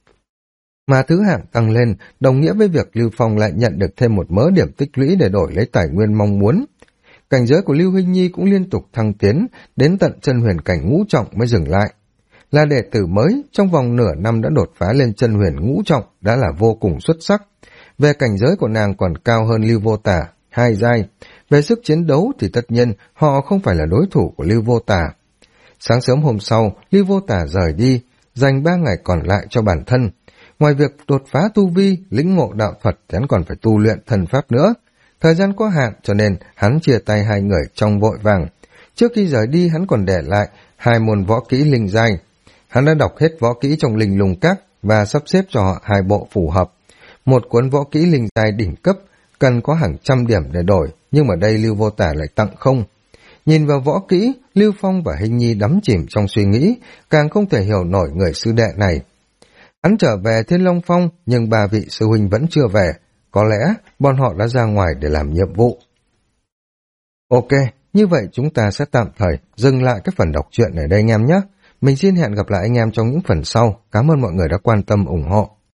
Mà thứ hạng tăng lên, đồng nghĩa với việc Lưu Phong lại nhận được thêm một mớ điểm tích lũy để đổi lấy tài nguyên mong muốn. Cảnh giới của Lưu Huynh Nhi cũng liên tục thăng tiến, đến tận chân huyền cảnh ngũ trọng mới dừng lại. Là đệ tử mới, trong vòng nửa năm đã đột phá lên chân huyền ngũ trọng, đã là vô cùng xuất sắc. Về cảnh giới của nàng còn cao hơn Lưu Vô Tà 2 giai. Về sức chiến đấu thì tất nhiên họ không phải là đối thủ của Lưu Vô Tà. Sáng sớm hôm sau, Lưu Vô Tà rời đi, dành 3 ngày còn lại cho bản thân. Ngoài việc đột phá tu vi, lĩnh ngộ đạo thuật, hắn còn phải tu luyện thần pháp nữa. Thời gian có hạn cho nên hắn chia tay hai người trong vội vàng. Trước khi rời đi hắn còn để lại 2 môn võ kỹ linh giai. Hắn đã đọc hết võ kỹ trong Linh Lung Các và sắp xếp cho họ 2 bộ phù hợp. Một cuốn võ kỹ linh giai đỉnh cấp cần có hàng trăm điểm để đổi, nhưng mà đây Lưu Vô Tà lại tặng không. Nhìn vào võ kỹ, Lưu Phong và Hình Nhi đắm chìm trong suy nghĩ, càng không thể hiểu nổi người sư đệ này. Hắn trở về Thiên Long Phong, nhưng 3 vị sư huynh vẫn chưa về. Có lẽ bọn họ đã ra ngoài để làm nhiệm vụ. Ok, như vậy chúng ta sẽ tạm thời dừng lại cái phần đọc truyện ở đây anh em nhé. Mình xin hẹn gặp lại anh em trong những phần sau. Cảm ơn mọi người đã quan tâm ủng hộ.